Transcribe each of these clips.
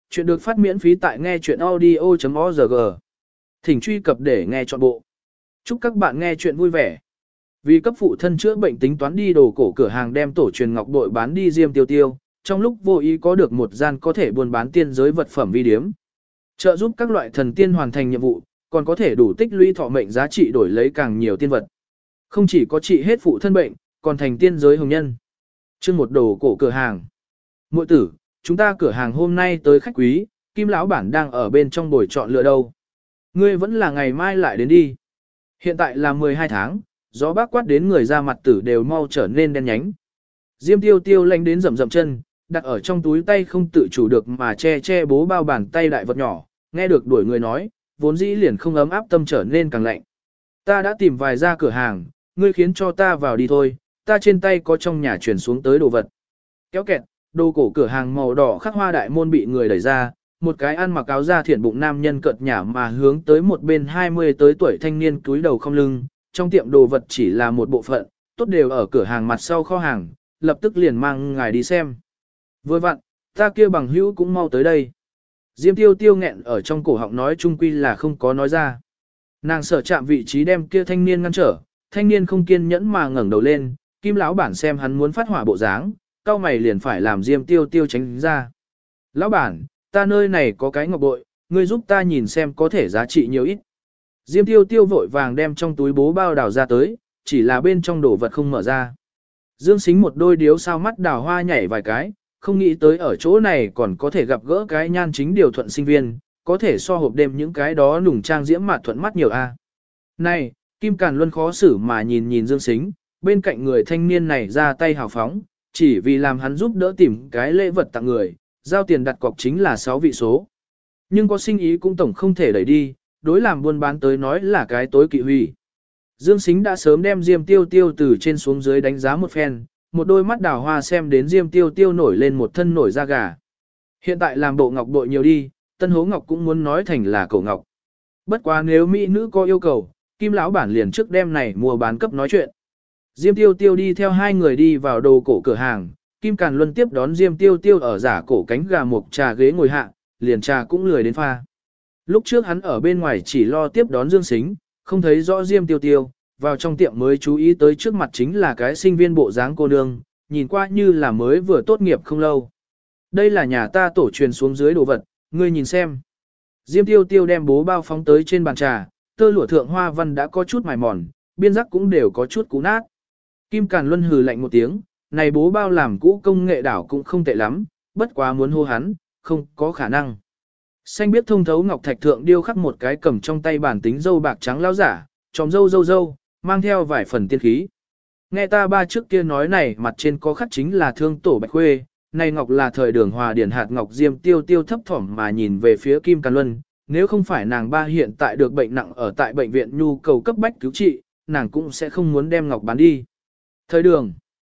Chuyện được phát miễn phí tại nghe chuyện audio.org. Thỉnh truy cập để nghe trọn bộ. Chúc các bạn nghe chuyện vui vẻ. Vì cấp phụ thân chữa bệnh tính toán đi đồ cổ cửa hàng đem tổ truyền ngọc bội bán đi Diêm Tiêu Tiêu, trong lúc vô ý có được một gian có thể buôn bán tiên giới vật phẩm vi điếm. Trợ giúp các loại thần tiên hoàn thành nhiệm vụ, còn có thể đủ tích lũy thọ mệnh giá trị đổi lấy càng nhiều tiên vật. Không chỉ có trị hết phụ thân bệnh, còn thành tiên giới hồng nhân. Chương một đồ cổ cửa hàng. Muội tử, chúng ta cửa hàng hôm nay tới khách quý, Kim lão bản đang ở bên trong buổi chọn lựa đâu. Ngươi vẫn là ngày mai lại đến đi. Hiện tại là 12 tháng, gió bác quát đến người ra mặt tử đều mau trở nên đen nhánh. Diêm Tiêu Tiêu lạnh đến rầm rầm chân, đặt ở trong túi tay không tự chủ được mà che bố bao bàn tay đại vật nhỏ, nghe được đuổi người nói, vốn dĩ liền không ấm áp tâm trở nên càng lạnh. Ta đã tìm vài ra cửa hàng, ngươi khiến cho ta vào đi thôi, ta trên tay có trong nhà chuyển xuống tới đồ vật. Kéo kẹt, đồ cổ cửa hàng màu đỏ khắc hoa đại môn bị người đẩy ra, một cái ăn mặc áo da thiển bụng nam nhân cợt nhả mà hướng tới một bên 20 tới tuổi thanh niên túi đầu không lưng, trong tiệm đồ vật chỉ là một bộ phận, tốt đều ở cửa hàng mặt sau kho hàng, lập tức liền mang ngài đi xem. Vừa vặn, ta kia bằng hữu cũng mau tới đây. Diêm Tiêu Tiêu nghẹn ở trong cổ họng nói chung quy là không có nói ra. Nàng sở chạm vị trí đem kia thanh niên ngăn trở, thanh niên không kiên nhẫn mà ngẩng đầu lên, Kim lão bản xem hắn muốn phát hỏa bộ dáng, cao mày liền phải làm Diêm Tiêu Tiêu tránh ra. Lão bản, ta nơi này có cái ngọc bội, ngươi giúp ta nhìn xem có thể giá trị nhiều ít. Diêm Tiêu Tiêu vội vàng đem trong túi bố bao đào ra tới, chỉ là bên trong đồ vật không mở ra. Dương Sính một đôi điếu sao mắt đào hoa nhảy vài cái, không nghĩ tới ở chỗ này còn có thể gặp gỡ cái nhan chính điều thuận sinh viên, có thể so hộp đêm những cái đó nùng trang diễm mạt thuận mắt nhiều a. Này, Kim Càn Luân khó xử mà nhìn Dương Sính, bên cạnh người thanh niên này ra tay hào phóng, chỉ vì làm hắn giúp đỡ tìm cái lễ vật tặng người, giao tiền đặt cọc chính là 6 vị số. Nhưng có sinh ý cũng tổng không thể đẩy đi, đối làm buôn bán tới nói là cái tối kỵ huy. Dương Sính đã sớm đem Diêm Tiêu Tiêu từ trên xuống dưới đánh giá một phen, một đôi mắt đào hoa xem đến Diêm Tiêu Tiêu nổi lên một thân nổi da gà. Hiện tại làm bộ ngọc bội nhiều đi, Tân Hố Ngọc cũng muốn nói thành là cổ ngọc. Bất quá nếu mỹ nữ có yêu cầu, Kim lão bản liền trước đêm này mua bán cấp nói chuyện. Diêm Tiêu Tiêu đi theo hai người đi vào đồ cổ cửa hàng, Kim Càn Luân tiếp đón Diêm Tiêu Tiêu ở giả cổ cánh gà mục trà ghế ngồi hạ, liền trà cũng lười đến pha. Lúc trước hắn ở bên ngoài chỉ lo tiếp đón Dương Sính, không thấy rõ Diêm Tiêu Tiêu, vào trong tiệm mới chú ý tới trước mặt chính là cái sinh viên bộ dáng cô nương, nhìn qua như là mới vừa tốt nghiệp không lâu. Đây là nhà ta tổ truyền xuống dưới đồ vật, ngươi nhìn xem. Diêm Tiêu Tiêu đem bố bao phóng tới trên bàn trà, tơ lụa thượng hoa văn đã có chút mài mòn, biên giác cũng đều có chút cũ nát. Kim Càn Luân hừ lạnh một tiếng, này bố bao làm cũ công nghệ đảo cũng không tệ lắm, bất quá muốn hô hắn, không có khả năng. Xanh biết thông thấu ngọc thạch thượng điêu khắc một cái cầm trong tay bản tính dâu bạc trắng lão giả, tròm dâu, mang theo vài phần tiên khí. Nghe ta ba trước kia nói này mặt trên có khắc chính là thương tổ bạch khuê, này ngọc là thời đường hòa điển hạt ngọc. Diêm Tiêu Tiêu thấp thỏm mà nhìn về phía Kim Càn Luân, nếu không phải nàng ba hiện tại được bệnh nặng ở tại bệnh viện nhu cầu cấp bách cứu trị, nàng cũng sẽ không muốn đem ngọc bán đi. Thời đường.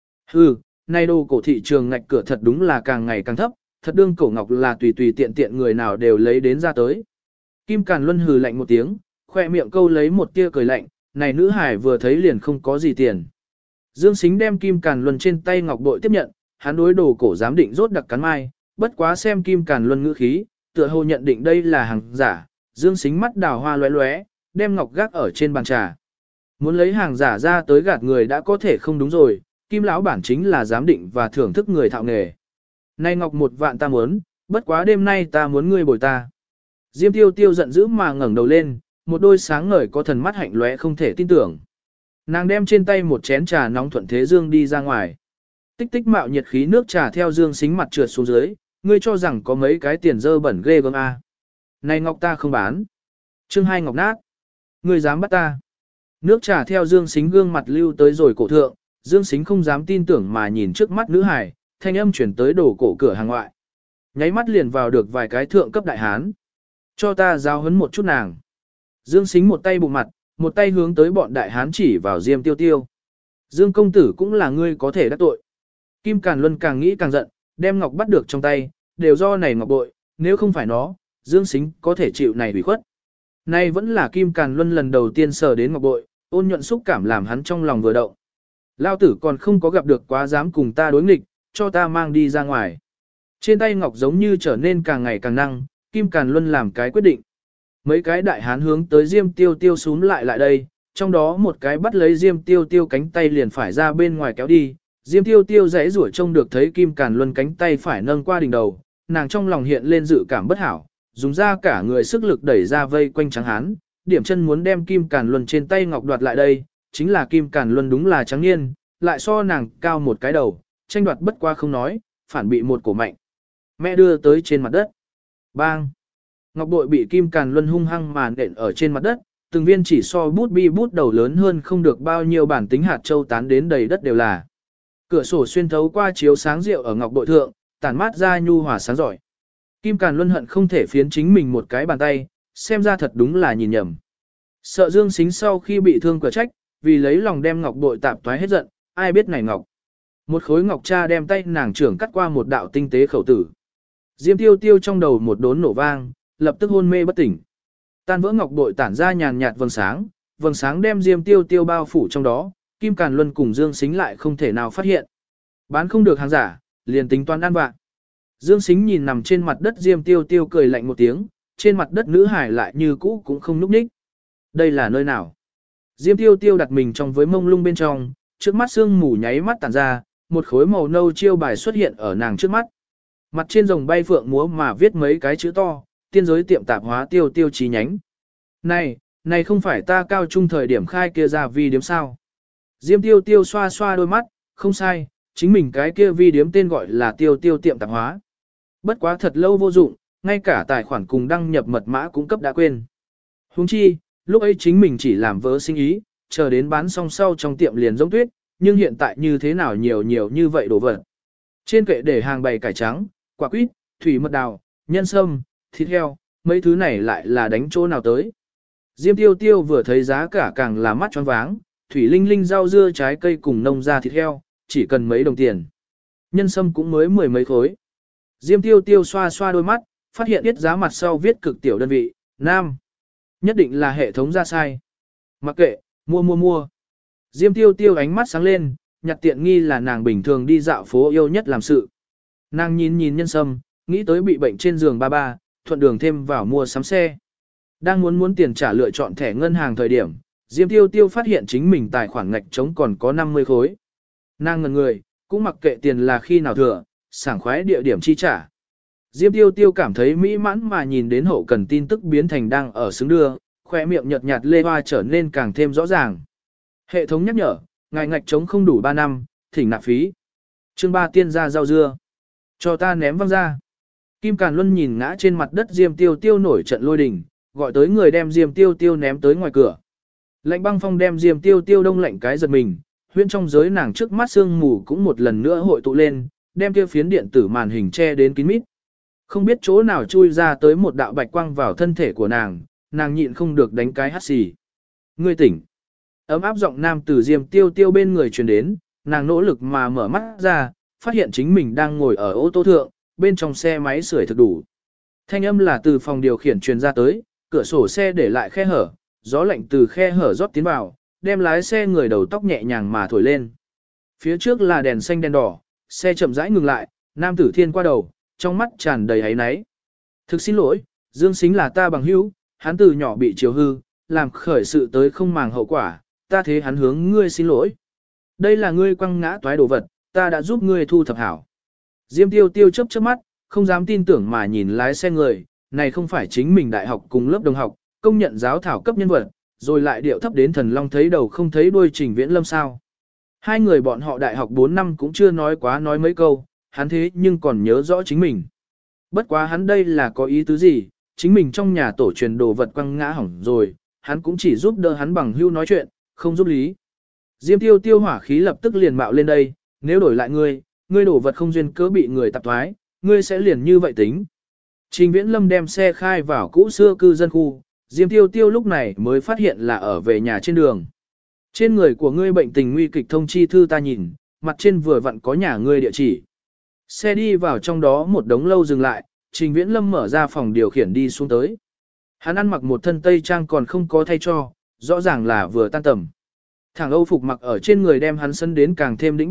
Nay đồ cổ thị trường ngạch cửa thật đúng là càng ngày càng thấp, thật đương cổ ngọc là tùy tiện người nào đều lấy đến ra tới. Kim Càn Luân hừ lạnh một tiếng, khoe miệng câu lấy một tia cười lạnh, này nữ hải vừa thấy liền không có gì tiền. Dương Sính đem Kim Càn Luân trên tay ngọc bội tiếp nhận, hắn đối đồ cổ giám định rốt đặc cắn mai, bất quá xem Kim Càn Luân ngữ khí, tựa hồ nhận định đây là hàng giả. Dương Sính mắt đào hoa lóe lóe, đem ngọc gác ở trên bàn trà. Muốn lấy hàng giả ra tới gạt người đã có thể không đúng rồi, Kim lão bản chính là giám định và thưởng thức người thạo nghề. Nay ngọc 1 vạn ta muốn, bất quá đêm nay ta muốn ngươi bồi ta. Diêm Tiêu Tiêu giận dữ mà ngẩng đầu lên, một đôi sáng ngời có thần mắt hạnh lóe không thể tin tưởng. Nàng đem trên tay một chén trà nóng thuận thế dương đi ra ngoài. Tích tích mạo nhiệt khí nước trà theo Dương Sính mặt trượt xuống dưới, ngươi cho rằng có mấy cái tiền dơ bẩn ghê gớm a. Này ngọc ta không bán. Chương 2 ngọc nát. Ngươi dám bắt ta. Nước trà theo Dương Sính gương mặt lưu tới rồi cổ thượng, Dương Sính không dám tin tưởng mà nhìn trước mắt nữ hải, thanh âm chuyển tới đồ cổ cửa hàng ngoại. Nháy mắt liền vào được vài cái thượng cấp đại hán. Cho ta giáo huấn một chút nàng. Dương Sính một tay bụng mặt, một tay hướng tới bọn đại hán chỉ vào Diêm Tiêu Tiêu. Dương công tử cũng là ngươi có thể đắc tội. Kim Càn Luân càng nghĩ càng giận, đem ngọc bắt được trong tay, đều do này ngọc bội, nếu không phải nó, Dương Sính có thể chịu này ủy khuất. Nay vẫn là Kim Càn Luân lần đầu tiên sờ đến ngọc bội, ôn nhuận xúc cảm làm hắn trong lòng vừa động. Lao tử còn không có gặp được quá dám cùng ta đối nghịch, cho ta mang đi ra ngoài. Trên tay ngọc giống như trở nên càng ngày càng năng, Kim Càn Luân làm cái quyết định. Mấy cái đại hán hướng tới Diêm Tiêu Tiêu súm lại đây, trong đó một cái bắt lấy Diêm Tiêu Tiêu cánh tay liền phải ra bên ngoài kéo đi. Diêm Tiêu Tiêu rẽ rủa trông được thấy Kim Càn Luân cánh tay phải nâng qua đỉnh đầu, nàng trong lòng hiện lên dự cảm bất hảo, dùng ra cả người sức lực đẩy ra vây quanh trắng hán, điểm chân muốn đem Kim Càn Luân trên tay ngọc đoạt lại đây, chính là Kim Càn Luân đúng là trắng niên, lại so nàng cao một cái đầu, tranh đoạt bất qua không nói, phản bị một cổ mạnh. Mẹ đưa tới trên mặt đất. Bang! Ngọc bội bị Kim Càn Luân hung hăng mà nện ở trên mặt đất, từng viên chỉ so bút bi bút đầu lớn hơn không được bao nhiêu bản tính hạt châu tán đến đầy đất đều là. Cửa sổ xuyên thấu qua chiếu sáng rượu ở ngọc bội thượng, tản mát ra nhu hòa sáng giỏi. Kim Càn Luân hận không thể phiến chính mình một cái bàn tay, xem ra thật đúng là nhìn nhầm. Sợ Dương Sính sau khi bị thương cửa trách, vì lấy lòng đem ngọc bội tạp toái hết giận, ai biết này ngọc. Một khối ngọc cha đem tay nàng trưởng cắt qua một đạo tinh tế khẩu tử. Diêm Tiêu Tiêu trong đầu một đốn nổ vang, lập tức hôn mê bất tỉnh. Tan vỡ ngọc bội tản ra nhàn nhạt vầng sáng đem Diêm Tiêu Tiêu bao phủ trong đó, Kim Càn Luân cùng Dương Sính lại không thể nào phát hiện. Bán không được hàng giả, liền tính toán ăn vạ. Dương Sính nhìn nằm trên mặt đất Diêm Tiêu Tiêu cười lạnh một tiếng, trên mặt đất nữ hải lại như cũ cũng không núp ních. Đây là nơi nào? Diêm Tiêu Tiêu đặt mình trong với mông lung bên trong, trước mắt sương mù nháy mắt tản ra, một khối màu nâu chiêu bài xuất hiện ở nàng trước mắt. Mặt trên rồng bay phượng múa mà viết mấy cái chữ to, tiên giới tiệm tạp hóa Tiêu Tiêu chi nhánh. Này không phải ta cao trung thời điểm khai kia ra vi điếm sao? Diêm Tiêu Tiêu xoa xoa đôi mắt, không sai, chính mình cái kia vi điếm tên gọi là Tiêu Tiêu tiệm tạp hóa. Bất quá thật lâu vô dụng, ngay cả tài khoản cùng đăng nhập mật mã cũng cấp đã quên. Huống chi, lúc ấy chính mình chỉ làm vớ sinh ý, chờ đến bán xong sau trong tiệm liền giống tuyết, nhưng hiện tại như thế nào nhiều như vậy đồ vật. Trên kệ để hàng bày cải trắng, quả quýt, thủy mật đào, nhân sâm, thịt heo, mấy thứ này lại là đánh chỗ nào tới. Diêm Tiêu Tiêu vừa thấy giá cả càng là mắt choáng váng, thủy linh linh rau dưa trái cây cùng nông ra thịt heo, chỉ cần mấy đồng tiền. Nhân sâm cũng mới 10 mấy khối. Diêm Tiêu Tiêu xoa xoa đôi mắt, phát hiện biết giá mặt sau viết cực tiểu đơn vị, nam. Nhất định là hệ thống ra sai. Mặc kệ, mua. Diêm Tiêu Tiêu ánh mắt sáng lên, nhặt tiện nghi là nàng bình thường đi dạo phố yêu nhất làm sự. Nàng nhìn nhân sâm, nghĩ tới bị bệnh trên giường ba, thuận đường thêm vào mua sắm xe. Đang muốn tiền trả lựa chọn thẻ ngân hàng thời điểm, Diêm Tiêu Tiêu phát hiện chính mình tài khoản ngạch trống còn có 50 khối. Nàng ngần người, cũng mặc kệ tiền là khi nào thừa, sảng khoái địa điểm chi trả. Diêm Tiêu Tiêu cảm thấy mỹ mãn mà nhìn đến hậu cần tin tức biến thành đang ở xứng đưa, khoe miệng nhợt nhạt lê hoa trở nên càng thêm rõ ràng. Hệ thống nhắc nhở, ngài ngạch trống không đủ 3 năm, thỉnh nạp phí. Chương 3 tiên ra rau dưa. Cho ta ném văng ra. Kim Càn Luân nhìn ngã trên mặt đất Diêm Tiêu Tiêu nổi trận lôi đình, gọi tới người đem Diêm Tiêu Tiêu ném tới ngoài cửa. Lạnh băng phong đem Diêm Tiêu Tiêu đông lạnh cái giật mình, huyễn trong giới nàng trước mắt sương mù cũng một lần nữa hội tụ lên, đem kia phiến điện tử màn hình che đến kín mít. Không biết chỗ nào chui ra tới một đạo bạch quang vào thân thể của nàng nhịn không được đánh cái hắt xì. Ngươi tỉnh. Ấm áp giọng nam từ Diêm Tiêu Tiêu bên người truyền đến, nàng nỗ lực mà mở mắt ra, phát hiện chính mình đang ngồi ở ô tô thượng, bên trong xe máy sưởi thực đủ. Thanh âm là từ phòng điều khiển truyền ra tới, cửa sổ xe để lại khe hở, gió lạnh từ khe hở rót tiến vào, đem lái xe người đầu tóc nhẹ nhàng mà thổi lên. Phía trước là đèn xanh đèn đỏ, xe chậm rãi ngừng lại, nam tử thiên qua đầu, trong mắt tràn đầy áy náy. Thực xin lỗi, Dương Sính là ta bằng hữu, hắn từ nhỏ bị chiều hư, làm khởi sự tới không màng hậu quả, ta thế hắn hướng ngươi xin lỗi. Đây là ngươi quăng ngã toái đồ vật, ta đã giúp ngươi thu thập hảo. Diêm Tiêu Tiêu chớp mắt, không dám tin tưởng mà nhìn lái xe người, này không phải chính mình đại học cùng lớp đồng học, công nhận giáo thảo cấp nhân vật, rồi lại điệu thấp đến thần long thấy đầu không thấy đuôi Trình Viễn Lâm sao. Hai người bọn họ đại học 4 năm cũng chưa nói mấy câu, hắn thế nhưng còn nhớ rõ chính mình. Bất quá hắn đây là có ý tứ gì, chính mình trong nhà tổ truyền đồ vật quăng ngã hỏng rồi, hắn cũng chỉ giúp đỡ hắn bằng hưu nói chuyện, không giúp lý. Diêm Tiêu Tiêu hỏa khí lập tức liền mạo lên đây, nếu đổi lại ngươi đổ vật không duyên cớ bị người tạp thoái, ngươi sẽ liền như vậy tính. Trình Viễn Lâm đem xe khai vào cũ xưa cư dân khu, Diêm Tiêu Tiêu lúc này mới phát hiện là ở về nhà trên đường. Trên người của ngươi bệnh tình nguy kịch thông chi thư ta nhìn, mặt trên vừa vặn có nhà ngươi địa chỉ. Xe đi vào trong đó một đống lâu dừng lại, Trình Viễn Lâm mở ra phòng điều khiển đi xuống tới. Hắn ăn mặc một thân tây trang còn không có thay cho, rõ ràng là vừa tan tầm. Thẳng Âu phục mặc ở trên người đem hắn sân đến càng thêm đĩnh bạn,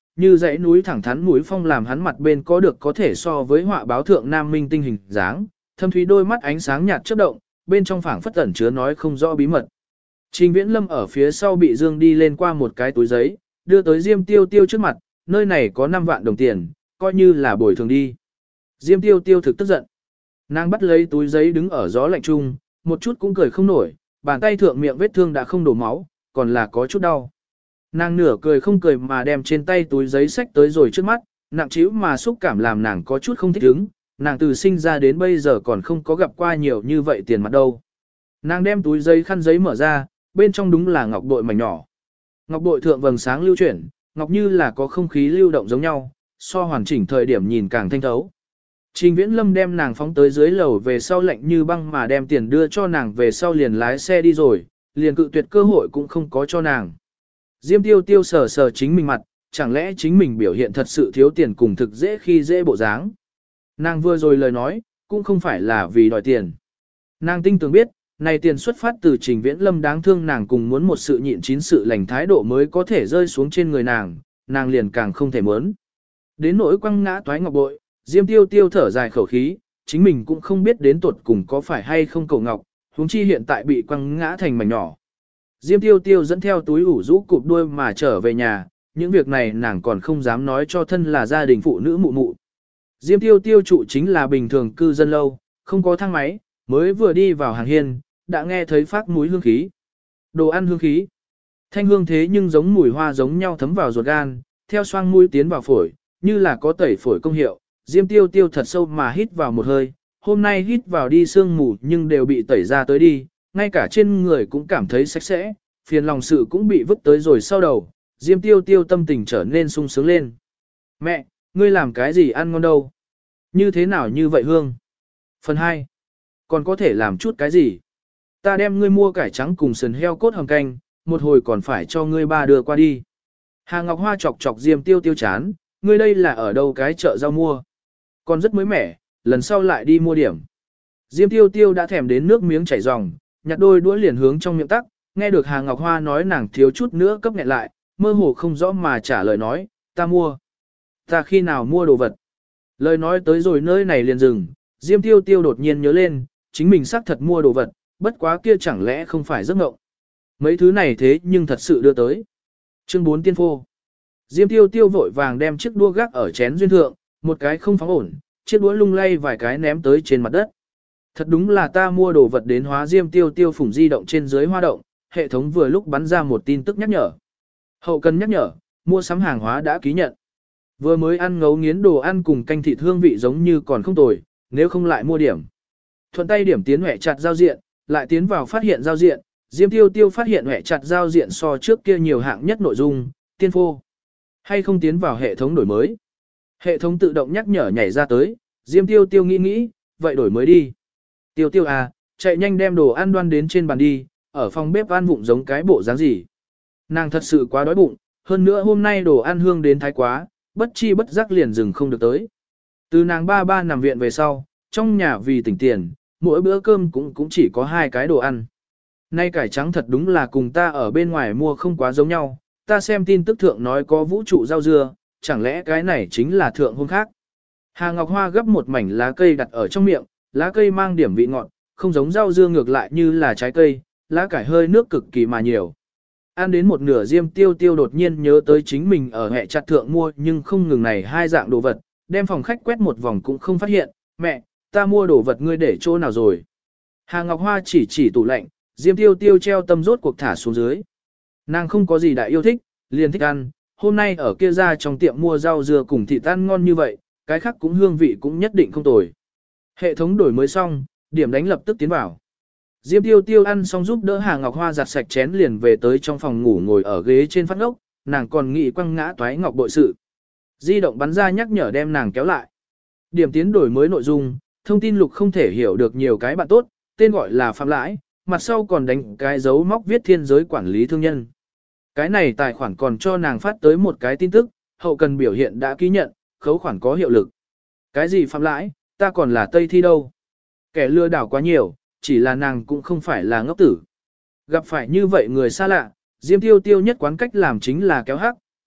như dãy núi thẳng thắn núi phong làm hắn mặt bên có được có thể so với họa báo thượng nam minh tinh hình dáng, thâm thúy đôi mắt ánh sáng nhạt chớp động, bên trong phảng phất ẩn chứa nói không rõ bí mật. Trình Viễn Lâm ở phía sau bị Dương đi lên qua một cái túi giấy, đưa tới Diêm Tiêu Tiêu trước mặt, nơi này có 5 vạn đồng tiền, coi như là bồi thường đi. Diêm Tiêu Tiêu thực tức giận. Nàng bắt lấy túi giấy đứng ở gió lạnh chung, một chút cũng cười không nổi, bàn tay thượng miệng vết thương đã không đổ máu, còn là có chút đau. Nàng nửa cười không cười mà đem trên tay túi giấy xách tới rồi trước mắt, nặng trĩu mà xúc cảm làm nàng có chút không thích ứng, nàng từ sinh ra đến bây giờ còn không có gặp qua nhiều như vậy tiền mặt đâu. Nàng đem túi giấy khăn giấy mở ra, bên trong đúng là ngọc bội mảnh nhỏ. Ngọc bội thượng vầng sáng lưu chuyển, ngọc như là có không khí lưu động giống nhau, so hoàn chỉnh thời điểm nhìn càng thanh thấu. Trình Viễn Lâm đem nàng phóng tới dưới lầu về sau lạnh như băng mà đem tiền đưa cho nàng về sau liền lái xe đi rồi, liền cự tuyệt cơ hội cũng không có cho nàng. Diêm Tiêu Tiêu sờ sờ chính mình mặt, chẳng lẽ chính mình biểu hiện thật sự thiếu tiền cùng thực dễ khi dễ bộ dáng. Nàng vừa rồi lời nói, cũng không phải là vì đòi tiền. Nàng tinh tường biết, này tiền xuất phát từ Trình Viễn Lâm đáng thương nàng cùng muốn một sự nhịn chín sự lành thái độ mới có thể rơi xuống trên người nàng liền càng không thể muốn. Đến nỗi quăng ngã toái ngọc bội, Diêm Tiêu Tiêu thở dài khẩu khí, chính mình cũng không biết đến tuột cùng có phải hay không cầu ngọc, huống chi hiện tại bị quăng ngã thành mảnh nhỏ. Diêm Tiêu Tiêu dẫn theo túi ủ rũ cụp đuôi mà trở về nhà, những việc này nàng còn không dám nói cho thân là gia đình phụ nữ mụ mụ. Diêm Tiêu Tiêu trụ chính là bình thường cư dân lâu, không có thang máy, mới vừa đi vào hàng hiên, đã nghe thấy phát mũi hương khí. Đồ ăn hương khí. Thanh hương thế nhưng giống mùi hoa giống nhau thấm vào ruột gan, theo xoang mũi tiến vào phổi, như là có tẩy phổi công hiệu. Diêm Tiêu Tiêu thật sâu mà hít vào một hơi, hôm nay hít vào đi sương mù nhưng đều bị tẩy ra tới đi, ngay cả trên người cũng cảm thấy sạch sẽ, phiền lòng sự cũng bị vứt tới rồi sau đầu, Diêm Tiêu Tiêu tâm tình trở nên sung sướng lên. Mẹ, ngươi làm cái gì ăn ngon đâu? Như thế nào như vậy hương? Phần 2. Còn có thể làm chút cái gì? Ta đem ngươi mua cải trắng cùng sườn heo cốt hầm canh, một hồi còn phải cho ngươi ba đưa qua đi. Hà Ngọc Hoa chọc chọc Diêm Tiêu Tiêu chán, ngươi đây là ở đâu cái chợ rau mua? Còn rất mới mẻ, lần sau lại đi mua điểm. Diêm Tiêu Tiêu đã thèm đến nước miếng chảy ròng, nhặt đôi đũa liền hướng trong miệng tắc, nghe được Hà Ngọc Hoa nói nàng thiếu chút nữa cấp nghẹn lại, mơ hồ không rõ mà trả lời nói, ta mua. Ta khi nào mua đồ vật? Lời nói tới rồi nơi này liền dừng, Diêm Tiêu Tiêu đột nhiên nhớ lên, chính mình xác thật mua đồ vật, bất quá kia chẳng lẽ không phải giấc mộng. Mấy thứ này thế nhưng thật sự đưa tới. Chương 4 tiên phô. Diêm Tiêu Tiêu vội vàng đem chiếc đũa gác ở chén duyên thượng, một cái không phóng ổn, chiếc đũa lung lay vài cái ném tới trên mặt đất. Thật đúng là ta mua đồ vật đến hóa. Diêm Tiêu Tiêu phủng di động trên dưới hoa động, hệ thống vừa lúc bắn ra một tin tức nhắc nhở. Hậu cần nhắc nhở, mua sắm hàng hóa đã ký nhận. Vừa mới ăn ngấu nghiến đồ ăn cùng canh thịt hương vị giống như còn không tồi, nếu không lại mua điểm. Thuận tay điểm tiến hẹ chặt giao diện, lại tiến vào phát hiện giao diện, Diêm Tiêu Tiêu phát hiện hẹ chặt giao diện so trước kia nhiều hạng nhất nội dung, tiên phô. Hay không tiến vào hệ thống đổi mới. Hệ thống tự động nhắc nhở nhảy ra tới, Diêm Tiêu Tiêu nghĩ, vậy đổi mới đi. Tiêu Tiêu à, chạy nhanh đem đồ ăn đoan đến trên bàn đi, ở phòng bếp ăn vụng giống cái bộ dáng gì. Nàng thật sự quá đói bụng, hơn nữa hôm nay đồ ăn hương đến thái quá, bất chi bất giác liền dừng không được tới. Từ nàng ba nằm viện về sau, trong nhà vì tỉnh tiền, mỗi bữa cơm cũng chỉ có 2 cái đồ ăn. Nay cải trắng thật đúng là cùng ta ở bên ngoài mua không quá giống nhau, ta xem tin tức thượng nói có vũ trụ rau dưa, chẳng lẽ cái này chính là thượng hôn khác. Hà Ngọc Hoa gấp một mảnh lá cây đặt ở trong miệng, lá cây mang điểm vị ngọt, không giống rau dưa ngược lại như là trái cây, lá cải hơi nước cực kỳ mà nhiều. Ăn đến một nửa Diêm Tiêu Tiêu đột nhiên nhớ tới chính mình ở hẹ chặt thượng mua nhưng không ngừng này 2 dạng đồ vật, đem phòng khách quét một vòng cũng không phát hiện, mẹ, ta mua đồ vật ngươi để chỗ nào rồi. Hà Ngọc Hoa chỉ tủ lạnh, Diêm Tiêu Tiêu treo tâm rốt cuộc thả xuống dưới. Nàng không có gì đại yêu thích, liền thích ăn, hôm nay ở kia ra trong tiệm mua rau dưa cùng thịt ăn ngon như vậy, cái khác cũng hương vị cũng nhất định không tồi. Hệ thống đổi mới xong, điểm đánh lập tức tiến vào. Diêm Tiêu Tiêu ăn xong giúp đỡ Hà Ngọc Hoa giặt sạch chén liền về tới trong phòng ngủ ngồi ở ghế trên phát ngốc, nàng còn nghĩ quăng ngã toái ngọc bội sự. Di động bắn ra nhắc nhở đem nàng kéo lại. Điểm tiến đổi mới nội dung, thông tin lục không thể hiểu được nhiều cái bạn tốt, tên gọi là Phạm Lãi, mặt sau còn đánh cái dấu móc viết thiên giới quản lý thương nhân. Cái này tài khoản còn cho nàng phát tới một cái tin tức, hậu cần biểu hiện đã ký nhận, khấu khoản có hiệu lực. Cái gì Phạm Lãi, ta còn là Tây Thi đâu. Kẻ lừa đảo quá nhiều, chỉ là nàng cũng không phải là ngốc tử. Gặp phải như vậy người xa lạ, Diêm Tiêu Tiêu nhất quán cách làm chính là kéo hắc,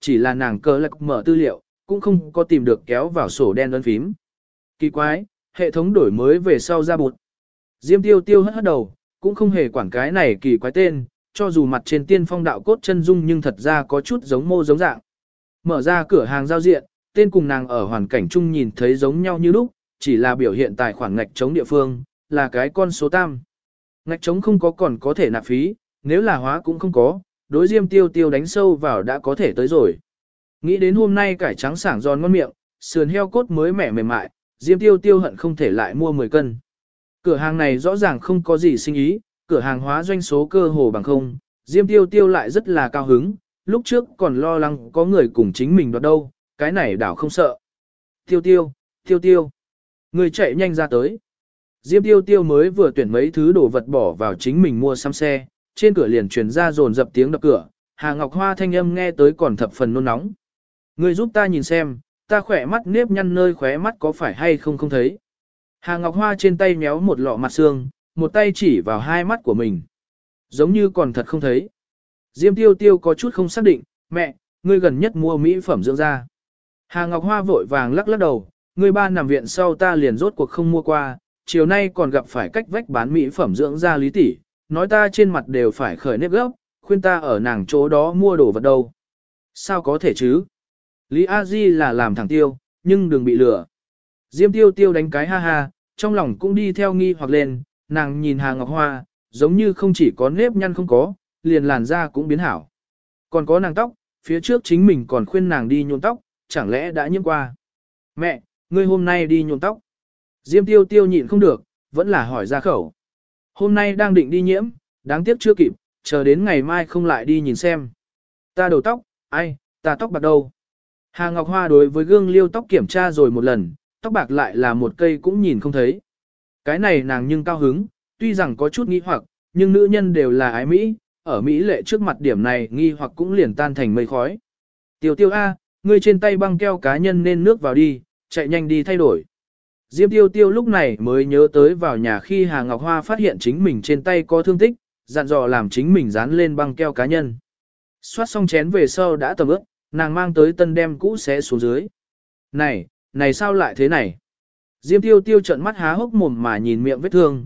chỉ là nàng cờ lạc mở tư liệu, cũng không có tìm được kéo vào sổ đen ấn phím. Kỳ quái, hệ thống đổi mới về sau ra bụt. Diêm Tiêu Tiêu hất hất đầu, cũng không hề quản cái này kỳ quái tên, cho dù mặt trên tiên phong đạo cốt chân dung nhưng thật ra có chút giống mô giống dạng. Mở ra cửa hàng giao diện, tên cùng nàng ở hoàn cảnh chung nhìn thấy giống nhau như lúc, chỉ là biểu hiện tài khoản ngạch trống địa phương, là cái con số tam. Ngạch trống không có còn có thể nạp phí, nếu là hóa cũng không có, đối Diêm Tiêu Tiêu đánh sâu vào đã có thể tới rồi. Nghĩ đến hôm nay cải trắng sảng giòn ngon miệng, sườn heo cốt mới mẻ mềm mại, Diêm Tiêu Tiêu hận không thể lại mua 10 cân. Cửa hàng này rõ ràng không có gì sinh ý, cửa hàng hóa doanh số cơ hồ bằng không, Diêm Tiêu Tiêu lại rất là cao hứng, lúc trước còn lo lắng có người cùng chính mình đoạt đâu, cái này đảo không sợ. Tiêu Tiêu, Tiêu Tiêu, người chạy nhanh ra tới. Diêm Tiêu Tiêu mới vừa tuyển mấy thứ đồ vật bỏ vào chính mình mua xăm xe, trên cửa liền truyền ra dồn dập tiếng đập cửa, Hà Ngọc Hoa thanh âm nghe tới còn thập phần nôn nóng. Người giúp ta nhìn xem, ta khỏe mắt nếp nhăn nơi khóe mắt có phải hay không không thấy. Hà Ngọc Hoa trên tay méo một lọ mặt xương, một tay chỉ vào hai mắt của mình. Giống như còn thật không thấy. Diêm Tiêu Tiêu có chút không xác định, mẹ, ngươi gần nhất mua mỹ phẩm dưỡng da. Hà Ngọc Hoa vội vàng lắc lắc đầu, ngươi ba nằm viện sau ta liền rốt cuộc không mua qua, chiều nay còn gặp phải cách vách bán mỹ phẩm dưỡng da Lý tỷ, nói ta trên mặt đều phải khởi nếp gốc, khuyên ta ở nàng chỗ đó mua đồ vật đâu. Sao có thể chứ? Lý A Di là làm thẳng tiêu, nhưng đừng bị lừa. Diêm Tiêu Tiêu đánh cái ha ha, trong lòng cũng đi theo nghi hoặc lên, nàng nhìn Hà Ngọc Hoa, giống như không chỉ có nếp nhăn không có, liền làn da cũng biến hảo. Còn có nàng tóc, phía trước chính mình còn khuyên nàng đi nhuộm tóc, chẳng lẽ đã nhiễm qua. Mẹ, ngươi hôm nay đi nhuộm tóc. Diêm Tiêu Tiêu nhịn không được, vẫn là hỏi ra khẩu. Hôm nay đang định đi nhiễm, đáng tiếc chưa kịp, chờ đến ngày mai không lại đi nhìn xem. Ta đầu tóc, ai, ta tóc bạc đâu. Hà Ngọc Hoa đối với gương liêu tóc kiểm tra rồi một lần, tóc bạc lại là một cây cũng nhìn không thấy. Cái này nàng nhưng cao hứng, tuy rằng có chút nghi hoặc, nhưng nữ nhân đều là ái Mỹ, ở Mỹ lệ trước mặt điểm này nghi hoặc cũng liền tan thành mây khói. Tiêu Tiêu A, ngươi trên tay băng keo cá nhân nên nước vào đi, chạy nhanh đi thay đổi. Diêm Tiêu Tiêu lúc này mới nhớ tới vào nhà khi Hà Ngọc Hoa phát hiện chính mình trên tay có thương tích, dặn dò làm chính mình dán lên băng keo cá nhân. Xoát xong chén về sau đã tầm ướp, nàng mang tới tân đem cũ xé xuống dưới. Này sao lại thế này? Diêm Tiêu Tiêu trợn mắt há hốc mồm mà nhìn miệng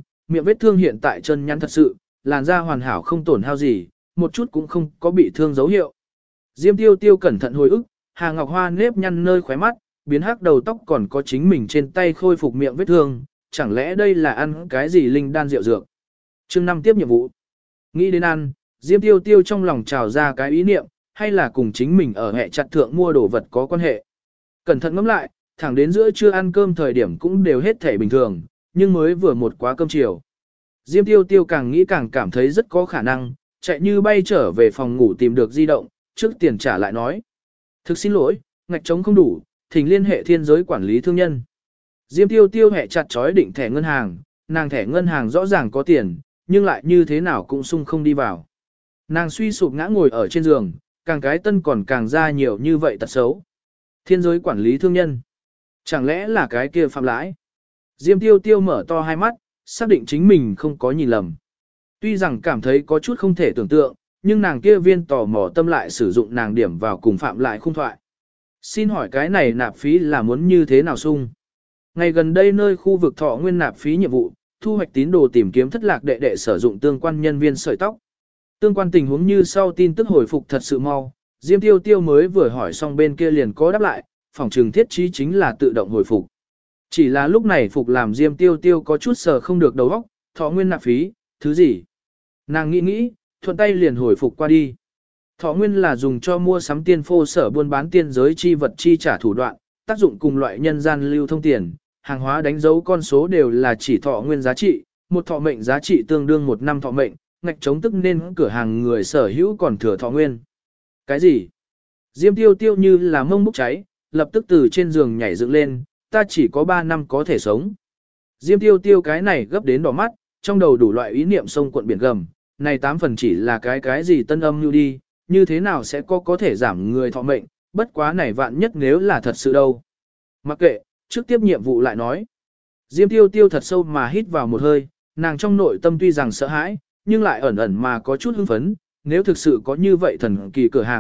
vết thương hiện tại chân nhắn thật sự, làn da hoàn hảo không tổn hao gì, một chút cũng không có bị thương dấu hiệu. Diêm Tiêu Tiêu cẩn thận hồi ức, Hà Ngọc Hoa nếp nhăn nơi khóe mắt, biến hắc đầu tóc còn có chính mình trên tay khôi phục miệng vết thương, chẳng lẽ đây là ăn cái gì linh đan rượu dược? Chương 5 tiếp nhiệm vụ. Nghĩ đến ăn, Diêm Tiêu Tiêu trong lòng trào ra cái ý niệm, hay là cùng chính mình ở hệ chặt thượng mua đồ vật có quan hệ. Cẩn thận ngẫm lại, thẳng đến giữa trưa ăn cơm thời điểm cũng đều hết thể bình thường, nhưng mới vừa một quá cơm chiều. Diêm Tiêu Tiêu càng nghĩ càng cảm thấy rất có khả năng, chạy như bay trở về phòng ngủ tìm được di động, trước tiền trả lại nói. Thực xin lỗi, ngạch trống không đủ, thỉnh liên hệ thiên giới quản lý thương nhân. Diêm Tiêu Tiêu hẹ chặt chói định thẻ ngân hàng, nàng thẻ ngân hàng rõ ràng có tiền, nhưng lại như thế nào cũng sung không đi vào. Nàng suy sụp ngã ngồi ở trên giường, càng cái tân còn càng ra nhiều như vậy tật xấu. Thiên giới quản lý thương nhân. Chẳng lẽ là cái kia phạm lãi? Diêm Tiêu Tiêu mở to hai mắt, xác định chính mình không có nhìn lầm. Tuy rằng cảm thấy có chút không thể tưởng tượng, nhưng nàng kia viên tò mò tâm lại sử dụng nàng điểm vào cùng phạm lại khung thoại. Xin hỏi cái này nạp phí là muốn như thế nào sung? Ngày gần đây nơi khu vực Thọ Nguyên nạp phí nhiệm vụ, thu hoạch tín đồ tìm kiếm thất lạc đệ đệ sử dụng tương quan nhân viên sợi tóc. Tương quan tình huống như sau tin tức hồi phục thật sự mau, Diêm Tiêu Tiêu mới vừa hỏi xong bên kia liền có đáp lại, phòng trường thiết trí chính là tự động hồi phục. Chỉ là lúc này phục làm Diêm Tiêu Tiêu có chút sờ không được đầu óc, Thọ Nguyên nạp phí, thứ gì? Nàng nghĩ, thuận tay liền hồi phục qua đi. Thọ Nguyên là dùng cho mua sắm tiên phô sở buôn bán tiên giới chi vật chi trả thủ đoạn, tác dụng cùng loại nhân gian lưu thông tiền, hàng hóa đánh dấu con số đều là chỉ Thọ Nguyên giá trị, một thọ mệnh giá trị tương đương một năm thọ mệnh, ngạch chống tức nên cửa hàng người sở hữu còn thừa Thọ Nguyên. Cái gì? Diêm Tiêu Tiêu như là mông bốc cháy, lập tức từ trên giường nhảy dựng lên, ta chỉ có 3 năm có thể sống. Diêm Tiêu Tiêu cái này gấp đến đỏ mắt, trong đầu đủ loại ý niệm sông cuộn biển gầm, này 8 phần chỉ là cái gì tân âm như đi, như thế nào sẽ có thể giảm người thọ mệnh, bất quá này vạn nhất nếu là thật sự đâu. Mặc kệ, trước tiếp nhiệm vụ lại nói. Diêm Tiêu Tiêu thật sâu mà hít vào một hơi, nàng trong nội tâm tuy rằng sợ hãi, nhưng lại ẩn ẩn mà có chút hưng phấn, nếu thực sự có như vậy thần kỳ cửa hàng,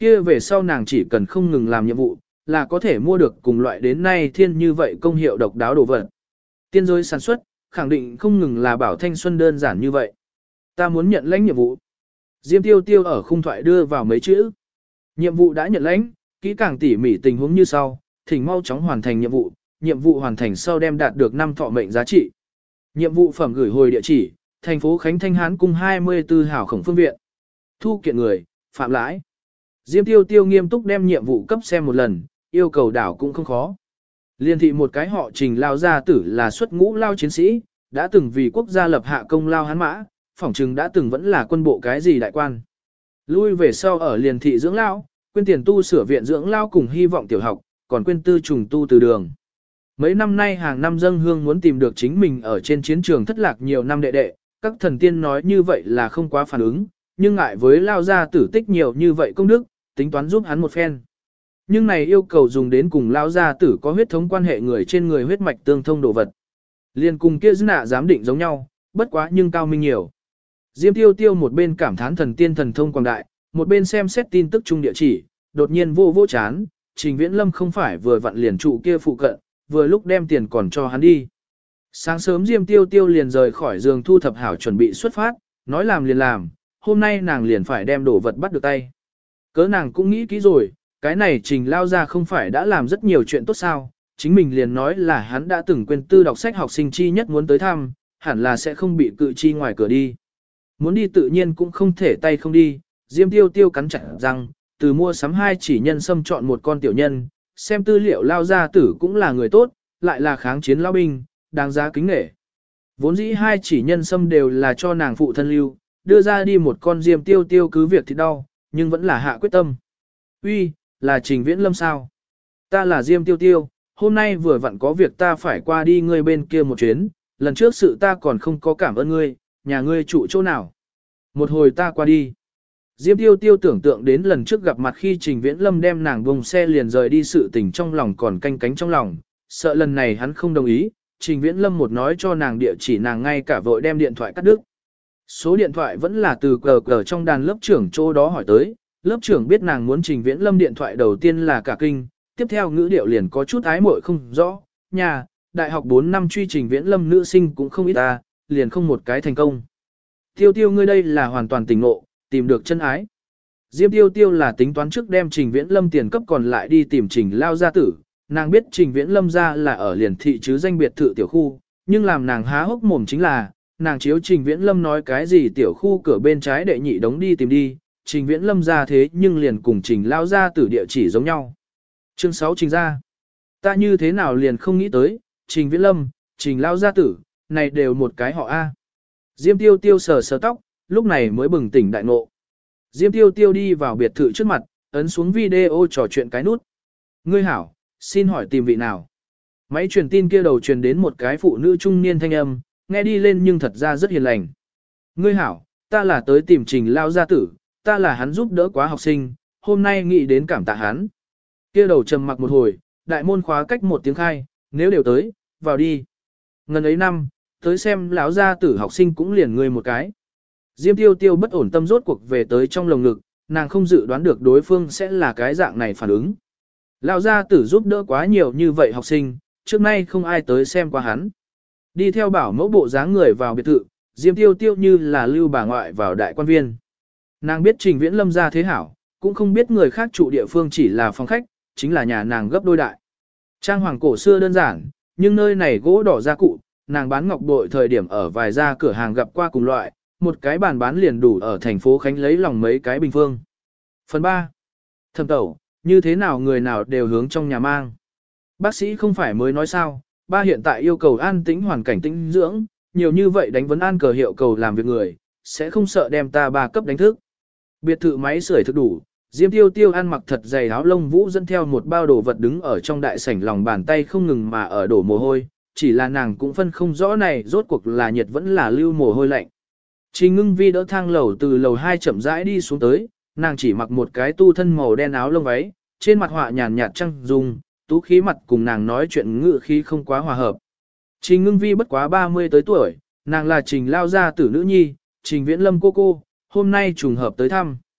kia về sau nàng chỉ cần không ngừng làm nhiệm vụ, là có thể mua được cùng loại đến nay thiên như vậy công hiệu độc đáo đồ vật. Tiên giới sản xuất, khẳng định không ngừng là bảo thanh xuân đơn giản như vậy. Ta muốn nhận lãnh nhiệm vụ. Diêm Tiêu Tiêu ở khung thoại đưa vào mấy chữ. Nhiệm vụ đã nhận lãnh, kỹ càng tỉ mỉ tình huống như sau, thỉnh mau chóng hoàn thành nhiệm vụ hoàn thành sau đem đạt được 5 thọ mệnh giá trị. Nhiệm vụ phẩm gửi hồi địa chỉ, thành phố Khánh Thanh Hán cung 24 Hảo Khổng Phương Viện. Thu kiện người, phạm lãi. Diêm Tiêu Tiêu nghiêm túc đem nhiệm vụ cấp xem một lần, yêu cầu đảo cũng không khó. Liên thị một cái họ Trình lao gia tử là xuất ngũ lao chiến sĩ, đã từng vì quốc gia lập hạ công lao hán mã, phỏng chừng đã từng vẫn là quân bộ cái gì đại quan. Lui về sau ở liền thị dưỡng lao, quên tiền tu sửa viện dưỡng lao cùng hy vọng tiểu học, còn quên tư trùng tu từ đường. Mấy năm nay hàng năm dâng hương muốn tìm được chính mình ở trên chiến trường thất lạc nhiều năm đệ đệ, các thần tiên nói như vậy là không quá phản ứng, nhưng ngại với lao gia tử tích nhiều như vậy công đức, tính toán giúp hắn một phen. Nhưng này yêu cầu dùng đến cùng lao gia tử có huyết thống quan hệ người trên người huyết mạch tương thông đồ vật. Liên cùng kia dư nạ giám định giống nhau, bất quá nhưng cao minh nhiều. Diêm Tiêu Tiêu một bên cảm thán thần tiên thần thông quảng đại, một bên xem xét tin tức chung địa chỉ, đột nhiên vô chán, Trình Viễn Lâm không phải vừa vặn liền trụ kia phụ cận, vừa lúc đem tiền còn cho hắn đi. Sáng sớm Diêm Tiêu Tiêu liền rời khỏi giường thu thập hảo chuẩn bị xuất phát, nói làm liền làm, hôm nay nàng liền phải đem đồ vật bắt được tay. Cớ nàng cũng nghĩ kỹ rồi, cái này Trình lao ra không phải đã làm rất nhiều chuyện tốt sao, chính mình liền nói là hắn đã từng quên tư đọc sách học sinh chi nhất muốn tới thăm, hẳn là sẽ không bị cự chi ngoài cửa đi. Muốn đi tự nhiên cũng không thể tay không đi, Diêm Tiêu Tiêu cắn chặt răng, từ mua sắm 2 chỉ nhân sâm chọn một con tiểu nhân, xem tư liệu lao gia tử cũng là người tốt, lại là kháng chiến lao binh, đáng giá kính nể. Vốn dĩ 2 chỉ nhân sâm đều là cho nàng phụ thân lưu, đưa ra đi một con Diêm Tiêu Tiêu cứ việc thì đau, nhưng vẫn là hạ quyết tâm. Uy, là Trình Viễn Lâm sao? Ta là Diêm Tiêu Tiêu, hôm nay vừa vặn có việc ta phải qua đi ngươi bên kia một chuyến, lần trước sự ta còn không có cảm ơn ngươi, nhà ngươi trụ chỗ nào? Một hồi ta qua đi. Diêm Tiêu Tiêu tưởng tượng đến lần trước gặp mặt khi Trình Viễn Lâm đem nàng bông xe liền rời đi, sự tình trong lòng còn canh cánh trong lòng, sợ lần này hắn không đồng ý, Trình Viễn Lâm một nói cho nàng địa chỉ nàng ngay cả vội đem điện thoại cắt đứt. Số điện thoại vẫn là từ cờ trong đàn lớp trưởng chỗ đó hỏi tới, lớp trưởng biết nàng muốn Trình Viễn Lâm điện thoại đầu tiên là cả kinh, tiếp theo ngữ điệu liền có chút ái muội không rõ, nhà, đại học 4 năm truy Trình Viễn Lâm nữ sinh cũng không ít ta, liền không một cái thành công. Tiêu Tiêu ngươi đây là hoàn toàn tỉnh ngộ, tìm được chân ái. Diêm Tiêu Tiêu là tính toán trước đem Trình Viễn Lâm tiền cấp còn lại đi tìm Trình lao gia tử, nàng biết Trình Viễn Lâm ra là ở liền thị chứ danh biệt thự tiểu khu, nhưng làm nàng há hốc mồm chính là, nàng chiếu Trình Viễn Lâm nói cái gì tiểu khu cửa bên trái đệ nhị đống đi tìm đi, Trình Viễn Lâm ra thế nhưng liền cùng Trình lao gia tử địa chỉ giống nhau. Chương 6 Trình ra. Ta như thế nào liền không nghĩ tới, Trình Viễn Lâm, Trình lao gia tử, này đều một cái họ A. Diêm Tiêu Tiêu sờ sờ tóc, lúc này mới bừng tỉnh đại ngộ. Diêm Tiêu Tiêu đi vào biệt thự trước mặt, ấn xuống video trò chuyện cái nút. Ngươi hảo, xin hỏi tìm vị nào? Máy truyền tin kia đầu truyền đến một cái phụ nữ trung niên thanh âm, nghe đi lên nhưng thật ra rất hiền lành. Ngươi hảo, ta là tới tìm Trình lao gia tử, ta là hắn giúp đỡ quá học sinh, hôm nay nghĩ đến cảm tạ hắn. Kia đầu trầm mặc một hồi, đại môn khóa cách một tiếng khai, nếu đều tới, vào đi. Ngần ấy năm, tới xem lão gia tử học sinh cũng liền ngươi một cái. Diêm Tiêu Tiêu bất ổn tâm rốt cuộc về tới trong lồng ngực, nàng không dự đoán được đối phương sẽ là cái dạng này phản ứng. Lão gia tử giúp đỡ quá nhiều như vậy học sinh, trước nay không ai tới xem qua hắn. Đi theo bảo mẫu bộ dáng người vào biệt thự, Diêm Tiêu Tiêu như là lưu bà ngoại vào đại quan viên. Nàng biết Trình Viễn Lâm ra thế hảo, cũng không biết người khác trụ địa phương chỉ là phòng khách, chính là nhà nàng gấp đôi đại. Trang hoàng cổ xưa đơn giản, nhưng nơi này gỗ đỏ gia cụ, nàng bán ngọc bội thời điểm ở vài gia cửa hàng gặp qua cùng loại, một cái bàn bán liền đủ ở thành phố Khánh lấy lòng mấy cái bình phương. Phần 3. Thẩm tẩu, như thế nào người nào đều hướng trong nhà mang. Bác sĩ không phải mới nói sao, ba hiện tại yêu cầu an tĩnh hoàn cảnh tĩnh dưỡng, nhiều như vậy đánh vấn an cờ hiệu cầu làm việc người, sẽ không sợ đem ta ba cấp đánh thức. Biệt thự máy sưởi thực đủ, Diêm Tiêu Tiêu ăn mặc thật dày áo lông vũ dẫn theo một bao đồ vật đứng ở trong đại sảnh, lòng bàn tay không ngừng mà ở đổ mồ hôi, chỉ là nàng cũng phân không rõ này rốt cuộc là nhiệt vẫn là lưu mồ hôi lạnh. Trình Ngưng Vi đỡ thang lầu từ lầu 2 chậm rãi đi xuống tới, nàng chỉ mặc một cái tu thân màu đen áo lông váy, trên mặt họa nhàn nhạt trăng dung, tú khí mặt cùng nàng nói chuyện ngự khí không quá hòa hợp. Trình Ngưng Vi bất quá 30 tới tuổi, nàng là Trình lao gia tử nữ nhi, Trình Viễn Lâm cô, hôm nay trùng hợp tới thăm.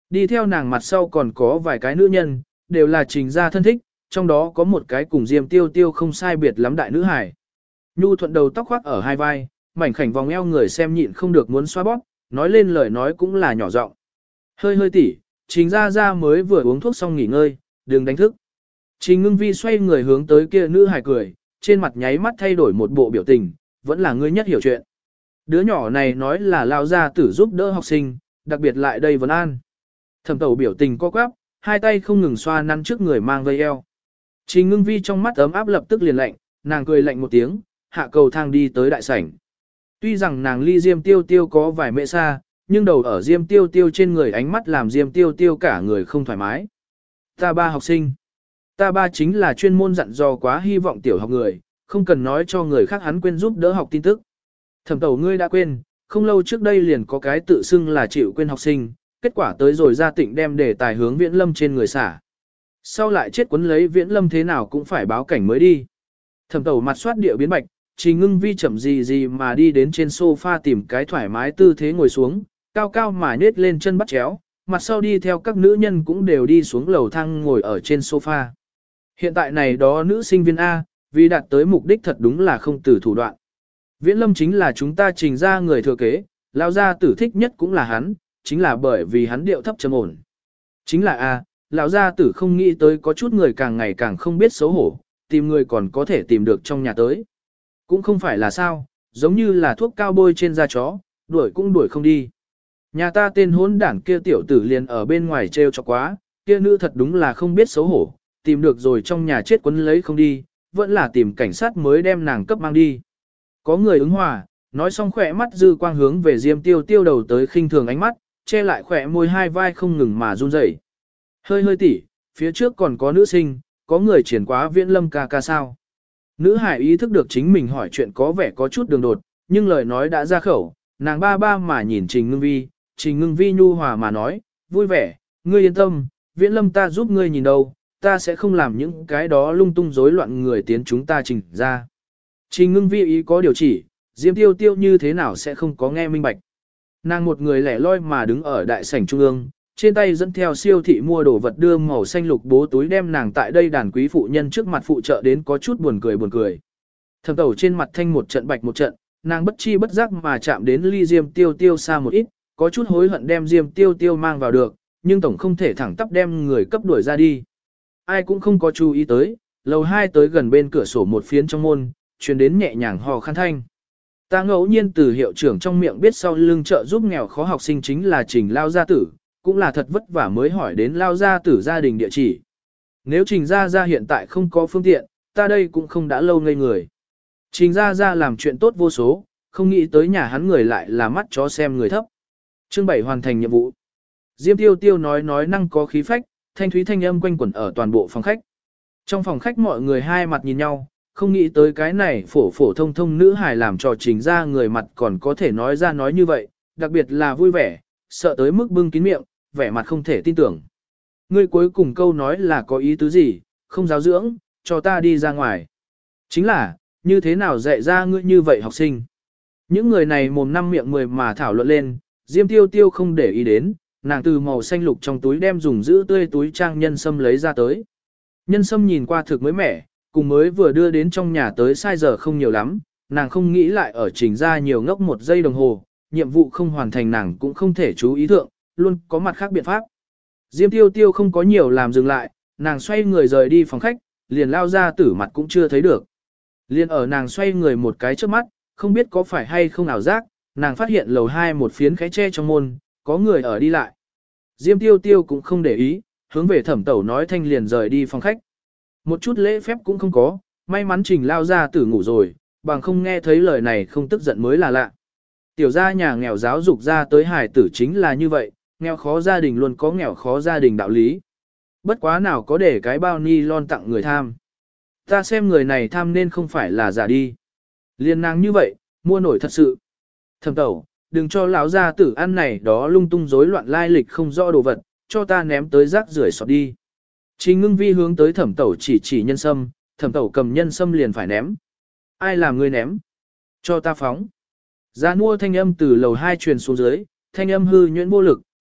Đi theo nàng mặt sau còn có vài cái nữ nhân, đều là Trình gia thân thích, trong đó có một cái cùng Diêm Tiêu Tiêu không sai biệt lắm đại nữ hải. Nhu thuận đầu tóc khoác ở hai vai, mảnh khảnh vòng eo người xem nhịn không được muốn xoa bóp, nói lên lời nói cũng là nhỏ giọng. Hơi hơi tỉ, Trình gia gia mới vừa uống thuốc xong nghỉ ngơi, đừng đánh thức. Trình Ngưng Vi xoay người hướng tới kia nữ hải cười, trên mặt nháy mắt thay đổi một bộ biểu tình, vẫn là ngươi nhất hiểu chuyện. Đứa nhỏ này nói là lao gia tử giúp đỡ học sinh, đặc biệt lại đây vấn an. Thẩm Tẩu biểu tình co quắp, hai tay không ngừng xoa nắn trước người mang vây eo. Trình Ngưng Vi trong mắt ấm áp lập tức liền lạnh, nàng cười lạnh một tiếng, hạ cầu thang đi tới đại sảnh. Tuy rằng nàng ly Diêm Tiêu Tiêu có vài mệ xa, nhưng đầu ở Diêm Tiêu Tiêu trên người ánh mắt làm Diêm Tiêu Tiêu cả người không thoải mái. Ta ba học sinh. Ta ba chính là chuyên môn dặn dò quá hy vọng tiểu học người, không cần nói cho người khác hắn quên giúp đỡ học tin tức. Thẩm Tẩu ngươi đã quên, không lâu trước đây liền có cái tự xưng là chịu quên học sinh, kết quả tới rồi ra tỉnh đem đề tài hướng Viễn Lâm trên người xả. Sau lại chết quấn lấy Viễn Lâm thế nào cũng phải báo cảnh mới đi. Thẩm Tẩu mặt soát địa biến bạch, Trình Ngưng Vi chậm gì mà đi đến trên sofa tìm cái thoải mái tư thế ngồi xuống, cao cao mà nết lên chân bắt chéo, mặt sau đi theo các nữ nhân cũng đều đi xuống lầu thang ngồi ở trên sofa. Hiện tại này đó nữ sinh viên A, vì đạt tới mục đích thật đúng là không từ thủ đoạn. Viễn Lâm chính là chúng ta Trình ra người thừa kế, lao gia tử thích nhất cũng là hắn, chính là bởi vì hắn điệu thấp trầm ổn. Chính là A, lão gia tử không nghĩ tới có chút người càng ngày càng không biết xấu hổ, tìm người còn có thể tìm được trong nhà tới. Cũng không phải là sao, giống như là thuốc cao bôi trên da chó, đuổi cũng đuổi không đi. Nhà ta tên hỗn đảng kia tiểu tử liền ở bên ngoài trêu cho quá, kia nữ thật đúng là không biết xấu hổ, tìm được rồi trong nhà chết quấn lấy không đi, vẫn là tìm cảnh sát mới đem nàng cấp mang đi. Có người ứng hòa, nói xong khỏe mắt dư quang hướng về Diêm Tiêu Tiêu đầu tới khinh thường ánh mắt, che lại khỏe môi hai vai không ngừng mà run rẩy. Hơi hơi tỉ, phía trước còn có nữ sinh, có người triển quá Viễn Lâm ca ca sao. Nữ hải ý thức được chính mình hỏi chuyện có vẻ có chút đường đột, nhưng lời nói đã ra khẩu, nàng ba ba mà nhìn Trình Ngưng Vi nhu hòa mà nói, vui vẻ, ngươi yên tâm, Viễn Lâm ta giúp ngươi nhìn đâu, ta sẽ không làm những cái đó lung tung rối loạn người tiến chúng ta Trình ra. Trình Ngưng Vi ý có điều chỉ, Diêm Tiêu Tiêu như thế nào sẽ không có nghe minh bạch. Nàng một người lẻ loi mà đứng ở đại sảnh trung ương, trên tay dẫn theo siêu thị mua đồ vật đưa màu xanh lục bố túi đem nàng tại đây đàn quý phụ nhân trước mặt phụ trợ đến có chút buồn cười. Thẩm Tẩu trên mặt thanh một trận bạch một trận, nàng bất chi bất giác mà chạm đến ly Diêm Tiêu Tiêu xa một ít, có chút hối hận đem Diêm Tiêu Tiêu mang vào được, nhưng tổng không thể thẳng tắp đem người cấp đuổi ra đi. Ai cũng không có chú ý tới, lầu 2 tới gần bên cửa sổ một phiến trong môn, truyền đến nhẹ nhàng hò khăn thanh. Ta ngẫu nhiên từ hiệu trưởng trong miệng biết sau lưng trợ giúp nghèo khó học sinh chính là Trình lao gia tử, cũng là thật vất vả mới hỏi đến lao gia tử gia đình địa chỉ. Nếu Trình gia hiện tại không có phương tiện, ta đây cũng không đã lâu ngây người. Trình gia làm chuyện tốt vô số, không nghĩ tới nhà hắn người lại là mắt chó xem người thấp. Chương 7 hoàn thành nhiệm vụ. Diêm Tiêu Tiêu nói năng có khí phách, thanh thúy thanh âm quanh quẩn ở toàn bộ phòng khách. Trong phòng khách mọi người hai mặt nhìn nhau, không nghĩ tới cái này phổ thông nữ hài làm trò Trình ra người mặt còn có thể nói ra nói như vậy, đặc biệt là vui vẻ, sợ tới mức bưng kín miệng, vẻ mặt không thể tin tưởng. Ngươi cuối cùng câu nói là có ý tứ gì, không giáo dưỡng, cho ta đi ra ngoài. Chính là, như thế nào dạy ra ngươi như vậy học sinh. Những người này mồm năm miệng 10 mà thảo luận lên, Diêm Tiêu Tiêu không để ý đến, nàng từ màu xanh lục trong túi đem dùng giữ tươi túi trang nhân sâm lấy ra tới. Nhân sâm nhìn qua thực mới mẻ, cùng mới vừa đưa đến trong nhà tới sai giờ không nhiều lắm, nàng không nghĩ lại ở Trình ra nhiều ngốc một giây đồng hồ, nhiệm vụ không hoàn thành nàng cũng không thể chú ý thượng, luôn có mặt khác biện pháp. Diêm Tiêu Tiêu không có nhiều làm dừng lại, nàng xoay người rời đi phòng khách, liền lao ra tử mặt cũng chưa thấy được. Liền ở nàng xoay người một cái trước mắt, không biết có phải hay không ảo giác, nàng phát hiện lầu 2 một phiến khẽ che trong môn, có người ở đi lại. Diêm Tiêu Tiêu cũng không để ý, hướng về Thẩm Tẩu nói thanh liền rời đi phòng khách. Một chút lễ phép cũng không có, may mắn Trình lao ra tử ngủ rồi, bằng không nghe thấy lời này không tức giận mới là lạ. Tiểu gia nhà nghèo giáo dục ra tới hài tử chính là như vậy, nghèo khó gia đình luôn có nghèo khó gia đình đạo lý. Bất quá nào có để cái bao ni lon tặng người tham. Ta xem người này tham nên không phải là giả đi. Liên nàng như vậy, mua nổi thật sự. Thẩm Tẩu, đừng cho lão gia tử ăn này đó lung tung rối loạn lai lịch không rõ đồ vật, cho ta ném tới rác rưởi sọt đi. Trình Ngưng Vi hướng tới Thẩm Tẩu chỉ nhân sâm, Thẩm Tẩu cầm nhân sâm liền phải ném. Ai làm ngươi ném? Cho ta phóng. Giá mua thanh âm từ lầu 2 truyền xuống dưới, thanh âm hư nhuyễn vô lực,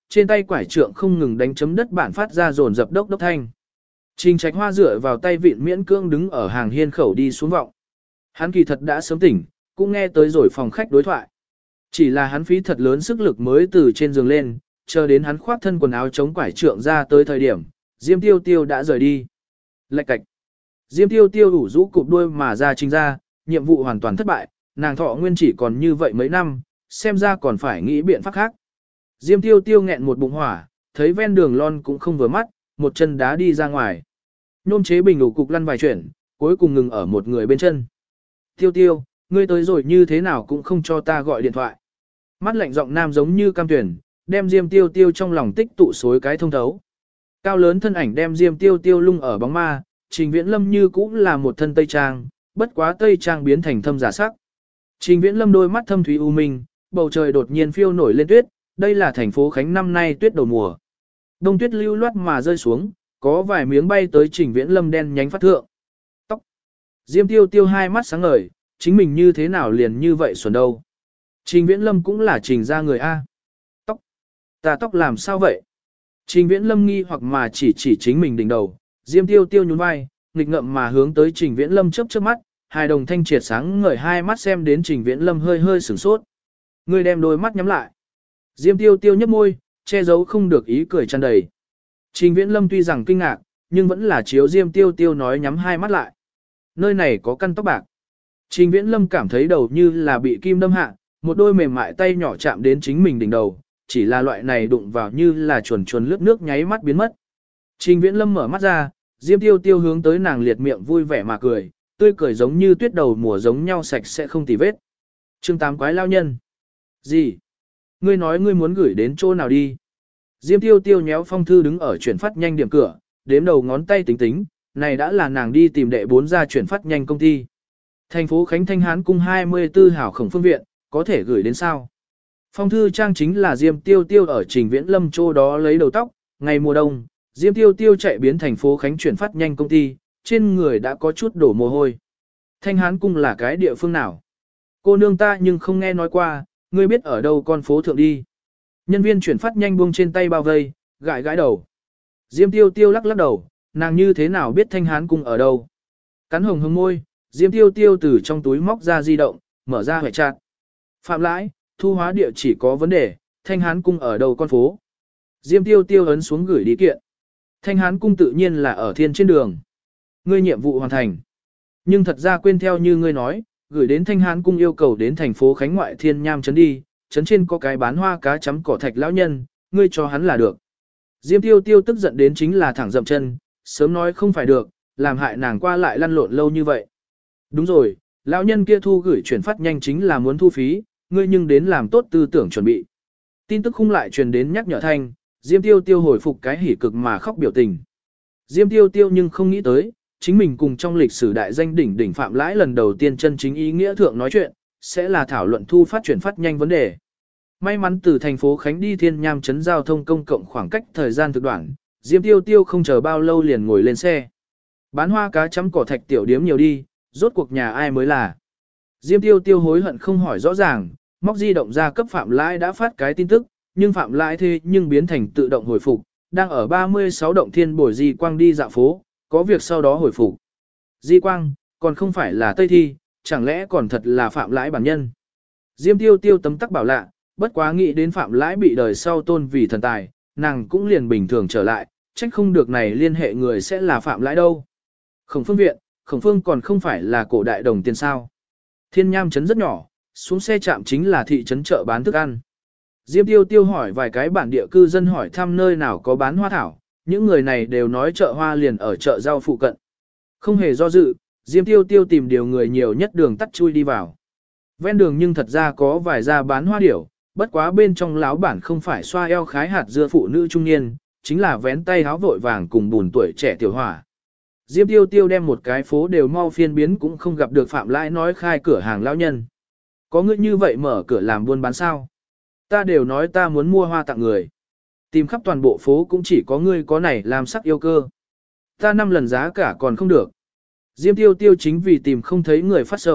trên tay quải trượng không ngừng đánh chấm đất bản phát ra dồn dập đốc đốc thanh. Trình Trạch Hoa dựa vào tay vịn miễn cưỡng đứng ở hàng hiên khẩu đi xuống vọng. Hắn kỳ thật đã sớm tỉnh, cũng nghe tới rồi phòng khách đối thoại. Chỉ là hắn phí thật lớn sức lực mới từ trên giường lên, chờ đến hắn khoác thân quần áo chống quải trượng ra tới thời điểm, Diêm Tiêu Tiêu đã rời đi. Lạch cạch. Diêm Tiêu Tiêu ủ rũ cụp đuôi mà ra Trình ra, nhiệm vụ hoàn toàn thất bại, nàng thọ nguyên chỉ còn như vậy mấy năm, xem ra còn phải nghĩ biện pháp khác. Diêm Tiêu Tiêu nghẹn một bụng hỏa, thấy ven đường lon cũng không vừa mắt, một chân đá đi ra ngoài. Nôm chế bình ủ cục lăn vài chuyển, cuối cùng ngừng ở một người bên chân. Tiêu Tiêu, ngươi tới rồi như thế nào cũng không cho ta gọi điện thoại. Mắt lạnh giọng nam giống như cam tuyển, đem Diêm Tiêu Tiêu trong lòng tích tụ xối cái thông thấu. Cao lớn thân ảnh đem Diêm Tiêu Tiêu lung ở bóng ma, Trình Viễn Lâm như cũng là một thân tây trang, bất quá tây trang biến thành thâm giả sắc. Trình Viễn Lâm đôi mắt thâm thúy u minh, bầu trời đột nhiên phiêu nổi lên tuyết, đây là thành phố Khánh năm nay tuyết đầu mùa. Đông tuyết lưu loát mà rơi xuống, có vài miếng bay tới Trình Viễn Lâm đen nhánh phát thượng. Tóc. Diêm Tiêu Tiêu hai mắt sáng ngời, chính mình như thế nào liền như vậy xuẩn đâu. Trình Viễn Lâm cũng là Trình ra người A. Tóc. Ta tóc làm sao vậy? Trình Viễn Lâm nghi hoặc mà chỉ chính mình đỉnh đầu, Diêm Tiêu Tiêu nhún vai, nghịch ngợm mà hướng tới Trình Viễn Lâm chớp chớp mắt, hai đồng thanh triệt sáng ngời hai mắt xem đến Trình Viễn Lâm hơi hơi sửng sốt. Người đem đôi mắt nhắm lại. Diêm Tiêu Tiêu nhếch môi, che giấu không được ý cười tràn đầy. Trình Viễn Lâm tuy rằng kinh ngạc, nhưng vẫn là chiếu Diêm Tiêu Tiêu nói nhắm hai mắt lại. Nơi này có căn tóc bạc. Trình Viễn Lâm cảm thấy đầu như là bị kim đâm hạ, một đôi mềm mại tay nhỏ chạm đến chính mình đỉnh đầu, chỉ là loại này đụng vào như là chuồn chuồn lướt nước nháy mắt biến mất. Trình Viễn Lâm mở mắt ra, Diêm Tiêu Tiêu hướng tới nàng liệt miệng vui vẻ mà cười, tươi cười giống như tuyết đầu mùa giống nhau sạch sẽ không tì vết. Chương 8 quái lao nhân. Gì? Ngươi nói ngươi muốn gửi đến chỗ nào đi? Diêm Tiêu Tiêu nhéo phong thư đứng ở chuyển phát nhanh điểm cửa, đếm đầu ngón tay tính tính, này đã là nàng đi tìm đệ 4 gia chuyển phát nhanh công ty. Thành phố Khánh Thanh Hán cung 24 hảo khổng phương viện, có thể gửi đến sao? Phong thư trang chính là Diêm Tiêu Tiêu ở Trình Viễn Lâm chỗ đó lấy đầu tóc, ngày mùa đông, Diêm Tiêu Tiêu chạy biến thành phố Khánh chuyển phát nhanh công ty, trên người đã có chút đổ mồ hôi. Thanh Hán cung là cái địa phương nào? Cô nương ta nhưng không nghe nói qua, ngươi biết ở đâu con phố thượng đi. Nhân viên chuyển phát nhanh buông trên tay bao vây, gãi gãi đầu. Diêm Tiêu Tiêu lắc lắc đầu, nàng như thế nào biết Thanh Hán cung ở đâu? Cắn hồng hồng môi, Diêm Tiêu Tiêu từ trong túi móc ra di động, mở ra hệ chặt. Phạm lãi, thu hóa địa chỉ có vấn đề, Thanh Hán cung ở đâu con phố? Diêm Tiêu Tiêu ấn xuống gửi đi kiện. Thanh Hán cung tự nhiên là ở thiên trên đường. Ngươi nhiệm vụ hoàn thành. Nhưng thật ra quên theo như ngươi nói, gửi đến Thanh Hán cung yêu cầu đến thành phố Khánh ngoại Thiên Nham trấn đi, trấn trên có cái bán hoa cá chấm cỏ thạch lão nhân, ngươi cho hắn là được. Diêm Tiêu Tiêu tức giận đến chính là thẳng dậm chân, sớm nói không phải được, làm hại nàng qua lại lăn lộn lâu như vậy. Đúng rồi, lão nhân kia thu gửi chuyển phát nhanh chính là muốn thu phí, ngươi nhưng đến làm tốt tư tưởng chuẩn bị. Tin tức khung lại truyền đến nhắc nhở thanh, Diêm Tiêu Tiêu hồi phục cái hỉ cực mà khóc biểu tình. Diêm Tiêu Tiêu nhưng không nghĩ tới, chính mình cùng trong lịch sử đại danh đỉnh đỉnh Phạm Lãi lần đầu tiên chân chính ý nghĩa thượng nói chuyện, sẽ là thảo luận thu phát chuyển phát nhanh vấn đề. May mắn từ thành phố Khánh đi Thiên Nham trấn giao thông công cộng khoảng cách thời gian thực đoạn, Diêm Tiêu Tiêu không chờ bao lâu liền ngồi lên xe. Bán hoa cá chấm cỏ thạch tiểu điếm nhiều đi, rốt cuộc nhà ai mới là. Diêm Tiêu Tiêu hối hận không hỏi rõ ràng, móc di động ra cấp Phạm Lãi đã phát cái tin tức, nhưng Phạm Lãi thế nhưng biến thành tự động hồi phục, đang ở 36 động Thiên Bồi Di Quang đi dạo phố, có việc sau đó hồi phục. Di Quang, còn không phải là Tây Thi, chẳng lẽ còn thật là Phạm Lãi bản nhân. Diêm Tiêu Tiêu tấm tắc bảo lạ, bất quá nghĩ đến Phạm Lãi bị đời sau tôn vì thần tài, nàng cũng liền bình thường trở lại, trách không được này liên hệ người sẽ là Phạm Lãi đâu. Khổng Phương viện, Khổng Phương còn không phải là cổ đại đồng tiền sao. Thiên Nham trấn rất nhỏ, xuống xe trạm chính là thị trấn chợ bán thức ăn. Diêm Tiêu Tiêu hỏi vài cái bản địa cư dân hỏi thăm nơi nào có bán hoa thảo, những người này đều nói chợ hoa liền ở chợ rau phụ cận. Không hề do dự, Diêm Tiêu Tiêu tìm điều người nhiều nhất đường tắt chui đi vào. Ven đường nhưng thật ra có vài gia bán hoa điểu, bất quá bên trong láo bản không phải xoa eo khái hạt dưa phụ nữ trung niên, chính là vén tay háo vội vàng cùng buồn tuổi trẻ tiểu hỏa. Diêm Tiêu Tiêu đem một cái phố đều mau phiên biến cũng không gặp được Phạm Lãi nói khai cửa hàng lão nhân. Có người như vậy mở cửa làm buôn bán sao? Ta đều nói ta muốn mua hoa tặng người. Tìm khắp toàn bộ phố cũng chỉ có ngươi có này làm sắc yêu cơ. Ta 5 lần giá cả còn không được. Diêm Tiêu Tiêu chính vì tìm không thấy người phát sầu,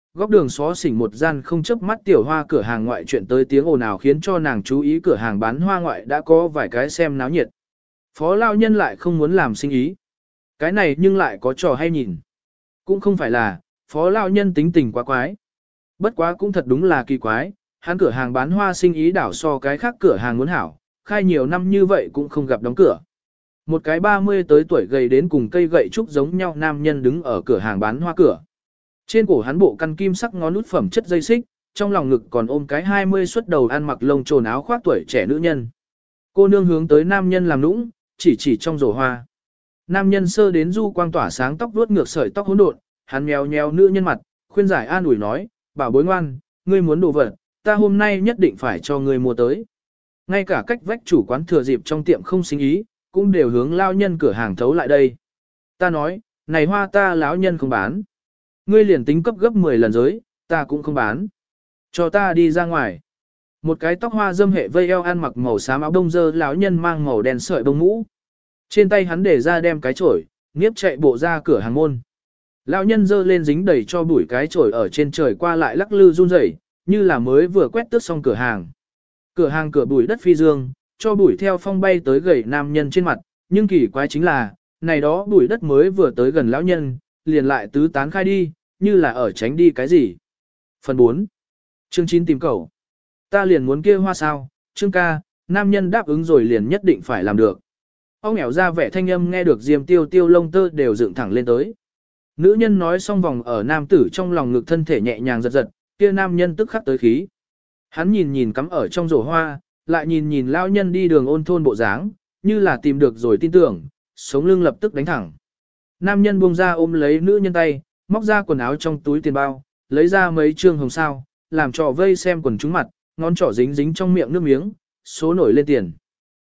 góc đường xó xỉnh một gian không chớp mắt tiểu hoa cửa hàng ngoại chuyện tới tiếng ồn ào khiến cho nàng chú ý cửa hàng bán hoa ngoại đã có vài cái xem náo nhiệt. Phó lao nhân lại không muốn làm sinh ý. Cái này nhưng lại có trò hay nhìn. Cũng không phải là, phó lao nhân tính tình quá quái. Bất quá cũng thật đúng là kỳ quái, hắn cửa hàng bán hoa sinh ý đảo so cái khác cửa hàng muốn hảo, khai nhiều năm như vậy cũng không gặp đóng cửa. Một cái 30 tới tuổi gầy đến cùng cây gậy trúc giống nhau nam nhân đứng ở cửa hàng bán hoa cửa. Trên cổ hắn bộ căn kim sắc ngón nút phẩm chất dây xích, trong lòng ngực còn ôm cái 20 xuất đầu ăn mặc lông trồn áo khoác tuổi trẻ nữ nhân. Cô nương hướng tới nam nhân làm nũng, chỉ trong rổ hoa. Nam nhân sơ đến du quang tỏa sáng tóc vuốt ngược sợi tóc hỗn độn, hắn mèo nheo nữ nhân mặt, khuyên giải an ủi nói, bảo bối ngoan, ngươi muốn đồ vật, ta hôm nay nhất định phải cho ngươi mua tới. Ngay cả cách vách chủ quán thừa dịp trong tiệm không sinh ý, cũng đều hướng lao nhân cửa hàng thấu lại đây. Ta nói, này hoa ta lão nhân không bán. Ngươi liền tính cấp gấp 10 lần giới, ta cũng không bán. Cho ta đi ra ngoài. Một cái tóc hoa dâm hệ vây eo ăn mặc màu xám áo đông dơ lão nhân mang màu đen sợi bông mũ. Trên tay hắn để ra đem cái chổi, nghiếp chạy bộ ra cửa hàng môn. Lão nhân dơ lên dính đầy cho bụi cái chổi ở trên trời qua lại lắc lư run rẩy, như là mới vừa quét tước xong cửa hàng. Cửa hàng cửa bụi đất phi dương, cho bụi theo phong bay tới gầy nam nhân trên mặt, nhưng kỳ quái chính là, này đó bụi đất mới vừa tới gần lão nhân, liền lại tứ tán khai đi, như là ở tránh đi cái gì. Phần 4. Chương 9 tìm cẩu. Ta liền muốn kia hoa sao, Trương ca, nam nhân đáp ứng rồi liền nhất định phải làm được. Ông ẻo ra vẻ thanh âm nghe được Diêm Tiêu Tiêu lông tơ đều dựng thẳng lên tới. Nữ nhân nói xong vòng ở nam tử trong lòng ngực thân thể nhẹ nhàng giật giật, kia nam nhân tức khắc tới khí. Hắn nhìn cắm ở trong rổ hoa, lại nhìn lão nhân đi đường ôn thôn bộ dáng, như là tìm được rồi tin tưởng, sống lưng lập tức đánh thẳng. Nam nhân buông ra ôm lấy nữ nhân tay, móc ra quần áo trong túi tiền bao, lấy ra mấy trương hồng sao, làm trò vây xem quần chúng mặt, ngón trỏ dính dính trong miệng nước miếng, số nổi lên tiền.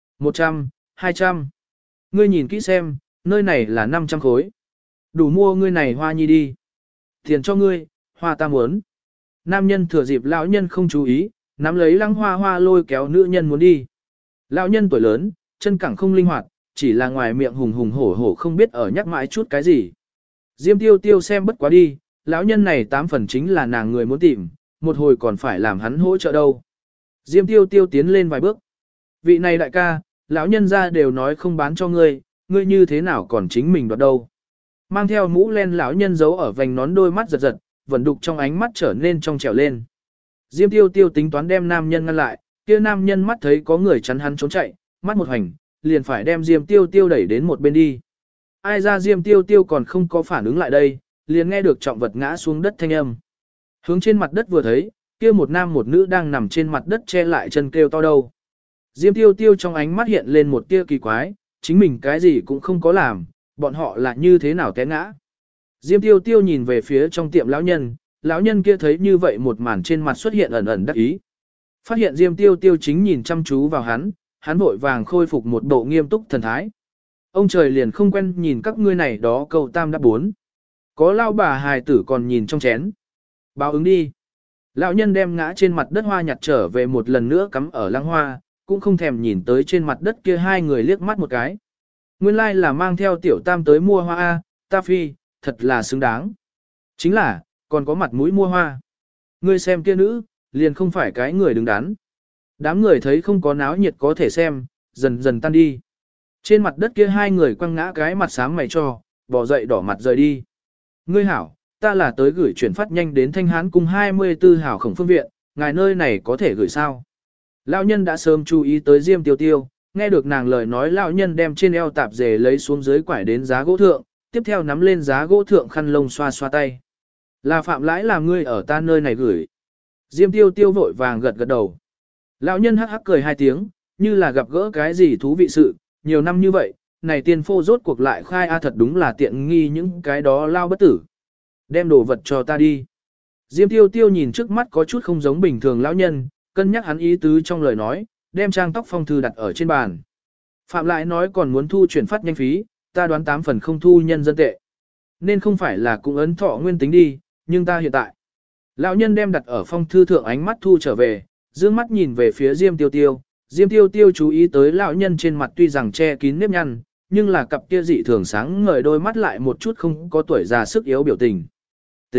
100, 200. Ngươi nhìn kỹ xem, nơi này là 500 khối. Đủ mua ngươi này hoa nhi đi. Tiền cho ngươi, hoa ta muốn. Nam nhân thừa dịp lão nhân không chú ý, nắm lấy lăng hoa hoa lôi kéo nữ nhân muốn đi. Lão nhân tuổi lớn, chân cẳng không linh hoạt, chỉ là ngoài miệng hùng hùng hổ hổ không biết ở nhắc mãi chút cái gì. Diêm Tiêu Tiêu xem bất quá đi, lão nhân này 8 phần chính là nàng người muốn tìm, một hồi còn phải làm hắn hỗ trợ đâu. Diêm Tiêu Tiêu tiến lên vài bước. Vị này đại ca, lão nhân ra đều nói không bán cho ngươi, ngươi như thế nào còn chính mình đoạt đâu. Mang theo mũ len lão nhân giấu ở vành nón đôi mắt giật giật, vẫn đục trong ánh mắt trở nên trong trẻo lên. Diêm Tiêu Tiêu tính toán đem nam nhân ngăn lại, kia nam nhân mắt thấy có người chắn hắn trốn chạy, mắt một hành, liền phải đem Diêm Tiêu Tiêu đẩy đến một bên đi. Ai ra Diêm Tiêu Tiêu còn không có phản ứng lại đây, liền nghe được trọng vật ngã xuống đất thanh âm. Hướng trên mặt đất vừa thấy, kia một nam một nữ đang nằm trên mặt đất che lại chân kêu to đâu. Diêm Tiêu Tiêu trong ánh mắt hiện lên một tia kỳ quái, chính mình cái gì cũng không có làm, bọn họ là như thế nào té ngã. Diêm Tiêu Tiêu nhìn về phía trong tiệm lão nhân kia thấy như vậy một màn trên mặt xuất hiện ẩn ẩn đắc ý. Phát hiện Diêm Tiêu Tiêu chính nhìn chăm chú vào hắn vội vàng khôi phục một bộ nghiêm túc thần thái. Ông trời liền không quen nhìn các ngươi này đó cầu tam đáp bốn. Có lao bà hài tử còn nhìn trong chén. Báo ứng đi. Lão nhân đem ngã trên mặt đất hoa nhặt trở về một lần nữa cắm ở lăng hoa, cũng không thèm nhìn tới trên mặt đất kia hai người liếc mắt một cái. Nguyên lai là mang theo tiểu tam tới mua hoa A, ta phi, thật là xứng đáng. Chính là, còn có mặt mũi mua hoa. Ngươi xem kia nữ, liền không phải cái người đứng đắn. Đám người thấy không có náo nhiệt có thể xem, dần dần tan đi. Trên mặt đất kia hai người quăng ngã cái mặt xám mày cho, bỏ dậy đỏ mặt rời đi. Ngươi hảo, ta là tới gửi chuyển phát nhanh đến Thanh Hán cung 24 hảo khổng phương viện, ngài nơi này có thể gửi sao? Lão nhân đã sớm chú ý tới Diêm Tiêu Tiêu, nghe được nàng lời nói lão nhân đem trên eo tạp dề lấy xuống dưới quải đến giá gỗ thượng, tiếp theo nắm lên giá gỗ thượng khăn lông xoa xoa tay. Là phạm lãi làm ngươi ở ta nơi này gửi. Diêm Tiêu Tiêu vội vàng gật gật đầu. Lão nhân hắc hắc cười hai tiếng, như là gặp gỡ cái gì thú vị sự, nhiều năm như vậy, này tiên phô rốt cuộc lại khai a thật đúng là tiện nghi những cái đó lao bất tử. Đem đồ vật cho ta đi. Diêm Tiêu Tiêu nhìn trước mắt có chút không giống bình thường lão nhân, cân nhắc hắn ý tứ trong lời nói, đem trang tóc phong thư đặt ở trên bàn. Phạm lại nói còn muốn thu chuyển phát nhanh phí, ta đoán 8 phần không thu nhân dân tệ. Nên không phải là cũng ấn thọ nguyên tính đi, nhưng ta hiện tại. Lão nhân đem đặt ở phong thư thượng ánh mắt thu trở về, dương mắt nhìn về phía Diêm Tiêu Tiêu. Diêm Tiêu Tiêu chú ý tới lão nhân trên mặt tuy rằng che kín nếp nhăn, nhưng là cặp kia dị thường sáng ngời đôi mắt lại một chút không có tuổi già sức yếu biểu tình. Tính,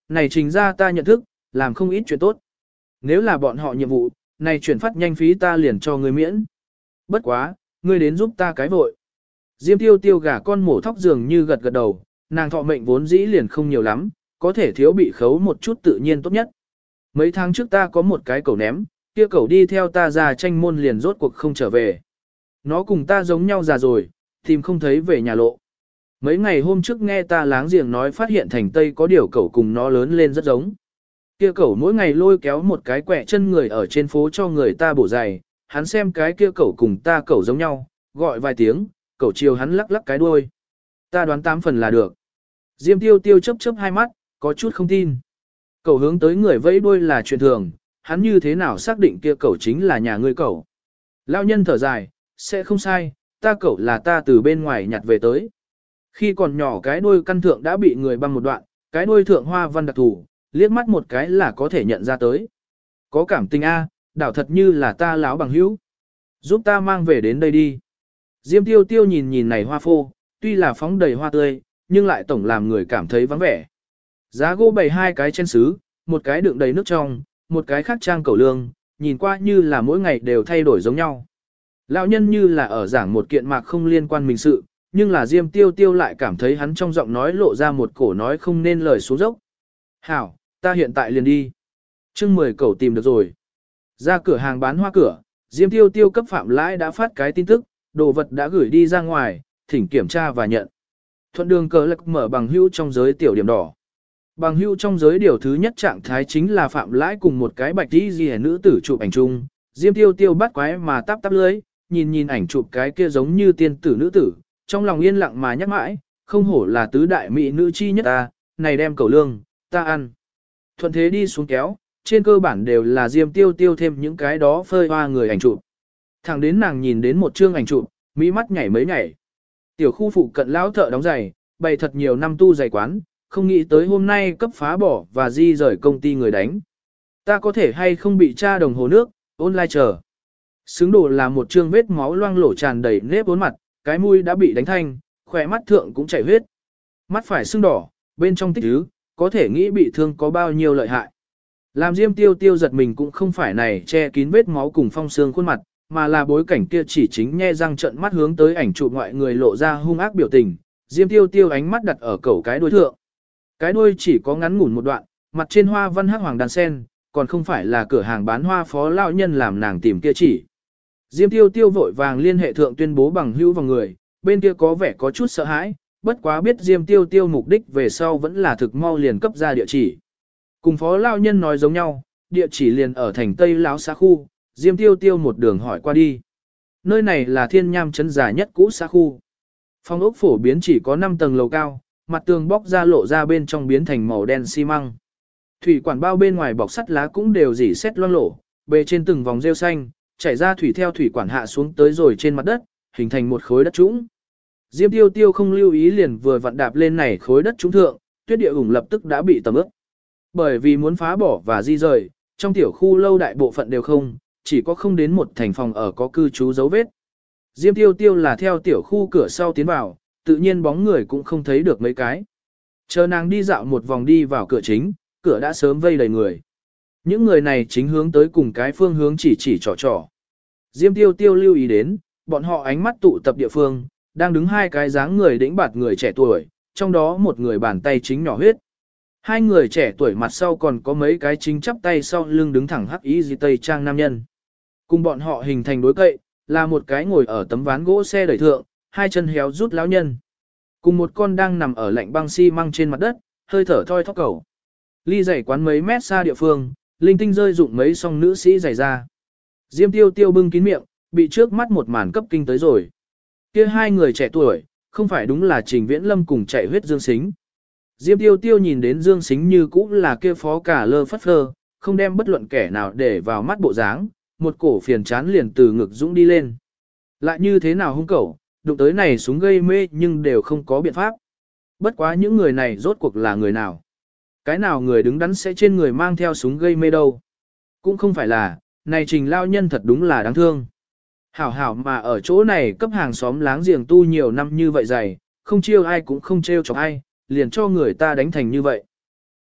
này Trình ra ta nhận thức, làm không ít chuyện tốt. Nếu là bọn họ nhiệm vụ, này chuyển phát nhanh phí ta liền cho ngươi miễn. Bất quá, ngươi đến giúp ta cái vội. Diêm tiêu tiêu gà con mổ thóc dường như gật gật đầu, nàng thọ mệnh vốn dĩ liền không nhiều lắm, có thể thiếu bị khấu một chút tự nhiên tốt nhất. Mấy tháng trước ta có một cái cẩu ném, kia cẩu đi theo ta ra tranh môn liền rốt cuộc không trở về. Nó cùng ta giống nhau già rồi, tìm không thấy về nhà lộ. Mấy ngày hôm trước nghe ta láng giềng nói phát hiện thành Tây có điều cẩu cùng nó lớn lên rất giống. Kia cẩu mỗi ngày lôi kéo một cái quẹ chân người ở trên phố cho người ta bổ giày, hắn xem cái kia cẩu cùng ta cẩu giống nhau, gọi vài tiếng, cẩu chiều hắn lắc lắc cái đuôi. Ta đoán 8 phần là được. Diêm tiêu tiêu chớp chớp hai mắt, có chút không tin. Cẩu hướng tới người vẫy đuôi là chuyện thường, hắn như thế nào xác định kia cẩu chính là nhà ngươi cẩu. Lão nhân thở dài, sẽ không sai, ta cẩu là ta từ bên ngoài nhặt về tới. Khi còn nhỏ cái đuôi căn thượng đã bị người băng một đoạn, cái đuôi thượng hoa văn đặc thù, liếc mắt một cái là có thể nhận ra tới. Có cảm tình a, đảo thật như là ta láo bằng hữu. Giúp ta mang về đến đây đi. Diêm tiêu tiêu nhìn nhìn này hoa phô, tuy là phóng đầy hoa tươi, nhưng lại tổng làm người cảm thấy vắng vẻ. Giá gỗ bày hai cái trên sứ, một cái đựng đầy nước trong, một cái khác trang cẩu lương, nhìn qua như là mỗi ngày đều thay đổi giống nhau. Lão nhân như là ở giảng một kiện mạc không liên quan mình sự, nhưng là Diêm tiêu tiêu lại cảm thấy hắn trong giọng nói lộ ra một cổ nói không nên lời xuống dốc. Hảo, ta hiện tại liền đi. Chương 10 cẩu tìm được rồi. Ra cửa hàng bán hoa cửa, Diêm tiêu tiêu cấp Phạm Lãi đã phát cái tin tức, đồ vật đã gửi đi ra ngoài, thỉnh kiểm tra và nhận. Thuận đường cờ lạc mở bằng hữu trong giới tiểu điểm đỏ. Bằng hữu trong giới điều thứ nhất trạng thái chính là Phạm Lãi cùng một cái bạch tí gì nữ tử chụp ảnh chung. Diêm tiêu tiêu bắt quái mà tắp tắp lưới, nhìn nhìn ảnh chụp cái kia giống như tiên tử nữ tử, trong lòng yên lặng mà nhắc mãi, không hổ là tứ đại mỹ nữ chi nhất ta, này đem cẩu lương, ta ăn. Thuận thế đi xuống kéo, trên cơ bản đều là Diêm tiêu tiêu thêm những cái đó phơi hoa người ảnh chụp. Thẳng đến nàng nhìn đến một chương ảnh chụp, mỹ mắt nhảy mấy nhảy. Tiểu khu phụ cận lão thợ đóng giày, bày thật nhiều năm tu giày quán, không nghĩ tới hôm nay cấp phá bỏ và di rời công ty người đánh. Ta có thể hay không bị tra đồng hồ nước, online chờ. Xứng đồ là một chương vết máu loang lổ tràn đầy nếp vốn mặt, cái mũi đã bị đánh thanh, khỏe mắt thượng cũng chảy huyết. Mắt phải sưng đỏ, bên trong tích ứ, có thể nghĩ bị thương có bao nhiêu lợi hại. Làm Diêm tiêu tiêu giật mình cũng không phải này che kín vết máu cùng phong xương khuôn mặt, mà là bối cảnh kia chỉ chính nhe răng trận mắt hướng tới ảnh chụp ngoại người lộ ra hung ác biểu tình. Diêm tiêu tiêu ánh mắt đặt ở cẩu cái đuôi thượng. Cái đuôi chỉ có ngắn ngủn một đoạn, mặt trên hoa văn hắc hoàng đàn sen, còn không phải là cửa hàng bán hoa phó lão nhân làm nàng tìm kia chỉ. Diêm tiêu tiêu vội vàng liên hệ thượng tuyên bố bằng hữu vào người, bên kia có vẻ có chút sợ hãi, bất quá biết Diêm tiêu tiêu mục đích về sau vẫn là thực mau liền cấp ra địa chỉ. Cùng phó lão nhân nói giống nhau, địa chỉ liền ở thành Tây Lão xã khu, Diêm tiêu tiêu một đường hỏi qua đi. Nơi này là Thiên Nham trấn dài nhất cũ xã khu. Phòng ốc phổ biến chỉ có 5 tầng lầu cao, mặt tường bóc ra lộ ra bên trong biến thành màu đen xi măng. Thủy quản bao bên ngoài bọc sắt lá cũng đều rỉ sét loang lổ, bề trên từng vòng rêu xanh, chảy ra thủy theo thủy quản hạ xuống tới rồi trên mặt đất, hình thành một khối đất trũng. Diêm tiêu tiêu không lưu ý liền vừa vặn đạp lên này khối đất trũng thượng, tuyết địa ủng lập tức đã bị tầm ướt. Bởi vì muốn phá bỏ và di rời, trong tiểu khu lâu đại bộ phận đều không, chỉ có không đến một thành phòng ở có cư trú dấu vết. Diêm tiêu tiêu là theo tiểu khu cửa sau tiến vào, tự nhiên bóng người cũng không thấy được mấy cái. Chờ nàng đi dạo một vòng đi vào cửa chính, cửa đã sớm vây đầy người. Những người này chính hướng tới cùng cái phương hướng chỉ trò trò. Diêm tiêu tiêu lưu ý đến, bọn họ ánh mắt tụ tập địa phương, đang đứng hai cái dáng người đĩnh bạt người trẻ tuổi, trong đó một người bàn tay chính nhỏ huyết. Hai người trẻ tuổi mặt sau còn có mấy cái chính chắp tay sau lưng đứng thẳng hắc ý gì tây trang nam nhân. Cùng bọn họ hình thành đối cậy, là một cái ngồi ở tấm ván gỗ xe đẩy thượng, hai chân héo rút lão nhân. Cùng một con đang nằm ở lạnh băng xi măng trên mặt đất, hơi thở thoi thóp cầu. Ly giày quán mấy mét xa địa phương, linh tinh rơi dụng mấy song nữ sĩ giày ra. Diêm tiêu tiêu bưng kín miệng, bị trước mắt một màn cấp kinh tới rồi. Kia hai người trẻ tuổi, không phải đúng là Trình Viễn Lâm cùng chạy huyết Dương Sính. Diêm tiêu tiêu nhìn đến Dương Sính như cũ là kia phó cả lơ phất phơ, không đem bất luận kẻ nào để vào mắt bộ dáng, một cổ phiền chán liền từ ngực dũng đi lên. Lại như thế nào hung cẩu, đụng tới này súng gây mê nhưng đều không có biện pháp. Bất quá những người này rốt cuộc là người nào? Cái nào người đứng đắn sẽ trên người mang theo súng gây mê đâu? Cũng không phải là, này Trình lao nhân thật đúng là đáng thương. Hảo hảo mà ở chỗ này cấp hàng xóm láng giềng tu nhiều năm như vậy dày, không chiêu ai cũng không trêu chọc ai, liền cho người ta đánh thành như vậy.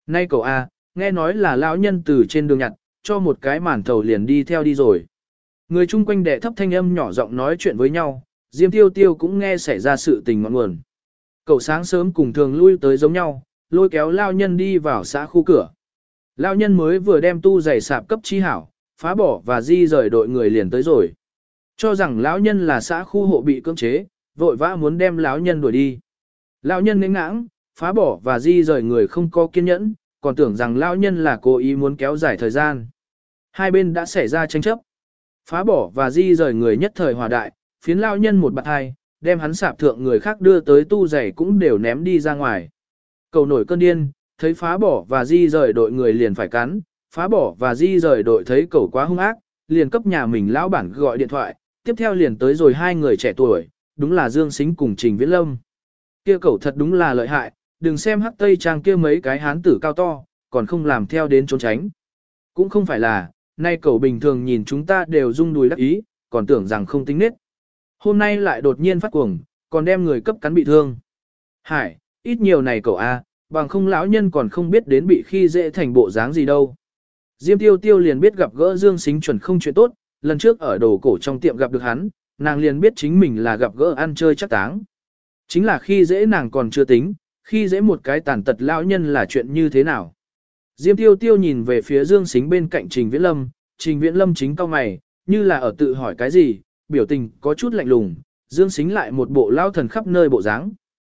Nay cậu A, nghe nói là lão nhân từ trên đường nhặt, cho một cái màn thầu liền đi theo đi rồi. Người chung quanh đệ thấp thanh âm nhỏ giọng nói chuyện với nhau, Diêm Tiêu Tiêu cũng nghe xảy ra sự tình ngọn nguồn. Cậu sáng sớm cùng thường lui tới giống nhau, lôi kéo lao nhân đi vào xã khu cửa. Lao nhân mới vừa đem tu giày sạp cấp chi hảo, phá bỏ và di rời đội người liền tới rồi. Cho rằng lão nhân là xã khu hộ bị cưỡng chế, vội vã muốn đem lão nhân đuổi đi. Lão nhân ngã ngãng, phá bỏ và di rời người không có kiên nhẫn, còn tưởng rằng lão nhân là cố ý muốn kéo dài thời gian. Hai bên đã xảy ra tranh chấp. Phá bỏ và di rời người nhất thời hòa đại, phiến lão nhân một bạt hai, đem hắn sạp thượng người khác đưa tới tu giày cũng đều ném đi ra ngoài. Cầu nổi cơn điên, thấy phá bỏ và di rời đội người liền phải cắn, phá bỏ và di rời đội thấy cầu quá hung ác, liền cấp nhà mình lão bản gọi điện thoại, tiếp theo liền tới rồi hai người trẻ tuổi, đúng là Dương Sính cùng Trình Viễn Lâm. Kia cầu thật đúng là lợi hại, đừng xem hắc tây trang kia mấy cái hán tử cao to, còn không làm theo đến trốn tránh. Cũng không phải là, nay cầu bình thường nhìn chúng ta đều rung đùi đắc ý, còn tưởng rằng không tính nết. Hôm nay lại đột nhiên phát cuồng, còn đem người cấp cắn bị thương. Hải, ít nhiều này cậu A, bằng không lão nhân còn không biết đến bị khi dễ thành bộ dáng gì đâu. Diêm Tiêu Tiêu liền biết gặp gỡ Dương Sính chuẩn không chuyện tốt, lần trước ở đồ cổ trong tiệm gặp được hắn, nàng liền biết chính mình là gặp gỡ ăn chơi chắc táng. Chính là khi dễ nàng còn chưa tính, khi dễ một cái tàn tật lão nhân là chuyện như thế nào. Diêm Tiêu Tiêu nhìn về phía Dương Sính bên cạnh Trình Viễn Lâm, Trình Viễn Lâm chính cau mày, như là ở tự hỏi cái gì, biểu tình có chút lạnh lùng, Dương Sính lại một bộ lao thần khắp nơi bộ dáng.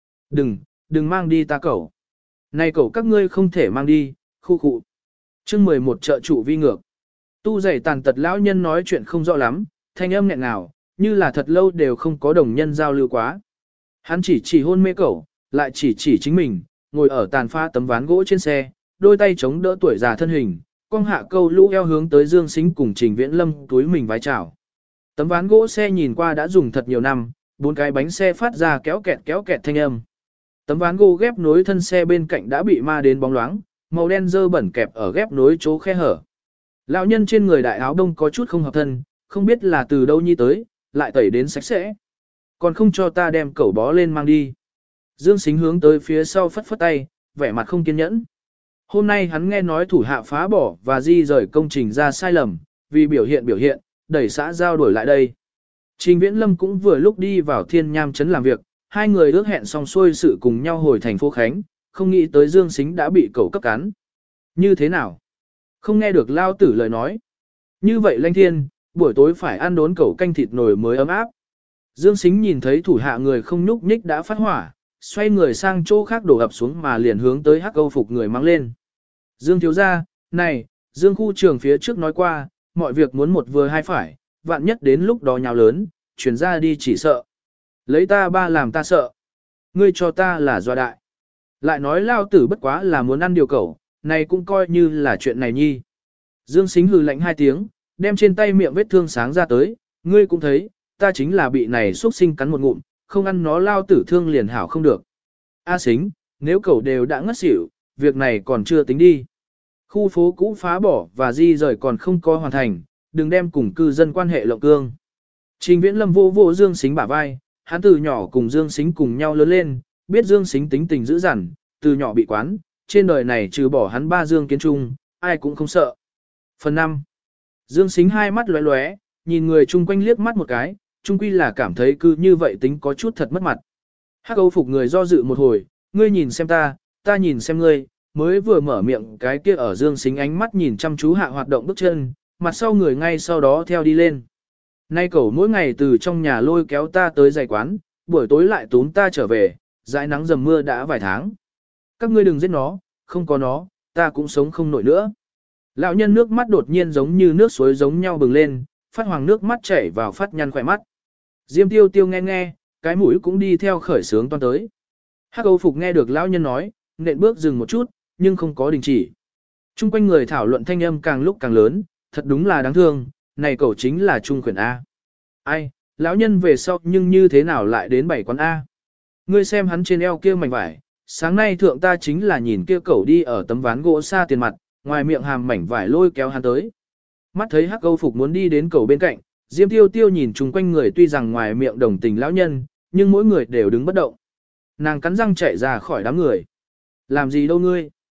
Đừng mang đi ta cẩu. Này cẩu các ngươi không thể mang đi, khu khụ. Chương 11 trợ chủ vi ngược. Tu giày tàn tật lão nhân nói chuyện không rõ lắm, thanh âm nghẹn ngào, như là thật lâu đều không có đồng nhân giao lưu quá. Hắn chỉ hôn mê cẩu, lại chỉ chính mình, ngồi ở tàn pha tấm ván gỗ trên xe, đôi tay chống đỡ tuổi già thân hình, cong hạ câu lũ eo hướng tới Dương Sính cùng Trình Viễn Lâm túi mình vái chào. Tấm ván gỗ xe nhìn qua đã dùng thật nhiều năm, bốn cái bánh xe phát ra kéo kẹt thanh âm. Tấm ván gỗ ghép nối thân xe bên cạnh đã bị ma đến bóng loáng, màu đen dơ bẩn kẹp ở ghép nối chỗ khe hở. Lão nhân trên người đại áo đông có chút không hợp thân, không biết là từ đâu nhi tới, lại tẩy đến sạch sẽ. Còn không cho ta đem cẩu bó lên mang đi. Dương Sính hướng tới phía sau phất phất tay, vẻ mặt không kiên nhẫn. Hôm nay hắn nghe nói thủ hạ phá bỏ và di rời công trình ra sai lầm, vì biểu hiện, đẩy xã giao đổi lại đây. Trình Viễn Lâm cũng vừa lúc đi vào Thiên Nham trấn làm việc, hai người ước hẹn xong xuôi sự cùng nhau hồi thành phố Khánh, không nghĩ tới Dương Sính đã bị cẩu cấp cắn. Như thế nào? Không nghe được lao tử lời nói. Như vậy Lanh Thiên, buổi tối phải ăn đốn cẩu canh thịt nồi mới ấm áp. Dương Sính nhìn thấy thủ hạ người không nhúc nhích đã phát hỏa, xoay người sang chỗ khác đổ ập xuống mà liền hướng tới Hắc Âu Phục người mang lên. Dương thiếu gia, này, Dương khu trường phía trước nói qua, mọi việc muốn một vừa hai phải, vạn nhất đến lúc đó nhào lớn, chuyển ra đi chỉ sợ. Lấy ta ba làm ta sợ. Ngươi cho ta là doa đại. Lại nói lao tử bất quá là muốn ăn điều cẩu, này cũng coi như là chuyện này nhi. Dương Sính hừ lạnh hai tiếng, đem trên tay miệng vết thương sáng ra tới, ngươi cũng thấy, ta chính là bị này xuất sinh cắn một ngụm, không ăn nó lao tử thương liền hảo không được. A Sính, nếu cẩu đều đã ngất xỉu, việc này còn chưa tính đi. Khu phố cũ phá bỏ và di rời còn không có hoàn thành, đừng đem cùng cư dân quan hệ lộng cương. Trình Viễn Lâm vô Dương Sính bả vai, hắn từ nhỏ cùng Dương Sính cùng nhau lớn lên, biết Dương Sính tính tình dữ dằn, từ nhỏ bị quán, trên đời này trừ bỏ hắn ba Dương Kiến Trung, ai cũng không sợ. Phần 5. Dương Sính hai mắt lóe lóe, nhìn người chung quanh liếc mắt một cái, chung quy là cảm thấy cứ như vậy tính có chút thật mất mặt. Hắc Âu Phục người do dự một hồi, ngươi nhìn xem ta nhìn xem ngươi, mới vừa mở miệng cái kia ở Dương Sính ánh mắt nhìn chăm chú hạ hoạt động bước chân, mặt sau người ngay sau đó theo đi lên. Nay cậu mỗi ngày từ trong nhà lôi kéo ta tới giày quán, buổi tối lại tún ta trở về, dãi nắng dầm mưa đã vài tháng. Các ngươi đừng giết nó, không có nó, ta cũng sống không nổi nữa. Lão nhân nước mắt đột nhiên giống như nước suối giống nhau bừng lên, phát hoàng nước mắt chảy vào phát nhăn khỏe mắt. Diêm Tiêu Tiêu nghe, cái mũi cũng đi theo khởi sướng toan tới. Hắc Âu Phục nghe được lão nhân nói, nện bước dừng một chút, nhưng không có đình chỉ. Trung quanh người thảo luận thanh âm càng lúc càng lớn, thật đúng là đáng thương, này cậu chính là Trung Khuyển A. Ai, lão nhân về sau nhưng như thế nào lại đến 7 quán A. Ngươi xem hắn trên eo kia mảnh vải, sáng nay thượng ta chính là nhìn kia cậu đi ở tấm ván gỗ xa tiền mặt, ngoài miệng hàm mảnh vải lôi kéo hắn tới. Mắt thấy Hắc Âu Phục muốn đi đến cậu bên cạnh, Diêm Tiêu Tiêu nhìn chung quanh người tuy rằng ngoài miệng đồng tình lão nhân, nhưng mỗi người đều đứng bất động. Nàng cắn răng chạy ra khỏi đám người. Làm gì đâu ngươi?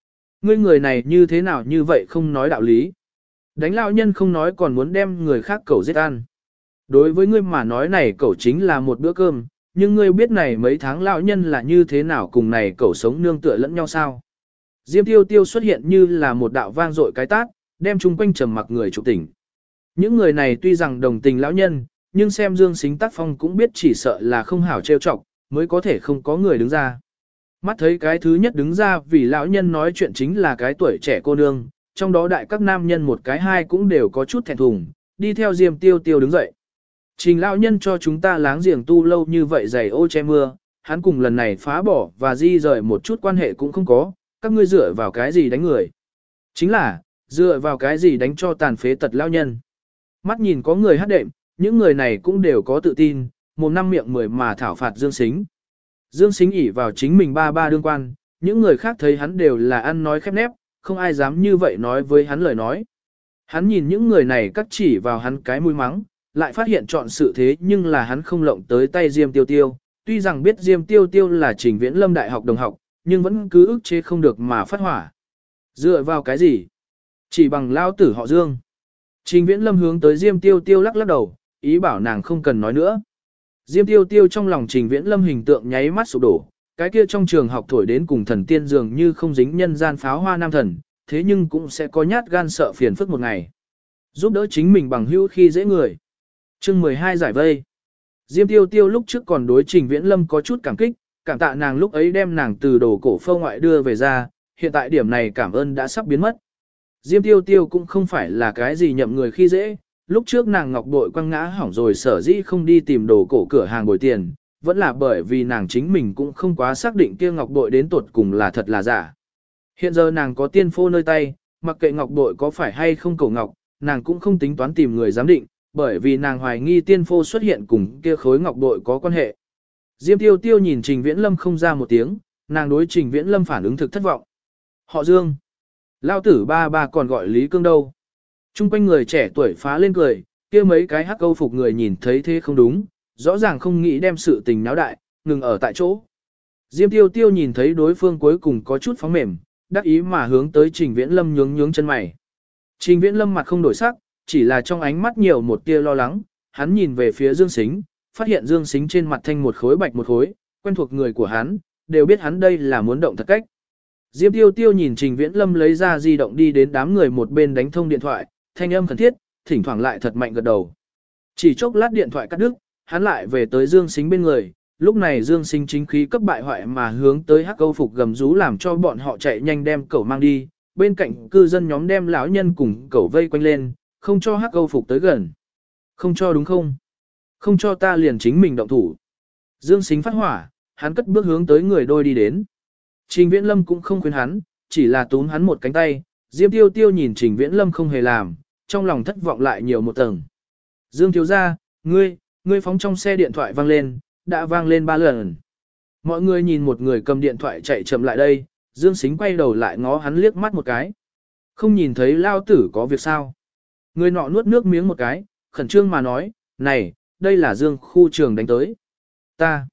Ngươi người này như thế nào như vậy không nói đạo lý. Đánh lão nhân không nói còn muốn đem người khác cẩu giết ăn. Đối với ngươi mà nói này cẩu chính là một bữa cơm, nhưng ngươi biết này mấy tháng lão nhân là như thế nào cùng này cẩu sống nương tựa lẫn nhau sao. Diêm tiêu tiêu xuất hiện như là một đạo vang dội cái tát, đem chung quanh trầm mặc người trục tỉnh. Những người này tuy rằng đồng tình lão nhân, nhưng xem Dương Sính tác phong cũng biết chỉ sợ là không hảo trêu chọc, mới có thể không có người đứng ra. Mắt thấy cái thứ nhất đứng ra vì lão nhân nói chuyện chính là cái tuổi trẻ cô nương, trong đó đại các nam nhân một cái hai cũng đều có chút thẹn thùng, đi theo Diêm tiêu tiêu đứng dậy. Trình lão nhân cho chúng ta láng giềng tu lâu như vậy dày ô che mưa, hắn cùng lần này phá bỏ và di rời một chút quan hệ cũng không có, các ngươi dựa vào cái gì đánh người. Chính là, dựa vào cái gì đánh cho tàn phế tật lão nhân. Mắt nhìn có người hát đệm, những người này cũng đều có tự tin, một năm miệng mười mà thảo phạt Dương Sính. Dương Sính ỷ vào chính mình ba đương quan, những người khác thấy hắn đều là ăn nói khép nép, không ai dám như vậy nói với hắn lời nói. Hắn nhìn những người này cắt chỉ vào hắn cái mũi mắng, lại phát hiện chọn sự thế nhưng là hắn không lộng tới tay Diêm Tiêu Tiêu, tuy rằng biết Diêm Tiêu Tiêu là Trình Viễn Lâm đại học đồng học, nhưng vẫn cứ ức chế không được mà phát hỏa. Dựa vào cái gì? Chỉ bằng lao tử họ Dương. Trình Viễn Lâm hướng tới Diêm Tiêu Tiêu lắc lắc đầu, ý bảo nàng không cần nói nữa. Diêm Tiêu Tiêu trong lòng Trình Viễn Lâm hình tượng nháy mắt sụp đổ, cái kia trong trường học thổi đến cùng thần tiên dường như không dính nhân gian pháo hoa nam thần, thế nhưng cũng sẽ có nhát gan sợ phiền phức một ngày. Giúp đỡ chính mình bằng hữu khi dễ người. Chương 12 giải vây. Diêm Tiêu Tiêu lúc trước còn đối Trình Viễn Lâm có chút cảm kích, cảm tạ nàng lúc ấy đem nàng từ đồ cổ phô ngoại đưa về ra, hiện tại điểm này cảm ơn đã sắp biến mất. Diêm Tiêu Tiêu cũng không phải là cái gì nhậm người khi dễ, lúc trước nàng ngọc bội quăng ngã hỏng rồi sở dĩ không đi tìm đồ cổ cửa hàng bồi tiền, vẫn là bởi vì nàng chính mình cũng không quá xác định kia ngọc bội đến tuột cùng là thật là giả. Hiện giờ nàng có tiên phô nơi tay, mặc kệ ngọc bội có phải hay không cổ ngọc, nàng cũng không tính toán tìm người giám định, bởi vì nàng hoài nghi tiên phô xuất hiện cùng kia khối ngọc bội có quan hệ. Diêm Tiêu Tiêu nhìn Trình Viễn Lâm không ra một tiếng, nàng đối Trình Viễn Lâm phản ứng thực thất vọng. Họ Dương. Lao tử ba còn gọi Lý Cương đâu. Trung quanh người trẻ tuổi phá lên cười, kia mấy cái hắc câu phục người nhìn thấy thế không đúng, rõ ràng không nghĩ đem sự tình náo đại, ngừng ở tại chỗ. Diêm Tiêu Tiêu nhìn thấy đối phương cuối cùng có chút phóng mềm, đắc ý mà hướng tới Trình Viễn Lâm nhướng chân mày. Trình Viễn Lâm mặt không đổi sắc, chỉ là trong ánh mắt nhiều một tia lo lắng, hắn nhìn về phía Dương Sính, phát hiện Dương Sính trên mặt thanh một khối bạch một khối, quen thuộc người của hắn, đều biết hắn đây là muốn động thật cách. Diêm Tiêu Tiêu nhìn Trình Viễn Lâm lấy ra di động đi đến đám người một bên đánh thông điện thoại, thanh âm khẩn thiết, thỉnh thoảng lại thật mạnh gật đầu. Chỉ chốc lát điện thoại cắt đứt, hắn lại về tới Dương Sính bên người, lúc này Dương Sính chính khí cấp bại hoại mà hướng tới hắc câu phục gầm rú làm cho bọn họ chạy nhanh đem cẩu mang đi, bên cạnh cư dân nhóm đem lão nhân cùng cẩu vây quanh lên, không cho hắc câu phục tới gần. Không cho đúng không? Không cho ta liền chính mình động thủ. Dương Sính phát hỏa, hắn cất bước hướng tới người đôi đi đến. Trình Viễn Lâm cũng không khuyên hắn, chỉ là túm hắn một cánh tay, Diêm Tiêu Tiêu nhìn Trình Viễn Lâm không hề làm, trong lòng thất vọng lại nhiều một tầng. Dương thiếu gia, ngươi phóng trong xe điện thoại vang lên, đã vang lên 3 lần. Mọi người nhìn một người cầm điện thoại chạy chậm lại đây, Dương Sính quay đầu lại ngó hắn liếc mắt một cái. Không nhìn thấy lao tử có việc sao. Người nọ nuốt nước miếng một cái, khẩn trương mà nói, này, đây là Dương khu trường đánh tới. Ta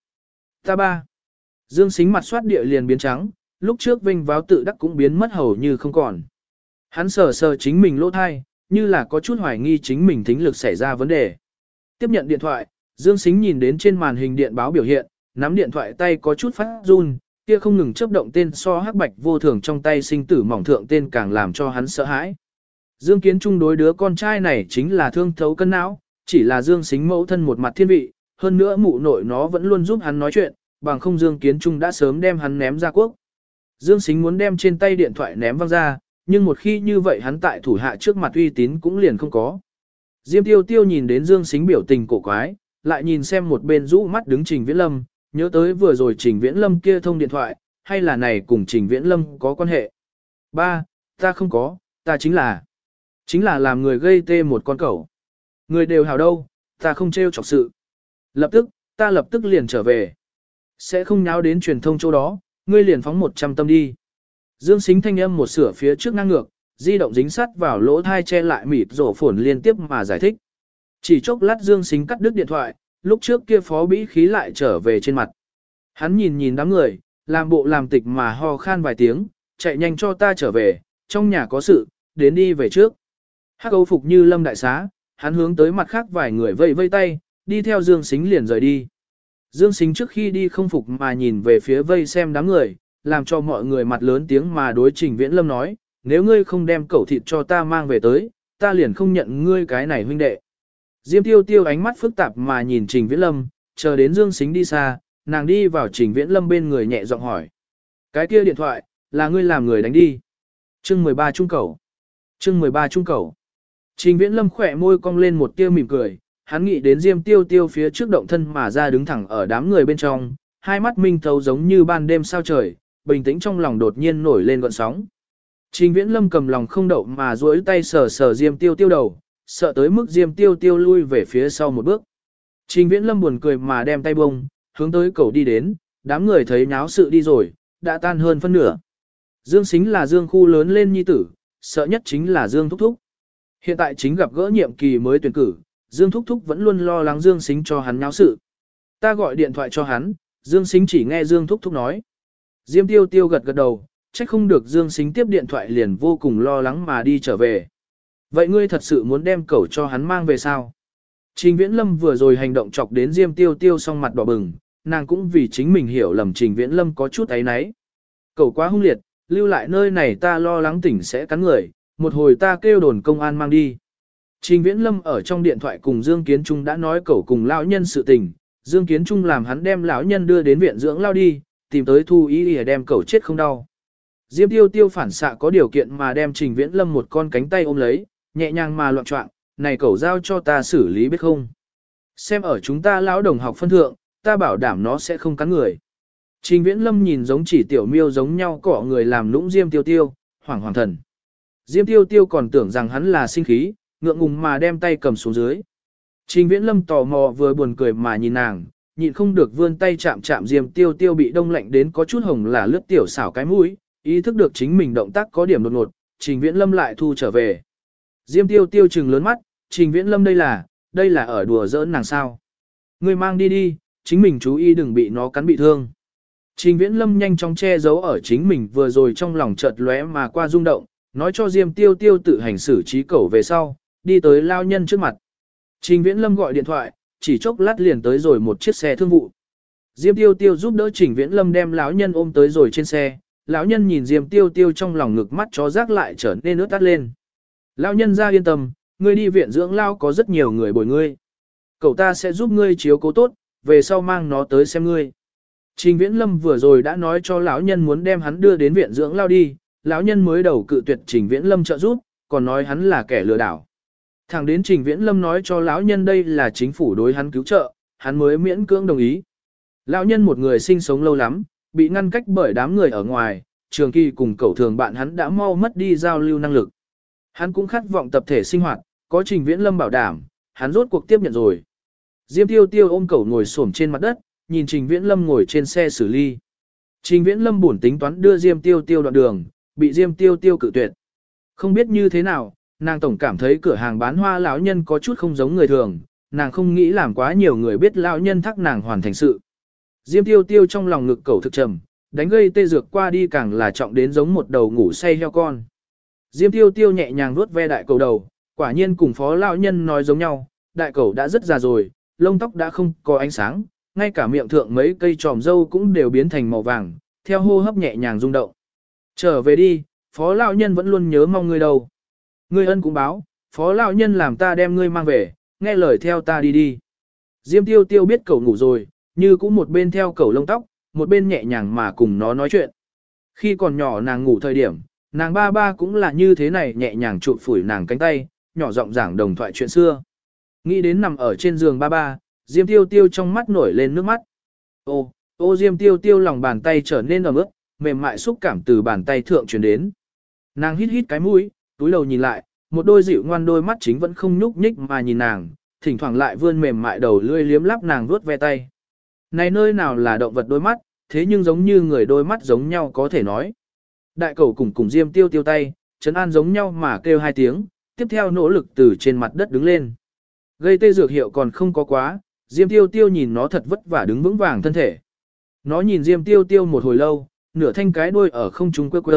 ba. Dương Sính mặt soát địa liền biến trắng, lúc trước vinh váo tự đắc cũng biến mất hầu như không còn. Hắn sờ sờ chính mình lỗ thai, như là có chút hoài nghi chính mình thính lực xảy ra vấn đề. Tiếp nhận điện thoại, Dương Sính nhìn đến trên màn hình điện báo biểu hiện, nắm điện thoại tay có chút phát run, kia không ngừng chớp động tên so hắc bạch vô thường trong tay sinh tử mỏng thượng tên càng làm cho hắn sợ hãi. Dương Kiến Trung đối đứa con trai này chính là thương thấu cân não, chỉ là Dương Sính mẫu thân một mặt thiên vị, hơn nữa mụ nội nó vẫn luôn giúp hắn nói chuyện, bằng không Dương Kiến Trung đã sớm đem hắn ném ra quốc. Dương Sính muốn đem trên tay điện thoại ném văng ra, nhưng một khi như vậy hắn tại thủ hạ trước mặt uy tín cũng liền không có. Diêm Tiêu Tiêu nhìn đến Dương Sính biểu tình cổ quái, lại nhìn xem một bên rũ mắt đứng Trình Viễn Lâm, nhớ tới vừa rồi Trình Viễn Lâm kia thông điện thoại, hay là này cùng Trình Viễn Lâm có quan hệ. Ba, ta không có, ta chính là làm người gây tê một con cẩu. Người đều hào đâu, ta không trêu chọc sự. Ta lập tức liền trở về. Sẽ không nháo đến truyền thông chỗ đó, ngươi liền phóng 100 tâm đi. Dương Sính thanh âm một sửa phía trước ngang ngược, di động dính sắt vào lỗ thai che lại mịt rổ phồn liên tiếp mà giải thích. Chỉ chốc lát Dương Sính cắt đứt điện thoại, lúc trước kia phó bĩ khí lại trở về trên mặt. Hắn nhìn đám người, làm bộ làm tịch mà ho khan vài tiếng, chạy nhanh cho ta trở về, trong nhà có sự, đến đi về trước. Hắc Âu phục như lâm đại xá, hắn hướng tới mặt khác vài người vây vây tay, đi theo Dương Sính liền rời đi. Dương Sính trước khi đi không phục mà nhìn về phía vây xem đám người, làm cho mọi người mặt lớn tiếng mà đối Trình Viễn Lâm nói, nếu ngươi không đem cẩu thịt cho ta mang về tới, ta liền không nhận ngươi cái này huynh đệ. Diêm Tiêu Tiêu ánh mắt phức tạp mà nhìn Trình Viễn Lâm, chờ đến Dương Sính đi xa, nàng đi vào Trình Viễn Lâm bên người nhẹ giọng hỏi. Cái kia điện thoại, là ngươi làm người đánh đi. Chương 13 trung cẩu. Chương 13 trung cẩu. Trình Viễn Lâm khỏe môi cong lên một tia mỉm cười, hắn nghĩ đến Diêm Tiêu Tiêu phía trước động thân mà ra đứng thẳng ở đám người bên trong, hai mắt minh thấu giống như ban đêm sao trời, bình tĩnh trong lòng đột nhiên nổi lên gợn sóng. Trình Viễn Lâm cầm lòng không đậu mà duỗi tay sờ sờ Diêm Tiêu Tiêu đầu, sợ tới mức Diêm Tiêu Tiêu lui về phía sau một bước. Trình Viễn Lâm buồn cười mà đem tay bông, hướng tới cậu đi đến, đám người thấy náo sự đi rồi, đã tan hơn phân nửa. Dương Sính là Dương khu lớn lên nhi tử, sợ nhất chính là Dương Thúc Thúc. Hiện tại chính gặp gỡ nhiệm kỳ mới tuyển cử, Dương Thúc Thúc vẫn luôn lo lắng Dương Sính cho hắn náo sự. Ta gọi điện thoại cho hắn, Dương Sính chỉ nghe Dương Thúc Thúc nói. Diêm Tiêu Tiêu gật gật đầu, trách không được Dương Sính tiếp điện thoại liền vô cùng lo lắng mà đi trở về. Vậy ngươi thật sự muốn đem cẩu cho hắn mang về sao? Trình Viễn Lâm vừa rồi hành động chọc đến Diêm Tiêu Tiêu song mặt đỏ bừng, nàng cũng vì chính mình hiểu lầm Trình Viễn Lâm có chút áy náy. Cẩu quá hung liệt, lưu lại nơi này ta lo lắng tỉnh sẽ cắn người, một hồi ta kêu đồn công an mang đi. Trình Viễn Lâm ở trong điện thoại cùng Dương Kiến Trung đã nói cẩu cùng lão nhân sự tình, Dương Kiến Trung làm hắn đem lão nhân đưa đến viện dưỡng lao đi, tìm tới Thu Y để đem cẩu chết không đau. Diêm Tiêu Tiêu phản xạ có điều kiện mà đem Trình Viễn Lâm một con cánh tay ôm lấy, nhẹ nhàng mà loạn choạng, này cẩu giao cho ta xử lý biết không? Xem ở chúng ta lão đồng học phân thượng, ta bảo đảm nó sẽ không cắn người. Trình Viễn Lâm nhìn giống chỉ tiểu miêu giống nhau cọ người làm lũng Diêm Tiêu Tiêu, hoảng hoàng thần. Diêm Tiêu Tiêu còn tưởng rằng hắn là sinh khí, ngượng ngùng mà đem tay cầm xuống dưới. Trình Viễn Lâm tò mò vừa buồn cười mà nhìn nàng, nhịn không được vươn tay chạm chạm Diêm Tiêu Tiêu bị đông lạnh đến có chút hồng là lướt tiểu xảo cái mũi, ý thức được chính mình động tác có điểm đột ngột, Trình Viễn Lâm lại thu trở về. Diêm Tiêu Tiêu trừng lớn mắt, Trình Viễn Lâm đây là ở đùa giỡn nàng sao? Ngươi mang đi đi, chính mình chú ý đừng bị nó cắn bị thương. Trình Viễn Lâm nhanh chóng che giấu ở chính mình vừa rồi trong lòng chợt lóe mà qua rung động, nói cho Diêm Tiêu Tiêu tự hành xử trí cẩu về sau, đi tới lao nhân trước mặt. Trình Viễn Lâm gọi điện thoại, chỉ chốc lát liền tới rồi một chiếc xe thương vụ. Diêm Tiêu Tiêu giúp đỡ Trình Viễn Lâm đem lão nhân ôm tới rồi trên xe, lão nhân nhìn Diêm Tiêu Tiêu trong lòng ngực mắt chó rác lại trở nên ướt át lên. Lão nhân ra yên tâm, ngươi đi viện dưỡng lao có rất nhiều người bồi ngươi. Cậu ta sẽ giúp ngươi chiếu cố tốt, về sau mang nó tới xem ngươi. Trình Viễn Lâm vừa rồi đã nói cho lão nhân muốn đem hắn đưa đến viện dưỡng lao đi, lão nhân mới đầu cự tuyệt Trình Viễn Lâm trợ giúp, còn nói hắn là kẻ lừa đảo. Thẳng đến Trình Viễn Lâm nói cho lão nhân đây là chính phủ đối hắn cứu trợ, hắn mới miễn cưỡng đồng ý. Lão nhân một người sinh sống lâu lắm, bị ngăn cách bởi đám người ở ngoài, trường kỳ cùng cẩu thường bạn hắn đã mau mất đi giao lưu năng lực. Hắn cũng khát vọng tập thể sinh hoạt, có Trình Viễn Lâm bảo đảm, hắn rốt cuộc tiếp nhận rồi. Diêm Tiêu Tiêu ôm cẩu ngồi xổm trên mặt đất, nhìn Trình Viễn Lâm ngồi trên xe xử lý. Trình Viễn Lâm buồn tính toán đưa Diêm Tiêu Tiêu đoạn đường, bị Diêm Tiêu Tiêu cự tuyệt. Không biết như thế nào, nàng tổng cảm thấy cửa hàng bán hoa lão nhân có chút không giống người thường, nàng không nghĩ làm quá nhiều người biết lão nhân thắc nàng hoàn thành sự. Diêm Tiêu Tiêu trong lòng ngực cẩu thực trầm, đánh gây tê dược qua đi càng là trọng đến giống một đầu ngủ say heo con. Diêm Tiêu Tiêu nhẹ nhàng vuốt ve đại cẩu đầu, quả nhiên cùng phó lão nhân nói giống nhau, đại cẩu đã rất già rồi, lông tóc đã không có ánh sáng, ngay cả miệng thượng mấy cây tròm râu cũng đều biến thành màu vàng, theo hô hấp nhẹ nhàng rung động. Trở về đi, phó lão nhân vẫn luôn nhớ mong ngươi đâu. Ngươi ân cũng báo, phó lão nhân làm ta đem ngươi mang về, nghe lời theo ta đi đi. Diêm Tiêu Tiêu biết cẩu ngủ rồi, như cũng một bên theo cẩu lông tóc, một bên nhẹ nhàng mà cùng nó nói chuyện. Khi còn nhỏ nàng ngủ thời điểm, nàng ba ba cũng là như thế này nhẹ nhàng chụp phủi nàng cánh tay, nhỏ giọng giảng đồng thoại chuyện xưa. Nghĩ đến nằm ở trên giường ba ba, Diêm Tiêu Tiêu trong mắt nổi lên nước mắt. Ô Diêm Tiêu Tiêu lòng bàn tay trở nên ẩm ướt, mềm mại xúc cảm từ bàn tay thượng truyền đến. Nàng hít hít cái mũi, túi đầu nhìn lại, một đôi dịu ngoan đôi mắt chính vẫn không nhúc nhích mà nhìn nàng, thỉnh thoảng lại vươn mềm mại đầu lưỡi liếm lắp nàng vuốt ve tay. Này nơi nào là động vật đôi mắt, thế nhưng giống như người đôi mắt giống nhau có thể nói. Đại cẩu cùng Diêm Tiêu Tiêu tay, trấn an giống nhau mà kêu hai tiếng, tiếp theo nỗ lực từ trên mặt đất đứng lên. Gây tê dược hiệu còn không có quá, Diêm Tiêu Tiêu nhìn nó thật vất vả đứng vững vàng thân thể. Nó nhìn Diêm Tiêu Tiêu một hồi lâu, nửa thanh cái đuôi ở không trung quơ quơ,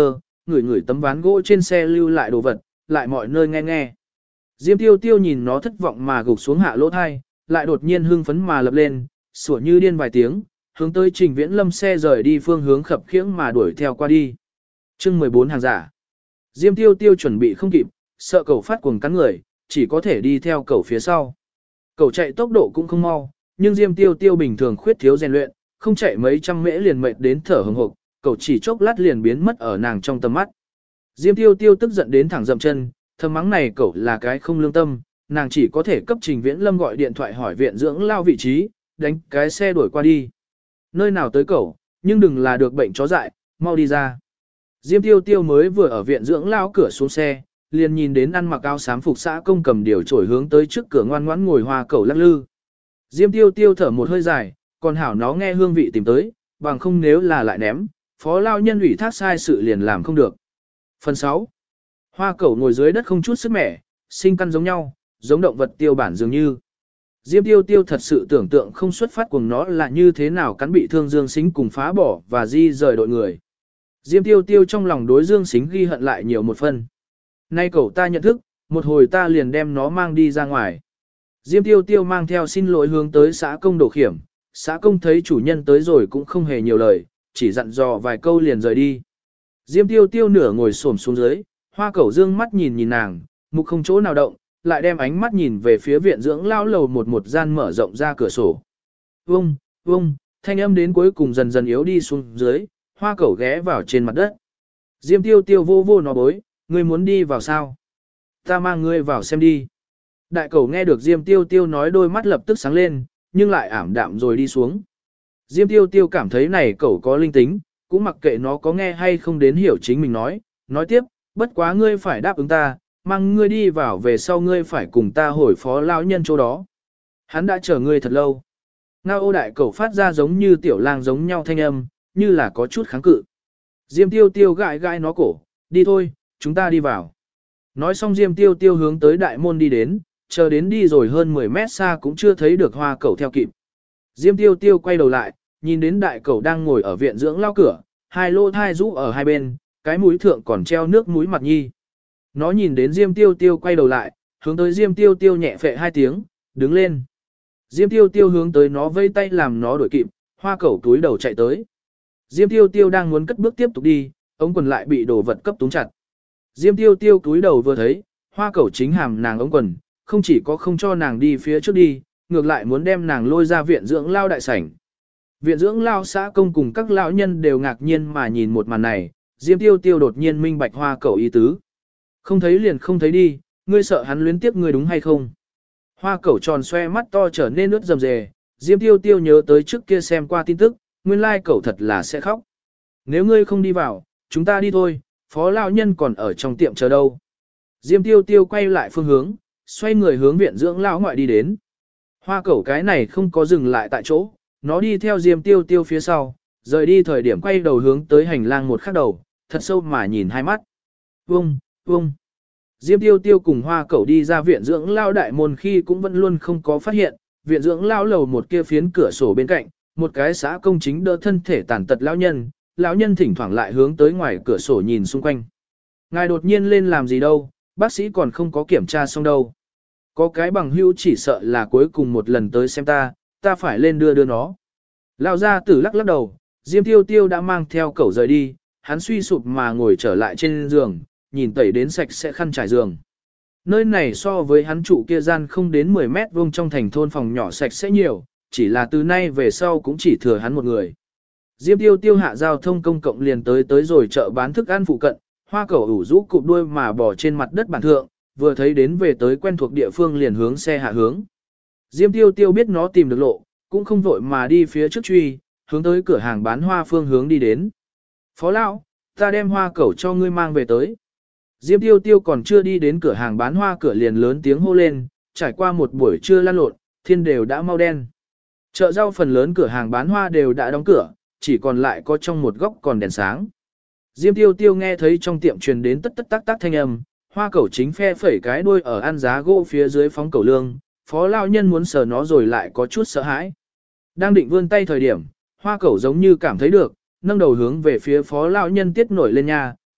ngửi ngửi tấm ván gỗ trên xe lưu lại đồ vật, lại mọi nơi nghe nghe. Diêm Tiêu Tiêu nhìn nó thất vọng mà gục xuống hạ lỗ thai, lại đột nhiên hưng phấn mà lập lên, sủa như điên vài tiếng, hướng tới Trình Viễn Lâm xe rời đi phương hướng khập khiễng mà đuổi theo qua đi. Chương 14 hàng giả. Diêm Tiêu Tiêu chuẩn bị không kịp, sợ cẩu phát cuồng cắn người, chỉ có thể đi theo cẩu phía sau. Cẩu chạy tốc độ cũng không mau, nhưng Diêm Tiêu Tiêu bình thường khuyết thiếu rèn luyện, không chạy mấy trăm mễ liền mệt đến thở hừng hực, cẩu chỉ chốc lát liền biến mất ở nàng trong tầm mắt. Diêm Tiêu Tiêu tức giận đến thẳng dậm chân, thầm mắng này cẩu là cái không lương tâm, nàng chỉ có thể cấp Trình Viễn Lâm gọi điện thoại hỏi viện dưỡng lao vị trí, đánh cái xe đuổi qua đi. Nơi nào tới cẩu, nhưng đừng là được bệnh chó dại, mau đi ra. Diêm Tiêu Tiêu mới vừa ở viện dưỡng lao cửa xuống xe, liền nhìn đến ăn mặc áo xám phục xã công cầm điều chổi hướng tới trước cửa ngoan ngoãn ngồi hoa cẩu lắc lư. Diêm Tiêu Tiêu thở một hơi dài, còn hảo nó nghe hương vị tìm tới, bằng không nếu là lại ném, phó lao nhân ủy thác sai sự liền làm không được. Phần 6. Hoa cẩu ngồi dưới đất không chút sức mẻ, sinh căn giống nhau, giống động vật tiêu bản dường như. Diêm Tiêu Tiêu thật sự tưởng tượng không xuất phát cùng nó là như thế nào cắn bị thương Dương Sính cùng phá bỏ và di rời đội người. Diêm Tiêu Tiêu trong lòng đối Dương Sính ghi hận lại nhiều một phần. Nay cậu ta nhận thức, một hồi ta liền đem nó mang đi ra ngoài. Diêm Tiêu Tiêu mang theo xin lỗi hướng tới xã công đổ khiểm, xã công thấy chủ nhân tới rồi cũng không hề nhiều lời, chỉ dặn dò vài câu liền rời đi. Diêm Tiêu Tiêu nửa ngồi xổm xuống dưới, hoa cẩu dương mắt nhìn nhìn nàng, mục không chỗ nào động, lại đem ánh mắt nhìn về phía viện dưỡng lao lầu một gian mở rộng ra cửa sổ. Vông, vông, thanh âm đến cuối cùng dần dần yếu đi xuống dưới, hoa cẩu ghé vào trên mặt đất. Diêm Tiêu Tiêu vô vô nó bối, ngươi muốn đi vào sao? Ta mang ngươi vào xem đi. Đại cẩu nghe được Diêm Tiêu Tiêu nói đôi mắt lập tức sáng lên, nhưng lại ảm đạm rồi đi xuống. Diêm Tiêu Tiêu cảm thấy này cẩu có linh tính, cũng mặc kệ nó có nghe hay không đến hiểu chính mình nói tiếp, bất quá ngươi phải đáp ứng ta, mang ngươi đi vào về sau ngươi phải cùng ta hồi phó lão nhân chỗ đó. Hắn đã chờ ngươi thật lâu. Ngao ô đại cẩu phát ra giống như tiểu lang giống nhau thanh âm, như là có chút kháng cự. Diêm Tiêu Tiêu gãi gãi nó cổ, đi thôi, chúng ta đi vào. Nói xong Diêm Tiêu Tiêu hướng tới đại môn đi đến, chờ đến đi rồi hơn 10 mét xa cũng chưa thấy được hoa cẩu theo kịp. Diêm Tiêu Tiêu quay đầu lại, nhìn đến đại cẩu đang ngồi ở viện dưỡng lao cửa, hai lô thai rũ ở hai bên, cái mũi thượng còn treo nước mũi mặt nhi. Nó nhìn đến Diêm Tiêu Tiêu quay đầu lại, hướng tới Diêm Tiêu Tiêu nhẹ phệ hai tiếng, đứng lên. Diêm Tiêu Tiêu hướng tới nó vây tay làm nó đuổi kịp, hoa cẩu túi đầu chạy tới. Diêm Tiêu Tiêu đang muốn cất bước tiếp tục đi, ống quần lại bị đồ vật cấp túng chặt. Diêm Tiêu Tiêu túi đầu vừa thấy, hoa cẩu chính hàm nàng ống quần, không chỉ có không cho nàng đi phía trước đi, ngược lại muốn đem nàng lôi ra viện dưỡng lao đại sảnh. Viện dưỡng lao xã công cùng các lão nhân đều ngạc nhiên mà nhìn một màn này, Diêm Tiêu Tiêu đột nhiên minh bạch hoa cẩu ý tứ. Không thấy liền không thấy đi, ngươi sợ hắn luyến tiếp ngươi đúng hay không? Hoa cẩu tròn xoe mắt to trở nên nước rầm rề, Diêm Tiêu Tiêu nhớ tới trước kia xem qua tin tức, nguyên lai cẩu thật là sẽ khóc. Nếu ngươi không đi vào, chúng ta đi thôi, phó lão nhân còn ở trong tiệm chờ đâu. Diêm Tiêu Tiêu quay lại phương hướng, xoay người hướng viện dưỡng lão ngoại đi đến. Hoa cẩu cái này không có dừng lại tại chỗ, nó đi theo Diêm Tiêu Tiêu phía sau, rời đi thời điểm quay đầu hướng tới hành lang một khắc đầu, thật sâu mà nhìn hai mắt. Vông, vông. Diêm Tiêu Tiêu cùng hoa cẩu đi ra viện dưỡng lao đại môn khi cũng vẫn luôn không có phát hiện, viện dưỡng lao lầu một kia phiến cửa sổ bên cạnh, một cái xã công chính đỡ thân thể tàn tật lão nhân thỉnh thoảng lại hướng tới ngoài cửa sổ nhìn xung quanh. Ngài đột nhiên lên làm gì đâu, bác sĩ còn không có kiểm tra xong đâu. Có cái bằng hữu chỉ sợ là cuối cùng một lần tới xem ta phải lên đưa nó. Lão gia tử lắc lắc đầu, Diêm Tiêu Tiêu đã mang theo cẩu rời đi, hắn suy sụp mà ngồi trở lại trên giường, nhìn tẩy đến sạch sẽ khăn trải giường. Nơi này so với hắn trụ kia gian không đến 10 mét vuông trong thành thôn phòng nhỏ sạch sẽ nhiều, chỉ là từ nay về sau cũng chỉ thừa hắn một người. Diêm Tiêu Tiêu hạ giao thông công cộng liền tới rồi chợ bán thức ăn phụ cận, hoa cẩu ủ rũ cụp đuôi mà bò trên mặt đất bản thượng, vừa thấy đến về tới quen thuộc địa phương liền hướng xe hạ hướng. Diêm Tiêu Tiêu biết nó tìm được lộ, cũng không vội mà đi phía trước truy, hướng tới cửa hàng bán hoa phương hướng đi đến. Phó lão, ta đem hoa cẩu cho ngươi mang về tới. Diêm Tiêu Tiêu còn chưa đi đến cửa hàng bán hoa cửa liền lớn tiếng hô lên, trải qua một buổi trưa lăn lộn, thiên đều đã mau đen. Chợ rau phần lớn cửa hàng bán hoa đều đã đóng cửa, chỉ còn lại có trong một góc còn đèn sáng. Diêm Tiêu Tiêu nghe thấy trong tiệm truyền đến tất tất tác tác thanh âm, hoa cẩu chính phe phẩy cái đuôi ở ăn giá gỗ phía dưới phóng cẩu lương, phó lão nhân muốn sờ nó rồi lại có chút sợ hãi. Đang định vươn tay thời điểm, hoa cẩu giống như cảm thấy được, nâng đầu hướng về phía phó lão nhân tiết nổi lên nha,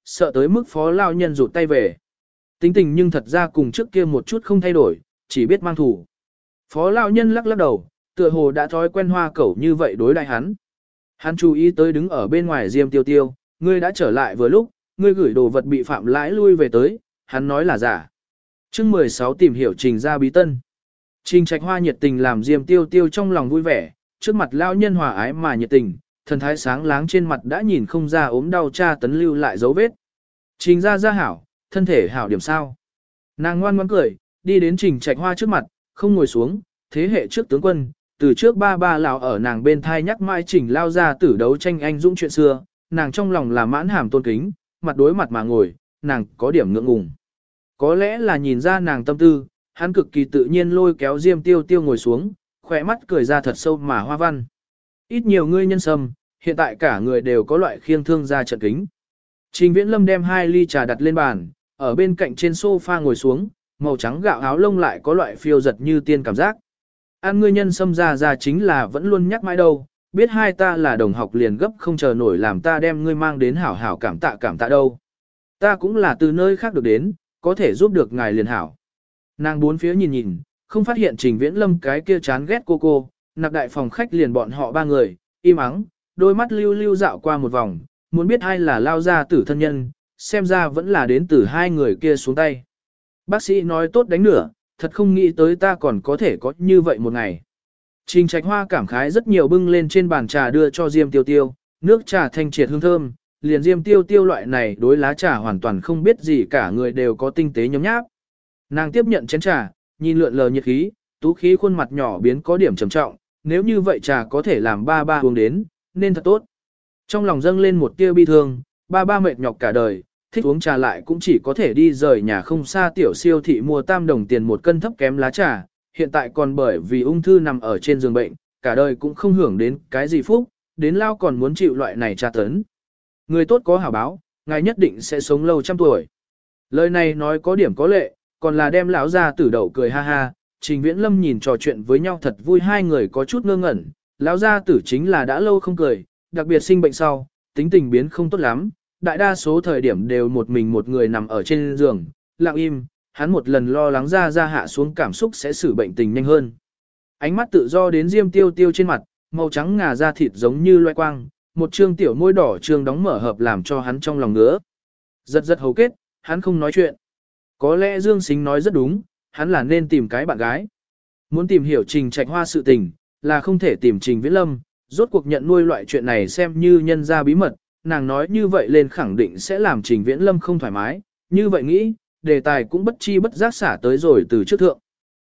sợ tới mức phó lao nhân rụt tay về. Tính tình nhưng thật ra cùng trước kia một chút không thay đổi, chỉ biết mang thủ. Phó lao nhân lắc lắc đầu, tựa hồ đã thói quen Hoa Cẩu như vậy đối đại hắn. Hắn chú ý tới đứng ở bên ngoài Diêm Tiêu Tiêu, ngươi đã trở lại vừa lúc, ngươi gửi đồ vật bị phạm lãi lui về tới, hắn nói là giả. Chương 16 tìm hiểu Trình gia bí tân. Trình Trạch Hoa nhiệt tình làm Diêm Tiêu Tiêu trong lòng vui vẻ, trước mặt lao nhân hòa ái mà nhiệt tình, thần thái sáng láng trên mặt đã nhìn không ra ốm đau tra tấn lưu lại dấu vết. Trình gia hảo, thân thể hảo điểm sao. Nàng ngoan ngoãn cười, đi đến Trình Trạch Hoa trước mặt, không ngồi xuống, thế hệ trước tướng quân, từ trước ba lão ở nàng bên thai nhắc mãi Trình lao ra tử đấu tranh anh dũng chuyện xưa, nàng trong lòng là mãn hàm tôn kính, mặt đối mặt mà ngồi, nàng có điểm ngượng ngùng. Có lẽ là nhìn ra nàng tâm tư, hắn cực kỳ tự nhiên lôi kéo Diêm Tiêu Tiêu ngồi xuống, khỏe mắt cười ra thật sâu mà hoa văn. Ít nhiều ngươi nhân sâm, hiện tại cả người đều có loại khiêng thương ra trận kính. Trình Viễn Lâm đem 2 ly trà đặt lên bàn, ở bên cạnh trên sofa ngồi xuống, màu trắng gạo áo lông lại có loại phiêu giật như tiên cảm giác. Ăn ngươi nhân sâm ra chính là vẫn luôn nhắc mãi đâu, biết hai ta là đồng học liền gấp không chờ nổi làm ta đem ngươi mang đến hảo hảo cảm tạ đâu. Ta cũng là từ nơi khác được đến, có thể giúp được ngài liền hảo. Nàng bốn phía nhìn nhìn, không phát hiện Trình Viễn Lâm cái kia chán ghét cô, nạp đại phòng khách liền bọn họ 3 người, im ắng, đôi mắt lưu lưu dạo qua một vòng, muốn biết ai là lao gia tử thân nhân, xem ra vẫn là đến từ 2 người kia xuống tay. Bác sĩ nói tốt đánh nửa, thật không nghĩ tới ta còn có thể có như vậy một ngày. Trình Trạch Hoa cảm khái rất nhiều bưng lên trên bàn trà đưa cho Diêm Tiêu Tiêu, nước trà thanh triệt hương thơm, liền Diêm Tiêu Tiêu loại này đối lá trà hoàn toàn không biết gì cả người đều có tinh tế nhấm nháp. Nàng tiếp nhận chén trà, nhìn lượn lờ nhiệt khí, tú khí khuôn mặt nhỏ biến có điểm trầm trọng, nếu như vậy trà có thể làm ba uống đến, nên thật tốt. Trong lòng dâng lên một tia bi thương, ba mệt nhọc cả đời, thích uống trà lại cũng chỉ có thể đi rời nhà không xa tiểu siêu thị mua 3 đồng tiền một cân thấp kém lá trà, hiện tại còn bởi vì ung thư nằm ở trên giường bệnh, cả đời cũng không hưởng đến cái gì phúc, đến lao còn muốn chịu loại này tra tấn. Người tốt có hảo báo, ngài nhất định sẽ sống lâu trăm tuổi. Lời này nói có điểm có lệ, còn là đem lão ra tử đậu cười ha ha. Trình Viễn Lâm nhìn trò chuyện với nhau thật vui, 2 người có chút ngơ ngẩn, lão gia tử chính là đã lâu không cười, đặc biệt sinh bệnh sau, tính tình biến không tốt lắm, đại đa số thời điểm đều một mình một người nằm ở trên giường, lặng im, hắn một lần lo lắng ra hạ xuống cảm xúc sẽ xử bệnh tình nhanh hơn. Ánh mắt tự do đến Diêm Tiêu Tiêu trên mặt, màu trắng ngà da thịt giống như loe quang, một trương tiểu môi đỏ trương đóng mở hợp làm cho hắn trong lòng ngứa. Giật hầu kết, hắn không nói chuyện. Có lẽ Dương Sính nói rất đúng, hắn là nên tìm cái bạn gái. Muốn tìm hiểu Trình Trạch Hoa sự tình, là không thể tìm Trình Viễn Lâm, rốt cuộc nhận nuôi loại chuyện này xem như nhân ra bí mật, nàng nói như vậy lên khẳng định sẽ làm Trình Viễn Lâm không thoải mái, như vậy nghĩ, đề tài cũng bất chi bất giác xả tới rồi từ trước thượng.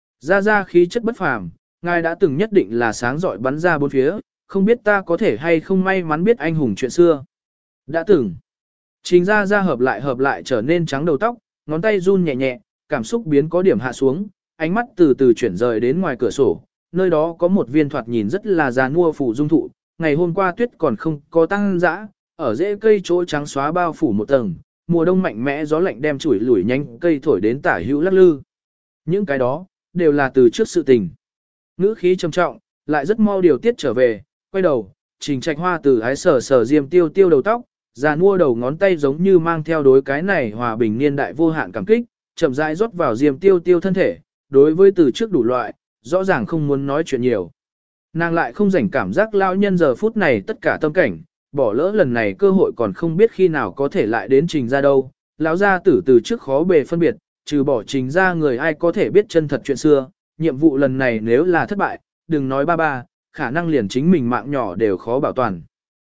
Ra khí chất bất phàm, ngài đã từng nhất định là sáng giỏi bắn ra bốn phía, không biết ta có thể hay không may mắn biết anh hùng chuyện xưa. Đã từng. Trình ra hợp lại trở nên trắng đầu tóc, ngón tay run nhẹ nhẹ, cảm xúc biến có điểm hạ xuống, ánh mắt từ từ chuyển rời đến ngoài cửa sổ, nơi đó có một viên thoạt nhìn rất là già nua phủ dung thụ, ngày hôm qua tuyết còn không có tăng dã, ở rễ cây chỗ trắng xóa bao phủ một tầng, mùa đông mạnh mẽ gió lạnh đem chủi lủi nhanh cây thổi đến tả hữu lắc lư. Những cái đó, đều là từ trước sự tình. Ngữ khí trầm trọng, lại rất mau điều tiết trở về, quay đầu, Trình Trạch Hoa từ ái sờ Diêm Tiêu Tiêu đầu tóc, già nua đầu ngón tay giống như mang theo đối cái này hòa bình niên đại vô hạn cảm kích, chậm rãi rót vào Diêm Tiêu Tiêu thân thể, đối với từ trước đủ loại, rõ ràng không muốn nói chuyện nhiều. Nàng lại không rảnh cảm giác lao nhân giờ phút này tất cả tâm cảnh, bỏ lỡ lần này cơ hội còn không biết khi nào có thể lại đến Trình ra đâu. Lão gia tử từ trước khó bề phân biệt, trừ bỏ Trình ra người ai có thể biết chân thật chuyện xưa, nhiệm vụ lần này nếu là thất bại, đừng nói ba, khả năng liền chính mình mạng nhỏ đều khó bảo toàn.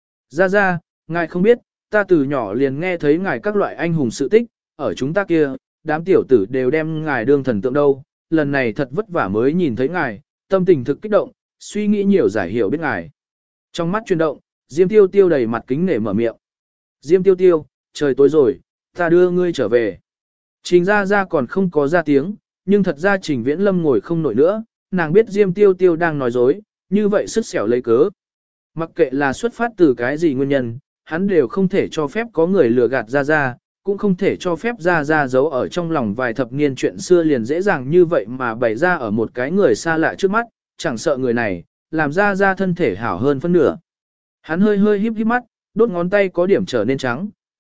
Ra, ngài không biết, ta từ nhỏ liền nghe thấy ngài các loại anh hùng sự tích, ở chúng ta kia, đám tiểu tử đều đem ngài đương thần tượng đâu, lần này thật vất vả mới nhìn thấy ngài, tâm tình thực kích động, suy nghĩ nhiều giải hiểu biết ngài. Trong mắt chuyển động, Diêm Tiêu Tiêu đầy mặt kính nể mở miệng. Diêm Tiêu Tiêu, trời tối rồi, ta đưa ngươi trở về. Trình ra còn không có ra tiếng, nhưng thật ra Trình Viễn Lâm ngồi không nổi nữa, nàng biết Diêm Tiêu Tiêu đang nói dối, như vậy sức xẻo lấy cớ. Mặc kệ là xuất phát từ cái gì nguyên nhân, hắn đều không thể cho phép có người lừa gạt ra, cũng không thể cho phép ra giấu ở trong lòng vài thập niên chuyện xưa liền dễ dàng như vậy mà bày ra ở một cái người xa lạ trước mắt, chẳng sợ người này, làm ra thân thể hảo hơn phân nửa. Hắn hơi híp mắt, đốt ngón tay có điểm trở nên trắng,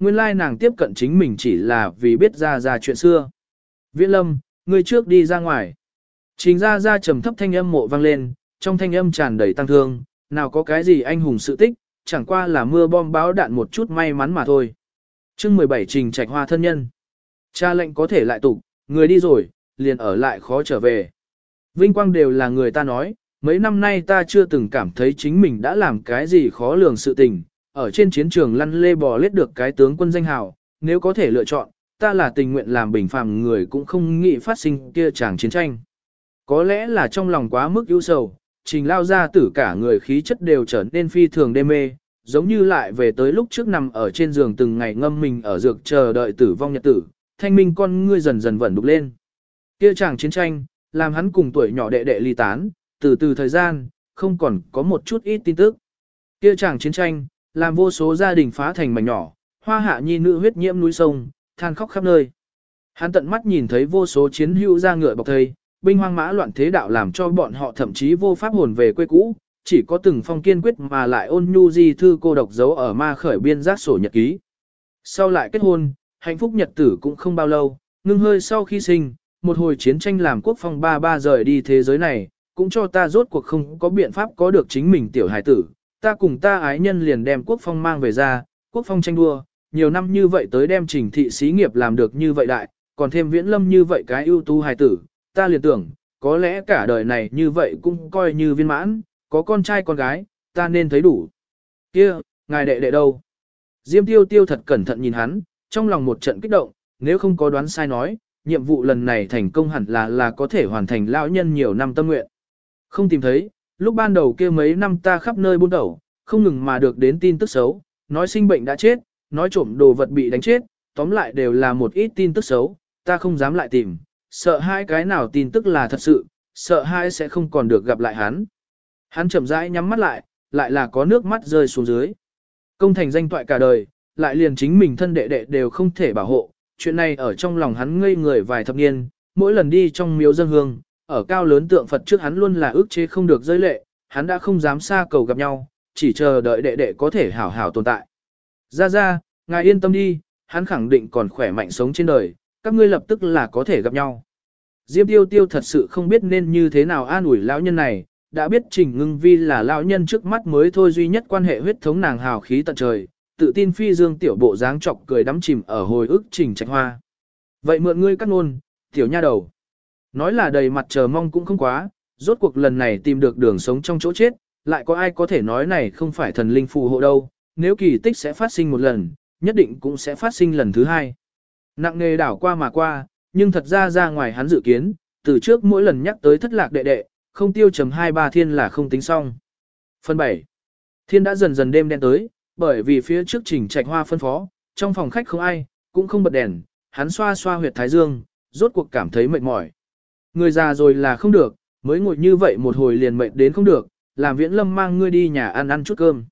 nguyên lai nàng tiếp cận chính mình chỉ là vì biết ra chuyện xưa. Viễn Lâm, ngươi trước đi ra ngoài. Trình ra trầm thấp thanh âm mộ vang lên, trong thanh âm tràn đầy tăng thương, nào có cái gì anh hùng sự tích, chẳng qua là mưa bom báo đạn một chút may mắn mà thôi. Chương 17 Trình Trạch Hoa thân nhân. Cha lệnh có thể lại tục, người đi rồi, liền ở lại khó trở về. Vinh quang đều là người ta nói, mấy năm nay ta chưa từng cảm thấy chính mình đã làm cái gì khó lường sự tình, ở trên chiến trường lăn lê bò lết được cái tướng quân danh hào, nếu có thể lựa chọn, ta là tình nguyện làm bình phàm người cũng không nghĩ phát sinh kia chàng chiến tranh. Có lẽ là trong lòng quá mức ưu sầu, Trình lao ra tử cả người khí chất đều trở nên phi thường đê mê, giống như lại về tới lúc trước nằm ở trên giường từng ngày ngâm mình ở dược chờ đợi tử vong nhật tử, thanh minh con ngươi dần dần vẩn đục lên. Kia chàng chiến tranh, làm hắn cùng tuổi nhỏ đệ đệ ly tán, từ từ thời gian, không còn có một chút ít tin tức. Kia chàng chiến tranh, làm vô số gia đình phá thành mảnh nhỏ, hoa hạ nhi nữ huyết nhiễm núi sông, than khóc khắp nơi. Hắn tận mắt nhìn thấy vô số chiến hữu ra ngựa bọc thây, binh hoang mã loạn thế đạo làm cho bọn họ thậm chí vô pháp hồn về quê cũ, chỉ có từng phong kiên quyết mà lại ôn nhu di thư cô độc giấu ở ma khởi biên giác sổ nhật ký. Sau lại kết hôn, hạnh phúc nhật tử cũng không bao lâu, ngưng hơi sau khi sinh, một hồi chiến tranh làm quốc phong ba rời đi thế giới này, cũng cho ta rốt cuộc không có biện pháp có được chính mình tiểu hài tử. Ta cùng ta ái nhân liền đem quốc phong mang về ra, quốc phong tranh đua, nhiều năm như vậy tới đem Trình thị xí nghiệp làm được như vậy đại, còn thêm Viễn Lâm như vậy cái ưu tú hài tử, ta liền tưởng, có lẽ cả đời này như vậy cũng coi như viên mãn, có con trai con gái, ta nên thấy đủ. Kia, ngài đệ đệ đâu? Diêm Tiêu Tiêu thật cẩn thận nhìn hắn, trong lòng một trận kích động, nếu không có đoán sai nói, nhiệm vụ lần này thành công hẳn là có thể hoàn thành lão nhân nhiều năm tâm nguyện. Không tìm thấy, lúc ban đầu kia mấy năm ta khắp nơi buôn đầu, không ngừng mà được đến tin tức xấu, nói sinh bệnh đã chết, nói trộm đồ vật bị đánh chết, tóm lại đều là một ít tin tức xấu, ta không dám lại tìm, sợ hai cái nào tin tức là thật sự, sợ hai sẽ không còn được gặp lại hắn. Hắn chậm rãi nhắm mắt lại là có nước mắt rơi xuống dưới. Công thành danh toại cả đời, lại liền chính mình thân đệ đệ đều không thể bảo hộ, chuyện này ở trong lòng hắn ngây người vài thập niên, mỗi lần đi trong miếu dân hương, ở cao lớn tượng Phật trước hắn luôn là ức chế không được rơi lệ, hắn đã không dám xa cầu gặp nhau, chỉ chờ đợi đệ đệ có thể hảo hảo tồn tại. Ra, ngài yên tâm đi, hắn khẳng định còn khỏe mạnh sống trên đời, các ngươi lập tức là có thể gặp nhau. Diêm Tiêu Tiêu thật sự không biết nên như thế nào an ủi lão nhân này, đã biết Trình Ngưng Vi là lão nhân trước mắt mới thôi duy nhất quan hệ huyết thống nàng hào khí tận trời, tự tin phi dương tiểu bộ dáng chọc cười đắm chìm ở hồi ức Trình Trạch Hoa. Vậy mượn ngươi cắt ngôn, tiểu nha đầu. Nói là đầy mặt chờ mong cũng không quá, rốt cuộc lần này tìm được đường sống trong chỗ chết, lại có ai có thể nói này không phải thần linh phù hộ đâu, nếu kỳ tích sẽ phát sinh một lần, nhất định cũng sẽ phát sinh lần thứ hai. Nặng nề đảo qua mà qua, nhưng thật ra ngoài hắn dự kiến, từ trước mỗi lần nhắc tới thất lạc đệ đệ, không tiêu chấm 2-3 thiên là không tính xong. Phần 7. Thiên đã dần dần đêm đen tới, bởi vì phía trước Trình Trạch Hoa phân phó, trong phòng khách không ai, cũng không bật đèn, hắn xoa xoa huyệt thái dương, rốt cuộc cảm thấy mệt mỏi. Người già rồi là không được, mới ngồi như vậy một hồi liền mệt đến không được, làm Viễn Lâm mang ngươi đi nhà ăn chút cơm.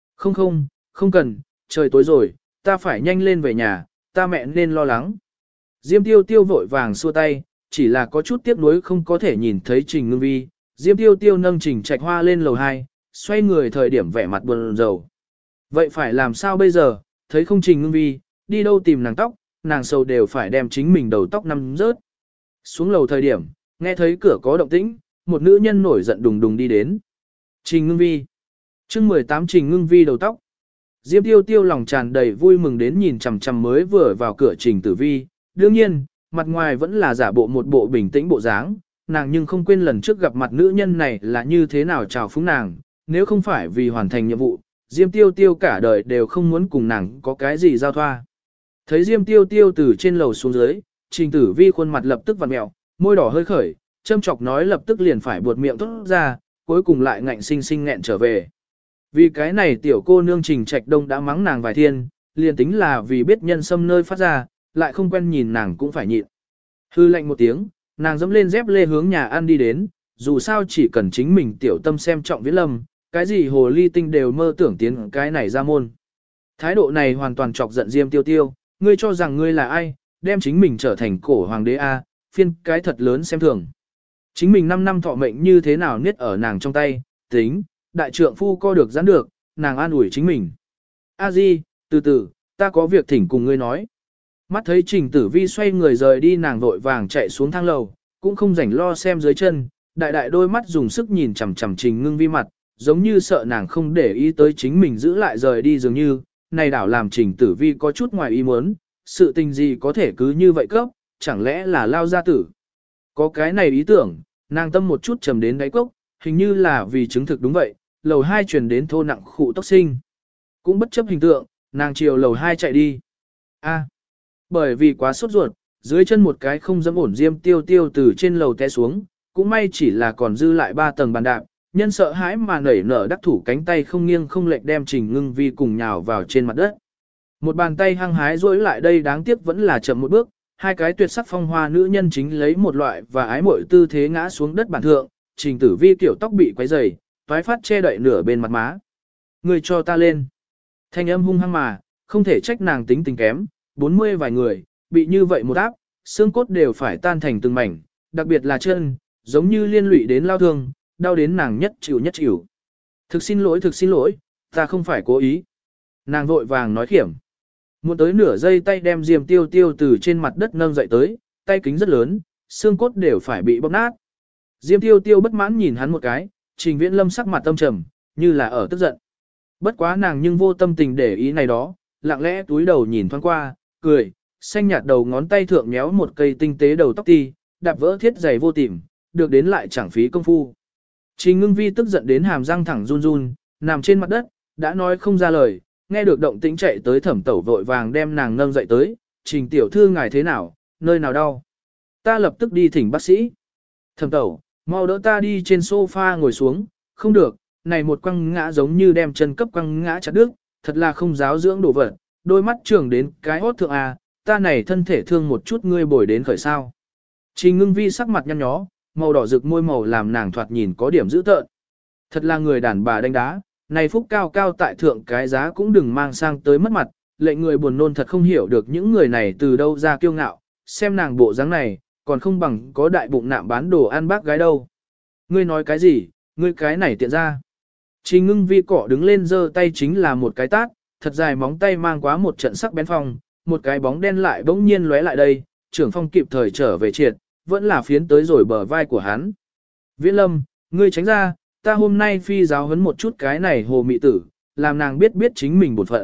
Không cần, trời tối rồi, ta phải nhanh lên về nhà, ta mẹ nên lo lắng. Diêm Tiêu Tiêu vội vàng xua tay, chỉ là có chút tiếc nuối không có thể nhìn thấy Trình Ngưng Vi. Diêm Tiêu Tiêu nâng Trình Trạch Hoa lên lầu 2, xoay người thời điểm vẻ mặt buồn rầu. Vậy phải làm sao bây giờ, thấy không Trình Ngưng Vi, đi đâu tìm nàng tóc, nàng sầu đều phải đem chính mình đầu tóc nằm rớt. Xuống lầu thời điểm, nghe thấy cửa có động tĩnh, một nữ nhân nổi giận đùng đùng đi đến. Trình Ngưng Vi. Chương 18 Trình Ngưng Vi đầu tóc. Diêm Tiêu Tiêu lòng tràn đầy vui mừng đến nhìn chằm chằm mới vừa vào cửa Trình Tử Vi, đương nhiên, mặt ngoài vẫn là giả bộ một bộ bình tĩnh bộ dáng, nàng nhưng không quên lần trước gặp mặt nữ nhân này là như thế nào chào phúng nàng, nếu không phải vì hoàn thành nhiệm vụ, Diêm Tiêu Tiêu cả đời đều không muốn cùng nàng có cái gì giao thoa. Thấy Diêm Tiêu Tiêu từ trên lầu xuống dưới, Trình Tử Vi khuôn mặt lập tức vặn mẹo, môi đỏ hơi khởi, châm chọc nói lập tức liền phải buột miệng thốt ra, cuối cùng lại ngạnh sinh sinh nghẹn trở về. Vì cái này tiểu cô nương Trình Trạch Đông đã mắng nàng vài thiên, liền tính là vì biết nhân sâm nơi phát ra, lại không quen nhìn nàng cũng phải nhịn. Hư lạnh một tiếng, nàng dẫm lên dép lê hướng nhà ăn đi đến, dù sao chỉ cần chính mình tiểu tâm xem trọng Viễn Lâm, cái gì hồ ly tinh đều mơ tưởng tiến cái này ra môn. Thái độ này hoàn toàn chọc giận Diêm Tiêu Tiêu, ngươi cho rằng ngươi là ai, đem chính mình trở thành cổ hoàng đế A, phiên cái thật lớn xem thường. Chính mình 5 năm thọ mệnh như thế nào niết ở nàng trong tay, tính, đại trượng phu co được giãn được, nàng an ủi chính mình. A Di, từ từ, ta có việc thỉnh cùng ngươi nói. Mắt thấy Trình Tử Vi xoay người rời đi, nàng vội vàng chạy xuống thang lầu, cũng không rảnh lo xem dưới chân, đại đại đôi mắt dùng sức nhìn chằm chằm Trình Ngưng Vi mặt, giống như sợ nàng không để ý tới chính mình giữ lại rời đi dường như, này đảo làm Trình Tử Vi có chút ngoài ý muốn, sự tình gì có thể cứ như vậy cấp, chẳng lẽ là lao gia tử. Có cái này ý tưởng, nàng tâm một chút trầm đến đáy cốc, hình như là vì chứng thực đúng vậy, lầu 2 truyền đến thô nặng khụ tốc sinh. Cũng bất chấp hình tượng, nàng chiều lầu 2 chạy đi. Bởi vì quá sốt ruột, dưới chân một cái không dám ổn Diêm Tiêu Tiêu từ trên lầu té xuống, cũng may chỉ là còn dư lại 3 tầng bàn đạp, nhân sợ hãi mà nảy nở đắc thủ cánh tay không nghiêng không lệch đem Trình Ngưng Vi cùng nhào vào trên mặt đất. Một bàn tay hăng hái rỗi lại đây đáng tiếc vẫn là chậm một bước, hai cái tuyệt sắc phong hoa nữ nhân chính lấy một loại và ái mội tư thế ngã xuống đất bàn thượng, Trình Tử Vi kiểu tóc bị quấy rầy, toái phát che đậy nửa bên mặt má. Người cho ta lên. Thanh âm hung hăng mà, không thể trách nàng tính tình kém, 40 vài người, bị như vậy một áp, xương cốt đều phải tan thành từng mảnh, đặc biệt là chân, giống như liên lụy đến lao thương, đau đến nàng nhất chịu. Thực xin lỗi, ta không phải cố ý. Nàng vội vàng nói khiểm. Muốn tới nửa giây tay đem Diêm Tiêu Tiêu từ trên mặt đất nâng dậy tới, tay kính rất lớn, xương cốt đều phải bị bóp nát. Diêm Tiêu Tiêu bất mãn nhìn hắn một cái, Trình Viễn Lâm sắc mặt tâm trầm, như là ở tức giận. Bất quá nàng nhưng vô tâm tình để ý này đó, lặng lẽ túi đầu nhìn thoáng qua, cười, xanh nhạt đầu ngón tay thượng méo một cây tinh tế đầu tóc ti, đạp vỡ thiết giày vô tìm, được đến lại chẳng phí công phu. Trình Ngưng Vi tức giận đến hàm răng thẳng run run, nằm trên mặt đất, đã nói không ra lời, nghe được động tĩnh chạy tới Thẩm Tẩu vội vàng đem nàng nâng dậy tới, Trình tiểu thư ngài thế nào, nơi nào đau. Ta lập tức đi thỉnh bác sĩ. Thẩm Tẩu, mau đỡ ta đi trên sofa ngồi xuống, không được, này một quăng ngã giống như đem chân cấp quăng ngã chặt đứt, thật là không giáo dưỡng đồ vật, đôi mắt trưởng đến cái hốt thượng à, ta này thân thể thương một chút ngươi bồi đến khởi sao. Trình Ngưng Vi sắc mặt nhăn nhó, màu đỏ rực môi màu làm nàng thoạt nhìn có điểm dữ tợn. Thật là người đàn bà đánh đá, này phúc cao cao tại thượng cái giá cũng đừng mang sang tới mất mặt, lệnh người buồn nôn thật không hiểu được những người này từ đâu ra kiêu ngạo, xem nàng bộ dáng này, còn không bằng có đại bụng nạm bán đồ ăn bác gái đâu. Ngươi nói cái gì, ngươi cái này tiện ra. Trình Ngưng Vi cỏ đứng lên giơ tay chính là một cái tát, thật dài móng tay mang quá một trận sắc bén phong, một cái bóng đen lại bỗng nhiên lóe lại đây, trưởng phong kịp thời trở về triệt, vẫn là phiến tới rồi bờ vai của hắn. Viễn Lâm, ngươi tránh ra, ta hôm nay phi giáo huấn một chút cái này hồ mị tử, làm nàng biết chính mình bổn phận.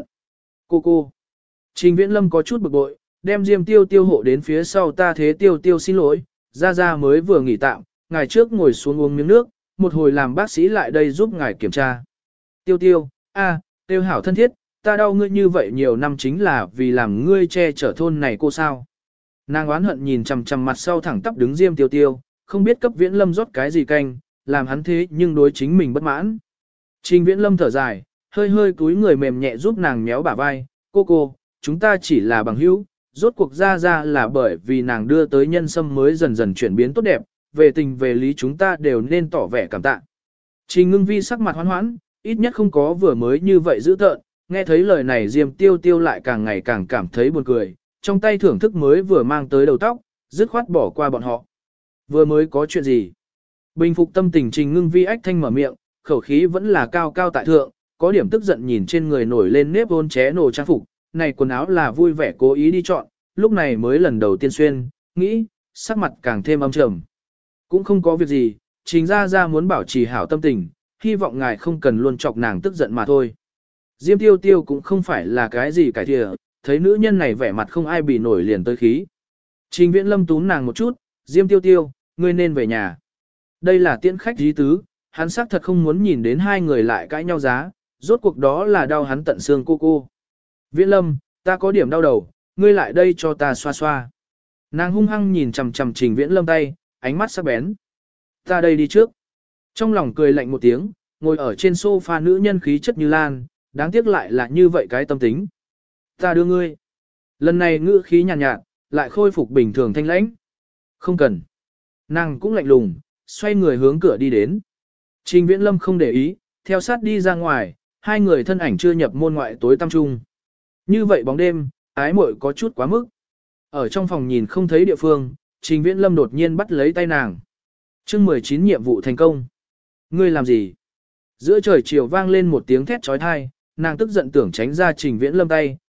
Cô. Trình Viễn Lâm có chút bực bội, đem Diêm Tiêu Tiêu hộ đến phía sau ta thế Tiêu Tiêu xin lỗi, ra mới vừa nghỉ tạm, ngày trước ngồi xuống uống miếng nước, một hồi làm bác sĩ lại đây giúp ngài kiểm tra. Tiêu Tiêu, Tiêu hảo thân thiết, ta đau ngươi như vậy nhiều năm chính là vì làm ngươi che chở thôn này cô sao. Nàng oán hận nhìn chằm chằm mặt sau thẳng tắp đứng Diêm Tiêu Tiêu, không biết cấp Viễn Lâm rót cái gì canh, làm hắn thế nhưng đối chính mình bất mãn. Trình Viễn Lâm thở dài, hơi cúi người mềm nhẹ giúp nàng méo bả vai, cô, chúng ta chỉ là bằng hữu, rốt cuộc ra là bởi vì nàng đưa tới nhân sâm mới dần dần chuyển biến tốt đẹp, về tình về lý chúng ta đều nên tỏ vẻ cảm tạ. Trình Ngưng Vi sắc mặt hoán hoãn, ít nhất không có vừa mới như vậy dữ tợn, nghe thấy lời này Diêm Tiêu Tiêu lại càng ngày càng cảm thấy buồn cười, trong tay thưởng thức mới vừa mang tới đầu tóc, dứt khoát bỏ qua bọn họ. Vừa mới có chuyện gì? Bình phục tâm tình Trình Ngưng Vi ách thanh mở miệng, khẩu khí vẫn là cao cao tại thượng, có điểm tức giận nhìn trên người nổi lên nếp ôn ché nổ trang phục, này quần áo là vui vẻ cố ý đi chọn, lúc này mới lần đầu tiên xuyên, nghĩ, sắc mặt càng thêm âm trầm. Cũng không có việc gì, Trình ra muốn bảo trì hảo tâm tình, hy vọng ngài không cần luôn chọc nàng tức giận mà thôi. Diêm Tiêu Tiêu cũng không phải là cái gì cải thìa, thấy nữ nhân này vẻ mặt không ai bị nổi liền tới khí. Trình Viễn Lâm tún nàng một chút, Diêm Tiêu Tiêu, ngươi nên về nhà. Đây là tiễn khách dí tứ, hắn xác thật không muốn nhìn đến hai người lại cãi nhau giá, rốt cuộc đó là đau hắn tận xương cô. Viễn Lâm, ta có điểm đau đầu, ngươi lại đây cho ta xoa xoa. Nàng hung hăng nhìn chằm chằm Trình Viễn Lâm tay, ánh mắt sắc bén. Ta đây đi trước. Trong lòng cười lạnh một tiếng, ngồi ở trên sofa nữ nhân khí chất như lan, đáng tiếc lại là như vậy cái tâm tính. Ta đưa ngươi. Lần này ngữ khí nhàn nhạt, lại khôi phục bình thường thanh lãnh. Không cần. Nàng cũng lạnh lùng, xoay người hướng cửa đi đến. Trình Viễn Lâm không để ý, theo sát đi ra ngoài, hai người thân ảnh chưa nhập môn ngoại tối tăm trung. Như vậy bóng đêm, ái muội có chút quá mức. Ở trong phòng nhìn không thấy địa phương, Trình Viễn Lâm đột nhiên bắt lấy tay nàng. Chương 19 nhiệm vụ thành công. Ngươi làm gì? Giữa trời chiều vang lên một tiếng thét trói thai, nàng tức giận tưởng tránh ra Trình Viễn Lâm tay,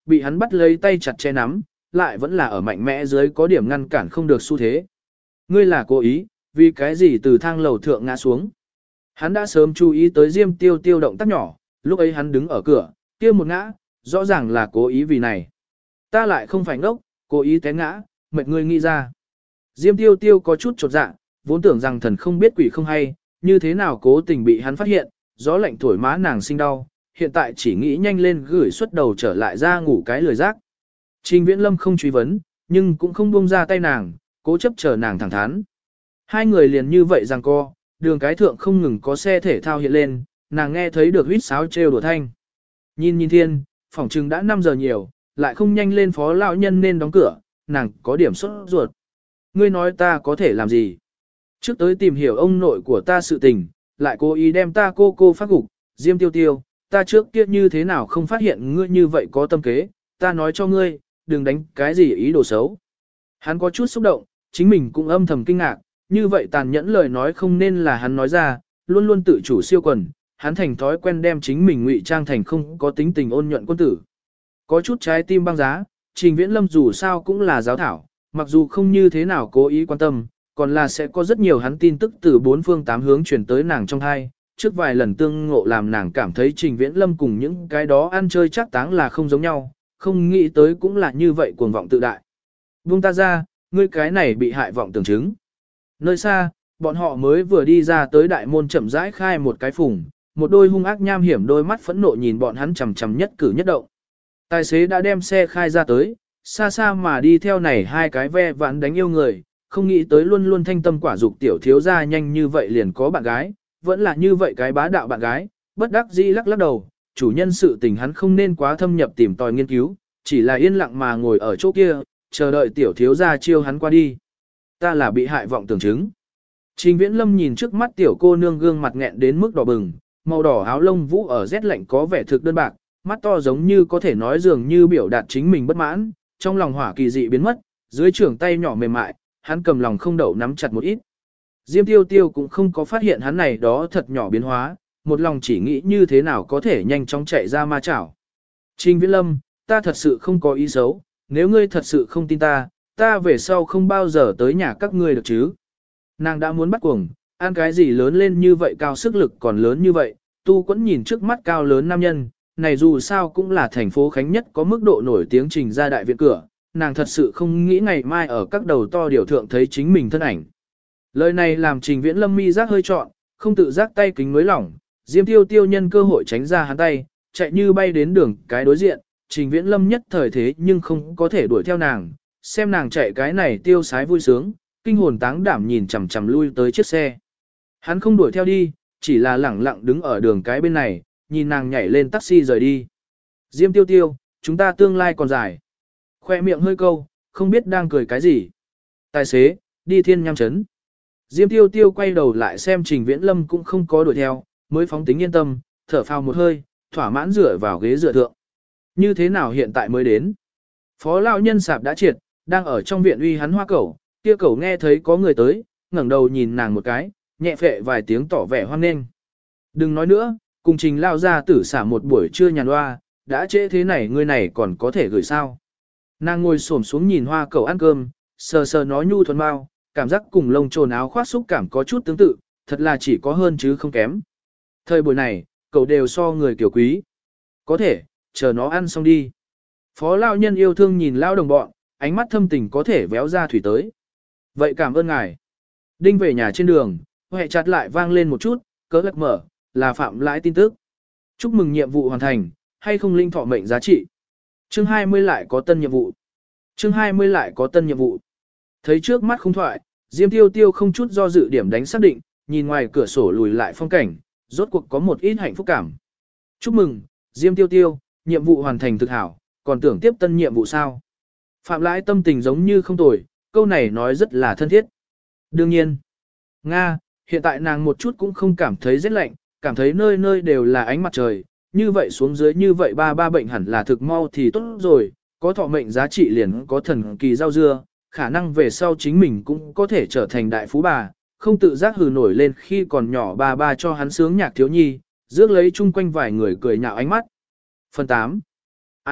bị hắn bắt lấy tay chặt che nắm, lại vẫn là ở mạnh mẽ dưới có điểm ngăn cản không được xu thế. Ngươi là cố ý, vì cái gì từ thang lầu thượng ngã xuống. Hắn đã sớm chú ý tới Diêm Tiêu Tiêu động tác nhỏ, lúc ấy hắn đứng ở cửa, kia một ngã, rõ ràng là cố ý vì này. Ta lại không phải ngốc, cố ý té ngã, mệt ngươi nghĩ ra. Diêm Tiêu Tiêu có chút chột dạ, vốn tưởng rằng thần không biết quỷ không hay, như thế nào cố tình bị hắn phát hiện, gió lạnh thổi má nàng sinh đau, hiện tại chỉ nghĩ nhanh lên gửi xuất đầu trở lại ra ngủ cái lười giác. Trình Viễn Lâm không truy vấn, nhưng cũng không buông ra tay nàng, cố chấp chờ nàng thẳng thắn. Hai người liền như vậy giằng co, đường cái thượng không ngừng có xe thể thao hiện lên, nàng nghe thấy được huýt sáo trêu đùa thanh. Nhìn thiên, phòng trừng đã 5 giờ nhiều, lại không nhanh lên phó lão nhân nên đóng cửa, nàng có điểm sốt ruột. Ngươi nói ta có thể làm gì? Trước tới tìm hiểu ông nội của ta sự tình, lại cố ý đem ta cô phát gục, Diêm Tiêu Tiêu, ta trước kia như thế nào không phát hiện ngươi như vậy có tâm kế, ta nói cho ngươi, đừng đánh cái gì ý đồ xấu. Hắn có chút xúc động, chính mình cũng âm thầm kinh ngạc, như vậy tàn nhẫn lời nói không nên là hắn nói ra, luôn luôn tự chủ siêu quần, hắn thành thói quen đem chính mình ngụy trang thành không có tính tình ôn nhuận quân tử. Có chút trái tim băng giá, Trình Viễn Lâm dù sao cũng là giáo thảo, mặc dù không như thế nào cố ý quan tâm, còn là sẽ có rất nhiều hắn tin tức từ bốn phương tám hướng truyền tới nàng trong hai. Trước vài lần tương ngộ làm nàng cảm thấy Trình Viễn Lâm cùng những cái đó ăn chơi chắc táng là không giống nhau, không nghĩ tới cũng là như vậy cuồng vọng tự đại. Buông ta ra, ngươi cái này bị hại vọng tưởng chứng. Nơi xa, bọn họ mới vừa đi ra tới đại môn chậm rãi khai một cái phùng, một đôi hung ác nham hiểm đôi mắt phẫn nộ nhìn bọn hắn chằm chằm nhất cử nhất động. Tài xế đã đem xe khai ra tới, xa xa mà đi theo này hai cái ve vãn đánh yêu người, không nghĩ tới luôn luôn thanh tâm quả dục tiểu thiếu gia nhanh như vậy liền có bạn gái, vẫn là như vậy cái bá đạo bạn gái, bất đắc dĩ lắc lắc đầu, chủ nhân sự tình hắn không nên quá thâm nhập tìm tòi nghiên cứu, chỉ là yên lặng mà ngồi ở chỗ kia, chờ đợi tiểu thiếu gia chiêu hắn qua đi. Ta là bị hại vọng tưởng chứng. Trình Viễn Lâm nhìn trước mắt tiểu cô nương gương mặt nghẹn đến mức đỏ bừng, màu đỏ áo lông vũ ở rét lạnh có vẻ thực đơn bạc, mắt to giống như có thể nói dường như biểu đạt chính mình bất mãn, trong lòng hỏa kỳ dị biến mất, dưới trưởng tay nhỏ mềm mại, hắn cầm lòng không đậu nắm chặt một ít. Diêm Tiêu Tiêu cũng không có phát hiện hắn này đó thật nhỏ biến hóa, một lòng chỉ nghĩ như thế nào có thể nhanh chóng chạy ra ma chảo. Trình Viễn Lâm, ta thật sự không có ý xấu, nếu ngươi thật sự không tin ta, ta về sau không bao giờ tới nhà các ngươi được chứ. Nàng đã muốn bắt cuồng, ăn cái gì lớn lên như vậy cao sức lực còn lớn như vậy, tu quẫn nhìn trước mắt cao lớn nam nhân, này dù sao cũng là thành phố Khánh nhất có mức độ nổi tiếng Trình ra đại viện cửa, nàng thật sự không nghĩ ngày mai ở các đầu to điều thượng thấy chính mình thân ảnh. Lời này làm Trình Viễn Lâm mi giác hơi trọn, không tự giác tay kính nối lỏng, Diêm Tiêu Tiêu nhân cơ hội tránh ra hắn tay, chạy như bay đến đường cái đối diện, Trình Viễn Lâm nhất thời thế nhưng không có thể đuổi theo nàng, xem nàng chạy cái này tiêu sái vui sướng, kinh hồn táng đảm nhìn chằm chằm lui tới chiếc xe. Hắn không đuổi theo đi, chỉ là lẳng lặng đứng ở đường cái bên này, nhìn nàng nhảy lên taxi rời đi. Diêm Tiêu Tiêu, chúng ta tương lai còn dài. Khoe miệng hơi câu, không biết đang cười cái gì. Tài xế, đi Thiên Nham Trấn. Diêm Tiêu Tiêu quay đầu lại xem Trình Viễn Lâm cũng không có đuổi theo, mới phóng tính yên tâm, thở phào một hơi, thỏa mãn dựa vào ghế dựa thượng. Như thế nào hiện tại mới đến? Phó lão nhân sạp đã triệt, đang ở trong viện uy hắn hoa cẩu, kia cẩu nghe thấy có người tới, ngẩng đầu nhìn nàng một cái, nhẹ phệ vài tiếng tỏ vẻ hoan nghênh. Đừng nói nữa, cùng Trình lao ra tử xả một buổi trưa nhàn hoa, đã trễ thế này người này còn có thể gửi sao. Nàng ngồi xổm xuống nhìn hoa cẩu ăn cơm, sờ sờ nó nhu thuần bao, cảm giác cùng lông trồn áo khoác xúc cảm có chút tương tự, thật là chỉ có hơn chứ không kém. Thời buổi này, cậu đều so người kiểu quý. Có thể, chờ nó ăn xong đi. Phó lão nhân yêu thương nhìn lao đồng bọn, ánh mắt thâm tình có thể véo ra thủy tới. Vậy cảm ơn ngài. Đinh về nhà trên đường, hệ chặt lại vang lên một chút, cớ lật mở, là phạm lãi tin tức. Chúc mừng nhiệm vụ hoàn thành, hay không linh thọ mệnh giá trị. Chương 20 lại có tân nhiệm vụ. Chương 20 lại có tân nhiệm vụ. Thấy trước mắt không thoại, Diêm Tiêu Tiêu không chút do dự điểm đánh xác định, nhìn ngoài cửa sổ lùi lại phong cảnh, rốt cuộc có một ít hạnh phúc cảm. Chúc mừng, Diêm Tiêu Tiêu, nhiệm vụ hoàn thành thực hảo, còn tưởng tiếp tân nhiệm vụ sao? Phạm Lãi tâm tình giống như không tồi, câu này nói rất là thân thiết. Đương nhiên, Nga, hiện tại nàng một chút cũng không cảm thấy rét lạnh, cảm thấy nơi nơi đều là ánh mặt trời, như vậy xuống dưới như vậy ba bệnh hẳn là thực mau thì tốt rồi, có thọ mệnh giá trị liền có thần kỳ rau dưa, khả năng về sau chính mình cũng có thể trở thành đại phú bà, không tự giác hừ nổi lên khi còn nhỏ ba cho hắn sướng nhạc thiếu nhi, rước lấy chung quanh vài người cười nhạo ánh mắt. Phần 8. Ai,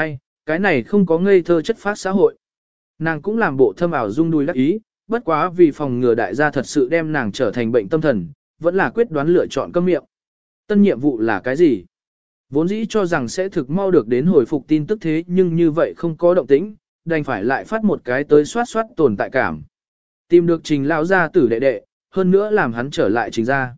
cái này không có ngây thơ chất phát xã hội. Nàng cũng làm bộ thâm ảo rung đuôi đắc ý, bất quá vì phòng ngừa đại gia thật sự đem nàng trở thành bệnh tâm thần, vẫn là quyết đoán lựa chọn câm miệng. Tân nhiệm vụ là cái gì? Vốn dĩ cho rằng sẽ thực mau được đến hồi phục tin tức thế nhưng như vậy không có động tĩnh, đành phải lại phát một cái tới soát soát tồn tại cảm. Tìm được Trình lão gia tử đệ đệ, hơn nữa làm hắn trở lại Trình gia.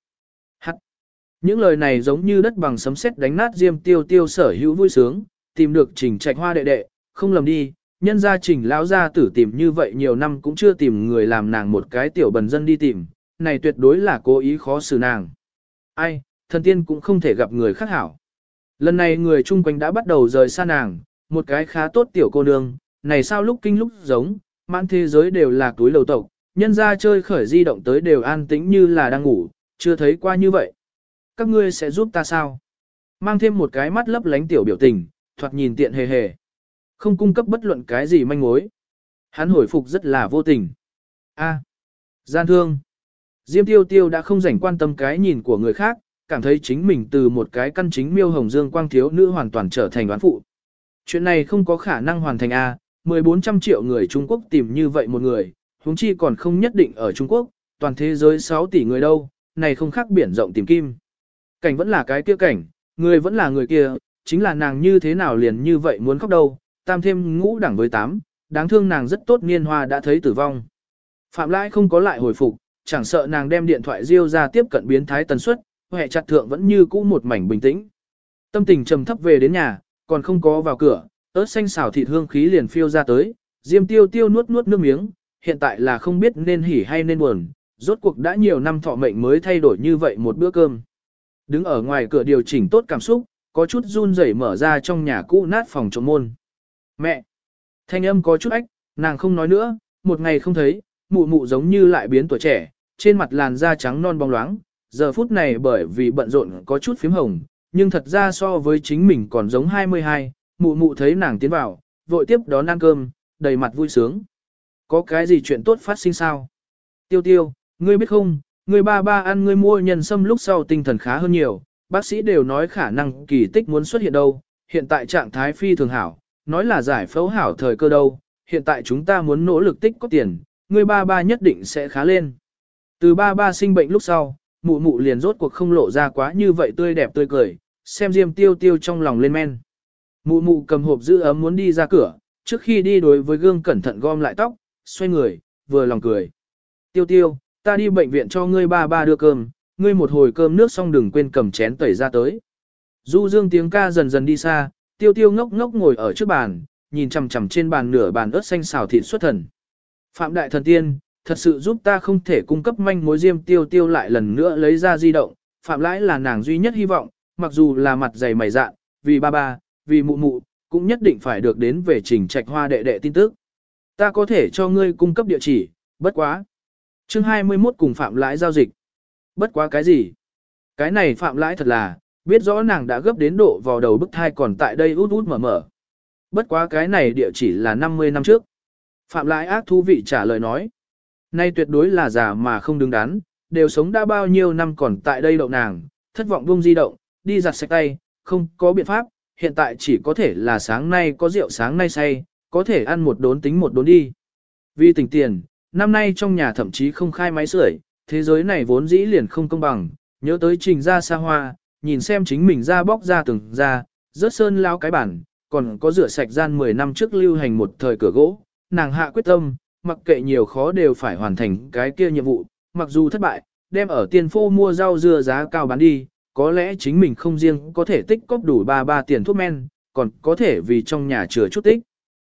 Những lời này giống như đất bằng sấm sét đánh nát Diêm Tiêu Tiêu sở hữu vui sướng, tìm được Trình Trạch Hoa đệ đệ, không lầm đi, nhân gia Trình lão gia tử tìm như vậy nhiều năm cũng chưa tìm người làm nàng một cái tiểu bần dân đi tìm, này tuyệt đối là cố ý khó xử nàng. Ai, thần tiên cũng không thể gặp người khác hảo. Lần này người chung quanh đã bắt đầu rời xa nàng, một cái khá tốt tiểu cô nương, này sao lúc kinh lúc giống, mãn thế giới đều là túi lầu tộc, nhân gia chơi khởi di động tới đều an tĩnh như là đang ngủ, chưa thấy qua như vậy. Các ngươi sẽ giúp ta sao? Mang thêm một cái mắt lấp lánh tiểu biểu tình, thoạt nhìn tiện hề hề. Không cung cấp bất luận cái gì manh mối. Hắn hồi phục rất là vô tình. A, gian thương. Diêm Tiêu Tiêu đã không rảnh quan tâm cái nhìn của người khác, cảm thấy chính mình từ một cái căn chính miêu hồng dương quang thiếu nữ hoàn toàn trở thành đoán phụ. Chuyện này không có khả năng hoàn thành A, 1400 triệu người Trung Quốc tìm như vậy một người, huống chi còn không nhất định ở Trung Quốc, toàn thế giới 6 tỷ người đâu, này không khác biển rộng tìm kim. Cảnh vẫn là cái kia cảnh, người vẫn là người kia, chính là nàng như thế nào liền như vậy muốn khóc đâu, tam thêm ngũ đẳng với 8, đáng thương nàng rất tốt niên hoa đã thấy tử vong. Phạm Lãi không có lại hồi phục, chẳng sợ nàng đem điện thoại riêu ra tiếp cận biến thái tần suất, hệ chặt thượng vẫn như cũ một mảnh bình tĩnh. Tâm tình trầm thấp về đến nhà, còn không có vào cửa, ớt xanh xào thịt hương khí liền phiêu ra tới, Diêm Tiêu Tiêu nuốt nuốt nước miếng, hiện tại là không biết nên hỉ hay nên buồn, rốt cuộc đã nhiều năm thọ mệnh mới thay đổi như vậy một bữa cơm. Đứng ở ngoài cửa điều chỉnh tốt cảm xúc, có chút run rẩy mở ra trong nhà cũ nát phòng trộm môn. Mẹ! Thanh âm có chút ách, nàng không nói nữa, một ngày không thấy, mụ mụ giống như lại biến tuổi trẻ, trên mặt làn da trắng non bóng loáng, giờ phút này bởi vì bận rộn có chút phím hồng, nhưng thật ra so với chính mình còn giống 22, mụ mụ thấy nàng tiến vào, vội tiếp đón ăn cơm, đầy mặt vui sướng. Có cái gì chuyện tốt phát sinh sao? Tiêu Tiêu, ngươi biết không, ngươi ba ba ăn ngươi mua nhân sâm lúc sau tinh thần khá hơn nhiều, bác sĩ đều nói khả năng kỳ tích muốn xuất hiện đâu, hiện tại trạng thái phi thường hảo, nói là giải phẫu hảo thời cơ đâu, hiện tại chúng ta muốn nỗ lực tích có tiền, ngươi ba ba nhất định sẽ khá lên. Từ ba ba sinh bệnh lúc sau, mụ mụ liền rốt cuộc không lộ ra quá như vậy tươi đẹp tươi cười, xem Diêm Tiêu Tiêu trong lòng lên men. Mụ mụ cầm hộp giữ ấm muốn đi ra cửa, trước khi đi đối với gương cẩn thận gom lại tóc, xoay người, vừa lòng cười. Tiêu Tiêu, ta đi bệnh viện cho ngươi ba ba đưa cơm, ngươi một hồi cơm nước xong đừng quên cầm chén tẩy ra tới. Du dương tiếng ca dần dần đi xa, Tiêu Tiêu ngốc ngốc ngồi ở trước bàn, nhìn chằm chằm trên bàn nửa bàn ớt xanh xào thịt xuất thần. Phạm đại thần tiên, thật sự giúp ta không thể cung cấp manh mối. Diêm Tiêu Tiêu lại lần nữa lấy ra di động, Phạm Lãi là nàng duy nhất hy vọng, mặc dù là mặt dày mày dạn, vì ba ba, vì mụ mụ, cũng nhất định phải được đến về Trình Trạch Hoa đệ đệ tin tức. Ta có thể cho ngươi cung cấp địa chỉ, bất quá. Chương 21 cùng Phạm Lãi giao dịch. Bất quá cái gì? Cái này Phạm Lãi thật là, biết rõ nàng đã gấp đến độ vào đầu bức thai còn tại đây út út mở mở. Bất quá cái này địa chỉ là 50 năm trước. Phạm Lãi ác thú vị trả lời nói. Nay tuyệt đối là giả mà không đứng đắn, đều sống đã bao nhiêu năm còn tại đây đậu nàng, thất vọng buông di động, đi giặt sạch tay, không có biện pháp, hiện tại chỉ có thể là sáng nay có rượu sáng nay say, có thể ăn một đốn tính một đốn đi. Vì tỉnh tiền, năm nay trong nhà thậm chí không khai máy sưởi, thế giới này vốn dĩ liền không công bằng, nhớ tới Trình ra xa hoa, nhìn xem chính mình ra bóc ra từng ra, rớt sơn lao cái bản, còn có rửa sạch gian 10 năm trước lưu hành một thời cửa gỗ, nàng hạ quyết tâm, mặc kệ nhiều khó đều phải hoàn thành cái kia nhiệm vụ, mặc dù thất bại, đem ở tiền phô mua rau dưa giá cao bán đi, có lẽ chính mình không riêng có thể tích cóp đủ ba tiền thuốc men, còn có thể vì trong nhà chừa chút tích.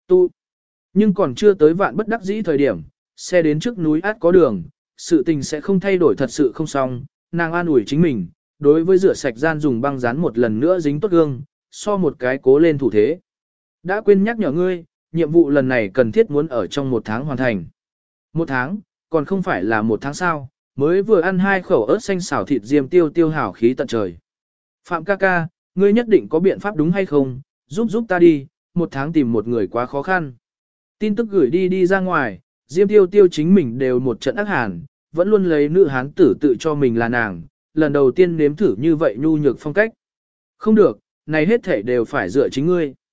Nhưng còn chưa tới vạn bất đắc dĩ thời điểm, xe đến trước núi át có đường, sự tình sẽ không thay đổi thật sự không xong, nàng an ủi chính mình, đối với rửa sạch gian dùng băng dán một lần nữa dính tốt gương, so một cái cố lên thủ thế. Đã quên nhắc nhở ngươi, nhiệm vụ lần này cần thiết muốn ở trong 1 tháng hoàn thành. 1 tháng, còn không phải là 1 tháng sao, mới vừa ăn 2 khẩu ớt xanh xào thịt Diêm Tiêu Tiêu hảo khí tận trời. Phạm ca ca, ngươi nhất định có biện pháp đúng hay không, giúp ta đi, 1 tháng tìm một người quá khó khăn. Tin tức gửi đi ra ngoài, Diêm Tiêu Tiêu chính mình đều một trận ác hàn, vẫn luôn lấy nữ hán tử tự cho mình là nàng, lần đầu tiên nếm thử như vậy nhu nhược phong cách. Không được, này hết thể đều phải dựa chính ngươi.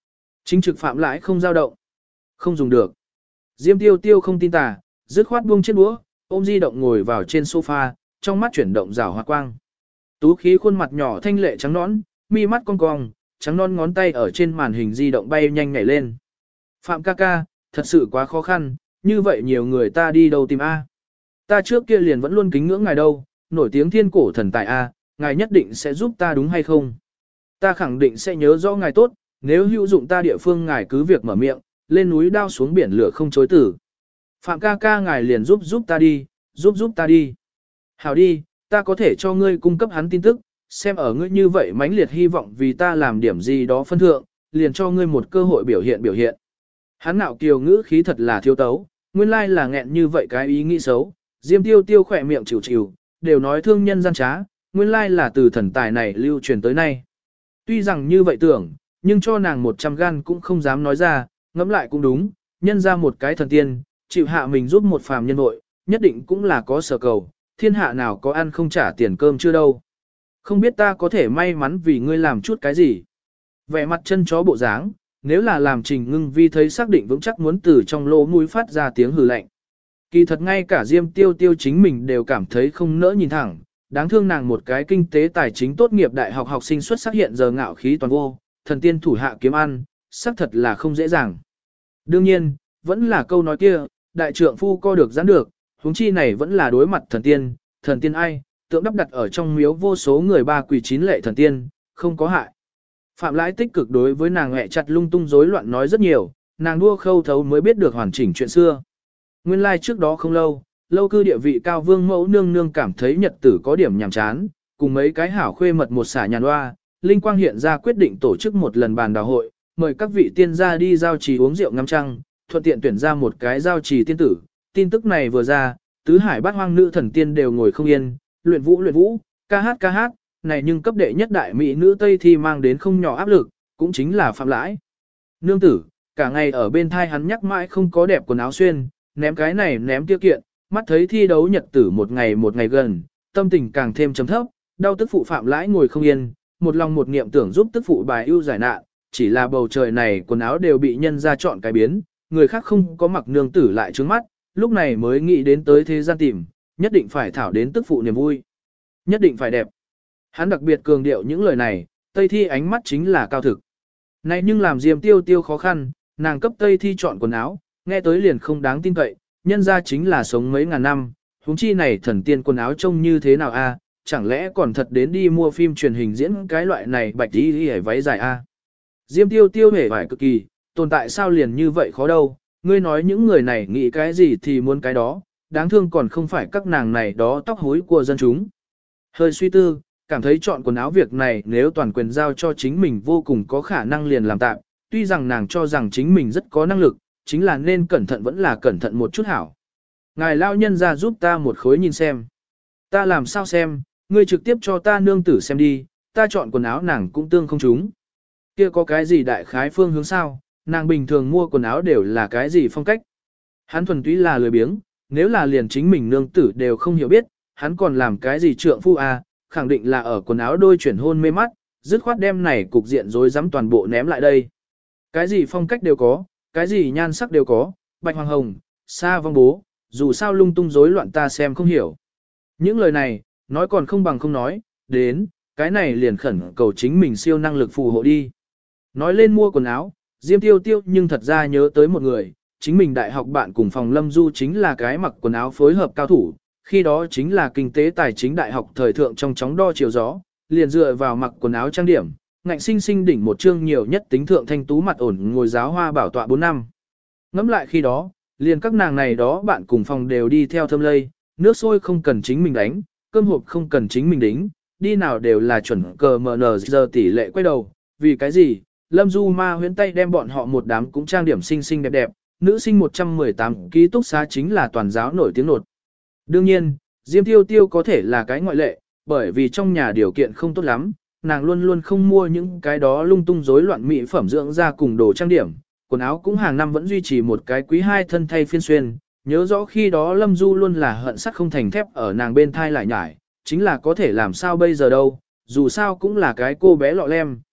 Chính trực Phạm Lãi không dao động. Không dùng được. Diêm Tiêu Tiêu không tin tà, dứt khoát buông chiếc đũa, ôm di động ngồi vào trên sofa, trong mắt chuyển động rảo hoa quang. Tú khí khuôn mặt nhỏ thanh lệ trắng nõn, mi mắt cong cong, trắng non ngón tay ở trên màn hình di động bay nhanh nhảy lên. Phạm ca ca, thật sự quá khó khăn, như vậy nhiều người ta đi đâu tìm A. Ta trước kia liền vẫn luôn kính ngưỡng ngài đâu, nổi tiếng thiên cổ thần tài A, ngài nhất định sẽ giúp ta đúng hay không? Ta khẳng định sẽ nhớ rõ ngài tốt, nếu hữu dụng ta địa phương ngài cứ việc mở miệng, lên núi đao xuống biển lửa không chối tử. Phạm ca ca ngài liền giúp ta đi, giúp ta đi. Hảo đi, ta có thể cho ngươi cung cấp hắn tin tức, xem ở ngươi như vậy mãnh liệt hy vọng vì ta làm điểm gì đó phân thượng, liền cho ngươi một cơ hội biểu hiện. Hắn nạo kiều ngữ khí thật là thiếu tấu, nguyên lai là nghẹn như vậy cái ý nghĩ xấu, Diêm Tiêu Tiêu khỏe miệng chịu, đều nói thương nhân gian trá, nguyên lai là từ thần tài này lưu truyền tới nay. Tuy rằng như vậy tưởng, nhưng cho nàng 100 gan cũng không dám nói ra, ngẫm lại cũng đúng, nhân ra một cái thần tiên, chịu hạ mình giúp một phàm nhân nội, nhất định cũng là có sở cầu, thiên hạ nào có ăn không trả tiền cơm chưa đâu. Không biết ta có thể may mắn vì ngươi làm chút cái gì. Vẻ mặt chân chó bộ dáng, nếu là làm Trình Ngưng Vi thấy xác định vững chắc muốn từ trong lỗ mũi phát ra tiếng hừ lạnh. Kỳ thật ngay cả Diêm Tiêu Tiêu chính mình đều cảm thấy không nỡ nhìn thẳng, đáng thương nàng một cái kinh tế tài chính tốt nghiệp đại học học sinh xuất sắc hiện giờ ngạo khí toàn vô, thần tiên thủ hạ kiếm ăn, xác thật là không dễ dàng. Đương nhiên, vẫn là câu nói kia, đại trượng phu co được giãn được, huống chi này vẫn là đối mặt thần tiên ai, tượng đắp đặt ở trong miếu vô số người ba quỳ chín lệ thần tiên, không có hại. Phạm Lãi tích cực đối với nàng hẹ chặt lung tung rối loạn nói rất nhiều, nàng đua khâu thấu mới biết được hoàn chỉnh chuyện xưa. Nguyên lai trước đó không lâu, lâu cư địa vị cao vương mẫu nương nương cảm thấy nhật tử có điểm nhàm chán, cùng mấy cái hảo khuê mật một xả nhàn hoa, linh quang hiện ra quyết định tổ chức một lần bàn đào hội, mời các vị tiên gia đi giao trì uống rượu ngắm trăng, thuận tiện tuyển ra một cái giao trì tiên tử. Tin tức này vừa ra, tứ hải bát hoang nữ thần tiên đều ngồi không yên, luyện vũ, ca hát, này nhưng cấp đệ nhất đại mỹ nữ Tây Thi mang đến không nhỏ áp lực, cũng chính là Phạm Lãi. Nương tử, cả ngày ở bên thai hắn nhắc mãi không có đẹp quần áo xuyên, ném cái này ném tiêu kiện, mắt thấy thi đấu nhật tử một ngày gần, tâm tình càng thêm chấm thấp, đau tức phụ Phạm Lãi ngồi không yên, một lòng một niệm tưởng giúp tức phụ bài ưu giải nạn, chỉ là bầu trời này quần áo đều bị nhân ra chọn cái biến, người khác không có mặc nương tử lại trướng mắt, lúc này mới nghĩ đến tới thế gian tìm, nhất định phải thảo đến tức phụ niềm vui, nhất định phải đẹp. Hắn đặc biệt cường điệu những lời này, Tây Thi ánh mắt chính là cao thực. Này nhưng làm Diêm Tiêu Tiêu khó khăn, nàng cấp Tây Thi chọn quần áo, nghe tới liền không đáng tin cậy, nhân ra chính là sống mấy ngàn năm, huống chi này thần tiên quần áo trông như thế nào a? Chẳng lẽ còn thật đến đi mua phim truyền hình diễn cái loại này bạch đi hề váy dài a? Diêm Tiêu Tiêu hề vải cực kỳ, tồn tại sao liền như vậy khó đâu, ngươi nói những người này nghĩ cái gì thì muốn cái đó, đáng thương còn không phải các nàng này đó tóc hối của dân chúng. Hơi suy tư, cảm thấy chọn quần áo việc này nếu toàn quyền giao cho chính mình vô cùng có khả năng liền làm tạm, tuy rằng nàng cho rằng chính mình rất có năng lực, chính là nên cẩn thận vẫn là cẩn thận một chút hảo. Ngài lao nhân ra giúp ta một khối nhìn xem. Ta làm sao xem, ngươi trực tiếp cho ta nương tử xem đi, ta chọn quần áo nàng cũng tương không trúng. Kia có cái gì đại khái phương hướng sao, nàng bình thường mua quần áo đều là cái gì phong cách. Hắn thuần túy là lười biếng, nếu là liền chính mình nương tử đều không hiểu biết, hắn còn làm cái gì trượng phu à, khẳng định là ở quần áo đôi chuyển hôn mê mắt, dứt khoát đem này cục diện rối rắm toàn bộ ném lại đây. Cái gì phong cách đều có, cái gì nhan sắc đều có, bạch hoàng hồng, sa vong bố, dù sao lung tung rối loạn ta xem không hiểu. Những lời này, nói còn không bằng không nói, đến, cái này liền khẩn cầu chính mình siêu năng lực phù hộ đi. Nói lên mua quần áo, Diêm Tiêu Tiêu nhưng thật ra nhớ tới một người, chính mình đại học bạn cùng phòng Lâm Du chính là cái mặc quần áo phối hợp cao thủ, khi đó chính là kinh tế tài chính đại học thời thượng trong chóng đo chiều gió, liền dựa vào mặc quần áo trang điểm, ngạnh sinh sinh đỉnh một chương nhiều nhất tính thượng thanh tú mặt ổn ngồi giáo hoa bảo tọa 4 năm. Ngắm lại khi đó, liền các nàng này đó bạn cùng phòng đều đi theo thâm lây, nước sôi không cần chính mình đánh, cơm hộp không cần chính mình đính, đi nào đều là chuẩn cờ MN giờ tỷ lệ quay đầu, vì cái gì, Lâm Du ma huyễn tay đem bọn họ một đám cũng trang điểm xinh xinh đẹp đẹp, nữ sinh 118 ký túc xá chính là toàn giáo nổi tiếng nột. Đương nhiên, Diêm Tiêu Tiêu có thể là cái ngoại lệ, bởi vì trong nhà điều kiện không tốt lắm, nàng luôn luôn không mua những cái đó lung tung rối loạn mỹ phẩm dưỡng da cùng đồ trang điểm, quần áo cũng hàng năm vẫn duy trì một cái quý hai thân thay phiên xuyên, nhớ rõ khi đó Lâm Du luôn là hận sắt không thành thép ở nàng bên thai lại nhải, chính là có thể làm sao bây giờ đâu, dù sao cũng là cái cô bé lọ lem,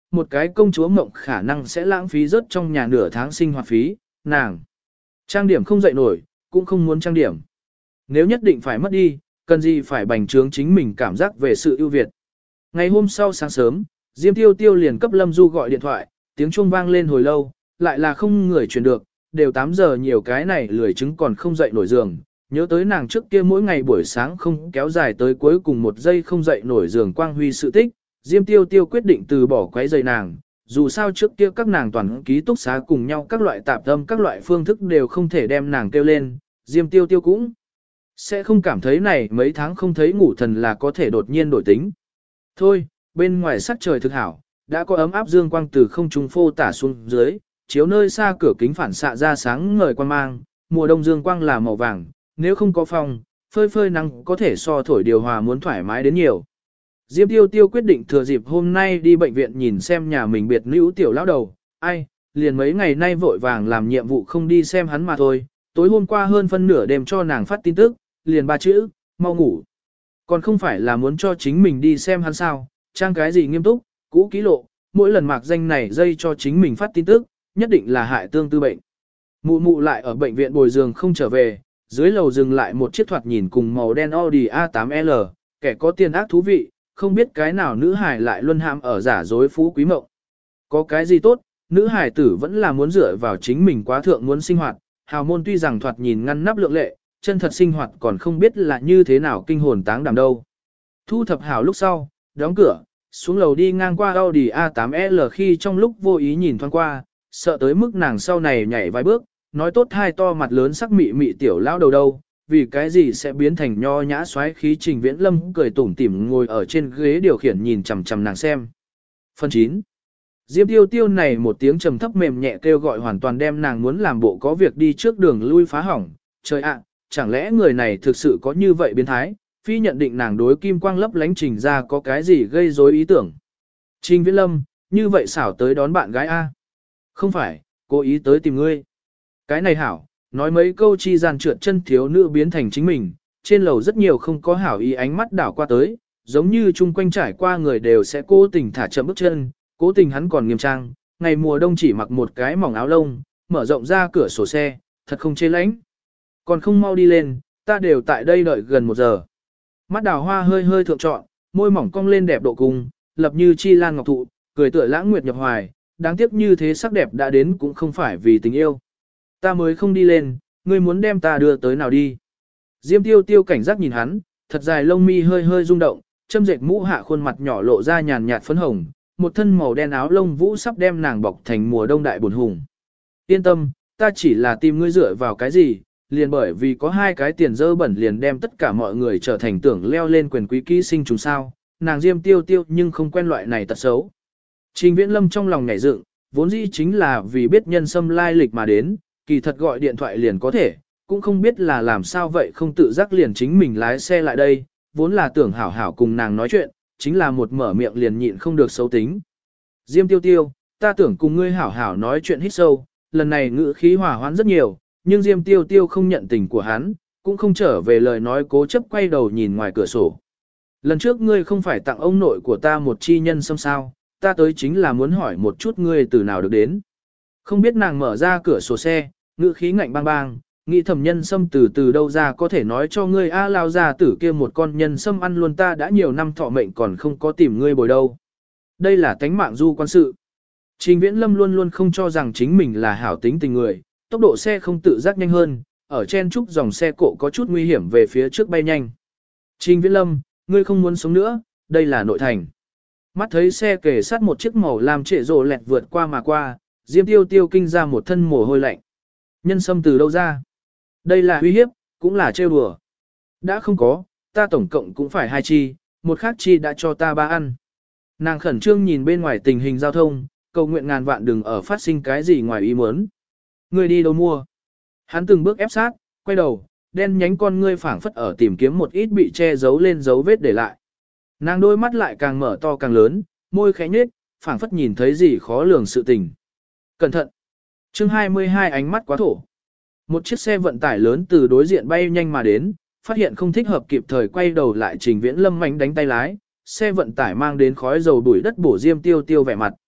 một cái công chúa mộng khả năng sẽ lãng phí rất trong nhà nửa tháng sinh hoạt phí, nàng. Trang điểm không dậy nổi, cũng không muốn trang điểm. Nếu nhất định phải mất đi, cần gì phải bành trướng chính mình cảm giác về sự ưu việt. Ngày hôm sau sáng sớm, Diêm Tiêu Tiêu liền cấp Lâm Du gọi điện thoại, tiếng chuông vang lên hồi lâu, lại là không người truyền được, đều 8 giờ nhiều cái này lười chứng còn không dậy nổi giường. Nhớ tới nàng trước kia mỗi ngày buổi sáng không kéo dài tới cuối cùng một giây không dậy nổi giường quang huy sự tích, Diêm Tiêu Tiêu quyết định từ bỏ quấy rầy nàng. Dù sao trước kia các nàng toàn ký túc xá cùng nhau các loại tạp âm các loại phương thức đều không thể đem nàng kêu lên, Diêm Tiêu Tiêu cũng sẽ không cảm thấy này mấy tháng không thấy ngủ thần là có thể đột nhiên đổi tính. Thôi, bên ngoài sắc trời thực hảo, đã có ấm áp dương quang từ không trung phô tả xuống dưới, chiếu nơi xa cửa kính phản xạ ra sáng ngời quang mang, mùa đông dương quang là màu vàng, nếu không có phong, phơi phơi nắng có thể so thổi điều hòa muốn thoải mái đến nhiều. Diêm Tiêu Tiêu quyết định thừa dịp hôm nay đi bệnh viện nhìn xem nhà mình biệt nữ tiểu lão đầu, ai, liền mấy ngày nay vội vàng làm nhiệm vụ không đi xem hắn mà thôi, tối hôm qua hơn phân nửa đêm cho nàng phát tin tức, liền 3 chữ, mau ngủ. Còn không phải là muốn cho chính mình đi xem hắn sao, trang cái gì nghiêm túc, cũ kỹ lộ, mỗi lần mạc danh này dây cho chính mình phát tin tức, nhất định là hại tương tư bệnh. Mụ mụ lại ở bệnh viện bồi giường không trở về, dưới lầu dừng lại một chiếc thoạt nhìn cùng màu đen Audi A8L, kẻ có tiền ác thú vị, không biết cái nào nữ hải lại luân hãm ở giả dối phú quý mộng. Có cái gì tốt, nữ hải tử vẫn là muốn dựa vào chính mình quá thượng muốn sinh hoạt, hào môn tuy rằng thoạt nhìn ngăn nắp lượng lệ, chân thật sinh hoạt còn không biết là như thế nào kinh hồn táng đảm đâu. Thu thập hảo lúc sau, đóng cửa, xuống lầu đi ngang qua Audi A8L khi trong lúc vô ý nhìn thoáng qua, sợ tới mức nàng sau này nhảy vài bước, nói tốt hai to mặt lớn sắc mị mị tiểu lão đầu đâu, vì cái gì sẽ biến thành nho nhã xoáy khí Trình Viễn Lâm cười tủm tỉm ngồi ở trên ghế điều khiển nhìn chằm chằm nàng xem. Phần 9. Diêm Tiêu Tiêu này một tiếng trầm thấp mềm nhẹ kêu gọi hoàn toàn đem nàng muốn làm bộ có việc đi trước đường lui phá hỏng, trời ạ, chẳng lẽ người này thực sự có như vậy biến thái, phi nhận định nàng đối kim quang lấp lánh Trình ra có cái gì gây rối ý tưởng. Trình Viễn Lâm, như vậy xảo tới đón bạn gái A. Không phải, cố ý tới tìm ngươi. Cái này hảo, nói mấy câu chi gian trượt chân thiếu nữ biến thành chính mình, trên lầu rất nhiều không có hảo ý ánh mắt đảo qua tới, giống như chung quanh trải qua người đều sẽ cố tình thả chậm bước chân, cố tình hắn còn nghiêm trang, ngày mùa đông chỉ mặc một cái mỏng áo lông, mở rộng ra cửa sổ xe, thật không chê lánh. Còn không mau đi lên, ta đều tại đây đợi gần 1 giờ. Mắt đào hoa hơi hơi thượng trọn, môi mỏng cong lên đẹp độ cùng, lập như chi lan ngọc thụ, cười tựa lãng nguyệt nhập hoài, đáng tiếc như thế sắc đẹp đã đến cũng không phải vì tình yêu. Ta mới không đi lên, ngươi muốn đem ta đưa tới nào đi. Diêm Tiêu Tiêu cảnh giác nhìn hắn, thật dài lông mi hơi hơi rung động, châm dệt mũ hạ khuôn mặt nhỏ lộ ra nhàn nhạt phấn hồng, một thân màu đen áo lông vũ sắp đem nàng bọc thành mùa đông đại buồn hùng. Yên tâm, ta chỉ là tìm ngươi dựa vào cái gì, liền bởi vì có 2 cái tiền dơ bẩn liền đem tất cả mọi người trở thành tưởng leo lên quyền quý ký sinh trùng sao, nàng Diêm Tiêu Tiêu nhưng không quen loại này tật xấu. Trình Viễn Lâm trong lòng nhảy dựng, vốn dĩ chính là vì biết nhân sâm lai lịch mà đến, kỳ thật gọi điện thoại liền có thể, cũng không biết là làm sao vậy không tự giác liền chính mình lái xe lại đây, vốn là tưởng hảo hảo cùng nàng nói chuyện, chính là một mở miệng liền nhịn không được xấu tính. Diêm Tiêu Tiêu, ta tưởng cùng ngươi hảo hảo nói chuyện hít sâu, lần này ngữ khí hòa hoãn rất nhiều, nhưng Diêm Tiêu Tiêu không nhận tình của hắn, cũng không trở về lời nói cố chấp quay đầu nhìn ngoài cửa sổ. Lần trước ngươi không phải tặng ông nội của ta một chi nhân sâm sao, ta tới chính là muốn hỏi một chút ngươi từ nào được đến. Không biết nàng mở ra cửa sổ xe, ngữ khí ngạnh bang bang, nghĩ thầm nhân sâm từ đâu ra có thể nói cho ngươi lao ra tử kia một con nhân sâm ăn luôn ta đã nhiều năm thọ mệnh còn không có tìm ngươi bồi đâu. Đây là tánh mạng du quan sự. Trình Viễn Lâm luôn luôn không cho rằng chính mình là hảo tính tình người, tốc độ xe không tự giác nhanh hơn, ở chen trúc dòng xe cộ có chút nguy hiểm về phía trước bay nhanh. Trình Viễn Lâm, ngươi không muốn sống nữa, đây là nội thành. Mắt thấy xe kề sát một chiếc màu làm trệ rồ lẹt vượt qua mà qua, Diêm Tiêu Tiêu kinh ra một thân mồ hôi lạnh. Nhân sâm từ đâu ra? Đây là uy hiếp, cũng là trêu đùa. Đã không có, ta tổng cộng cũng phải 2 chi, một khác chi đã cho ta 3 ăn. Nàng khẩn trương nhìn bên ngoài tình hình giao thông, cầu nguyện ngàn vạn đừng ở phát sinh cái gì ngoài ý muốn. Ngươi đi đâu mua? Hắn từng bước ép sát, quay đầu, đen nhánh con ngươi phảng phất ở tìm kiếm một ít bị che giấu lên dấu vết để lại. Nàng đôi mắt lại càng mở to càng lớn, môi khẽ nhếch, phảng phất nhìn thấy gì khó lường sự tình. Cẩn thận! Chương 22 ánh mắt quá thổ. Một chiếc xe vận tải lớn từ đối diện bay nhanh mà đến, phát hiện không thích hợp kịp thời quay đầu lại Trình Viễn Lâm mạnh đánh tay lái, xe vận tải mang đến khói dầu đuổi đất bổ Diêm Tiêu Tiêu vẻ mặt.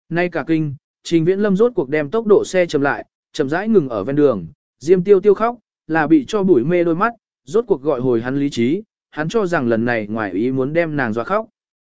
Nay cả kinh, Trình Viễn Lâm rốt cuộc đem tốc độ xe chậm lại, chậm rãi ngừng ở ven đường, Diêm Tiêu Tiêu khóc, là bị cho bụi mê đôi mắt, rốt cuộc gọi hồi hắn lý trí, hắn cho rằng lần này ngoài ý muốn đem nàng dọa khóc.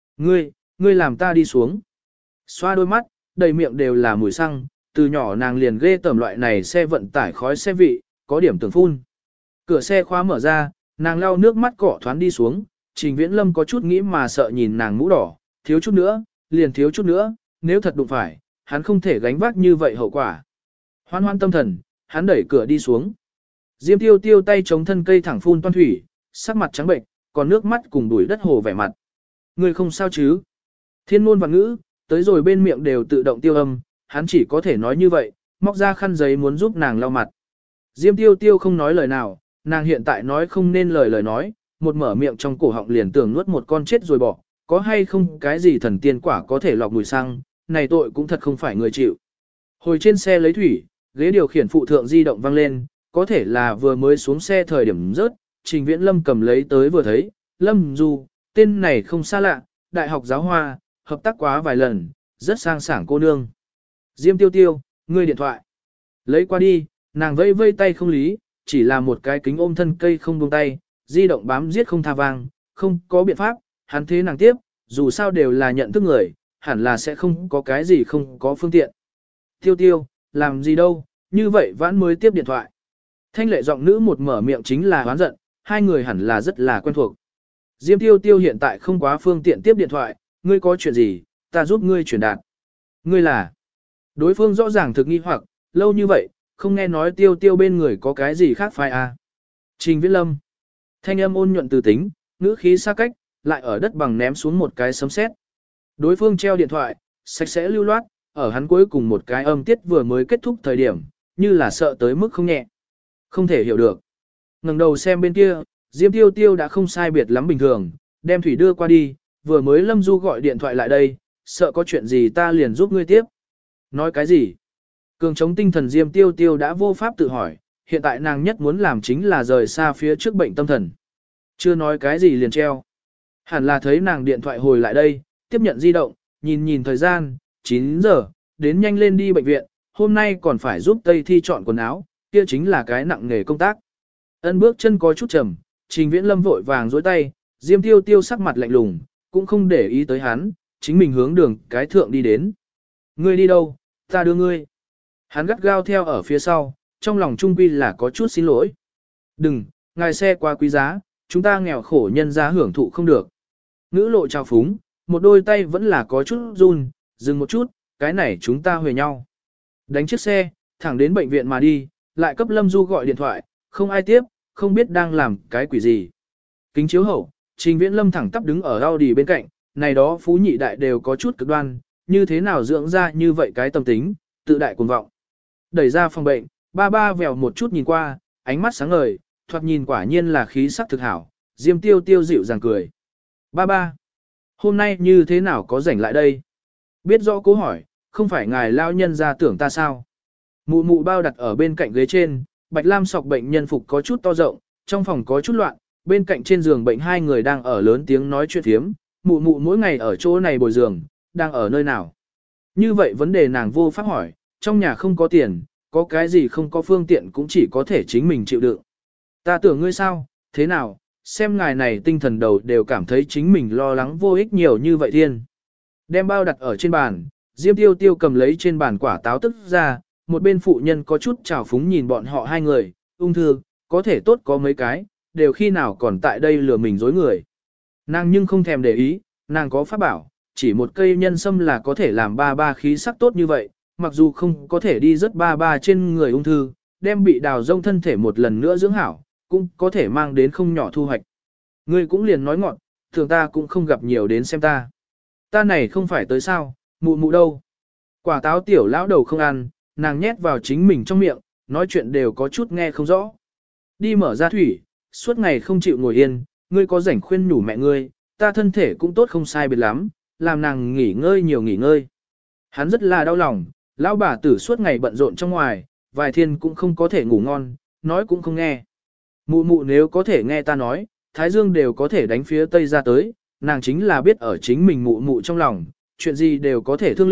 Ngươi làm ta đi xuống. Xoa đôi mắt, đầy miệng đều là mùi xăng, từ nhỏ nàng liền ghê tởm loại này xe vận tải khói xe vị, có điểm tưởng phun. Cửa xe khóa mở ra, nàng lau nước mắt cỏ thoáng đi xuống, Trình Viễn Lâm có chút nghĩ mà sợ nhìn nàng mũ đỏ, thiếu chút nữa, liền thiếu chút nữa, nếu thật đụng phải, hắn không thể gánh vác như vậy hậu quả. Hoan hoan tâm thần, hắn đẩy cửa đi xuống. Diêm Tiêu Tiêu tay chống thân cây thẳng phun toan thủy, sắc mặt trắng bệnh, còn nước mắt cùng đuổi đất hồ vẻ mặt. Ngươi không sao chứ? Thiên ngôn và ngữ, tới rồi bên miệng đều tự động tiêu âm, hắn chỉ có thể nói như vậy, móc ra khăn giấy muốn giúp nàng lau mặt. Diêm Tiêu Tiêu không nói lời nào, nàng hiện tại nói không nên lời nói, một mở miệng trong cổ họng liền tưởng nuốt một con chết rồi bỏ, có hay không cái gì thần tiên quả có thể lọc mùi xăng, này tội cũng thật không phải người chịu. Hồi trên xe lấy thủy, ghế điều khiển phụ thượng di động vang lên, có thể là vừa mới xuống xe thời điểm rớt, Trình Viễn Lâm cầm lấy tới vừa thấy, Lâm Du, tên này không xa lạ, đại học giáo hoa, hợp tác quá vài lần, rất sang sảng cô nương. Diêm Tiêu Tiêu, ngươi điện thoại. Lấy qua đi, nàng vây vây tay không lý, chỉ là một cái kính ôm thân cây không buông tay, di động bám giết không tha vang, không có biện pháp, hắn thế nàng tiếp, dù sao đều là nhận thức người, hẳn là sẽ không có cái gì không có phương tiện. Tiêu Tiêu, làm gì đâu, như vậy vãn mới tiếp điện thoại. Thanh lệ giọng nữ một mở miệng chính là hoán giận, hai người hẳn là rất là quen thuộc. Diêm Tiêu Tiêu hiện tại không quá phương tiện tiếp điện thoại, ngươi có chuyện gì, ta giúp ngươi chuyển đạt. Ngươi là, đối phương rõ ràng thực nghi hoặc, lâu như vậy, không nghe nói Tiêu Tiêu bên người có cái gì khác phải à. Trình Viễn Lâm, thanh âm ôn nhuận từ tính, ngữ khí xa cách, lại ở đất bằng ném xuống một cái sấm sét. Đối phương treo điện thoại, sạch sẽ lưu loát, ở hắn cuối cùng một cái âm tiết vừa mới kết thúc thời điểm, như là sợ tới mức không nhẹ. Không thể hiểu được. Ngẩng đầu xem bên kia, Diêm Tiêu Tiêu đã không sai biệt lắm bình thường, đem thủy đưa qua đi, vừa mới Lâm Du gọi điện thoại lại đây, sợ có chuyện gì ta liền giúp ngươi tiếp. Nói cái gì? Cường chống tinh thần Diêm Tiêu Tiêu đã vô pháp tự hỏi, hiện tại nàng nhất muốn làm chính là rời xa phía trước bệnh tâm thần. Chưa nói cái gì liền treo. Hẳn là thấy nàng điện thoại hồi lại đây, tiếp nhận di động, nhìn thời gian, 9 giờ, đến nhanh lên đi bệnh viện, hôm nay còn phải giúp Tây Thi chọn quần áo, kia chính là cái nặng nghề công tác. Ân bước chân có chút trầm, Trình Viễn Lâm vội vàng dối tay, Diêm Tiêu Tiêu sắc mặt lạnh lùng, cũng không để ý tới hắn, chính mình hướng đường cái thượng đi đến. Ngươi đi đâu, ta đưa ngươi. Hắn gắt gao theo ở phía sau, trong lòng trung quy là có chút xin lỗi. Đừng, ngài xe quá quý giá, chúng ta nghèo khổ nhân ra hưởng thụ không được. Ngữ lộ trao phúng, một đôi tay vẫn là có chút run, dừng một chút, cái này chúng ta huề nhau. Đánh chiếc xe, thẳng đến bệnh viện mà đi, lại cấp Lâm Du gọi điện thoại, không ai tiếp, không biết đang làm cái quỷ gì. Kính chiếu hậu, Trình Viễn Lâm thẳng tắp đứng ở Audi bên cạnh, này đó phú nhị đại đều có chút cực đoan, như thế nào dưỡng ra như vậy cái tâm tính, tự đại cuồng vọng. Đẩy ra phòng bệnh, ba vèo một chút nhìn qua, ánh mắt sáng ngời, thoạt nhìn quả nhiên là khí sắc thực hảo, Diêm Tiêu Tiêu dịu dàng cười. Ba, hôm nay như thế nào có rảnh lại đây? Biết rõ câu hỏi, không phải ngài lao nhân ra tưởng ta sao? Mụ mụ bao đặt ở bên cạnh ghế trên, Bạch Lam sọc bệnh nhân phục có chút to rộng, trong phòng có chút loạn, bên cạnh trên giường bệnh hai người đang ở lớn tiếng nói chuyện thiếm, mụ mụ mỗi ngày ở chỗ này bồi giường, đang ở nơi nào? Như vậy vấn đề nàng vô pháp hỏi, trong nhà không có tiền, có cái gì không có phương tiện cũng chỉ có thể chính mình chịu đựng. Ta tưởng ngươi sao, thế nào, xem ngài này tinh thần đầu đều cảm thấy chính mình lo lắng vô ích nhiều như vậy thiên. Đem bao đặt ở trên bàn, Diêm Tiêu Tiêu cầm lấy trên bàn quả táo tức ra, một bên phụ nhân có chút trào phúng nhìn bọn họ hai người, ung thư, có thể tốt có mấy cái, đều khi nào còn tại đây lừa mình dối người. Nàng nhưng không thèm để ý, nàng có pháp bảo, chỉ một cây nhân sâm là có thể làm ba khí sắc tốt như vậy, mặc dù không có thể đi rất ba trên người ung thư, đem bị đào rông thân thể một lần nữa dưỡng hảo, cũng có thể mang đến không nhỏ thu hoạch. Ngươi cũng liền nói ngọn, thường ta cũng không gặp nhiều đến xem ta. Ta này không phải tới sao, mụ mụ đâu. Quả táo tiểu lão đầu không ăn, nàng nhét vào chính mình trong miệng, nói chuyện đều có chút nghe không rõ. Đi mở ra thủy, suốt ngày không chịu ngồi yên, ngươi có rảnh khuyên nhủ mẹ ngươi, ta thân thể cũng tốt không sai biệt lắm, làm nàng nghỉ ngơi nhiều nghỉ ngơi. Hắn rất là đau lòng, lão bà tử suốt ngày bận rộn trong ngoài, vài thiên cũng không có thể ngủ ngon, nói cũng không nghe. Mụ mụ nếu có thể nghe ta nói, Thái Dương đều có thể đánh phía Tây ra tới, nàng chính là biết ở chính mình mụ mụ trong lòng, chuyện gì đều có thể thương lượng,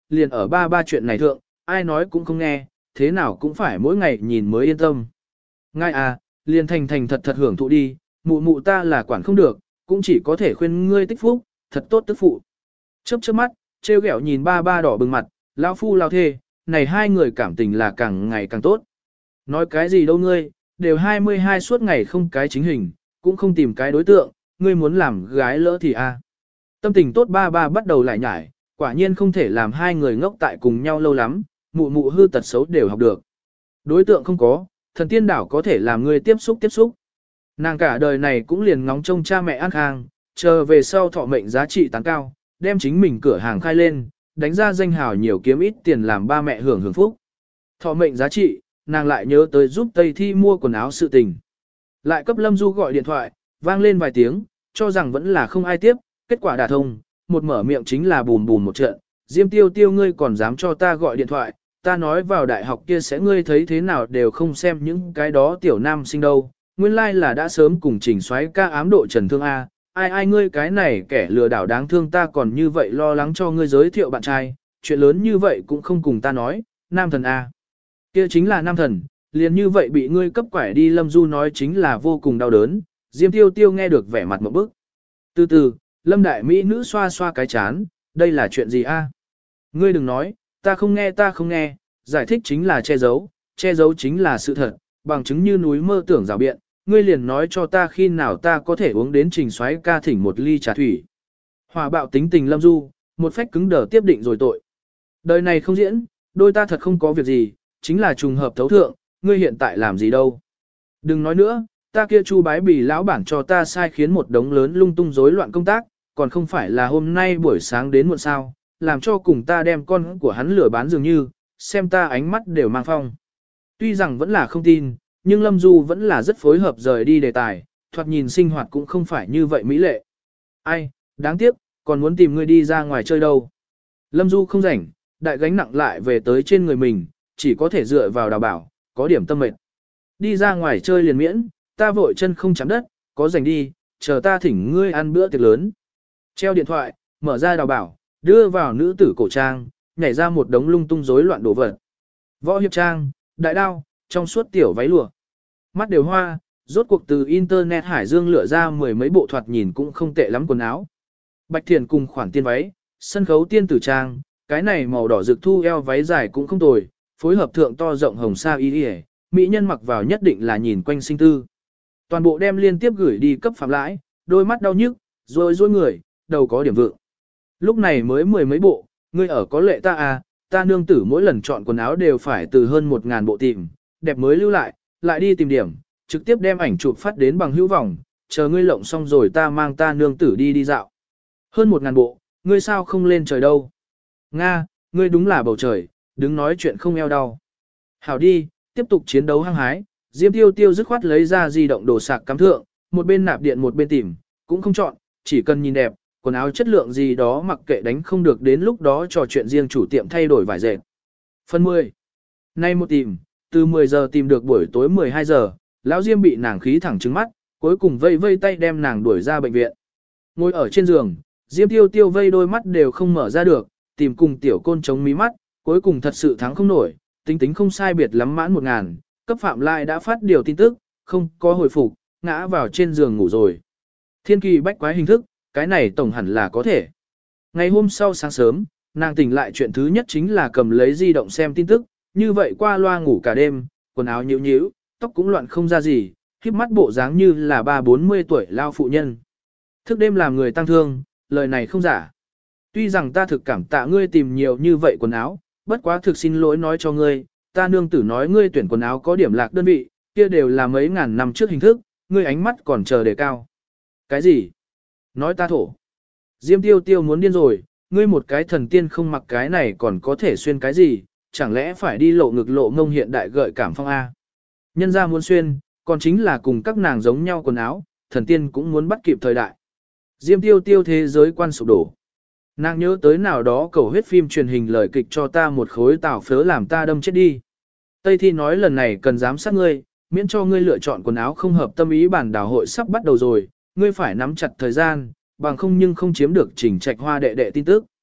liền ở ba ba chuyện này thượng, ai nói cũng không nghe, thế nào cũng phải mỗi ngày nhìn mới yên tâm. Ngài à, liền thành thành thật thật hưởng thụ đi, mụ mụ ta là quản không được, cũng chỉ có thể khuyên ngươi tích phúc, thật tốt tức phụ. Chớp chớp mắt, trêu ghẹo nhìn ba ba đỏ bừng mặt, lão phu lao thê, này hai người cảm tình là càng ngày càng tốt. Nói cái gì đâu ngươi, đều 22 suốt ngày không cái chính hình, cũng không tìm cái đối tượng, ngươi muốn làm gái lỡ thì a. Tâm tình tốt ba ba bắt đầu lại nhải, quả nhiên không thể làm hai người ngốc tại cùng nhau lâu lắm, mụ mụ hư tật xấu đều học được. Đối tượng không có, thần tiên đảo có thể làm ngươi tiếp xúc. Nàng cả đời này cũng liền ngóng trông cha mẹ an khang, chờ về sau thọ mệnh giá trị tăng cao, đem chính mình cửa hàng khai lên, đánh ra danh hào nhiều kiếm ít tiền làm ba mẹ hưởng phúc. Thọ mệnh giá trị, nàng lại nhớ tới giúp Tây Thi mua quần áo sự tình. Lại cấp Lâm Du gọi điện thoại, vang lên vài tiếng, cho rằng vẫn là không ai tiếp, kết quả đả thông, một mở miệng chính là bùm bùm một trận. Diêm Tiêu Tiêu ngươi còn dám cho ta gọi điện thoại, ta nói vào đại học kia sẽ ngươi thấy thế nào đều không xem những cái đó tiểu nam sinh đâu. Nguyên lai like là đã sớm cùng Trình Soái ca ám độ Trần Thương A, ai ngươi cái này kẻ lừa đảo đáng thương ta còn như vậy lo lắng cho ngươi giới thiệu bạn trai, chuyện lớn như vậy cũng không cùng ta nói, nam thần A. Kia chính là nam thần, liền như vậy bị ngươi cấp quải đi. Lâm Du nói chính là vô cùng đau đớn, Diêm Tiêu Tiêu nghe được vẻ mặt một bức. Từ từ, Lâm đại mỹ nữ xoa xoa cái chán, đây là chuyện gì a? Ngươi đừng nói, ta không nghe, giải thích chính là che giấu chính là sự thật, bằng chứng như núi mơ tưởng rào biện, ngươi liền nói cho ta khi nào ta có thể uống đến Trình Soái ca thỉnh một ly trà thủy. Hòa bạo tính tình Lâm Du, một phách cứng đờ tiếp định rồi tội. Đời này không diễn, đôi ta thật không có việc gì, chính là trùng hợp thấu thượng, ngươi hiện tại làm gì đâu. Đừng nói nữa, ta kia Chu Bái Bì lão bản cho ta sai khiến một đống lớn lung tung rối loạn công tác, còn không phải là hôm nay buổi sáng đến muộn sao, làm cho cùng ta đem con của hắn lửa bán dường như, xem ta ánh mắt đều mang phong. Tuy rằng vẫn là không tin, nhưng Lâm Du vẫn là rất phối hợp rời đi đề tài, thoạt nhìn sinh hoạt cũng không phải như vậy mỹ lệ. Ai, đáng tiếc, còn muốn tìm ngươi đi ra ngoài chơi đâu. Lâm Du không rảnh, đại gánh nặng lại về tới trên người mình, chỉ có thể dựa vào Đào Bảo, có điểm tâm mệt. Đi ra ngoài chơi liền miễn, ta vội chân không chạm đất, có rảnh đi, chờ ta thỉnh ngươi ăn bữa tiệc lớn. Treo điện thoại, mở ra Đào Bảo, đưa vào nữ tử cổ trang, nhảy ra một đống lung tung rối loạn đồ vật. Võ hiệp trang, đại đao, trong suốt tiểu váy lụa. Mắt đều hoa, rốt cuộc từ internet Hải Dương lựa ra mười mấy bộ thoạt nhìn cũng không tệ lắm quần áo. Bạch Thiền cùng khoản tiên váy, sân khấu tiên tử trang, cái này màu đỏ rực thu eo váy dài cũng không tồi, phối hợp thượng to rộng hồng sa y y, mỹ nhân mặc vào nhất định là nhìn quanh sinh tư. Toàn bộ đem liên tiếp gửi đi cấp Phạm Lãi, đôi mắt đau nhức, rồi người, đầu có điểm vượng. Lúc này mới mười mấy bộ, ngươi ở có lệ ta à, ta nương tử mỗi lần chọn quần áo đều phải từ hơn 1.000 bộ tìm, đẹp mới lưu lại đi tìm điểm, trực tiếp đem ảnh chụp phát đến bằng hữu vọng, chờ ngươi lộng xong rồi ta mang ta nương tử đi dạo. Hơn 1.000 bộ, ngươi sao không lên trời đâu. Nga, ngươi đúng là bầu trời, đứng nói chuyện không eo đau. Hảo đi, tiếp tục chiến đấu hăng hái, Diêm Tiêu Tiêu dứt khoát lấy ra di động đồ sạc cắm thượng, một bên nạp điện một bên tìm, cũng không chọn, chỉ cần nhìn đẹp, quần áo chất lượng gì đó mặc kệ đánh không được đến lúc đó trò chuyện riêng chủ tiệm thay đổi vài dệt. Phần 10. Nay một tìm, từ 10 giờ tìm được buổi tối 12 giờ, lão Diêm bị nàng khí thẳng trứng mắt, cuối cùng vây tay đem nàng đuổi ra bệnh viện. Ngồi ở trên giường, Diêm Tiêu Tiêu vây đôi mắt đều không mở ra được, tìm cùng tiểu côn chống mí mắt, cuối cùng thật sự thắng không nổi, tính không sai biệt lắm mãn 1.000, cấp Phạm Lai đã phát điều tin tức, không có hồi phục, ngã vào trên giường ngủ rồi. Thiên kỳ bách quái hình thức, cái này tổng hẳn là có thể. Ngày hôm sau sáng sớm, nàng tỉnh lại chuyện thứ nhất chính là cầm lấy di động xem tin tức, như vậy qua loa ngủ cả đêm, quần áo nhíu nhíu, tóc cũng loạn không ra gì, khiếp mắt bộ dáng như là 30-40 tuổi lao phụ nhân. Thức đêm làm người tăng thương, lời này không giả. Tuy rằng ta thực cảm tạ ngươi tìm nhiều như vậy quần áo, bất quá thực xin lỗi nói cho ngươi, ta nương tử nói ngươi tuyển quần áo có điểm lạc đơn vị, kia đều là mấy ngàn năm trước hình thức, ngươi ánh mắt còn chờ đề cao. Cái gì? Nói ta thổ. Diêm Tiêu Tiêu muốn điên rồi, ngươi một cái thần tiên không mặc cái này còn có thể xuyên cái gì, chẳng lẽ phải đi lộ ngực lộ ngông hiện đại gợi cảm phong A. Nhân ra muốn xuyên, còn chính là cùng các nàng giống nhau quần áo, thần tiên cũng muốn bắt kịp thời đại. Diêm Tiêu Tiêu thế giới quan sụp đổ. Nàng nhớ tới nào đó cầu huyết phim truyền hình lời kịch cho ta một khối tảo phớ làm ta đâm chết đi. Tây Thi nói lần này cần giám sát ngươi, miễn cho ngươi lựa chọn quần áo không hợp tâm ý bản đào hội sắp bắt đầu rồi, ngươi phải nắm chặt thời gian, bằng không nhưng không chiếm được Trình Trạch Hoa đệ đệ tin tức.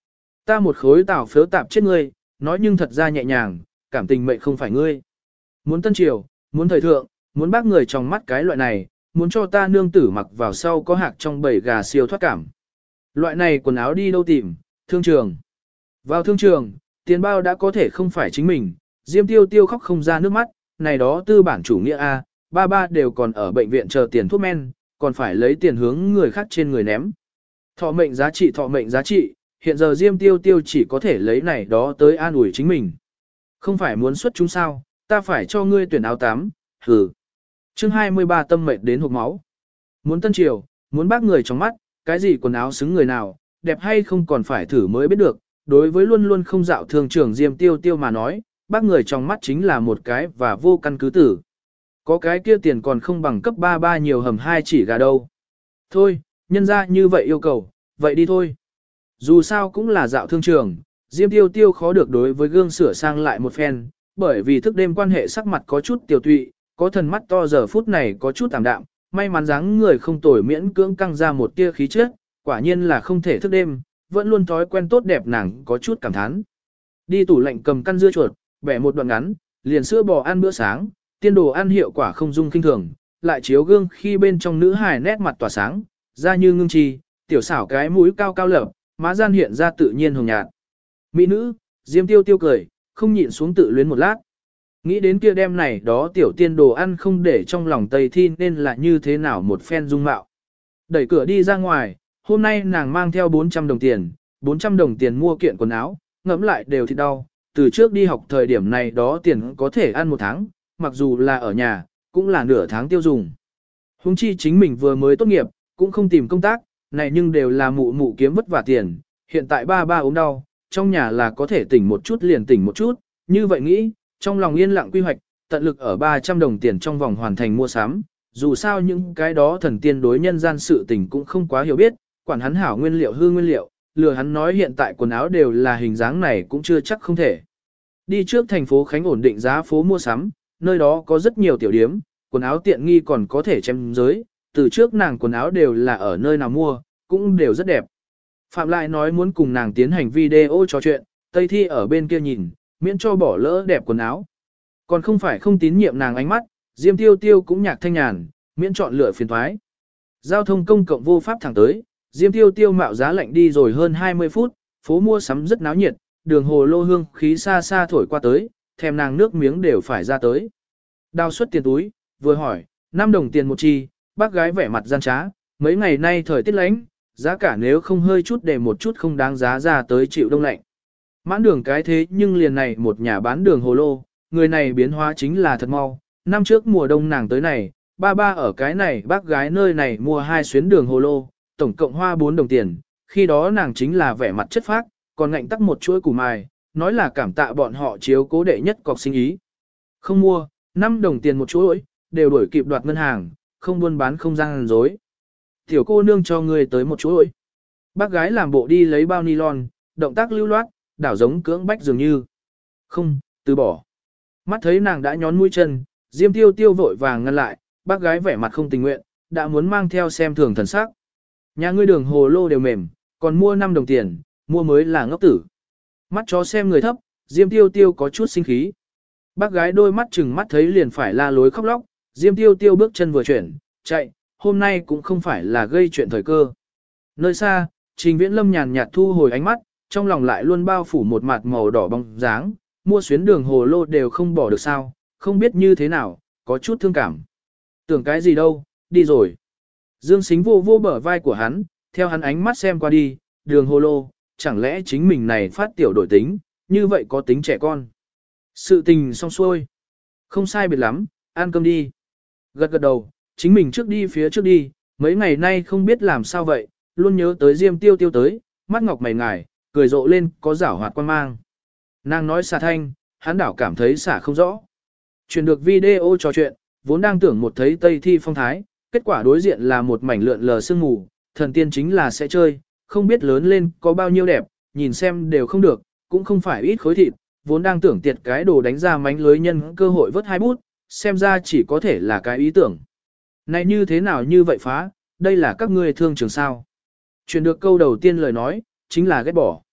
Ta một khối tảo phớ tạp chết ngươi, nói nhưng thật ra nhẹ nhàng, cảm tình mệnh không phải ngươi. Muốn tân triều, muốn thời thượng, muốn bác người trong mắt cái loại này, muốn cho ta nương tử mặc vào sau có hạc trong bầy gà siêu thoát cảm. Loại này quần áo đi đâu tìm, thương trường. Vào thương trường, tiền bao đã có thể không phải chính mình, Diêm Tiêu Tiêu khóc không ra nước mắt, này đó tư bản chủ nghĩa A, ba ba đều còn ở bệnh viện chờ tiền thuốc men, còn phải lấy tiền hướng người khác trên người ném. Thọ mệnh giá trị, hiện giờ Diêm Tiêu Tiêu chỉ có thể lấy này đó tới an ủi chính mình. Không phải muốn xuất chúng sao, ta phải cho ngươi tuyển áo tắm, hừ. Chương 23 tâm mệt đến hộc máu. Muốn tân triều, muốn bác người trong mắt, cái gì quần áo xứng người nào, đẹp hay không còn phải thử mới biết được. Đối với luôn luôn không dạo thường trưởng Diêm Tiêu Tiêu mà nói, bác người trong mắt chính là một cái và vô căn cứ tử. Có cái kia tiền còn không bằng cấp 33 nhiều hầm 2 chỉ gà đâu. Thôi, nhân ra như vậy yêu cầu, vậy đi thôi. Dù sao cũng là dạo thương trường, Diêm Tiêu Tiêu khó được đối với gương sửa sang lại một phen, bởi vì thức đêm quan hệ sắc mặt có chút tiểu tụy, có thần mắt to giờ phút này có chút tạm đạm, may mắn dáng người không tồi miễn cưỡng căng ra một tia khí chất, quả nhiên là không thể thức đêm, vẫn luôn thói quen tốt đẹp nàng có chút cảm thán. Đi tủ lạnh cầm căn dưa chuột, bẻ một đoạn ngắn, liền sữa bò ăn bữa sáng, tiên đồ ăn hiệu quả không dung kinh thường, lại chiếu gương khi bên trong nữ hài nét mặt tỏa sáng, da như ngưng trì, tiểu xảo cái mũi cao cao lợp, má gian hiện ra tự nhiên hồng nhạt. Mỹ nữ, Diêm Tiêu Tiêu cười, không nhịn xuống tự luyến một lát. Nghĩ đến kia đêm này đó tiểu tiên đồ ăn không để trong lòng Tây Thi nên là như thế nào một phen dung mạo. Đẩy cửa đi ra ngoài, hôm nay nàng mang theo 400 đồng tiền, 400 đồng tiền mua kiện quần áo, ngẫm lại đều thì đau. Từ trước đi học thời điểm này đó tiền có thể ăn một tháng, mặc dù là ở nhà, cũng là nửa tháng tiêu dùng. Huống chi chính mình vừa mới tốt nghiệp, cũng không tìm công tác, này nhưng đều là mụ mụ kiếm vất vả tiền, hiện tại ba ba ốm đau, trong nhà là có thể tỉnh một chút liền tỉnh một chút, như vậy nghĩ, trong lòng yên lặng quy hoạch, tận lực ở 300 đồng tiền trong vòng hoàn thành mua sắm, dù sao những cái đó thần tiên đối nhân gian sự tình cũng không quá hiểu biết, quản hắn hảo nguyên liệu hư nguyên liệu, lừa hắn nói hiện tại quần áo đều là hình dáng này cũng chưa chắc không thể. Đi trước thành phố Khánh ổn định giá phố mua sắm, nơi đó có rất nhiều tiểu điếm, quần áo tiện nghi còn có thể chém giới, từ trước nàng quần áo đều là ở nơi nào mua, cũng đều rất đẹp. Phạm lại nói muốn cùng nàng tiến hành video trò chuyện, Tây Thi ở bên kia nhìn, miễn cho bỏ lỡ đẹp quần áo. Còn không phải không tín nhiệm nàng ánh mắt, Diêm Tiêu Tiêu cũng nhạc thanh nhàn, miễn chọn lựa phiền thoái. Giao thông công cộng vô pháp thẳng tới, Diêm Tiêu Tiêu mạo giá lạnh đi rồi hơn 20 phút, phố mua sắm rất náo nhiệt, đường hồ lô hương khí xa xa thổi qua tới, thèm nàng nước miếng đều phải ra tới. Đào xuất tiền túi, vừa hỏi, 5 đồng tiền một chi, bác gái vẻ mặt gian trá, mấy ngày nay thời tiết lạnh, giá cả nếu không hơi chút để một chút không đáng giá ra tới chịu đông lạnh. Mãn đường cái thế nhưng liền này một nhà bán đường hồ lô, người này biến hóa chính là thật mau. Năm trước mùa đông nàng tới này, ba ba ở cái này bác gái nơi này mua 2 xuyến đường hồ lô, tổng cộng hoa 4 đồng tiền, khi đó nàng chính là vẻ mặt chất phác, còn ngạnh tắc một chuỗi củ mài, nói là cảm tạ bọn họ chiếu cố đệ nhất cọc sinh ý. Không mua, 5 đồng tiền một chuỗi, đều đổi kịp đoạt ngân hàng, không buôn bán không gian dối. Tiểu cô nương cho người tới một chuỗi. Bác gái làm bộ đi lấy bao nylon, động tác lưu loát, đảo giống cưỡng bách dường như. Không, từ bỏ. Mắt thấy nàng đã nhón mũi chân, Diêm Tiêu Tiêu vội vàng ngăn lại, bác gái vẻ mặt không tình nguyện, đã muốn mang theo xem thường thần sắc. Nhà ngươi đường hồ lô đều mềm, còn mua 5 đồng tiền, mua mới là ngốc tử. Mắt chó xem người thấp, Diêm Tiêu Tiêu có chút sinh khí. Bác gái đôi mắt chừng mắt thấy liền phải la lối khóc lóc, Diêm Tiêu Tiêu bước chân vừa chuyển, chạy, hôm nay cũng không phải là gây chuyện thời cơ. Nơi xa, Trình Viễn Lâm nhàn nhạt thu hồi ánh mắt, trong lòng lại luôn bao phủ một mặt màu đỏ bóng dáng, mua xuyến đường hồ lô đều không bỏ được sao, không biết như thế nào, có chút thương cảm. Tưởng cái gì đâu, đi rồi. Dương Sính vô vô bờ vai của hắn, theo hắn ánh mắt xem qua đi, đường hồ lô, chẳng lẽ chính mình này phát tiểu đổi tính, như vậy có tính trẻ con. Sự tình xong xuôi. Không sai biệt lắm, ăn cơm đi. Gật gật đầu, chính mình trước đi phía trước đi, mấy ngày nay không biết làm sao vậy, luôn nhớ tới Diêm Tiêu Tiêu tới, mắt ngọc mày ngài, cười rộ lên có giảo hoạt quan mang. Nàng nói xả thanh, hắn đảo cảm thấy xả không rõ. Truyền được video trò chuyện, vốn đang tưởng một thấy Tây Thi phong thái, kết quả đối diện là một mảnh lượn lờ sương mù, thần tiên chính là sẽ chơi, không biết lớn lên có bao nhiêu đẹp, nhìn xem đều không được, cũng không phải ít khối thịt, vốn đang tưởng tiệt cái đồ đánh ra mánh lưới nhân cơ hội vớt 2 bút, xem ra chỉ có thể là cái ý tưởng. Này như thế nào như vậy phá, đây là các ngươi thương trường sao. Truyền được câu đầu tiên lời nói, chính là ghét bỏ.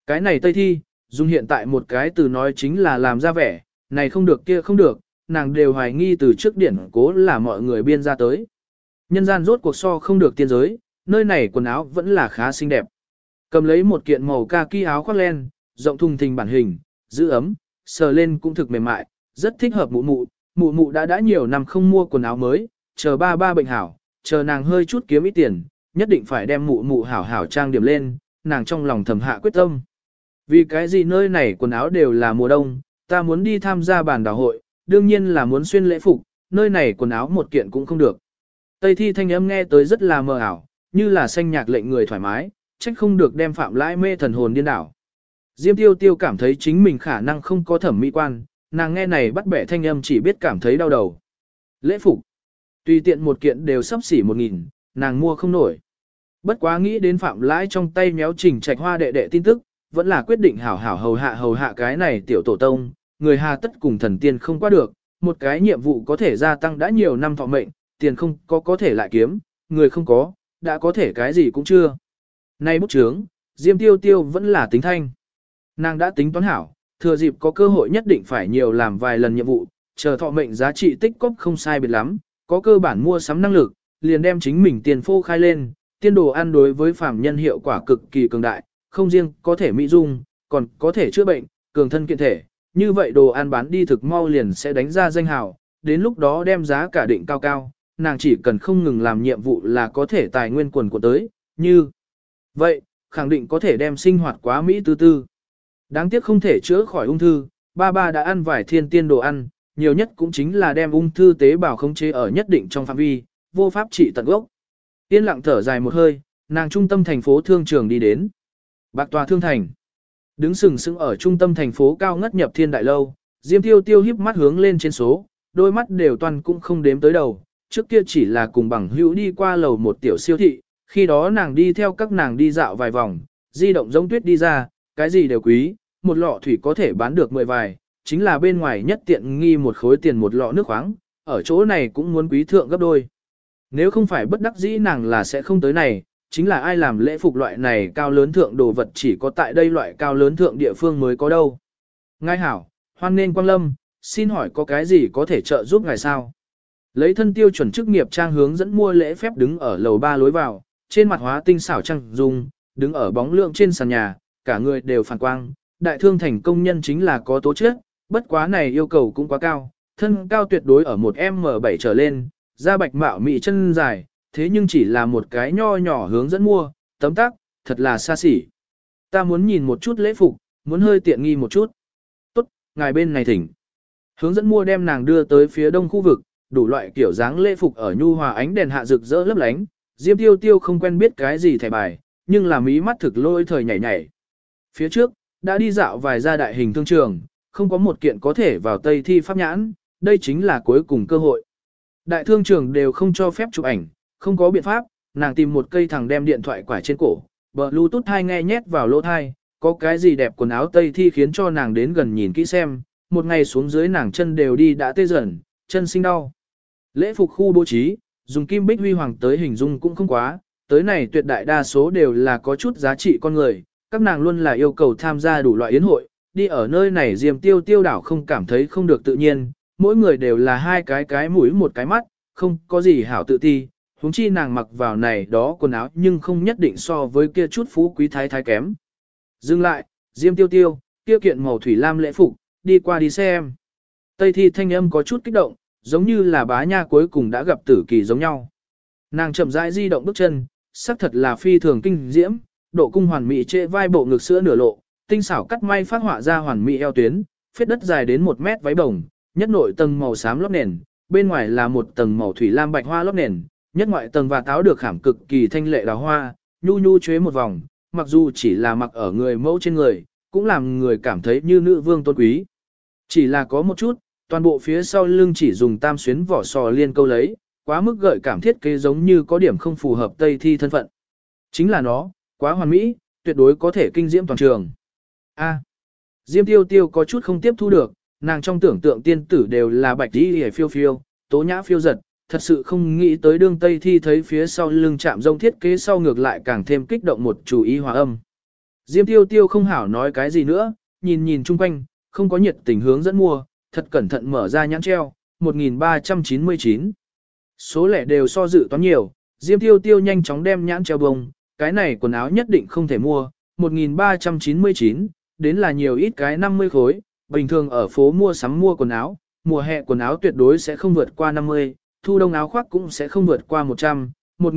Cái này Tây Thi, dùng hiện tại một cái từ nói chính là làm ra vẻ, này không được kia không được, nàng đều hoài nghi từ trước điển cố là mọi người biên ra tới. Nhân gian rốt cuộc so không được tiên giới, nơi này quần áo vẫn là khá xinh đẹp. Cầm lấy một kiện màu kaki áo khoác len, rộng thùng thình bản hình, giữ ấm, sờ lên cũng thực mềm mại, rất thích hợp mụ mụ đã nhiều năm không mua quần áo mới, chờ ba bệnh hảo, chờ nàng hơi chút kiếm ít tiền, nhất định phải đem mụ hảo hảo trang điểm lên, nàng trong lòng thầm hạ quyết tâm. Vì cái gì nơi này quần áo đều là mùa đông, ta muốn đi tham gia bản đào hội, đương nhiên là muốn xuyên lễ phục, nơi này quần áo một kiện cũng không được. Tây Thi thanh âm nghe tới rất là mờ ảo, như là xanh nhạc lệnh người thoải mái, trách không được đem Phạm Lãi mê thần hồn điên đảo. Diêm Tiêu Tiêu cảm thấy chính mình khả năng không có thẩm mỹ quan, nàng nghe này bắt bẻ thanh âm chỉ biết cảm thấy đau đầu. Lễ phục, tùy tiện một kiện đều sắp xỉ 1.000, nàng mua không nổi. Bất quá nghĩ đến Phạm Lãi trong tay méo Trình Trạch Hoa đệ tin tức, vẫn là quyết định hảo hảo hầu hạ cái này tiểu tổ tông, người hà tất cùng thần tiên không qua được, một cái nhiệm vụ có thể gia tăng đã nhiều năm thọ mệnh, tiền không có thể lại kiếm, người không có, đã có thể cái gì cũng chưa. Nay bút chướng, Diêm Tiêu Tiêu vẫn là tính thanh. Nàng đã tính toán hảo, thừa dịp có cơ hội nhất định phải nhiều làm vài lần nhiệm vụ, chờ thọ mệnh giá trị tích cóp không sai biệt lắm, có cơ bản mua sắm năng lực, liền đem chính mình tiền phô khai lên, tiên đồ ăn đối với phàm nhân hiệu quả cực kỳ cường đại, không riêng có thể mỹ dung, còn có thể chữa bệnh, cường thân kiện thể, như vậy đồ ăn bán đi thực mau liền sẽ đánh ra danh hào, đến lúc đó đem giá cả định cao cao, nàng chỉ cần không ngừng làm nhiệm vụ là có thể tài nguyên quần của tới, như vậy, khẳng định có thể đem sinh hoạt quá Mỹ tư. Đáng tiếc không thể chữa khỏi ung thư, ba đã ăn vài thiên tiên đồ ăn, nhiều nhất cũng chính là đem ung thư tế bào khống chế ở nhất định trong phạm vi, vô pháp trị tận gốc. Yên lặng thở dài một hơi, nàng trung tâm thành phố thương trường đi đến. Bạc tòa thương thành. Đứng sừng sững ở trung tâm thành phố cao ngất nhập thiên đại lâu, Diêm Tiêu Tiêu híp mắt hướng lên trên số, đôi mắt đều toàn cũng không đếm tới đầu, trước kia chỉ là cùng bằng hữu đi qua lầu một tiểu siêu thị, khi đó nàng đi theo các nàng đi dạo vài vòng, di động giống tuyết đi ra, cái gì đều quý, một lọ thủy có thể bán được 10 vài, chính là bên ngoài nhất tiện nghi một khối tiền một lọ nước khoáng, ở chỗ này cũng muốn quý thượng gấp đôi. Nếu không phải bất đắc dĩ nàng là sẽ không tới này, chính là ai làm lễ phục loại này cao lớn thượng đồ vật chỉ có tại đây loại cao lớn thượng địa phương mới có đâu. Ngài hảo, hoan nên quang lâm, xin hỏi có cái gì có thể trợ giúp ngài sao? Lấy thân tiêu chuẩn chức nghiệp trang hướng dẫn mua lễ phép đứng ở lầu 3 lối vào, trên mặt hóa tinh xảo trang dung, đứng ở bóng lượng trên sàn nhà, cả người đều phản quang, đại thương thành công nhân chính là có tố chất, bất quá này yêu cầu cũng quá cao, thân cao tuyệt đối ở một M7 trở lên, da bạch mạo mị chân dài, thế nhưng chỉ là một cái nho nhỏ hướng dẫn mua, tấm tắc, thật là xa xỉ. Ta muốn nhìn một chút lễ phục, muốn hơi tiện nghi một chút. Tốt, ngài bên này thỉnh. Hướng dẫn mua đem nàng đưa tới phía đông khu vực, đủ loại kiểu dáng lễ phục ở nhu hòa ánh đèn hạ rực rỡ lấp lánh, Diêm Tiêu Tiêu không quen biết cái gì thẻ bài, nhưng là mí mắt thực lôi thời nhảy. Phía trước, đã đi dạo vài gia đại hình thương trường, không có một kiện có thể vào Tây Thi pháp nhãn, đây chính là cuối cùng cơ hội. Đại thương trường đều không cho phép chụp ảnh, không có biện pháp, nàng tìm một cây thằng đem điện thoại quải trên cổ, Bluetooth hai nghe nhét vào lỗ thai, có cái gì đẹp quần áo Tây Thi khiến cho nàng đến gần nhìn kỹ xem, một ngày xuống dưới nàng chân đều đi đã tê dần, chân sinh đau. Lễ phục khu bố trí, dùng kim bích huy hoàng tới hình dung cũng không quá, tới này tuyệt đại đa số đều là có chút giá trị con người, các nàng luôn là yêu cầu tham gia đủ loại yến hội, đi ở nơi này Diêm Tiêu Tiêu đảo không cảm thấy không được tự nhiên, mỗi người đều là hai cái mũi một cái mắt, không có gì hảo tự ti, huống chi nàng mặc vào này đó quần áo nhưng không nhất định so với kia chút phú quý thái thái kém. Dừng lại, Diêm Tiêu Tiêu, kia kiện màu thủy lam lễ phục, đi qua đi xem. Tây Thi thanh âm có chút kích động, giống như là bá nha cuối cùng đã gặp tử kỳ giống nhau. Nàng chậm rãi di động bước chân, sắc thật là phi thường kinh diễm, độ cung hoàn mỹ trệ vai bộ ngực sữa nửa lộ, tinh xảo cắt may phát họa ra hoàn mỹ eo tuyến, phết đất dài đến 1 mét váy bồng, nhất nội tầng màu xám lót nền, bên ngoài là một tầng màu thủy lam bạch hoa lót nền, nhất ngoại tầng và táo được khảm cực kỳ thanh lệ đào hoa, nhu nhu chế một vòng, mặc dù chỉ là mặc ở người mẫu trên người, cũng làm người cảm thấy như nữ vương tôn quý. Chỉ là có một chút, toàn bộ phía sau lưng chỉ dùng tam xuyến vỏ sò liên câu lấy, quá mức gợi cảm thiết kế giống như có điểm không phù hợp Tây Thi thân phận. Chính là nó, quá hoàn mỹ, tuyệt đối có thể kinh diễm toàn trường. A. Diêm Tiêu Tiêu có chút không tiếp thu được, nàng trong tưởng tượng tiên tử đều là bạch đi hề phiêu phiêu, tố nhã phiêu giật, thật sự không nghĩ tới đương Tây Thi thấy phía sau lưng chạm rông thiết kế sau ngược lại càng thêm kích động một chủ ý hòa âm. Diêm Tiêu Tiêu không hảo nói cái gì nữa, nhìn nhìn chung quanh, không có nhiệt tình hướng dẫn mua, thật cẩn thận mở ra nhãn treo, 1399. Số lẻ đều so dự toán nhiều, Diêm Tiêu Tiêu nhanh chóng đem nhãn treo bông, cái này quần áo nhất định không thể mua, 1399, đến là nhiều ít cái 50 khối, bình thường ở phố mua sắm mua quần áo, mùa hè quần áo tuyệt đối sẽ không vượt qua 50, thu đông áo khoác cũng sẽ không vượt qua 100,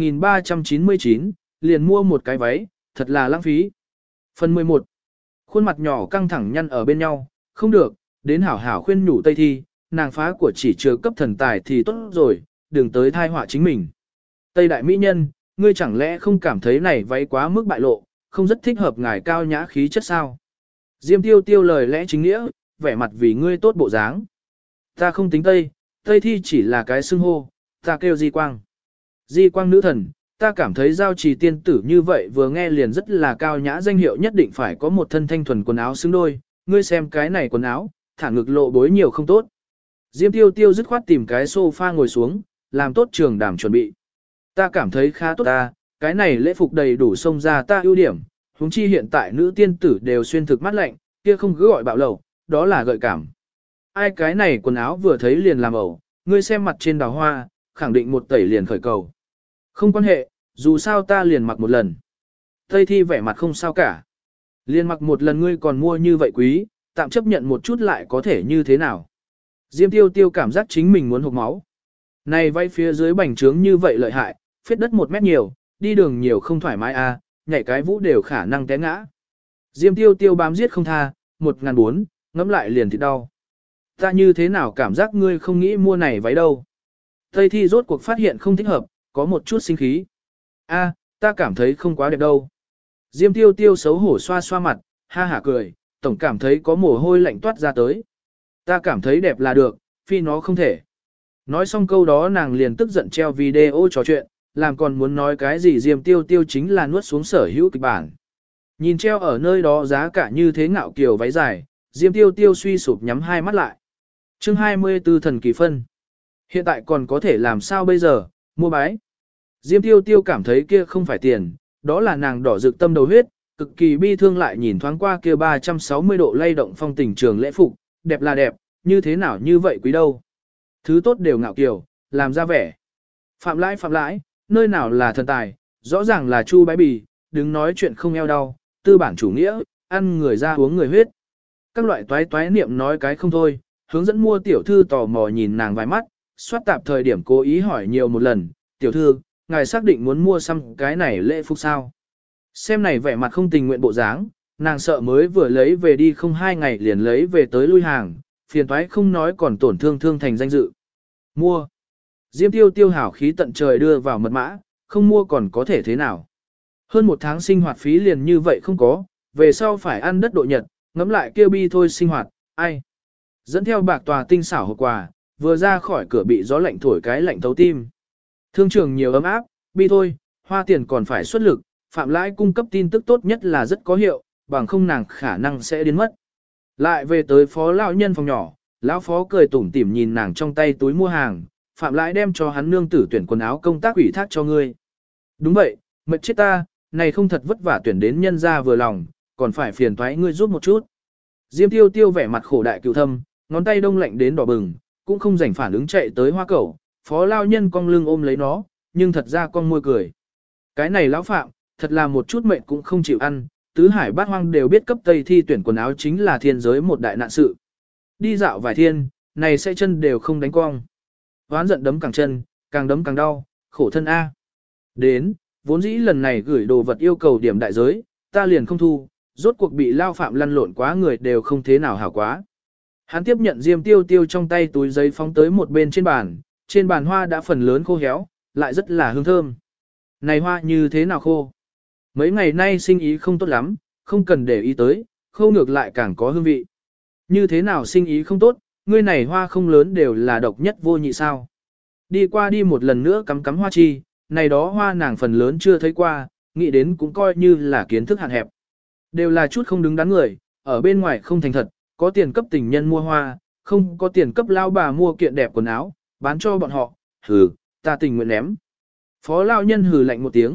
1399, liền mua một cái váy, thật là lãng phí. Phần 11. Khuôn mặt nhỏ căng thẳng nhăn ở bên nhau, không được, đến hảo hảo khuyên nhủ Tây Thi, nàng phá của chỉ chứa cấp thần tài thì tốt rồi, đừng tới thai họa chính mình. Tây đại mỹ nhân, ngươi chẳng lẽ không cảm thấy này váy quá mức bại lộ, không rất thích hợp ngài cao nhã khí chất sao? Diêm Tiêu Tiêu lời lẽ chính nghĩa, vẻ mặt vì ngươi tốt bộ dáng. Ta không tính Tây, Tây Thi chỉ là cái xưng hô, ta kêu Di Quang. Di Quang nữ thần, ta cảm thấy giao trì tiên tử như vậy vừa nghe liền rất là cao nhã, danh hiệu nhất định phải có một thân thanh thuần quần áo xứng đôi, ngươi xem cái này quần áo, thả ngực lộ bối nhiều không tốt. Diêm Tiêu Tiêu dứt khoát tìm cái sofa ngồi xuống, làm tốt trường đàm chuẩn bị. Ta cảm thấy khá tốt ta, cái này lễ phục đầy đủ xông ra ta ưu điểm, huống chi hiện tại nữ tiên tử đều xuyên thực mát lạnh, kia không cứ gọi bạo lầu, đó là gợi cảm. Ai cái này quần áo vừa thấy liền làm ẩu, ngươi xem mặt trên đào hoa, khẳng định một tẩy liền khởi cầu. Không quan hệ, dù sao ta liền mặc một lần. Tây Thi vẻ mặt không sao cả. Liền mặc một lần ngươi còn mua như vậy quý, tạm chấp nhận một chút lại có thể như thế nào. Diêm Tiêu Tiêu cảm giác chính mình muốn hộc máu. Này vay phía dưới bành trướng như vậy lợi hại, phết đất 1 mét nhiều, đi đường nhiều không thoải mái à, nhảy cái vũ đều khả năng té ngã. Diêm Tiêu Tiêu bám giết không tha, 1.400, ngẫm lại liền thì đau. Ta như thế nào cảm giác ngươi không nghĩ mua này váy đâu. Tây Thi rốt cuộc phát hiện không thích hợp, có một chút sinh khí. A, ta cảm thấy không quá đẹp đâu. Diêm Tiêu Tiêu xấu hổ xoa xoa mặt, ha hả cười, tổng cảm thấy có mồ hôi lạnh toát ra tới. Ta cảm thấy đẹp là được, phi nó không thể. Nói xong câu đó nàng liền tức giận treo video trò chuyện, làm còn muốn nói cái gì Diêm Tiêu Tiêu chính là nuốt xuống sở hữu kịch bản. Nhìn treo ở nơi đó giá cả như thế ngạo kiều váy dài, Diêm Tiêu Tiêu suy sụp nhắm hai mắt lại. Chương 24 thần kỳ phân. Hiện tại còn có thể làm sao bây giờ, mua bái. Diêm Tiêu Tiêu cảm thấy kia không phải tiền, đó là nàng đỏ rực tâm đầu huyết, cực kỳ bi thương lại nhìn thoáng qua kia 360 độ lay động phong tình trường lễ phục, đẹp là đẹp, như thế nào như vậy quý đâu. Thứ tốt đều ngạo kiều, làm ra vẻ. Phạm lãi, nơi nào là thần tài, rõ ràng là chu bái bì, đứng nói chuyện không eo đau, tư bản chủ nghĩa, ăn người ra uống người huyết. Các loại toái niệm nói cái không thôi, hướng dẫn mua tiểu thư tò mò nhìn nàng vài mắt, soát tạp thời điểm cố ý hỏi nhiều một lần, tiểu thư, ngài xác định muốn mua xăm cái này lễ phục sao? Xem này vẻ mặt không tình nguyện bộ dáng, nàng sợ mới vừa lấy về đi không 2 ngày liền lấy về tới lui hàng, phiền toái không nói còn tổn thương thành danh dự. Mua. Diêm Tiêu Tiêu hảo khí tận trời đưa vào mật mã, không mua còn có thể thế nào. Hơn 1 tháng sinh hoạt phí liền như vậy không có, về sau phải ăn đất độ nhật, ngắm lại kêu bi thôi sinh hoạt, ai. Dẫn theo bạc tòa tinh xảo hộp quà, vừa ra khỏi cửa bị gió lạnh thổi cái lạnh thấu tim. Thương trường nhiều ấm áp, bi thôi, hoa tiền còn phải xuất lực, Phạm Lãi cung cấp tin tức tốt nhất là rất có hiệu, bằng không nàng khả năng sẽ đến mất. Lại về tới phó lão nhân phòng nhỏ, lão phó cười tủm tỉm nhìn nàng trong tay túi mua hàng, Phạm Lãi đem cho hắn nương tử tuyển quần áo công tác ủy thác cho ngươi. Đúng vậy, mệt chết ta, này không thật vất vả tuyển đến nhân gia vừa lòng, còn phải phiền toái ngươi giúp một chút. Diêm Tiêu Tiêu vẻ mặt khổ đại cựu thâm, ngón tay đông lạnh đến đỏ bừng, cũng không rảnh phản ứng chạy tới hoa cẩu, phó lao nhân cong lưng ôm lấy nó, nhưng thật ra con môi cười. Cái này lão phạm, thật là một chút mệnh cũng không chịu ăn, tứ hải bát hoang đều biết cấp Tây Thi tuyển quần áo chính là thiên giới một đại nạn sự. Đi dạo vài thiên, này sẽ chân đều không đánh cong. Hoán giận đấm càng chân, càng đấm càng đau, khổ thân A. Đến, vốn dĩ lần này gửi đồ vật yêu cầu điểm đại giới, ta liền không thu, rốt cuộc bị lao phạm lăn lộn quá người đều không thế nào hảo quá. Hắn tiếp nhận Diêm Tiêu Tiêu trong tay túi giấy phóng tới một bên trên bàn hoa đã phần lớn khô héo, lại rất là hương thơm. Này hoa như thế nào khô? Mấy ngày nay sinh ý không tốt lắm, không cần để ý tới, khô ngược lại càng có hương vị. Như thế nào sinh ý không tốt, ngươi này hoa không lớn đều là độc nhất vô nhị sao. Đi qua đi một lần nữa cắm hoa chi, này đó hoa nàng phần lớn chưa thấy qua, nghĩ đến cũng coi như là kiến thức hạn hẹp. Đều là chút không đứng đắn người, ở bên ngoài không thành thật, có tiền cấp tình nhân mua hoa, không có tiền cấp lao bà mua kiện đẹp quần áo, bán cho bọn họ, hừ, ta tình nguyện ném. Phó lao nhân hừ lạnh một tiếng,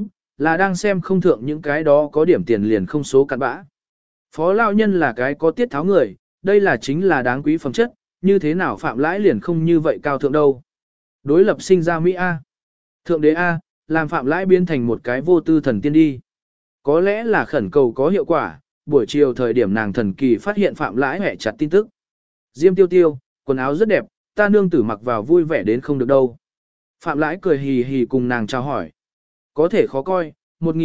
là đang xem không thượng những cái đó có điểm tiền liền không số cặn bã. Phó lão nhân là cái có tiết tháo người, đây là chính là đáng quý phẩm chất, như thế nào phạm lãi liền không như vậy cao thượng đâu. Đối lập sinh ra Mỹ A. Thượng đế A, làm phạm lãi biến thành một cái vô tư thần tiên đi. Có lẽ là khẩn cầu có hiệu quả, buổi chiều thời điểm nàng thần kỳ phát hiện phạm lãi hẹ chặt tin tức. Diêm tiêu tiêu, quần áo rất đẹp, ta nương tử mặc vào vui vẻ đến không được đâu. Phạm lãi cười hì hì cùng nàng chào hỏi. Có thể khó coi,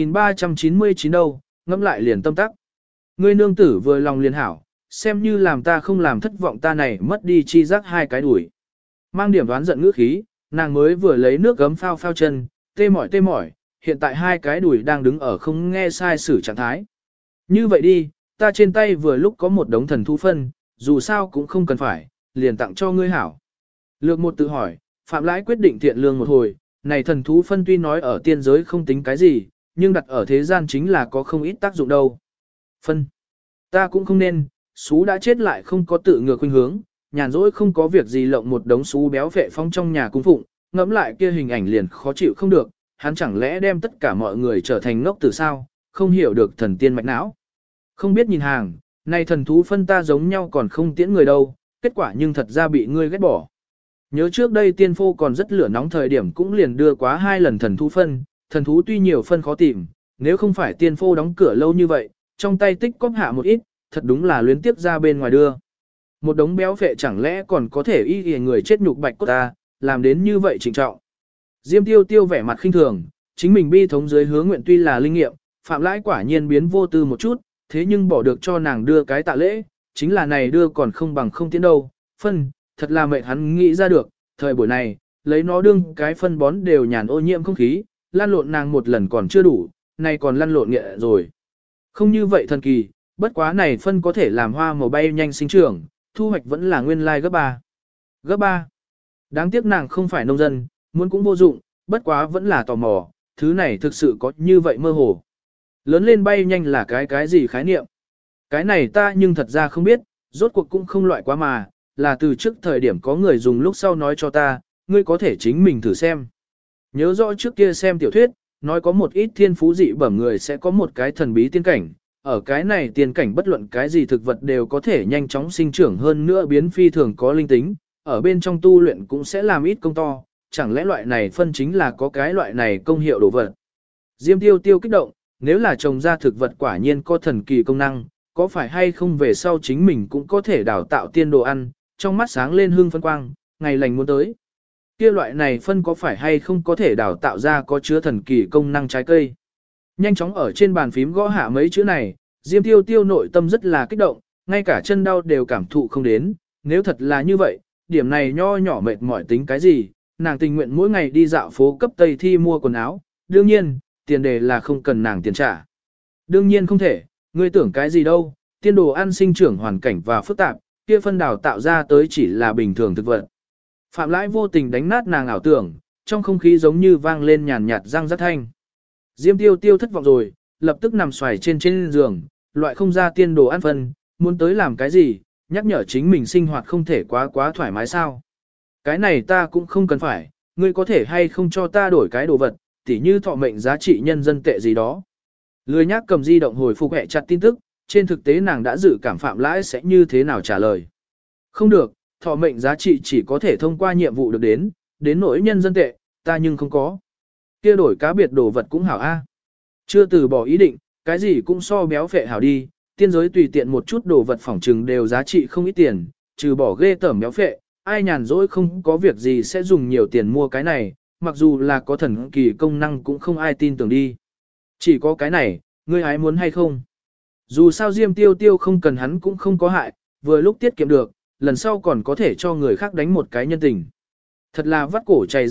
1399 đâu, ngẫm lại liền tâm tắc. Ngươi nương tử vừa lòng liền hảo, xem như làm ta không làm thất vọng ta này mất đi chi giác hai cái đuổi. Mang điểm đoán giận ngữ khí, nàng mới vừa lấy nước gấm phao phao chân, tê mỏi, hiện tại hai cái đùi đang đứng ở không nghe sai sử trạng thái. Như vậy đi, ta trên tay vừa lúc có một đống thần thú phân, dù sao cũng không cần phải, liền tặng cho ngươi hảo. Lược một tự hỏi, Phạm Lãi quyết định thiện lương một hồi, này thần thú phân tuy nói ở tiên giới không tính cái gì, nhưng đặt ở thế gian chính là có không ít tác dụng đâu. Phân. Ta cũng không nên, xú đã chết lại không có tự ngược khuynh hướng, nhàn rỗi không có việc gì lộng một đống xú béo phệ phong trong nhà cung phụng, ngẫm lại kia hình ảnh liền khó chịu không được, hắn chẳng lẽ đem tất cả mọi người trở thành ngốc từ sao, không hiểu được thần tiên mạch não. Không biết nhìn hàng, này thần thú phân ta giống nhau còn không tiễn người đâu, kết quả nhưng thật ra bị ngươi ghét bỏ. Nhớ trước đây tiên phô còn rất lửa nóng thời điểm cũng liền đưa quá 2 lần thần thú phân, thần thú tuy nhiều phân khó tìm, nếu không phải tiên phô đóng cửa lâu như vậy, trong tay tích cóp hạ một ít, thật đúng là luyến tiếp ra bên ngoài đưa. Một đống béo phệ chẳng lẽ còn có thể y người chết nhục bạch cốt ta, làm đến như vậy trịnh trọng. Diêm tiêu tiêu vẻ mặt khinh thường, chính mình bi thống dưới hứa nguyện tuy là linh nghiệm, Phạm Lãi quả nhiên biến vô tư một chút, thế nhưng bỏ được cho nàng đưa cái tạ lễ, chính là này đưa còn không bằng không tiến đâu, phân, thật là mệnh hắn nghĩ ra được, thời buổi này, lấy nó đương cái phân bón đều nhàn ô nhiễm không khí, lăn lộn nàng một lần còn chưa đủ, này còn lăn lộn nghệ rồi. Không như vậy thần kỳ, bất quá này phân có thể làm hoa màu bay nhanh sinh trưởng, thu hoạch vẫn là nguyên lai gấp 3. Gấp 3. Đáng tiếc nàng không phải nông dân, muốn cũng vô dụng, bất quá vẫn là tò mò, thứ này thực sự có như vậy mơ hồ. Lớn lên bay nhanh là cái gì khái niệm? Cái này ta nhưng thật ra không biết, rốt cuộc cũng không loại quá mà, là từ trước thời điểm có người dùng lúc sau nói cho ta, ngươi có thể chính mình thử xem. Nhớ rõ trước kia xem tiểu thuyết, nói có một ít thiên phú dị bẩm người sẽ có một cái thần bí tiên cảnh, ở cái này tiên cảnh bất luận cái gì thực vật đều có thể nhanh chóng sinh trưởng hơn nữa biến phi thường có linh tính, ở bên trong tu luyện cũng sẽ làm ít công to, chẳng lẽ loại này phân chính là có cái loại này công hiệu đồ vật. Diêm tiêu tiêu kích động, nếu là trồng ra thực vật quả nhiên có thần kỳ công năng, có phải hay không về sau chính mình cũng có thể đào tạo tiên đồ ăn, trong mắt sáng lên hương phân quang, ngày lành muốn tới. Kia loại này phân có phải hay không có thể đào tạo ra có chứa thần kỳ công năng trái cây. Nhanh chóng ở trên bàn phím gõ hạ mấy chữ này, Diêm tiêu tiêu nội tâm rất là kích động, ngay cả chân đau đều cảm thụ không đến, nếu thật là như vậy, điểm này nho nhỏ mệt mỏi tính cái gì, nàng tình nguyện mỗi ngày đi dạo phố cấp Tây Thi mua quần áo, đương nhiên, tiền đề là không cần nàng tiền trả. Đương nhiên không thể, ngươi tưởng cái gì đâu, tiên đồ ăn sinh trưởng hoàn cảnh và phức tạp, kia phân đào tạo ra tới chỉ là bình thường thực vật. Phạm Lãi vô tình đánh nát nàng ảo tưởng, trong không khí giống như vang lên nhàn nhạt răng rắc thanh. Diêm tiêu tiêu thất vọng rồi, lập tức nằm xoài trên giường, loại không ra tiên đồ ăn phân, muốn tới làm cái gì, nhắc nhở chính mình sinh hoạt không thể quá thoải mái sao. Cái này ta cũng không cần phải, ngươi có thể hay không cho ta đổi cái đồ vật, tỉ như thọ mệnh giá trị nhân dân tệ gì đó. Lười nhác cầm di động hồi phục hẹ chặt tin tức, trên thực tế nàng đã dự cảm Phạm Lãi sẽ như thế nào trả lời. Không được, thọ mệnh giá trị chỉ có thể thông qua nhiệm vụ được đến nỗi nhân dân tệ, ta nhưng không có. Kia đổi cá biệt đồ vật cũng hảo a. Chưa từ bỏ ý định, cái gì cũng so béo phệ hảo đi, tiên giới tùy tiện một chút đồ vật phỏng trừng đều giá trị không ít tiền, trừ bỏ ghê tởm béo phệ, ai nhàn rỗi không có việc gì sẽ dùng nhiều tiền mua cái này, mặc dù là có thần kỳ công năng cũng không ai tin tưởng đi. Chỉ có cái này, ngươi ái muốn hay không? Dù sao Diêm tiêu tiêu không cần hắn cũng không có hại, vừa lúc tiết kiệm được, lần sau còn có thể cho người khác đánh một cái nhân tình. Thật là vắt cổ chảy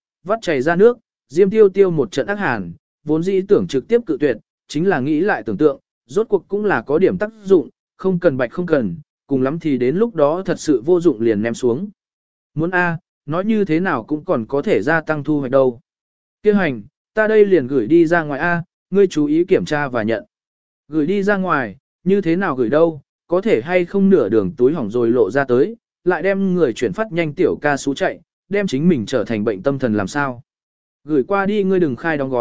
ra nước, Diêm tiêu tiêu một trận ác hàn, vốn dĩ tưởng trực tiếp cự tuyệt, chính là nghĩ lại tưởng tượng, rốt cuộc cũng là có điểm tác dụng, không cần bạch không cần, cùng lắm thì đến lúc đó thật sự vô dụng liền ném xuống. Muốn A, nói như thế nào cũng còn có thể gia tăng thu hoạch đâu. Kêu hành, ta đây liền gửi đi ra ngoài A, ngươi chú ý kiểm tra và nhận. Gửi đi ra ngoài, như thế nào gửi đâu, có thể hay không nửa đường túi hỏng rồi lộ ra tới, lại đem người chuyển phát nhanh tiểu ca xú chạy, đem chính mình trở thành bệnh tâm thần làm sao. Gửi qua đi ngươi đừng khai đóng gói,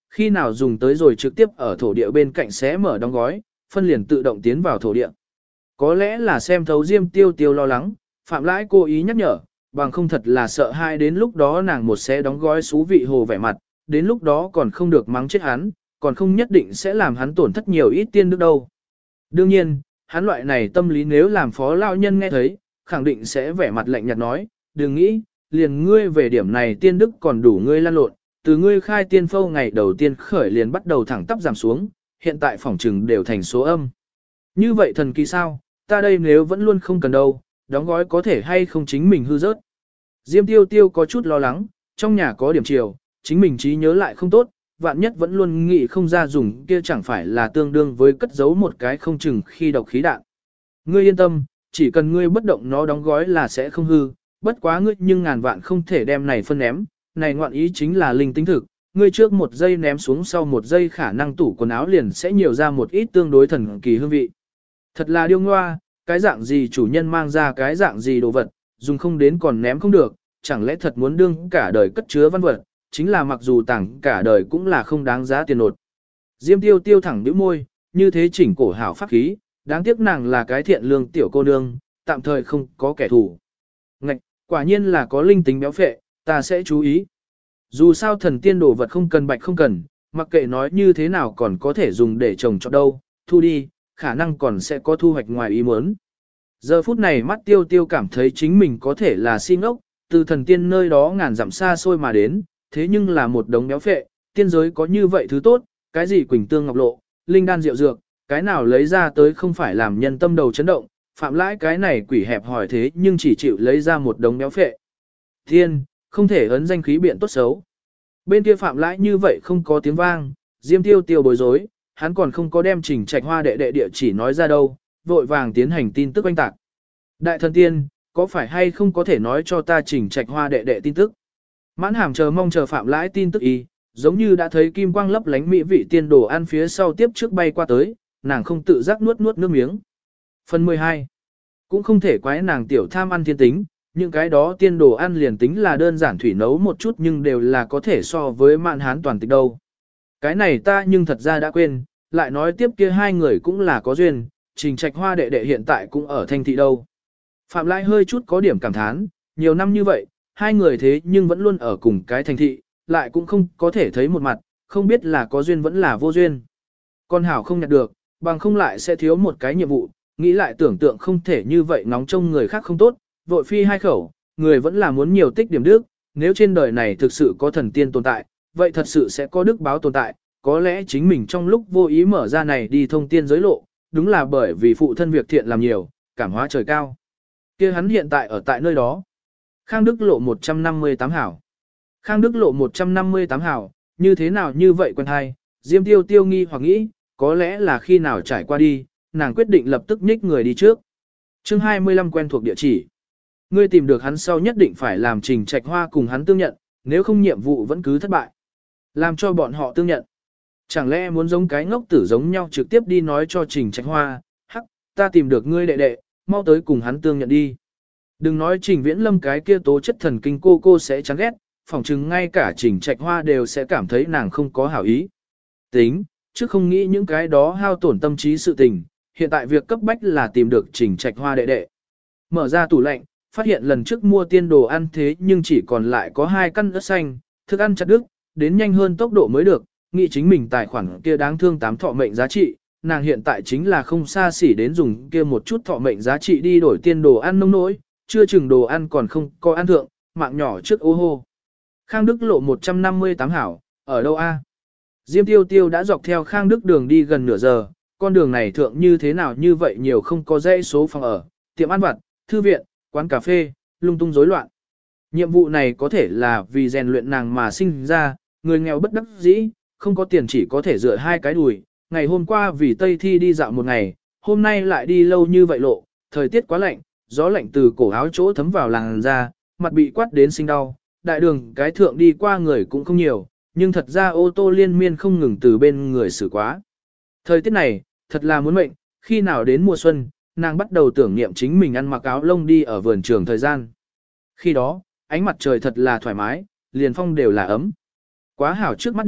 khi nào dùng tới rồi trực tiếp ở thổ địa bên cạnh xé mở đóng gói, phân liền tự động tiến vào thổ địa. Có lẽ là xem thấu Diêm Tiêu Tiêu lo lắng, Phạm Lãi cố ý nhắc nhở, bằng không thật là sợ hai đến lúc đó nàng một xé đóng gói xú vị hồ vẻ mặt, đến lúc đó còn không được mắng chết hắn, còn không nhất định sẽ làm hắn tổn thất nhiều ít tiên đức đâu. Đương nhiên, hắn loại này tâm lý nếu làm phó lao nhân nghe thấy, khẳng định sẽ vẻ mặt lạnh nhạt nói, đừng nghĩ, liền ngươi về điểm này tiên đức còn đủ ngươi lan lộn, từ ngươi khai tiên phâu ngày đầu tiên khởi liền bắt đầu thẳng tắp giảm xuống, hiện tại phỏng trừng đều thành số âm. Như vậy thần kỳ sao, ta đây nếu vẫn luôn không cần đâu, đóng gói có thể hay không chính mình hư rớt. Diêm Tiêu Tiêu có chút lo lắng, trong nhà có điểm chiều, chính mình trí nhớ lại không tốt, vạn nhất vẫn luôn nghĩ không ra dùng kia chẳng phải là tương đương với cất giấu một cái không chừng khi độc khí đạn. Ngươi yên tâm, chỉ cần ngươi bất động nó đóng gói là sẽ không hư, bất quá ngươi nhưng ngàn vạn không thể đem này phân ném, này ngoạn ý chính là linh tính thực, ngươi trước một giây ném xuống sau một giây khả năng tủ quần áo liền sẽ nhiều ra một ít tương đối thần kỳ hương vị. Thật là điêu ngoa, cái dạng gì chủ nhân mang ra cái dạng gì đồ vật, dùng không đến còn ném không được, chẳng lẽ thật muốn đương cả đời cất chứa văn vật, chính là mặc dù tặng cả đời cũng là không đáng giá tiền nột. Diêm Tiêu Tiêu thẳng bĩu môi, như thế chỉnh cổ hảo pháp khí, đáng tiếc nàng là cái thiện lương tiểu cô nương, tạm thời không có kẻ thù. Ngạch, quả nhiên là có linh tính béo phệ, ta sẽ chú ý. Dù sao thần tiên đồ vật không cần bạch không cần, mặc kệ nói như thế nào còn có thể dùng để trồng cho đâu, thu đi, khả năng còn sẽ có thu hoạch ngoài ý muốn. Giờ phút này mắt Tiêu Tiêu cảm thấy chính mình có thể là si ngốc, từ thần tiên nơi đó ngàn dặm xa xôi mà đến, thế nhưng là một đống béo phệ, tiên giới có như vậy thứ tốt, cái gì quỳnh tương ngọc lộ, linh đan rượu dược, cái nào lấy ra tới không phải làm nhân tâm đầu chấn động, Phạm Lãi cái này quỷ hẹp hỏi thế nhưng chỉ chịu lấy ra một đống béo phệ. Thiên, không thể ấn danh khí biện tốt xấu. Bên kia Phạm Lãi như vậy không có tiếng vang, Diêm Tiêu Tiêu bối rối, hắn còn không có đem Trình Trạch Hoa đệ đệ địa chỉ nói ra đâu, vội vàng tiến hành tin tức oanh tạc. Đại thần tiên, có phải hay không có thể nói cho ta Trình Trạch Hoa đệ đệ tin tức? Mãn hàm chờ mong chờ Phạm Lãi tin tức y, giống như đã thấy kim quang lấp lánh mỹ vị tiên đồ ăn phía sau tiếp trước bay qua tới, nàng không tự giác nuốt nước miếng. Phần 12. Cũng không thể quái nàng tiểu tham ăn thiên tính, những cái đó tiên đồ ăn liền tính là đơn giản thủy nấu một chút nhưng đều là có thể so với mạn hán toàn tịch đâu. Cái này ta nhưng thật ra đã quên, lại nói tiếp kia hai người cũng là có duyên, Trình Trạch Hoa đệ đệ hiện tại cũng ở thanh thị đâu. Phạm Lai hơi chút có điểm cảm thán, nhiều năm như vậy, hai người thế nhưng vẫn luôn ở cùng cái thành thị, lại cũng không có thể thấy một mặt, không biết là có duyên vẫn là vô duyên. Con hảo không nhặt được, bằng không lại sẽ thiếu một cái nhiệm vụ, nghĩ lại tưởng tượng không thể như vậy ngóng trông người khác không tốt, vội phi hai khẩu, người vẫn là muốn nhiều tích điểm đức, nếu trên đời này thực sự có thần tiên tồn tại, vậy thật sự sẽ có đức báo tồn tại, có lẽ chính mình trong lúc vô ý mở ra này đi thông tiên giới lộ, đúng là bởi vì phụ thân việc thiện làm nhiều, cảm hóa trời cao. Kia hắn hiện tại ở tại nơi đó. Khang Đức lộ 158 hảo. Khang Đức lộ 158 hảo, như thế nào như vậy quen hay, Diêm Tiêu Tiêu nghi hoặc nghĩ, có lẽ là khi nào trải qua đi, nàng quyết định lập tức nhích người đi trước. Chương 25 quen thuộc địa chỉ. Ngươi tìm được hắn sau nhất định phải làm Trình Trạch Hoa cùng hắn tương nhận, nếu không nhiệm vụ vẫn cứ thất bại. Làm cho bọn họ tương nhận. Chẳng lẽ muốn giống cái ngốc tử giống nhau trực tiếp đi nói cho Trình Trạch Hoa, hắc, ta tìm được ngươi đệ đệ, mau tới cùng hắn tương nhận đi. Đừng nói Trình Viễn Lâm cái kia tố chất thần kinh cô sẽ chán ghét, phỏng chừng ngay cả Trình Trạch Hoa đều sẽ cảm thấy nàng không có hảo ý. Tính, chứ không nghĩ những cái đó hao tổn tâm trí sự tình, hiện tại việc cấp bách là tìm được Trình Trạch Hoa đệ đệ. Mở ra tủ lạnh, phát hiện lần trước mua tiên đồ ăn thế nhưng chỉ còn lại có 2 căn ớt xanh, thức ăn chặt đứt, đến nhanh hơn tốc độ mới được, nghĩ chính mình tài khoản kia đáng thương 8 thọ mệnh giá trị, nàng hiện tại chính là không xa xỉ đến dùng kia một chút thọ mệnh giá trị đi đổi tiên đồ ăn nông nỗi, chưa chừng đồ ăn còn không có ăn thượng, mạng nhỏ trước ô hô. Khang Đức lộ 158 hảo, ở đâu a? Diêm Tiêu Tiêu đã dọc theo Khang Đức đường đi gần nửa giờ, con đường này thượng như thế nào như vậy nhiều không có dãy số phòng ở, tiệm ăn vặt, thư viện, quán cà phê, lung tung rối loạn. Nhiệm vụ này có thể là vì rèn luyện nàng mà sinh ra, người nghèo bất đắc dĩ, không có tiền chỉ có thể dựa 2 cái đùi. Ngày hôm qua vì Tây Thi đi dạo một ngày, hôm nay lại đi lâu như vậy lộ, thời tiết quá lạnh, gió lạnh từ cổ áo chỗ thấm vào làn da, mặt bị quát đến sinh đau. Đại đường cái thượng đi qua người cũng không nhiều, nhưng thật ra ô tô liên miên không ngừng từ bên người xử quá. Thời tiết này, thật là muốn mệnh, khi nào đến mùa xuân, nàng bắt đầu tưởng niệm chính mình ăn mặc áo lông đi ở vườn trường thời gian. Khi đó, ánh mặt trời thật là thoải mái, liền phong đều là ấm. Quá hảo trước mắt đi,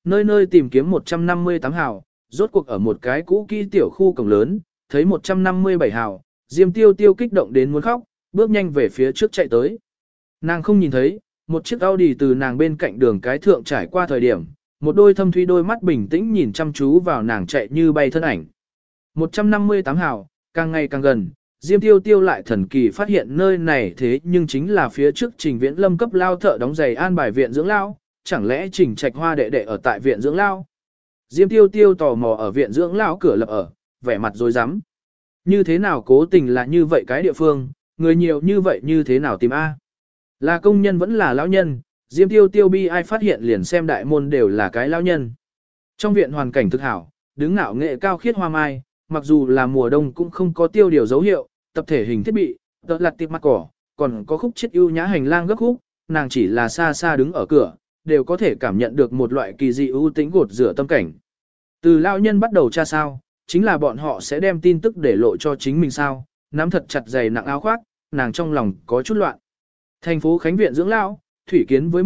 Nơi nơi tìm kiếm 158 hào, rốt cuộc ở một cái cũ kỹ tiểu khu cổng lớn, thấy 157 hào, Diêm Tiêu Tiêu kích động đến muốn khóc, bước nhanh về phía trước chạy tới. Nàng không nhìn thấy, một chiếc Audi từ nàng bên cạnh đường cái thượng trải qua thời điểm, một đôi thâm thúy đôi mắt bình tĩnh nhìn chăm chú vào nàng chạy như bay thân ảnh. 158 hào, càng ngày càng gần, Diêm Tiêu Tiêu lại thần kỳ phát hiện nơi này thế nhưng chính là phía trước Trình Viễn Lâm cấp lao thợ đóng giày an bài viện dưỡng lao, chẳng lẽ Trình Trạch Hoa đệ đệ ở tại viện dưỡng lao. Diêm Tiêu Tiêu tò mò ở viện dưỡng lao cửa lập ở, vẻ mặt rối rắm. Như thế nào cố tình là như vậy cái địa phương, người nhiều như vậy như thế nào tìm A. Là công nhân vẫn là lão nhân, Diêm Tiêu Tiêu bi ai phát hiện liền xem đại môn đều là cái lão nhân. Trong viện hoàn cảnh thực hảo, đứng ngạo nghệ cao khiết hoa mai, mặc dù là mùa đông cũng không có tiêu điều dấu hiệu, tập thể hình thiết bị, tợ lặt tiệp mặt cỏ, còn có khúc chiết ưu nhã hành lang gấp khúc, nàng chỉ là xa xa đứng ở cửa, đều có thể cảm nhận được một loại kỳ dị ưu tĩnh gột rửa tâm cảnh. Từ lão nhân bắt đầu tra sao, chính là bọn họ sẽ đem tin tức để lộ cho chính mình sao, nắm thật chặt giày nặng áo khoác, nàng trong lòng có chút loạn. Thành phố Khánh viện dưỡng lão, thủy kiến với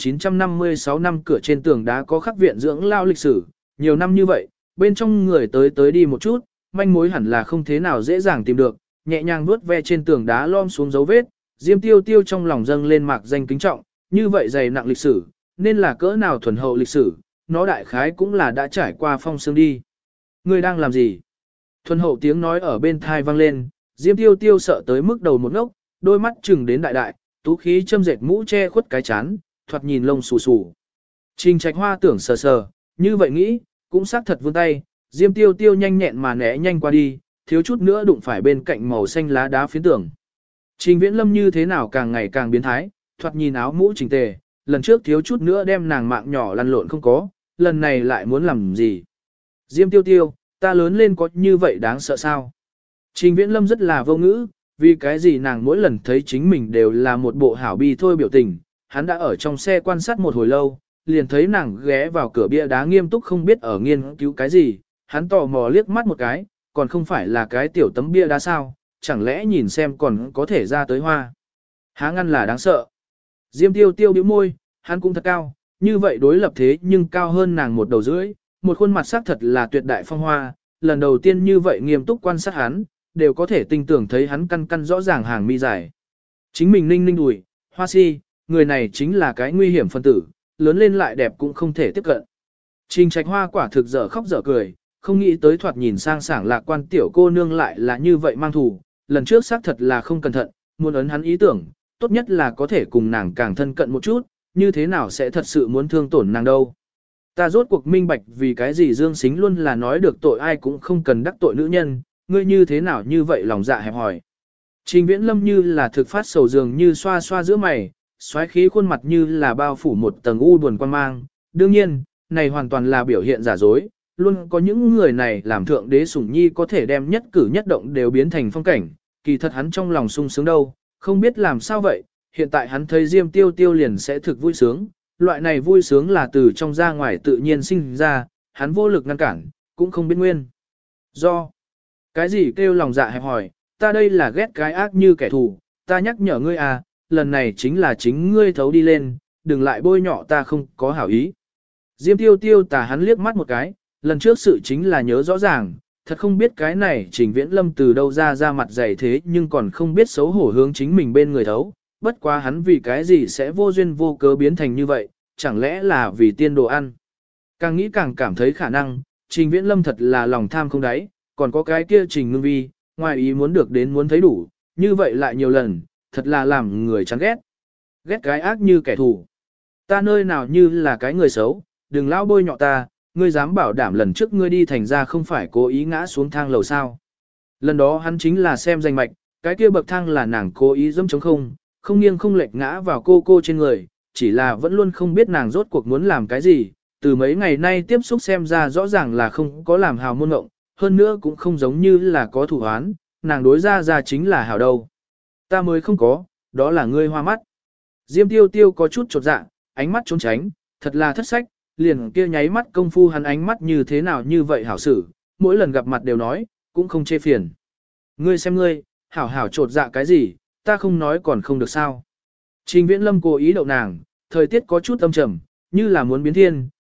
1956 năm cửa trên tường đá có khắc viện dưỡng lão lịch sử, nhiều năm như vậy, bên trong người tới đi một chút, manh mối hẳn là không thế nào dễ dàng tìm được, nhẹ nhàng vuốt ve trên tường đá lom xuống dấu vết, Diêm Tiêu Tiêu trong lòng dâng lên mạc danh kính trọng, như vậy dày nặng lịch sử, nên là cỡ nào thuần hậu lịch sử, nó đại khái cũng là đã trải qua phong sương đi. Ngươi đang làm gì? Thuần hậu tiếng nói ở bên thai vang lên, Diêm Tiêu Tiêu sợ tới mức đầu một ngốc, đôi mắt chừng đến đại đại, tú khí châm dệt mũ che khuất cái chán, thoạt nhìn lông xù xù. Trình Trạch Hoa tưởng sờ sờ, như vậy nghĩ, cũng xác thật vươn tay, Diêm Tiêu Tiêu nhanh nhẹn mà né nhanh qua đi, thiếu chút nữa đụng phải bên cạnh màu xanh lá đá phiến tường. Trình Viễn Lâm như thế nào càng ngày càng biến thái, thoạt nhìn áo mũ chỉnh tề, lần trước thiếu chút nữa đem nàng mạng nhỏ lăn lộn không có, lần này lại muốn làm gì. Diêm Tiêu Tiêu, ta lớn lên có như vậy đáng sợ sao? Trình Viễn Lâm rất là vô ngữ, vì cái gì nàng mỗi lần thấy chính mình đều là một bộ hảo bi thôi biểu tình, hắn đã ở trong xe quan sát một hồi lâu, liền thấy nàng ghé vào cửa bia đá nghiêm túc không biết ở nghiên cứu cái gì, hắn tò mò liếc mắt một cái, còn không phải là cái tiểu tấm bia đá sao, chẳng lẽ nhìn xem còn có thể ra tới hoa. Há ngăn là đáng sợ. Diêm Tiêu Tiêu bĩu môi, hắn cũng thật cao, như vậy đối lập thế nhưng cao hơn nàng một đầu rưỡi, một khuôn mặt sắc thật là tuyệt đại phong hoa, lần đầu tiên như vậy nghiêm túc quan sát hắn, đều có thể tinh tưởng thấy hắn căn căn rõ ràng hàng mi dài. Chính mình ninh ninh đùi, Hoa Si, người này chính là cái nguy hiểm phân tử, lớn lên lại đẹp cũng không thể tiếp cận. Trình Trạch Hoa quả thực dở khóc dở cười, không nghĩ tới thoạt nhìn sang sảng lạc quan tiểu cô nương lại là như vậy mang thù, lần trước xác thật là không cẩn thận, muốn ấn hắn ý tưởng, tốt nhất là có thể cùng nàng càng thân cận một chút, như thế nào sẽ thật sự muốn thương tổn nàng đâu. Ta rốt cuộc minh bạch vì cái gì Dương Sính luôn là nói được tội ai cũng không cần đắc tội nữ nhân, ngươi như thế nào như vậy lòng dạ hẹp hỏi. Trình Viễn Lâm như là thực phát sầu dường như xoa xoa giữa mày, xoáy khí khuôn mặt như là bao phủ một tầng u buồn quan mang, đương nhiên, này hoàn toàn là biểu hiện giả dối, luôn có những người này làm thượng đế sủng nhi có thể đem nhất cử nhất động đều biến thành phong cảnh, kỳ thật hắn trong lòng sung sướng đâu, không biết làm sao vậy, hiện tại hắn thấy Diêm Tiêu Tiêu liền sẽ thực vui sướng, loại này vui sướng là từ trong ra ngoài tự nhiên sinh ra, hắn vô lực ngăn cản, cũng không biết nguyên. Do, cái gì kêu lòng dạ hẹp hỏi, ta đây là ghét cái ác như kẻ thù, ta nhắc nhở ngươi à, lần này chính là chính ngươi thấu đi lên, đừng lại bôi nhọ ta không có hảo ý. Diêm Tiêu Tiêu tà hắn liếc mắt một cái, lần trước sự chính là nhớ rõ ràng, thật không biết cái này Trình Viễn Lâm từ đâu ra mặt dày thế nhưng còn không biết xấu hổ hướng chính mình bên người thấu, bất quá hắn vì cái gì sẽ vô duyên vô cớ biến thành như vậy, chẳng lẽ là vì tiên đồ ăn. Càng nghĩ càng cảm thấy khả năng, Trình Viễn Lâm thật là lòng tham không đáy, còn có cái kia Trình Ngưng Vi, ngoài ý muốn được đến muốn thấy đủ, như vậy lại nhiều lần, thật là làm người chán ghét. Ghét cái ác như kẻ thù. Ta nơi nào như là cái người xấu, đừng lao bôi nhọ ta, ngươi dám bảo đảm lần trước ngươi đi thành ra không phải cố ý ngã xuống thang lầu sao. Lần đó hắn chính là xem danh mạch, cái kia bậc thang là nàng cố ý dẫm trống không nghiêng không lệch ngã vào cô trên người, chỉ là vẫn luôn không biết nàng rốt cuộc muốn làm cái gì, từ mấy ngày nay tiếp xúc xem ra rõ ràng là không có làm hào môn ngộng, hơn nữa cũng không giống như là có thủ án, nàng đối ra chính là hảo đâu. Ta mới không có, đó là ngươi hoa mắt. Diêm Tiêu Tiêu có chút chột dạ, ánh mắt trốn tránh, thật là thất sách, liền kia nháy mắt công phu hắn ánh mắt như thế nào như vậy hảo xử, mỗi lần gặp mặt đều nói, cũng không chê phiền. Ngươi xem ngươi, hảo chột dạ cái gì, ta không nói còn không được sao. Trình Viễn Lâm cố ý đậu nàng, thời tiết có chút âm trầm, như là muốn biến thiên,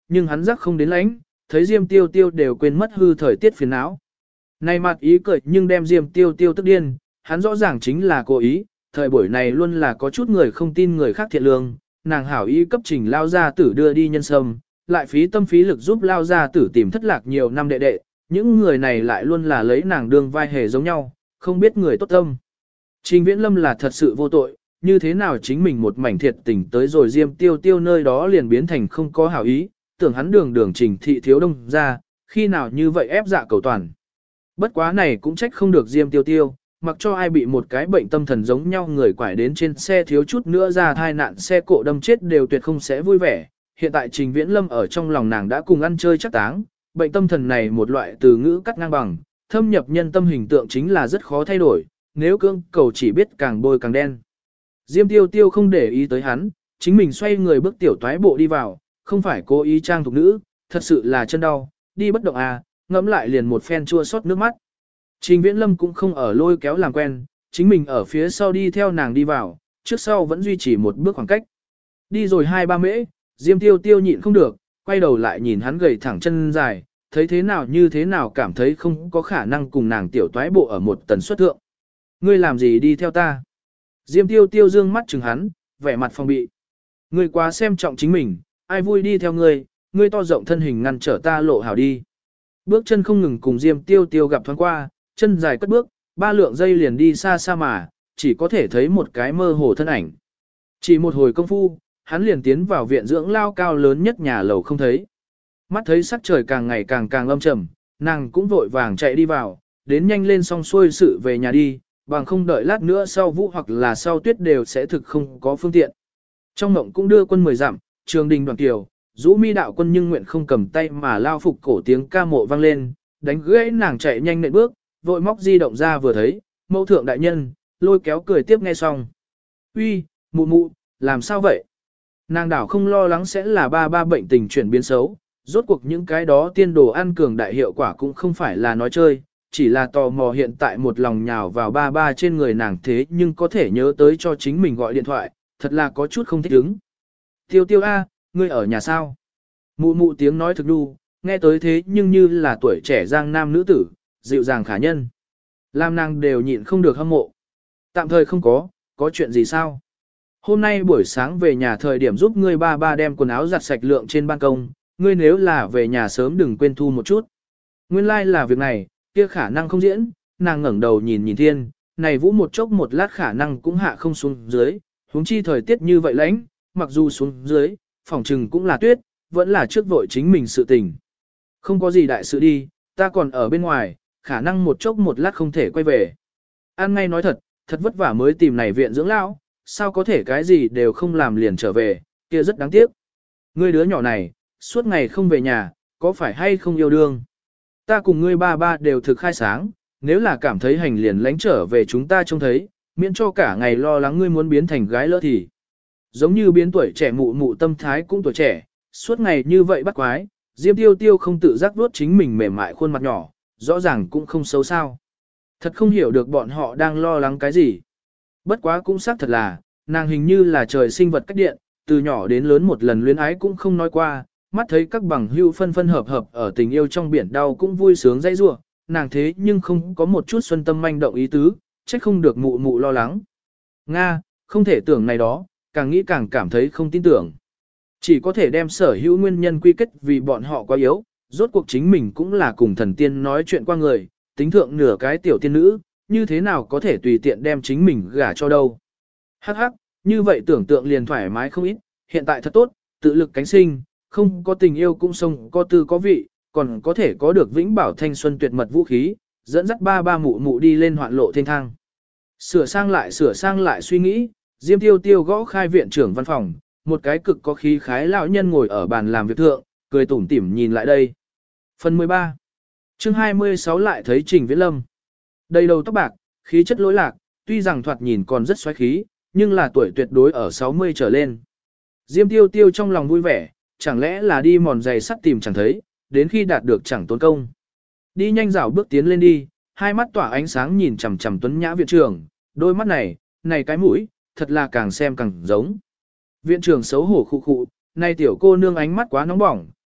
nhưng hắn rắc không đến lánh, thấy Diêm Tiêu Tiêu đều quên mất hư thời tiết phiền não. Này mặt ý cười nhưng đem Diêm Tiêu Tiêu tức điên, hắn rõ ràng chính là cố ý, thời buổi này luôn là có chút người không tin người khác thiện lương, nàng hảo ý cấp trình lao gia tử đưa đi nhân sâm, lại phí tâm phí lực giúp lao gia tử tìm thất lạc nhiều năm đệ đệ, những người này lại luôn là lấy nàng đương vai hề giống nhau, không biết người tốt tâm. Trình Viễn Lâm là thật sự vô tội, như thế nào chính mình một mảnh thiệt tình tới rồi Diêm Tiêu Tiêu nơi đó liền biến thành không có hảo ý, tưởng hắn đường Trình thị thiếu đông ra, khi nào như vậy ép dạ cầu toàn. Bất quá này cũng trách không được Diêm Tiêu Tiêu, mặc cho ai bị một cái bệnh tâm thần giống nhau người quải đến trên xe thiếu chút nữa ra thai nạn xe cộ đâm chết đều tuyệt không sẽ vui vẻ. Hiện tại Trình Viễn Lâm ở trong lòng nàng đã cùng ăn chơi chắc táng, bệnh tâm thần này một loại từ ngữ cắt ngang bằng, thâm nhập nhân tâm hình tượng chính là rất khó thay đổi, nếu cương cầu chỉ biết càng bôi càng đen. Diêm Tiêu Tiêu không để ý tới hắn, chính mình xoay người bước tiểu toái bộ đi vào, không phải cố ý trang thục nữ, thật sự là chân đau, đi bất động à, ngẫm lại liền một phen chua xót nước mắt. Trình Viễn Lâm cũng không ở lôi kéo làm quen, chính mình ở phía sau đi theo nàng đi vào, trước sau vẫn duy trì một bước khoảng cách. Đi rồi 2-3 mễ, Diêm Tiêu Tiêu nhịn không được, quay đầu lại nhìn hắn gầy thẳng chân dài, thấy thế nào như thế nào cảm thấy không có khả năng cùng nàng tiểu toái bộ ở một tần suất thượng. Ngươi làm gì đi theo ta? Diêm Tiêu Tiêu dương mắt chừng hắn, vẻ mặt phòng bị. Ngươi quá xem trọng chính mình, ai vui đi theo ngươi, ngươi to rộng thân hình ngăn trở ta lộ hảo đi. Bước chân không ngừng cùng Diêm Tiêu Tiêu gặp thoáng qua, chân dài cất bước, 3 lượng dây liền đi xa xa mà, chỉ có thể thấy một cái mơ hồ thân ảnh. Chỉ một hồi công phu, hắn liền tiến vào viện dưỡng lao cao lớn nhất nhà lầu không thấy. Mắt thấy sắc trời càng ngày càng âm trầm, nàng cũng vội vàng chạy đi vào, đến nhanh lên xong xuôi sự về nhà đi, bằng không đợi lát nữa sau vũ hoặc là sau tuyết đều sẽ thực không có phương tiện. Trong mộng cũng đưa quân 10 dặm, trường đình đoàn kiều, rũ mi đạo quân nhưng nguyện không cầm tay mà lao phục cổ tiếng ca mộ vang lên, đánh gãy nàng chạy nhanh nện bước, vội móc di động ra vừa thấy, mẫu thượng đại nhân, lôi kéo cười tiếp nghe xong. Uy, mụ mụ, làm sao vậy? Nàng đảo không lo lắng sẽ là ba bệnh tình chuyển biến xấu, rốt cuộc những cái đó tiên đồ ăn cường đại hiệu quả cũng không phải là nói chơi, chỉ là tò mò hiện tại một lòng nhào vào ba trên người nàng thế nhưng có thể nhớ tới cho chính mình gọi điện thoại, thật là có chút không thích ứng. Tiêu Tiêu a, ngươi ở nhà sao? Mụ mụ tiếng nói thực đu, nghe tới thế nhưng như là tuổi trẻ giang nam nữ tử, dịu dàng khả nhân. Làm nàng đều nhịn không được hâm mộ. Tạm thời không có chuyện gì sao? Hôm nay buổi sáng về nhà thời điểm giúp ngươi ba đem quần áo giặt sạch lượng trên ban công, ngươi nếu là về nhà sớm đừng quên thu một chút. Nguyên lai like là việc này, kia khả năng không diễn, nàng ngẩng đầu nhìn thiên, này vũ một chốc một lát khả năng cũng hạ không xuống dưới, huống chi thời tiết như vậy lạnh, mặc dù xuống dưới, phòng trừng cũng là tuyết, vẫn là trước vội chính mình sự tình. Không có gì đại sự đi, ta còn ở bên ngoài, khả năng một chốc một lát không thể quay về. An ngay nói thật vất vả mới tìm này viện dưỡng lão, sao có thể cái gì đều không làm liền trở về, kia rất đáng tiếc. Ngươi đứa nhỏ này, suốt ngày không về nhà, có phải hay không yêu đương? Ta cùng ngươi ba đều thực khai sáng, nếu là cảm thấy hành liền lánh trở về chúng ta trông thấy, miễn cho cả ngày lo lắng ngươi muốn biến thành gái lỡ thì. Giống như biến tuổi trẻ mụ mụ tâm thái cũng tuổi trẻ, suốt ngày như vậy bắt quái, Diêm Tiêu Tiêu không tự giác vuốt chính mình mềm mại khuôn mặt nhỏ, rõ ràng cũng không xấu sao. Thật không hiểu được bọn họ đang lo lắng cái gì. Bất quá cũng xác thật là, nàng hình như là trời sinh vật cách điện, từ nhỏ đến lớn một lần luyến ái cũng không nói qua, mắt thấy các bằng hữu phân phân hợp hợp ở tình yêu trong biển đau cũng vui sướng dãy rủa, nàng thế nhưng không có một chút xuân tâm manh động ý tứ, trách không được mụ mụ lo lắng. Nga, không thể tưởng này đó, càng nghĩ càng cảm thấy không tin tưởng. Chỉ có thể đem sở hữu nguyên nhân quy kết vì bọn họ quá yếu, rốt cuộc chính mình cũng là cùng thần tiên nói chuyện qua người, tính thượng nửa cái tiểu tiên nữ, như thế nào có thể tùy tiện đem chính mình gả cho đâu. Hắc hắc, như vậy tưởng tượng liền thoải mái không ít, hiện tại thật tốt, tự lực cánh sinh, không có tình yêu cũng sông có tư có vị, còn có thể có được vĩnh bảo thanh xuân tuyệt mật vũ khí, dẫn dắt ba mụ mụ đi lên hoạn lộ thiên thang. Sửa sang lại suy nghĩ, Diêm Tiêu Tiêu gõ khai viện trưởng văn phòng, một cái cực có khí khái lão nhân ngồi ở bàn làm việc thượng, cười tủm tỉm nhìn lại đây. Phần 13 chương 26 lại thấy Trình Viễn Lâm. Đầy đầu tóc bạc, khí chất lỗi lạc, tuy rằng thoạt nhìn còn rất xoáy khí, nhưng là tuổi tuyệt đối ở 60 trở lên. Diêm Tiêu Tiêu trong lòng vui vẻ, chẳng lẽ là đi mòn giày sắt tìm chẳng thấy, đến khi đạt được chẳng tốn công. Đi nhanh dạo bước tiến lên đi, hai mắt tỏa ánh sáng nhìn chằm chằm tuấn nhã viện trưởng, đôi mắt này cái mũi, thật là càng xem càng giống. Viện trưởng xấu hổ khụ khụ, nay tiểu cô nương ánh mắt quá nóng bỏng,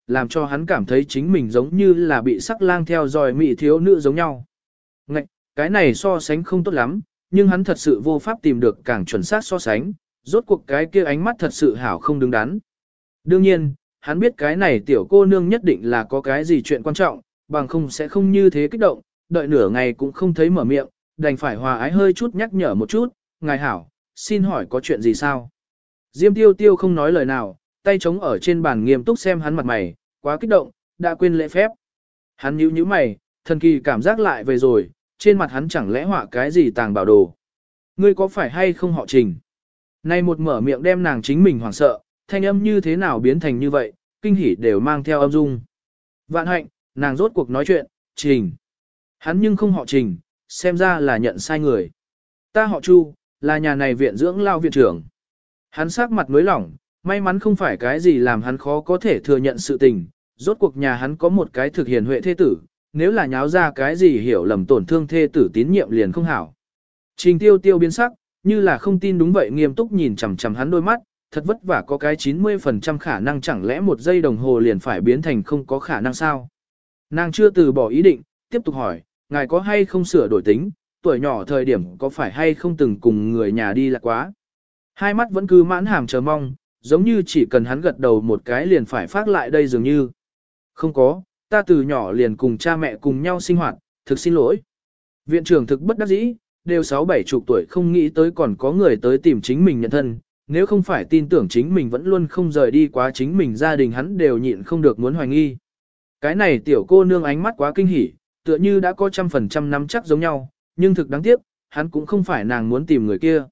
làm cho hắn cảm thấy chính mình giống như là bị sắc lang theo dõi mị thiếu nữ giống nhau. Ngạch, cái này so sánh không tốt lắm, nhưng hắn thật sự vô pháp tìm được càng chuẩn xác so sánh, rốt cuộc cái kia ánh mắt thật sự hảo không đứng đắn. Đương nhiên, hắn biết cái này tiểu cô nương nhất định là có cái gì chuyện quan trọng, bằng không sẽ không như thế kích động, đợi nửa ngày cũng không thấy mở miệng, đành phải hòa ái hơi chút nhắc nhở một chút, ngài hảo, xin hỏi có chuyện gì sao? Diêm tiêu tiêu không nói lời nào, tay chống ở trên bàn nghiêm túc xem hắn mặt mày, quá kích động, đã quên lễ phép. Hắn nhíu nhíu mày, thần kỳ cảm giác lại về rồi, trên mặt hắn chẳng lẽ họa cái gì tàng bảo đồ. Ngươi có phải hay không họ Trình? Nay một mở miệng đem nàng chính mình hoảng sợ, thanh âm như thế nào biến thành như vậy, kinh hỉ đều mang theo âm dung. Vạn hạnh, nàng rốt cuộc nói chuyện, Trình. Hắn nhưng không họ Trình, xem ra là nhận sai người. Ta họ Chu, là nhà này viện dưỡng lao viện trưởng. Hắn sắc mặt nối lỏng, may mắn không phải cái gì làm hắn khó có thể thừa nhận sự tình, rốt cuộc nhà hắn có một cái thực hiền huệ thê tử, nếu là nháo ra cái gì hiểu lầm tổn thương thê tử tín nhiệm liền không hảo. Trình tiêu tiêu biến sắc, như là không tin đúng vậy nghiêm túc nhìn chằm chằm hắn đôi mắt, thật vất vả có cái 90% khả năng chẳng lẽ một giây đồng hồ liền phải biến thành không có khả năng sao. Nàng chưa từ bỏ ý định, tiếp tục hỏi, ngài có hay không sửa đổi tính, tuổi nhỏ thời điểm có phải hay không từng cùng người nhà đi là quá. Hai mắt vẫn cứ mãn hàm chờ mong, giống như chỉ cần hắn gật đầu một cái liền phải phát lại đây dường như. Không có, ta từ nhỏ liền cùng cha mẹ cùng nhau sinh hoạt, thực xin lỗi. Viện trưởng thực bất đắc dĩ, đều 6-7 chục tuổi không nghĩ tới còn có người tới tìm chính mình nhận thân, nếu không phải tin tưởng chính mình vẫn luôn không rời đi quá chính mình gia đình hắn đều nhịn không được muốn hoài nghi. Cái này tiểu cô nương ánh mắt quá kinh hỉ, tựa như đã có 100% nắm chắc giống nhau, nhưng thực đáng tiếc, hắn cũng không phải nàng muốn tìm người kia.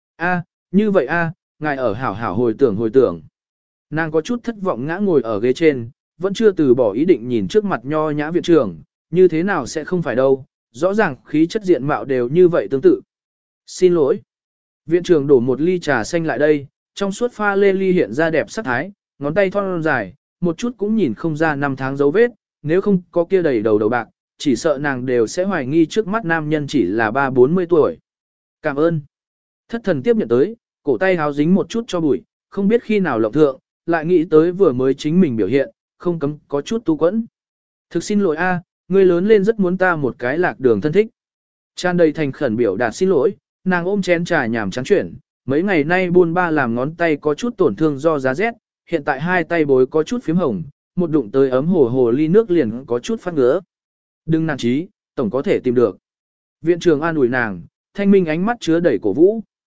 Như vậy ngài ở hảo hảo hồi tưởng. Nàng có chút thất vọng ngã ngồi ở ghế trên, vẫn chưa từ bỏ ý định nhìn trước mặt nho nhã viện trưởng, như thế nào sẽ không phải đâu, rõ ràng khí chất diện mạo đều như vậy tương tự. Xin lỗi. Viện trưởng đổ một ly trà xanh lại đây, trong suốt pha lê ly hiện ra đẹp sắc thái, ngón tay thon dài, một chút cũng nhìn không ra năm tháng dấu vết, nếu không có kia đầy đầu bạc, chỉ sợ nàng đều sẽ hoài nghi trước mắt nam nhân chỉ là 30-40 tuổi. Cảm ơn. Thất thần tiếp nhận tới, cổ tay háo dính một chút cho bụi, không biết khi nào lộng thượng, lại nghĩ tới vừa mới chính mình biểu hiện, không cấm có chút tu quẫn. Thực xin lỗi ngươi lớn lên rất muốn ta một cái lạc đường thân thích. Tràn đầy thành khẩn biểu đạt xin lỗi, nàng ôm chén trà nhảm chán chuyển, mấy ngày nay buôn ba làm ngón tay có chút tổn thương do giá rét, hiện tại hai tay bối có chút phím hồng, một đụng tới ấm hồ ly nước liền có chút phát ngứa. Đừng nản chí, tổng có thể tìm được. Viện trưởng an ủi nàng, thanh minh ánh mắt chứa đầy cổ vũ.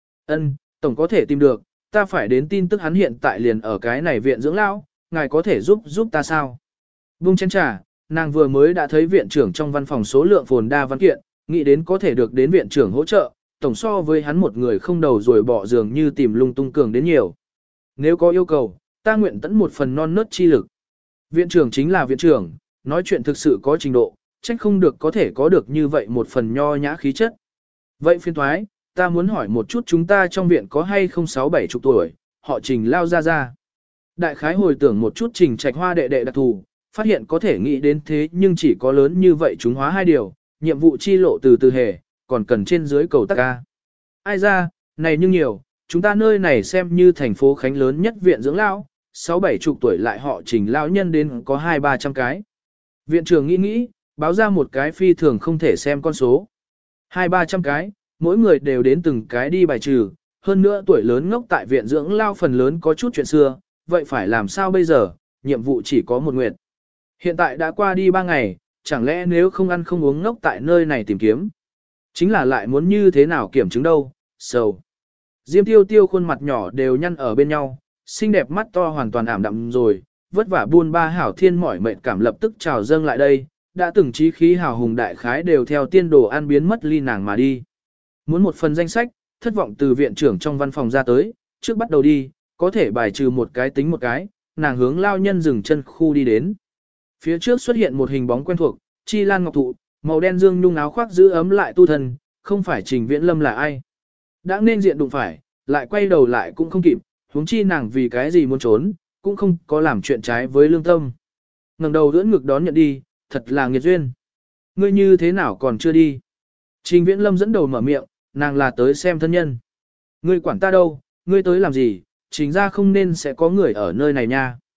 Tổng có thể tìm được, ta phải đến tin tức hắn hiện tại liền ở cái này viện dưỡng lão, ngài có thể giúp ta sao? Bung chén trà, nàng vừa mới đã thấy viện trưởng trong văn phòng số lượng phồn đa văn kiện, nghĩ đến có thể được đến viện trưởng hỗ trợ, tổng so với hắn một người không đầu rồi bỏ giường như tìm lung tung cường đến nhiều. Nếu có yêu cầu, ta nguyện tẫn một phần non nớt chi lực. Viện trưởng chính là viện trưởng, nói chuyện thực sự có trình độ, trách không được có thể có được như vậy một phần nho nhã khí chất. Vậy phiên thoái, ta muốn hỏi một chút chúng ta trong viện có hay không 6-7 chục tuổi, họ Trình lao ra. Đại khái hồi tưởng một chút Trình Trạch Hoa đệ đệ đặc thù, phát hiện có thể nghĩ đến thế nhưng chỉ có lớn như vậy chúng hóa hai điều, nhiệm vụ chi lộ từ từ hề, còn cần trên dưới cầu tắc ca. Ai ra, này nhưng nhiều, chúng ta nơi này xem như thành phố Khánh lớn nhất viện dưỡng lão, 6-7 chục tuổi lại họ Trình lão nhân đến có 200-300 cái. Viện trưởng nghĩ, báo ra một cái phi thường không thể xem con số. 200-300 cái, mỗi người đều đến từng cái đi bài trừ, hơn nữa tuổi lớn ngốc tại viện dưỡng lao phần lớn có chút chuyện xưa, vậy phải làm sao bây giờ, nhiệm vụ chỉ có một nguyện. Hiện tại đã qua đi 3 ngày, chẳng lẽ nếu không ăn không uống ngốc tại nơi này tìm kiếm, chính là lại muốn như thế nào kiểm chứng đâu, sầu. Diêm tiêu tiêu khuôn mặt nhỏ đều nhăn ở bên nhau, xinh đẹp mắt to hoàn toàn ảm đạm rồi, vất vả buôn ba hảo thiên mỏi mệt cảm lập tức trào dâng lại đây, đã từng chí khí hào hùng đại khái đều theo tiên đồ ăn biến mất ly nàng mà đi. Muốn một phần danh sách, thất vọng từ viện trưởng trong văn phòng ra tới, trước bắt đầu đi, có thể bài trừ một cái tính một cái, nàng hướng lao nhân dừng chân khu đi đến. Phía trước xuất hiện một hình bóng quen thuộc, Chi Lan Ngọc Thụ, màu đen dương nhung áo khoác giữ ấm lại tu thân, không phải Trình Viễn Lâm là ai. Đã nên diện đụng phải, lại quay đầu lại cũng không kịp, huống chi nàng vì cái gì muốn trốn, cũng không có làm chuyện trái với lương tâm. Ngẩng đầu ưỡn ngực đón nhận đi, thật là nghiệt duyên. Ngươi như thế nào còn chưa đi? Trình Viễn Lâm dẫn đầu mở miệng, nàng là tới xem thân nhân. Ngươi quản ta đâu, ngươi tới làm gì, chính ra không nên sẽ có người ở nơi này nha.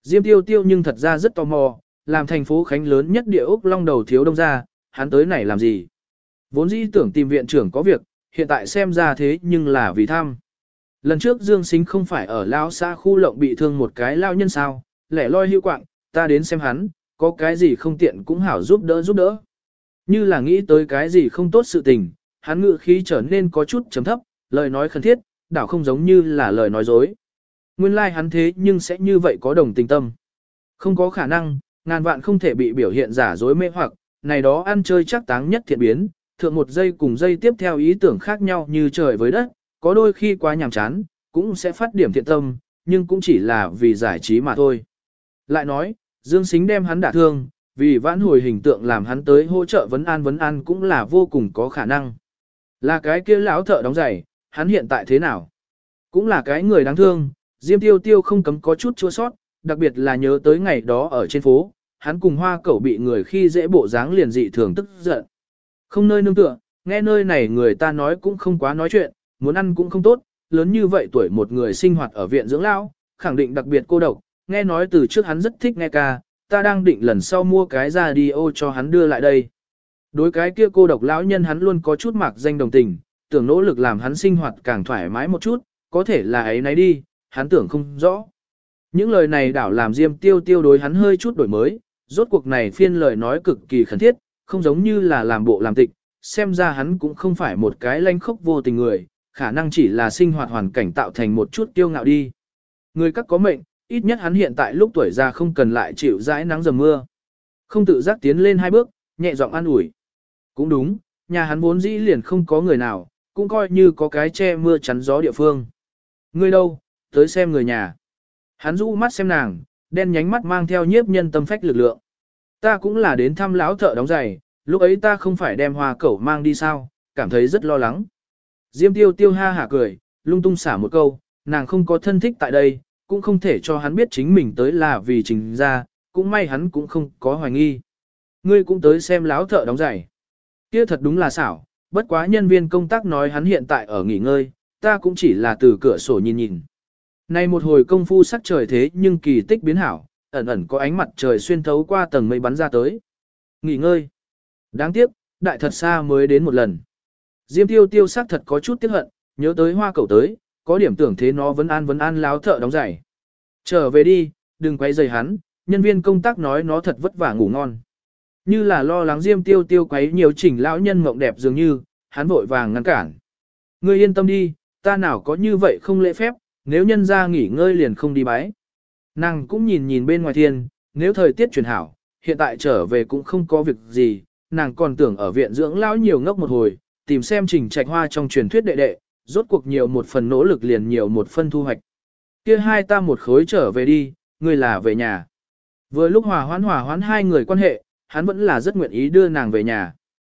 Diêm Tiêu Tiêu nhưng thật ra rất tò mò, làm thành phố Khánh lớn nhất địa ốc long đầu thiếu đông ra, hắn tới này làm gì? Vốn dĩ tưởng tìm viện trưởng có việc, hiện tại xem ra thế nhưng là vì thăm. Lần trước Dương Sính không phải ở lão xã khu lộng bị thương một cái lao nhân sao, lẻ loi hữu quạng, ta đến xem hắn, có cái gì không tiện cũng hảo giúp đỡ. Như là nghĩ tới cái gì không tốt sự tình, hắn ngự khí trở nên có chút trầm thấp, lời nói khẩn thiết, đảo không giống như là lời nói dối. Nguyên lai like hắn thế nhưng sẽ như vậy có đồng tình tâm. Không có khả năng, ngàn vạn không thể bị biểu hiện giả dối mê hoặc, này đó ăn chơi chắc táng nhất thiện biến, thượng một giây cùng giây tiếp theo ý tưởng khác nhau như trời với đất, có đôi khi quá nhàm chán, cũng sẽ phát điểm thiện tâm, nhưng cũng chỉ là vì giải trí mà thôi. Lại nói, Dương Sính đem hắn đả thương, vì vãn hồi hình tượng làm hắn tới hỗ trợ vấn an cũng là vô cùng có khả năng. Là cái kia lão thợ đóng giày, hắn hiện tại thế nào? Cũng là cái người đáng thương, Diêm Tiêu Tiêu không cấm có chút chua sót, đặc biệt là nhớ tới ngày đó ở trên phố, hắn cùng Hoa Cẩu bị người khi dễ bộ dáng liền dị thường tức giận. Không nơi nương tựa, nghe nơi này người ta nói cũng không quá nói chuyện, muốn ăn cũng không tốt, lớn như vậy tuổi một người sinh hoạt ở viện dưỡng lão, khẳng định đặc biệt cô độc, nghe nói từ trước hắn rất thích nghe ca, ta đang định lần sau mua cái radio cho hắn đưa lại đây. Đối cái kia cô độc lão nhân hắn luôn có chút mạc danh đồng tình, tưởng nỗ lực làm hắn sinh hoạt càng thoải mái một chút, có thể là ấy nấy đi, hắn tưởng không rõ. Những lời này đảo làm Diêm Tiêu Tiêu đối hắn hơi chút đổi mới, rốt cuộc này phiên lời nói cực kỳ khẩn thiết, không giống như là làm bộ làm tịch, xem ra hắn cũng không phải một cái lanh khốc vô tình người, khả năng chỉ là sinh hoạt hoàn cảnh tạo thành một chút kiêu ngạo đi. Người các có mệnh, ít nhất hắn hiện tại lúc tuổi già không cần lại chịu dãi nắng dầm mưa. Không tự giác tiến lên hai bước, nhẹ giọng an ủi. Cũng đúng, nhà hắn vốn dĩ liền không có người nào, cũng coi như có cái che mưa chắn gió địa phương. Ngươi đâu, tới xem người nhà. Hắn rũ mắt xem nàng, đen nhánh mắt mang theo nhiếp nhân tâm phách lực lượng. Ta cũng là đến thăm lão thợ đóng giày, lúc ấy ta không phải đem Hoa Cẩu mang đi sao, cảm thấy rất lo lắng. Diêm Tiêu Tiêu ha hả cười, lung tung xả một câu, nàng không có thân thích tại đây, cũng không thể cho hắn biết chính mình tới là vì Trình ra, cũng may hắn cũng không có hoài nghi. Ngươi cũng tới xem lão thợ đóng giày. Kia thật đúng là xảo, bất quá nhân viên công tác nói hắn hiện tại ở nghỉ ngơi, ta cũng chỉ là từ cửa sổ nhìn nhìn. Này một hồi công phu sắc trời thế nhưng kỳ tích biến hảo, ẩn ẩn có ánh mặt trời xuyên thấu qua tầng mây bắn ra tới. Nghỉ ngơi. Đáng tiếc, đại thật xa mới đến một lần. Diêm Tiêu Tiêu sắc thật có chút tiếc hận, nhớ tới Hoa Cẩu tới, có điểm tưởng thế nó vấn an láo thợ đóng giày. Trở về đi, đừng quấy rầy hắn, nhân viên công tác nói nó thật vất vả ngủ ngon. Như là lo lắng Diêm Tiêu Tiêu quấy nhiều Trình lão nhân mộng đẹp dường như, hắn vội vàng ngăn cản. Ngươi yên tâm đi, ta nào có như vậy không lễ phép, nếu nhân ra nghỉ ngơi liền không đi bái. Nàng cũng nhìn bên ngoài thiên, nếu thời tiết chuyển hảo, hiện tại trở về cũng không có việc gì, nàng còn tưởng ở viện dưỡng lão nhiều ngốc một hồi, tìm xem Trình Trạch Hoa trong truyền thuyết đệ đệ, rốt cuộc nhiều một phần nỗ lực liền nhiều một phân thu hoạch. Kia hai ta một khối trở về đi, ngươi là về nhà. Vừa lúc hòa hoãn hai người quan hệ, hắn vẫn là rất nguyện ý đưa nàng về nhà.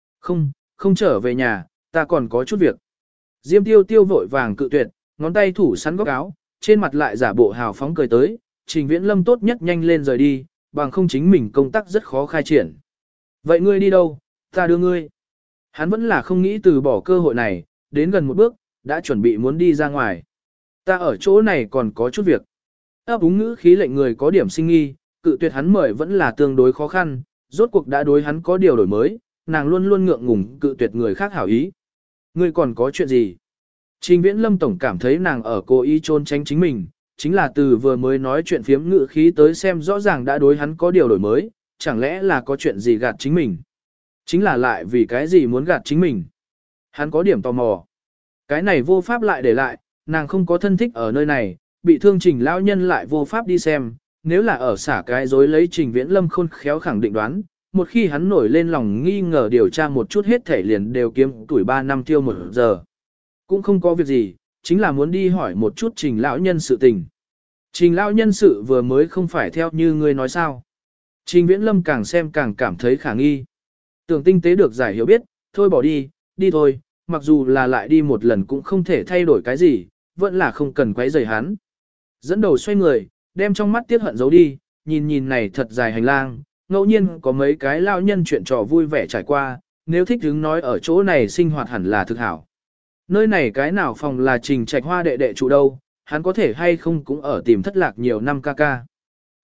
Không trở về nhà, ta còn có chút việc. Diêm Tiêu Tiêu vội vàng cự tuyệt, ngón tay thủ sắn góc áo, trên mặt lại giả bộ hào phóng cười tới, Trình Viễn Lâm tốt nhất nhanh lên rời đi, bằng không chính mình công tác rất khó khai triển. Vậy ngươi đi đâu, ta đưa ngươi. Hắn vẫn là không nghĩ từ bỏ cơ hội này, đến gần một bước, đã chuẩn bị muốn đi ra ngoài. Ta ở chỗ này còn có chút việc. Ấp úng ngữ khí lệnh người có điểm sinh nghi, cự tuyệt hắn mời vẫn là tương đối khó khăn, rốt cuộc đã đối hắn có điều đổi mới, nàng luôn luôn ngượng ngùng cự tuyệt người khác hảo ý. Ngươi còn có chuyện gì? Trình Viễn Lâm tổng cảm thấy nàng ở cố ý trốn tránh chính mình, chính là từ vừa mới nói chuyện phiếm ngữ khí tới xem rõ ràng đã đối hắn có điều đổi mới, chẳng lẽ là có chuyện gì gạt chính mình? Chính là lại vì cái gì muốn gạt chính mình? Hắn có điểm tò mò. Cái này vô pháp lại để lại, nàng không có thân thích ở nơi này, bị thương Trình lão nhân lại vô pháp đi xem, nếu là ở xả cái dối lấy Trình Viễn Lâm khôn khéo khẳng định đoán, một khi hắn nổi lên lòng nghi ngờ điều tra một chút hết thể liền đều kiếm tuổi 3 năm tiêu 1 giờ. Cũng không có việc gì, chính là muốn đi hỏi một chút Trình lão nhân sự tình. Trình lão nhân sự vừa mới không phải theo như ngươi nói sao. Trình Viễn Lâm càng xem càng cảm thấy khả nghi. Tưởng tinh tế được giải hiểu biết, thôi bỏ đi, đi thôi, mặc dù là lại đi một lần cũng không thể thay đổi cái gì, vẫn là không cần quấy rầy hắn. Dẫn đầu xoay người, đem trong mắt tiếc hận giấu đi, nhìn này thật dài hành lang, ngẫu nhiên có mấy cái lao nhân chuyện trò vui vẻ trải qua, nếu thích đứng nói ở chỗ này sinh hoạt hẳn là thực hảo. Nơi này cái nào phòng là Trình Trạch Hoa đệ đệ trụ đâu, hắn có thể hay không cũng ở tìm thất lạc nhiều năm ca ca.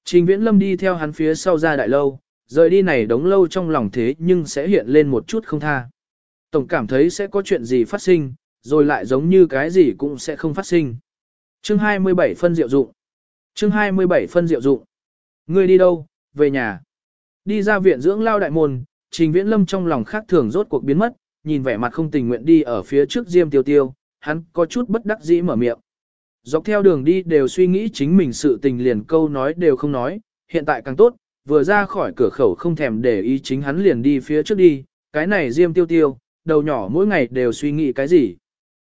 Trình Viễn Lâm đi theo hắn phía sau ra đại lâu, rời đi này đống lâu trong lòng thế nhưng sẽ hiện lên một chút không tha. Tổng cảm thấy sẽ có chuyện gì phát sinh, rồi lại giống như cái gì cũng sẽ không phát sinh. Chương 27 phân diệu dụng. Chương 27 phân diệu dụng. Ngươi đi đâu? Về nhà. Đi ra viện dưỡng lao đại môn, Trình Viễn Lâm trong lòng khác thường rốt cuộc biến mất, nhìn vẻ mặt không tình nguyện đi ở phía trước Diêm Tiêu Tiêu, hắn có chút bất đắc dĩ mở miệng. Dọc theo đường đi đều suy nghĩ chính mình sự tình liền câu nói đều không nói, hiện tại càng tốt, vừa ra khỏi cửa khẩu không thèm để ý chính hắn liền đi phía trước đi, cái này Diêm Tiêu Tiêu, đầu nhỏ mỗi ngày đều suy nghĩ cái gì.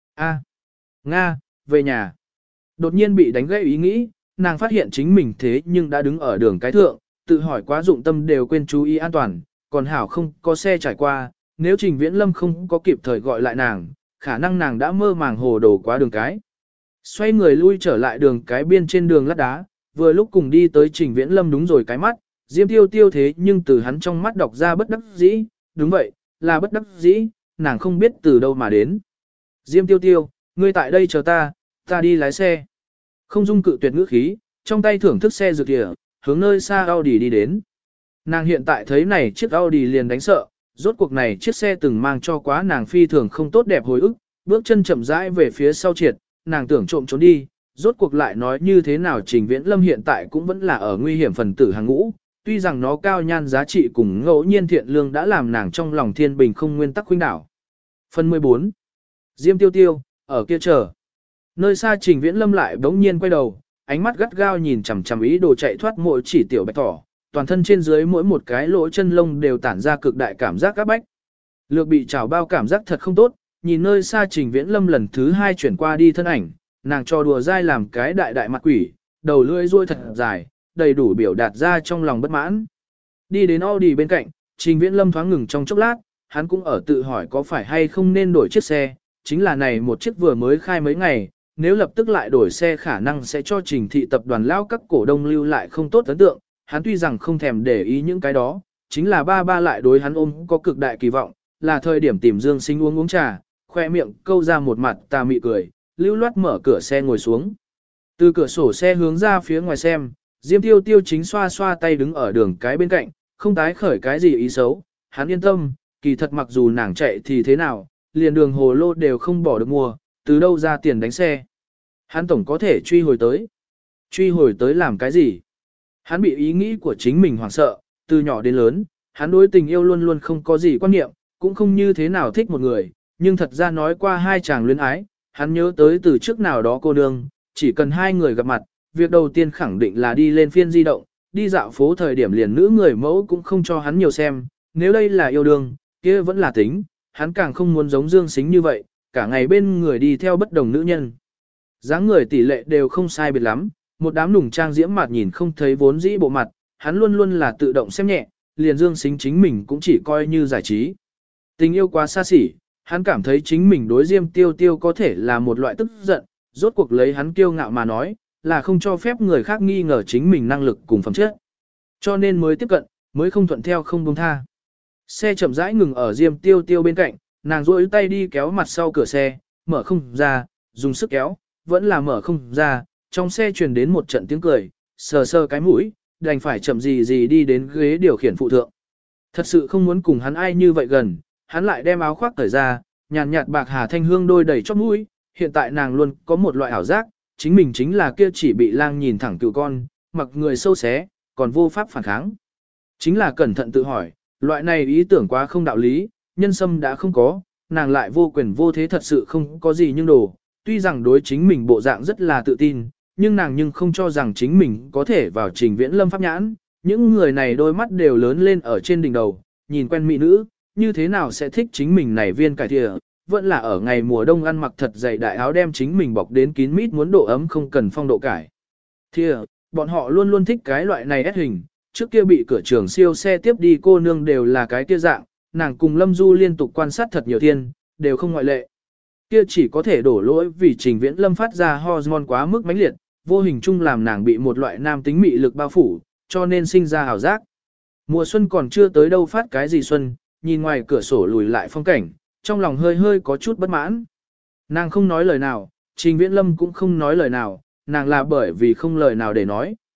Nga, về nhà. Đột nhiên bị đánh gãy ý nghĩ, nàng phát hiện chính mình thế nhưng đã đứng ở đường cái thượng, tự hỏi quá dụng tâm đều quên chú ý an toàn, còn hảo không có xe trải qua, nếu Trình Viễn Lâm không có kịp thời gọi lại nàng, khả năng nàng đã mơ màng hồ đồ quá đường cái. Xoay người lui trở lại đường cái biên trên đường lát đá, vừa lúc cùng đi tới Trình Viễn Lâm đúng rồi cái mắt, Diêm Tiêu Tiêu thế nhưng từ hắn trong mắt đọc ra bất đắc dĩ, đúng vậy, là bất đắc dĩ, nàng không biết từ đâu mà đến. Diêm Tiêu Tiêu, ngươi tại đây chờ ta đi lái xe. Không dung cự tuyệt ngữ khí, trong tay thưởng thức xe dược địa, hướng nơi xa Audi đi đến. Nàng hiện tại thấy này chiếc Audi liền đánh sợ, rốt cuộc này chiếc xe từng mang cho quá nàng phi thường không tốt đẹp hồi ức, bước chân chậm rãi về phía sau triệt, nàng tưởng trộm trốn đi, rốt cuộc lại nói như thế nào Trình Viễn Lâm hiện tại cũng vẫn là ở nguy hiểm phần tử hàng ngũ, tuy rằng nó cao nhan giá trị cùng ngẫu nhiên thiện lương đã làm nàng trong lòng thiên bình không nguyên tắc khuynh đảo. Phần 14. Diêm Tiêu Tiêu, ở kia chờ. Nơi xa Trình Viễn Lâm lại bỗng nhiên quay đầu, ánh mắt gắt gao nhìn chằm chằm ý đồ chạy thoát mỗi chỉ tiểu bạch thỏ, toàn thân trên dưới mỗi một cái lỗ chân lông đều tản ra cực đại cảm giác áp bách. Lược bị trào bao cảm giác thật không tốt, nhìn nơi xa Trình Viễn Lâm lần thứ hai chuyển qua đi thân ảnh, nàng cho đùa dai làm cái đại đại mặt quỷ, đầu lưỡi ruôi thật dài, đầy đủ biểu đạt ra trong lòng bất mãn. Đi đến Audi bên cạnh, Trình Viễn Lâm thoáng ngừng trong chốc lát, hắn cũng ở tự hỏi có phải hay không nên đổi chiếc xe, chính là này một chiếc vừa mới khai mấy ngày, nếu lập tức lại đổi xe khả năng sẽ cho Trình thị tập đoàn lao các cổ đông lưu lại không tốt ấn tượng, hắn tuy rằng không thèm để ý những cái đó, chính là ba lại đối hắn ôm có cực đại kỳ vọng, là thời điểm tìm Dương Sinh uống trà, khoe miệng câu ra một mặt tà mị cười, lưu loát mở cửa xe ngồi xuống. Từ cửa sổ xe hướng ra phía ngoài xem, Diêm Tiêu Tiêu chính xoa xoa tay đứng ở đường cái bên cạnh, không tái khởi cái gì ý xấu, hắn yên tâm, kỳ thật mặc dù nàng chạy thì thế nào, liền đường hồ lô đều không bỏ được mua, từ đâu ra tiền đánh xe. Hắn tổng có thể truy hồi tới. Truy hồi tới làm cái gì? Hắn bị ý nghĩ của chính mình hoảng sợ, từ nhỏ đến lớn, hắn đối tình yêu luôn luôn không có gì quan niệm, cũng không như thế nào thích một người, nhưng thật ra nói qua hai chàng luyến ái, hắn nhớ tới từ trước nào đó cô nương, chỉ cần hai người gặp mặt, việc đầu tiên khẳng định là đi lên phiên di động, đi dạo phố thời điểm liền nữ người mẫu cũng không cho hắn nhiều xem, nếu đây là yêu đương, kia vẫn là tính, hắn càng không muốn giống Dương Sính như vậy, cả ngày bên người đi theo bất đồng nữ nhân. Dáng người tỷ lệ đều không sai biệt lắm, một đám nùng trang diễm mặt nhìn không thấy vốn dĩ bộ mặt, hắn luôn luôn là tự động xem nhẹ, liền Dương Sính chính mình cũng chỉ coi như giải trí. Tình yêu quá xa xỉ, hắn cảm thấy chính mình đối Diêm Tiêu Tiêu có thể là một loại tức giận, rốt cuộc lấy hắn kiêu ngạo mà nói, là không cho phép người khác nghi ngờ chính mình năng lực cùng phẩm chất. Cho nên mới tiếp cận, mới không thuận theo không buông tha. Xe chậm rãi ngừng ở Diêm Tiêu Tiêu bên cạnh, nàng duỗi tay đi kéo mặt sau cửa xe, mở không ra, dùng sức kéo, vẫn là mở không ra, trong xe truyền đến một trận tiếng cười, sờ sờ cái mũi, đành phải chậm gì đi đến ghế điều khiển phụ thượng. Thật sự không muốn cùng hắn ai như vậy gần, hắn lại đem áo khoác cởi ra, nhàn nhạt bạc hà thanh hương đôi đầy chóp mũi, hiện tại nàng luôn có một loại ảo giác, chính mình chính là kia chỉ bị lang nhìn thẳng cựu con, mặc người sâu xé, còn vô pháp phản kháng. Chính là cẩn thận tự hỏi, loại này ý tưởng quá không đạo lý, nhân sâm đã không có, nàng lại vô quyền vô thế thật sự không có gì nhưng đồ, tuy rằng đối chính mình bộ dạng rất là tự tin, nhưng nàng không cho rằng chính mình có thể vào Trình Viễn Lâm pháp nhãn, những người này đôi mắt đều lớn lên ở trên đỉnh đầu, nhìn quen mỹ nữ, như thế nào sẽ thích chính mình này viên cải thìa, vẫn là ở ngày mùa đông ăn mặc thật dày đại áo đem chính mình bọc đến kín mít muốn độ ấm không cần phong độ cải. Thìa, bọn họ luôn luôn thích cái loại này ép hình, trước kia bị cửa trường siêu xe tiếp đi cô nương đều là cái kia dạng, nàng cùng Lâm Du liên tục quan sát thật nhiều thiên, đều không ngoại lệ. Kia chỉ có thể đổ lỗi vì Trình Viễn Lâm phát ra hormone quá mức mãnh liệt, vô hình chung làm nàng bị một loại nam tính mị lực bao phủ, cho nên sinh ra ảo giác. Mùa xuân còn chưa tới đâu phát cái gì xuân, nhìn ngoài cửa sổ lùi lại phong cảnh, trong lòng hơi có chút bất mãn. Nàng không nói lời nào, Trình Viễn Lâm cũng không nói lời nào, nàng là bởi vì không lời nào để nói,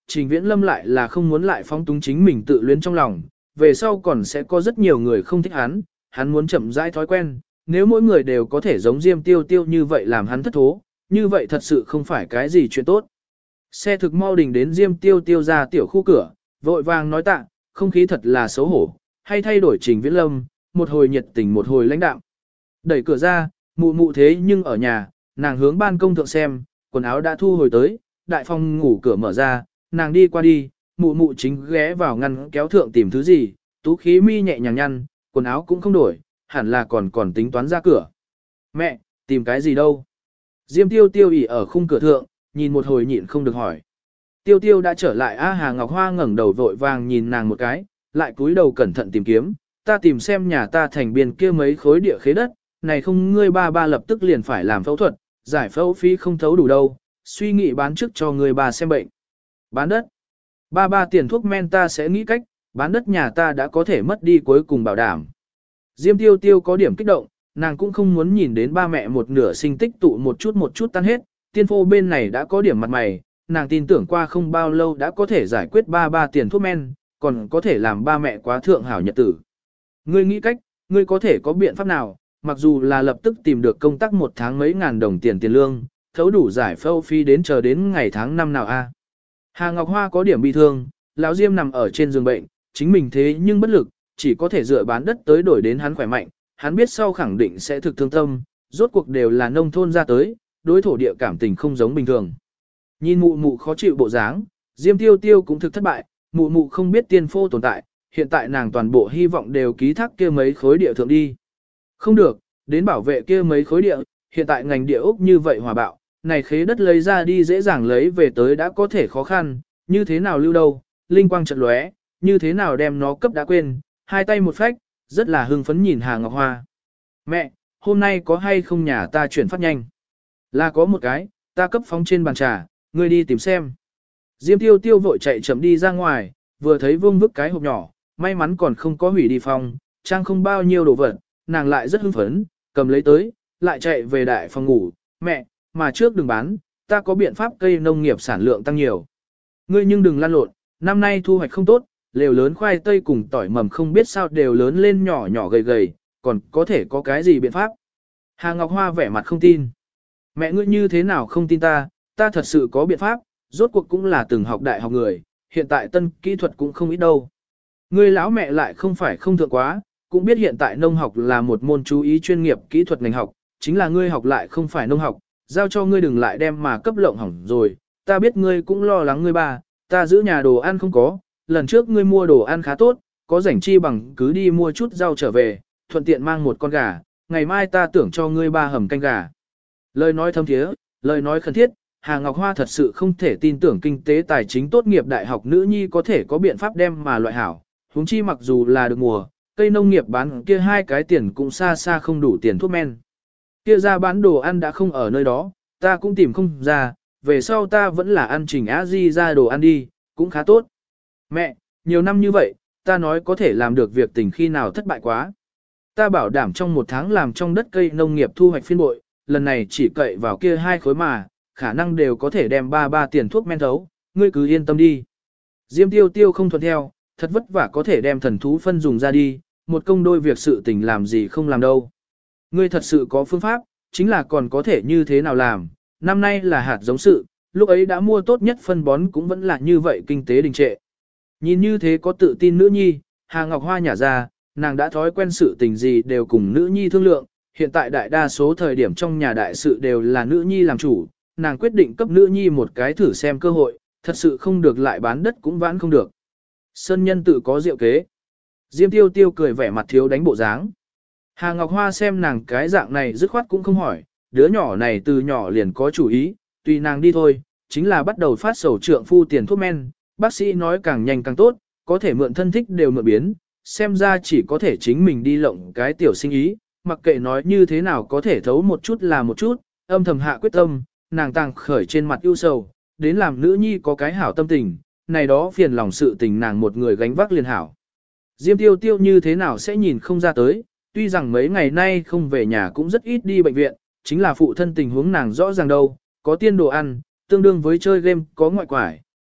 Trình Viễn Lâm lại là không muốn lại phóng túng chính mình tự luyến trong lòng, về sau còn sẽ có rất nhiều người không thích hắn muốn chậm rãi thói quen, nếu mỗi người đều có thể giống Diêm Tiêu Tiêu như vậy làm hắn thất thố, như vậy thật sự không phải cái gì chuyện tốt. Xe thực mau đình đến Diêm Tiêu Tiêu ra tiểu khu cửa, vội vàng nói tạ, không khí thật là xấu hổ, hay thay đổi Trình Viễn Lâm, một hồi nhiệt tình một hồi lãnh đạm. Đẩy cửa ra, mụ mụ thế nhưng ở nhà, nàng hướng ban công thượng xem, quần áo đã thu hồi tới, đại phòng ngủ cửa mở ra, nàng đi qua đi, mụ mụ chính ghé vào ngăn kéo thượng tìm thứ gì, tú khí mi nhẹ nhàng nhăn, quần áo cũng không đổi, hẳn là còn tính toán ra cửa. Mẹ, tìm cái gì đâu? Diêm Tiêu Tiêu ỉ ở khung cửa thượng, nhìn một hồi nhịn không được hỏi. Tiêu Tiêu đã trở lại, Hà Ngọc Hoa ngẩng đầu vội vàng nhìn nàng một cái, lại cúi đầu cẩn thận tìm kiếm, ta tìm xem nhà ta thành biên kia mấy khối địa khế đất, này không ngươi ba lập tức liền phải làm phẫu thuật, giải phẫu phí không thấu đủ đâu, suy nghĩ bán trước cho ngươi bà xem bệnh. Bán đất. Ba tiền thuốc men ta sẽ nghĩ cách, bán đất nhà ta đã có thể mất đi cuối cùng bảo đảm. Diêm Tiêu Tiêu có điểm kích động, nàng cũng không muốn nhìn đến ba mẹ một nửa sinh tích tụ một chút tan hết, tiên phô bên này đã có điểm mặt mày, nàng tin tưởng qua không bao lâu đã có thể giải quyết ba tiền thuốc men, còn có thể làm ba mẹ quá thượng hảo nhật tử. Ngươi nghĩ cách, ngươi có thể có biện pháp nào, mặc dù là lập tức tìm được công tác một tháng mấy ngàn đồng tiền lương, thấu đủ giải phẫu phí đến chờ đến ngày tháng năm nào a? Hà Ngọc Hoa có điểm bị thương, lão Diêm nằm ở trên giường bệnh, chính mình thế nhưng bất lực, chỉ có thể dựa bán đất tới đổi đến hắn khỏe mạnh, hắn biết sau khẳng định sẽ thực thương tâm, rốt cuộc đều là nông thôn ra tới, đối thổ địa cảm tình không giống bình thường. Nhìn mụ mụ khó chịu bộ dáng, Diêm Tiêu Tiêu cũng thực thất bại, mụ mụ không biết tiên phô tồn tại, hiện tại nàng toàn bộ hy vọng đều ký thác kia mấy khối địa thượng đi. Không được, đến bảo vệ kia mấy khối địa, hiện tại ngành địa ốc như vậy hòa bạo, này khế đất lấy ra đi dễ dàng lấy về tới đã có thể khó khăn, như thế nào lưu đâu, linh quang chợt lóe, như thế nào đem nó cấp đã quên, hai tay một phách, rất là hưng phấn nhìn Hà Ngọc Hoa. Mẹ, hôm nay có hay không nhà ta chuyển phát nhanh? Là có một cái, ta cấp phóng trên bàn trà, ngươi đi tìm xem. Diêm Tiêu Tiêu vội chạy chậm đi ra ngoài, vừa thấy vương vức cái hộp nhỏ, may mắn còn không có hủy đi phòng, trang không bao nhiêu đồ vật, nàng lại rất hưng phấn, cầm lấy tới, lại chạy về đại phòng ngủ, mẹ, mà trước đừng bán, ta có biện pháp cây nông nghiệp sản lượng tăng nhiều. Ngươi nhưng đừng lăn lộn, năm nay thu hoạch không tốt, lều lớn khoai tây cùng tỏi mầm không biết sao đều lớn lên nhỏ nhỏ gầy gầy, còn có thể có cái gì biện pháp. Hà Ngọc Hoa vẻ mặt không tin. Mẹ ngươi như thế nào không tin ta thật sự có biện pháp, rốt cuộc cũng là từng học đại học người, hiện tại tân kỹ thuật cũng không ít đâu. Ngươi lão mẹ lại không phải không thượng quá, cũng biết hiện tại nông học là một môn chú ý chuyên nghiệp kỹ thuật ngành học, chính là ngươi học lại không phải nông học, giao cho ngươi đừng lại đem mà cấp lộng hỏng rồi, ta biết ngươi cũng lo lắng ngươi ba, ta giữ nhà đồ ăn không có, lần trước ngươi mua đồ ăn khá tốt, có rảnh chi bằng cứ đi mua chút rau trở về, thuận tiện mang một con gà, ngày mai ta tưởng cho ngươi ba hầm canh gà. Lời nói thâm thiế, lời nói khẩn thiết, Hà Ngọc Hoa thật sự không thể tin tưởng kinh tế tài chính tốt nghiệp đại học nữ nhi có thể có biện pháp đem mà loại hảo, huống chi mặc dù là được mùa, cây nông nghiệp bán kia hai cái tiền cũng xa xa không đủ tiền thuốc men. Kia ra bán đồ ăn đã không ở nơi đó, ta cũng tìm không ra, về sau ta vẫn là ăn Trình Á Di ra đồ ăn đi, cũng khá tốt. Mẹ, nhiều năm như vậy, ta nói có thể làm được việc tình khi nào thất bại quá. Ta bảo đảm trong một tháng làm trong đất cây nông nghiệp thu hoạch phiên bội, lần này chỉ cậy vào kia hai khối mà, khả năng đều có thể đem ba tiền thuốc men thấu, ngươi cứ yên tâm đi. Diêm Tiêu Tiêu không thuận theo, thật vất vả có thể đem thần thú phân dùng ra đi, một công đôi việc sự tình làm gì không làm đâu. Ngươi thật sự có phương pháp, chính là còn có thể như thế nào làm, năm nay là hạt giống sự, lúc ấy đã mua tốt nhất phân bón cũng vẫn là như vậy kinh tế đình trệ. Nhìn như thế có tự tin nữ nhi, Hà Ngọc Hoa nhả ra, nàng đã thói quen sự tình gì đều cùng nữ nhi thương lượng, hiện tại đại đa số thời điểm trong nhà đại sự đều là nữ nhi làm chủ, nàng quyết định cấp nữ nhi một cái thử xem cơ hội, thật sự không được lại bán đất cũng vãn không được. Sơn nhân tự có diệu kế. Diêm Tiêu Tiêu cười vẻ mặt thiếu đánh bộ dáng. Hà Ngọc Hoa xem nàng cái dạng này dứt khoát cũng không hỏi, đứa nhỏ này từ nhỏ liền có chủ ý, tùy nàng đi thôi, chính là bắt đầu phát sầu trượng phu tiền thuốc men, bác sĩ nói càng nhanh càng tốt, có thể mượn thân thích đều mượn biến, xem ra chỉ có thể chính mình đi lộng cái tiểu sinh ý, mặc kệ nói như thế nào có thể thấu một chút là một chút, âm thầm hạ quyết tâm, nàng tàng khởi trên mặt ưu sầu, đến làm nữ nhi có cái hảo tâm tình, này đó phiền lòng sự tình nàng một người gánh vác liền hảo. Diêm Tiêu Tiêu như thế nào sẽ nhìn không ra tới, tuy rằng mấy ngày nay không về nhà cũng rất ít đi bệnh viện, chính là phụ thân tình huống nàng rõ ràng đâu, có tiên đồ ăn, tương đương với chơi game có ngoại quải,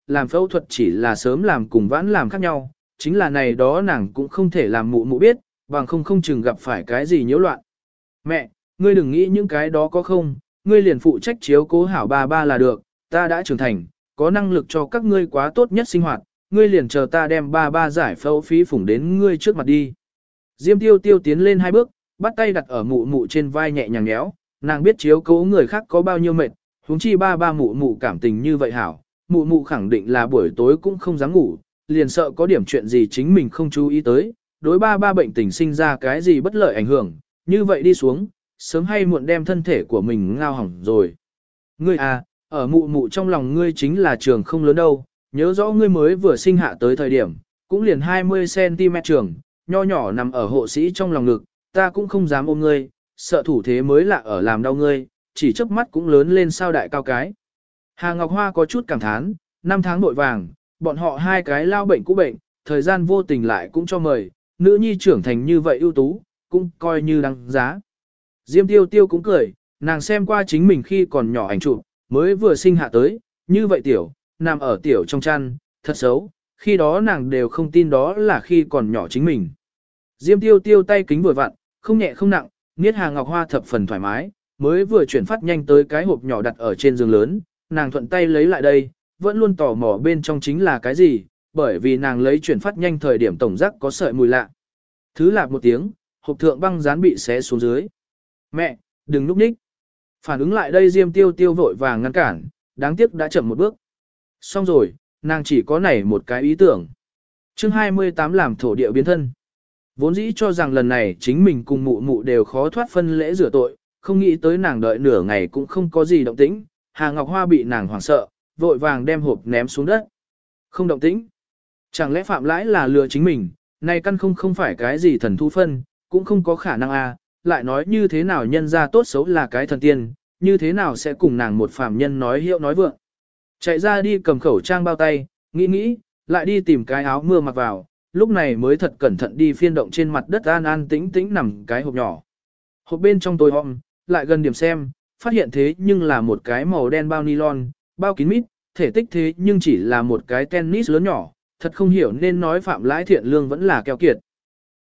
làm phẫu thuật chỉ là sớm làm cùng vãn làm khác nhau, chính là này đó nàng cũng không thể làm mụ mụ biết, bằng không chừng gặp phải cái gì nhiễu loạn. Mẹ, ngươi đừng nghĩ những cái đó có không, ngươi liền phụ trách chiếu cố hảo ba ba là được, ta đã trưởng thành, có năng lực cho các ngươi quá tốt nhất sinh hoạt, ngươi liền chờ ta đem ba ba giải phẫu phí phủng đến ngươi trước mặt đi. Diêm tiêu tiêu tiến lên 2 bước, bắt tay đặt ở mụ mụ trên vai nhẹ nhàng nhéo, nàng biết chiếu cố người khác có bao nhiêu mệt, huống chi ba ba mụ mụ cảm tình như vậy hảo, mụ mụ khẳng định là buổi tối cũng không dám ngủ, liền sợ có điểm chuyện gì chính mình không chú ý tới, đối ba ba bệnh tình sinh ra cái gì bất lợi ảnh hưởng, như vậy đi xuống, sớm hay muộn đem thân thể của mình ngao hỏng rồi. Ngươi à, ở mụ mụ trong lòng ngươi chính là trường không lớn đâu, nhớ rõ ngươi mới vừa sinh hạ tới thời điểm, cũng liền 20cm trường, nho nhỏ nằm ở hộ sĩ trong lòng ngực, ta cũng không dám ôm ngươi, sợ thủ thế mới lạ ở làm đau ngươi, chỉ chớp mắt cũng lớn lên sao đại cao cái. Hà Ngọc Hoa có chút cảm thán, 5 tháng nội vàng, bọn họ 2 cái lao bệnh cũ bệnh, thời gian vô tình lại cũng cho mời, nữ nhi trưởng thành như vậy ưu tú, cũng coi như đáng giá. Diêm tiêu tiêu cũng cười, nàng xem qua chính mình khi còn nhỏ ảnh chụp, mới vừa sinh hạ tới, như vậy tiểu, nằm ở tiểu trong chăn, thật xấu, khi đó nàng đều không tin đó là khi còn nhỏ chính mình. Diêm tiêu tiêu tay kính vừa vặn, không nhẹ không nặng, niết Hà Ngọc Hoa thập phần thoải mái, mới vừa chuyển phát nhanh tới cái hộp nhỏ đặt ở trên giường lớn, nàng thuận tay lấy lại đây, vẫn luôn tò mò bên trong chính là cái gì, bởi vì nàng lấy chuyển phát nhanh thời điểm tổng giác có sợi mùi lạ. Thứ lạp một tiếng, hộp thượng băng dán bị xé xuống dưới. Mẹ, đừng núp ních. Phản ứng lại đây Diêm tiêu tiêu vội vàng ngăn cản, đáng tiếc đã chậm một bước. Xong rồi, nàng chỉ có nảy một cái ý tưởng. Chương 28 làm thổ địa biến thân. Vốn dĩ cho rằng lần này chính mình cùng mụ mụ đều khó thoát phân lễ rửa tội, không nghĩ tới nàng đợi nửa ngày cũng không có gì động tĩnh, Hà Ngọc Hoa bị nàng hoảng sợ, vội vàng đem hộp ném xuống đất. Không động tĩnh. Chẳng lẽ Phạm Lãi là lừa chính mình, này căn không phải cái gì thần thu phân, cũng không có khả năng lại nói như thế nào nhân ra tốt xấu là cái thần tiên, như thế nào sẽ cùng nàng một phàm nhân nói hiệu nói vượng. Chạy ra đi cầm khẩu trang bao tay, nghĩ, lại đi tìm cái áo mưa mặc vào, lúc này mới thật cẩn thận đi phiên động trên mặt đất an an tĩnh tĩnh nằm cái hộp nhỏ. Hộp bên trong tối om, lại gần điểm xem, phát hiện thế nhưng là một cái màu đen bao nylon, bao kín mít, thể tích thế nhưng chỉ là một cái tennis lớn nhỏ, thật không hiểu nên nói Phạm Lãi thiện lương vẫn là keo kiệt.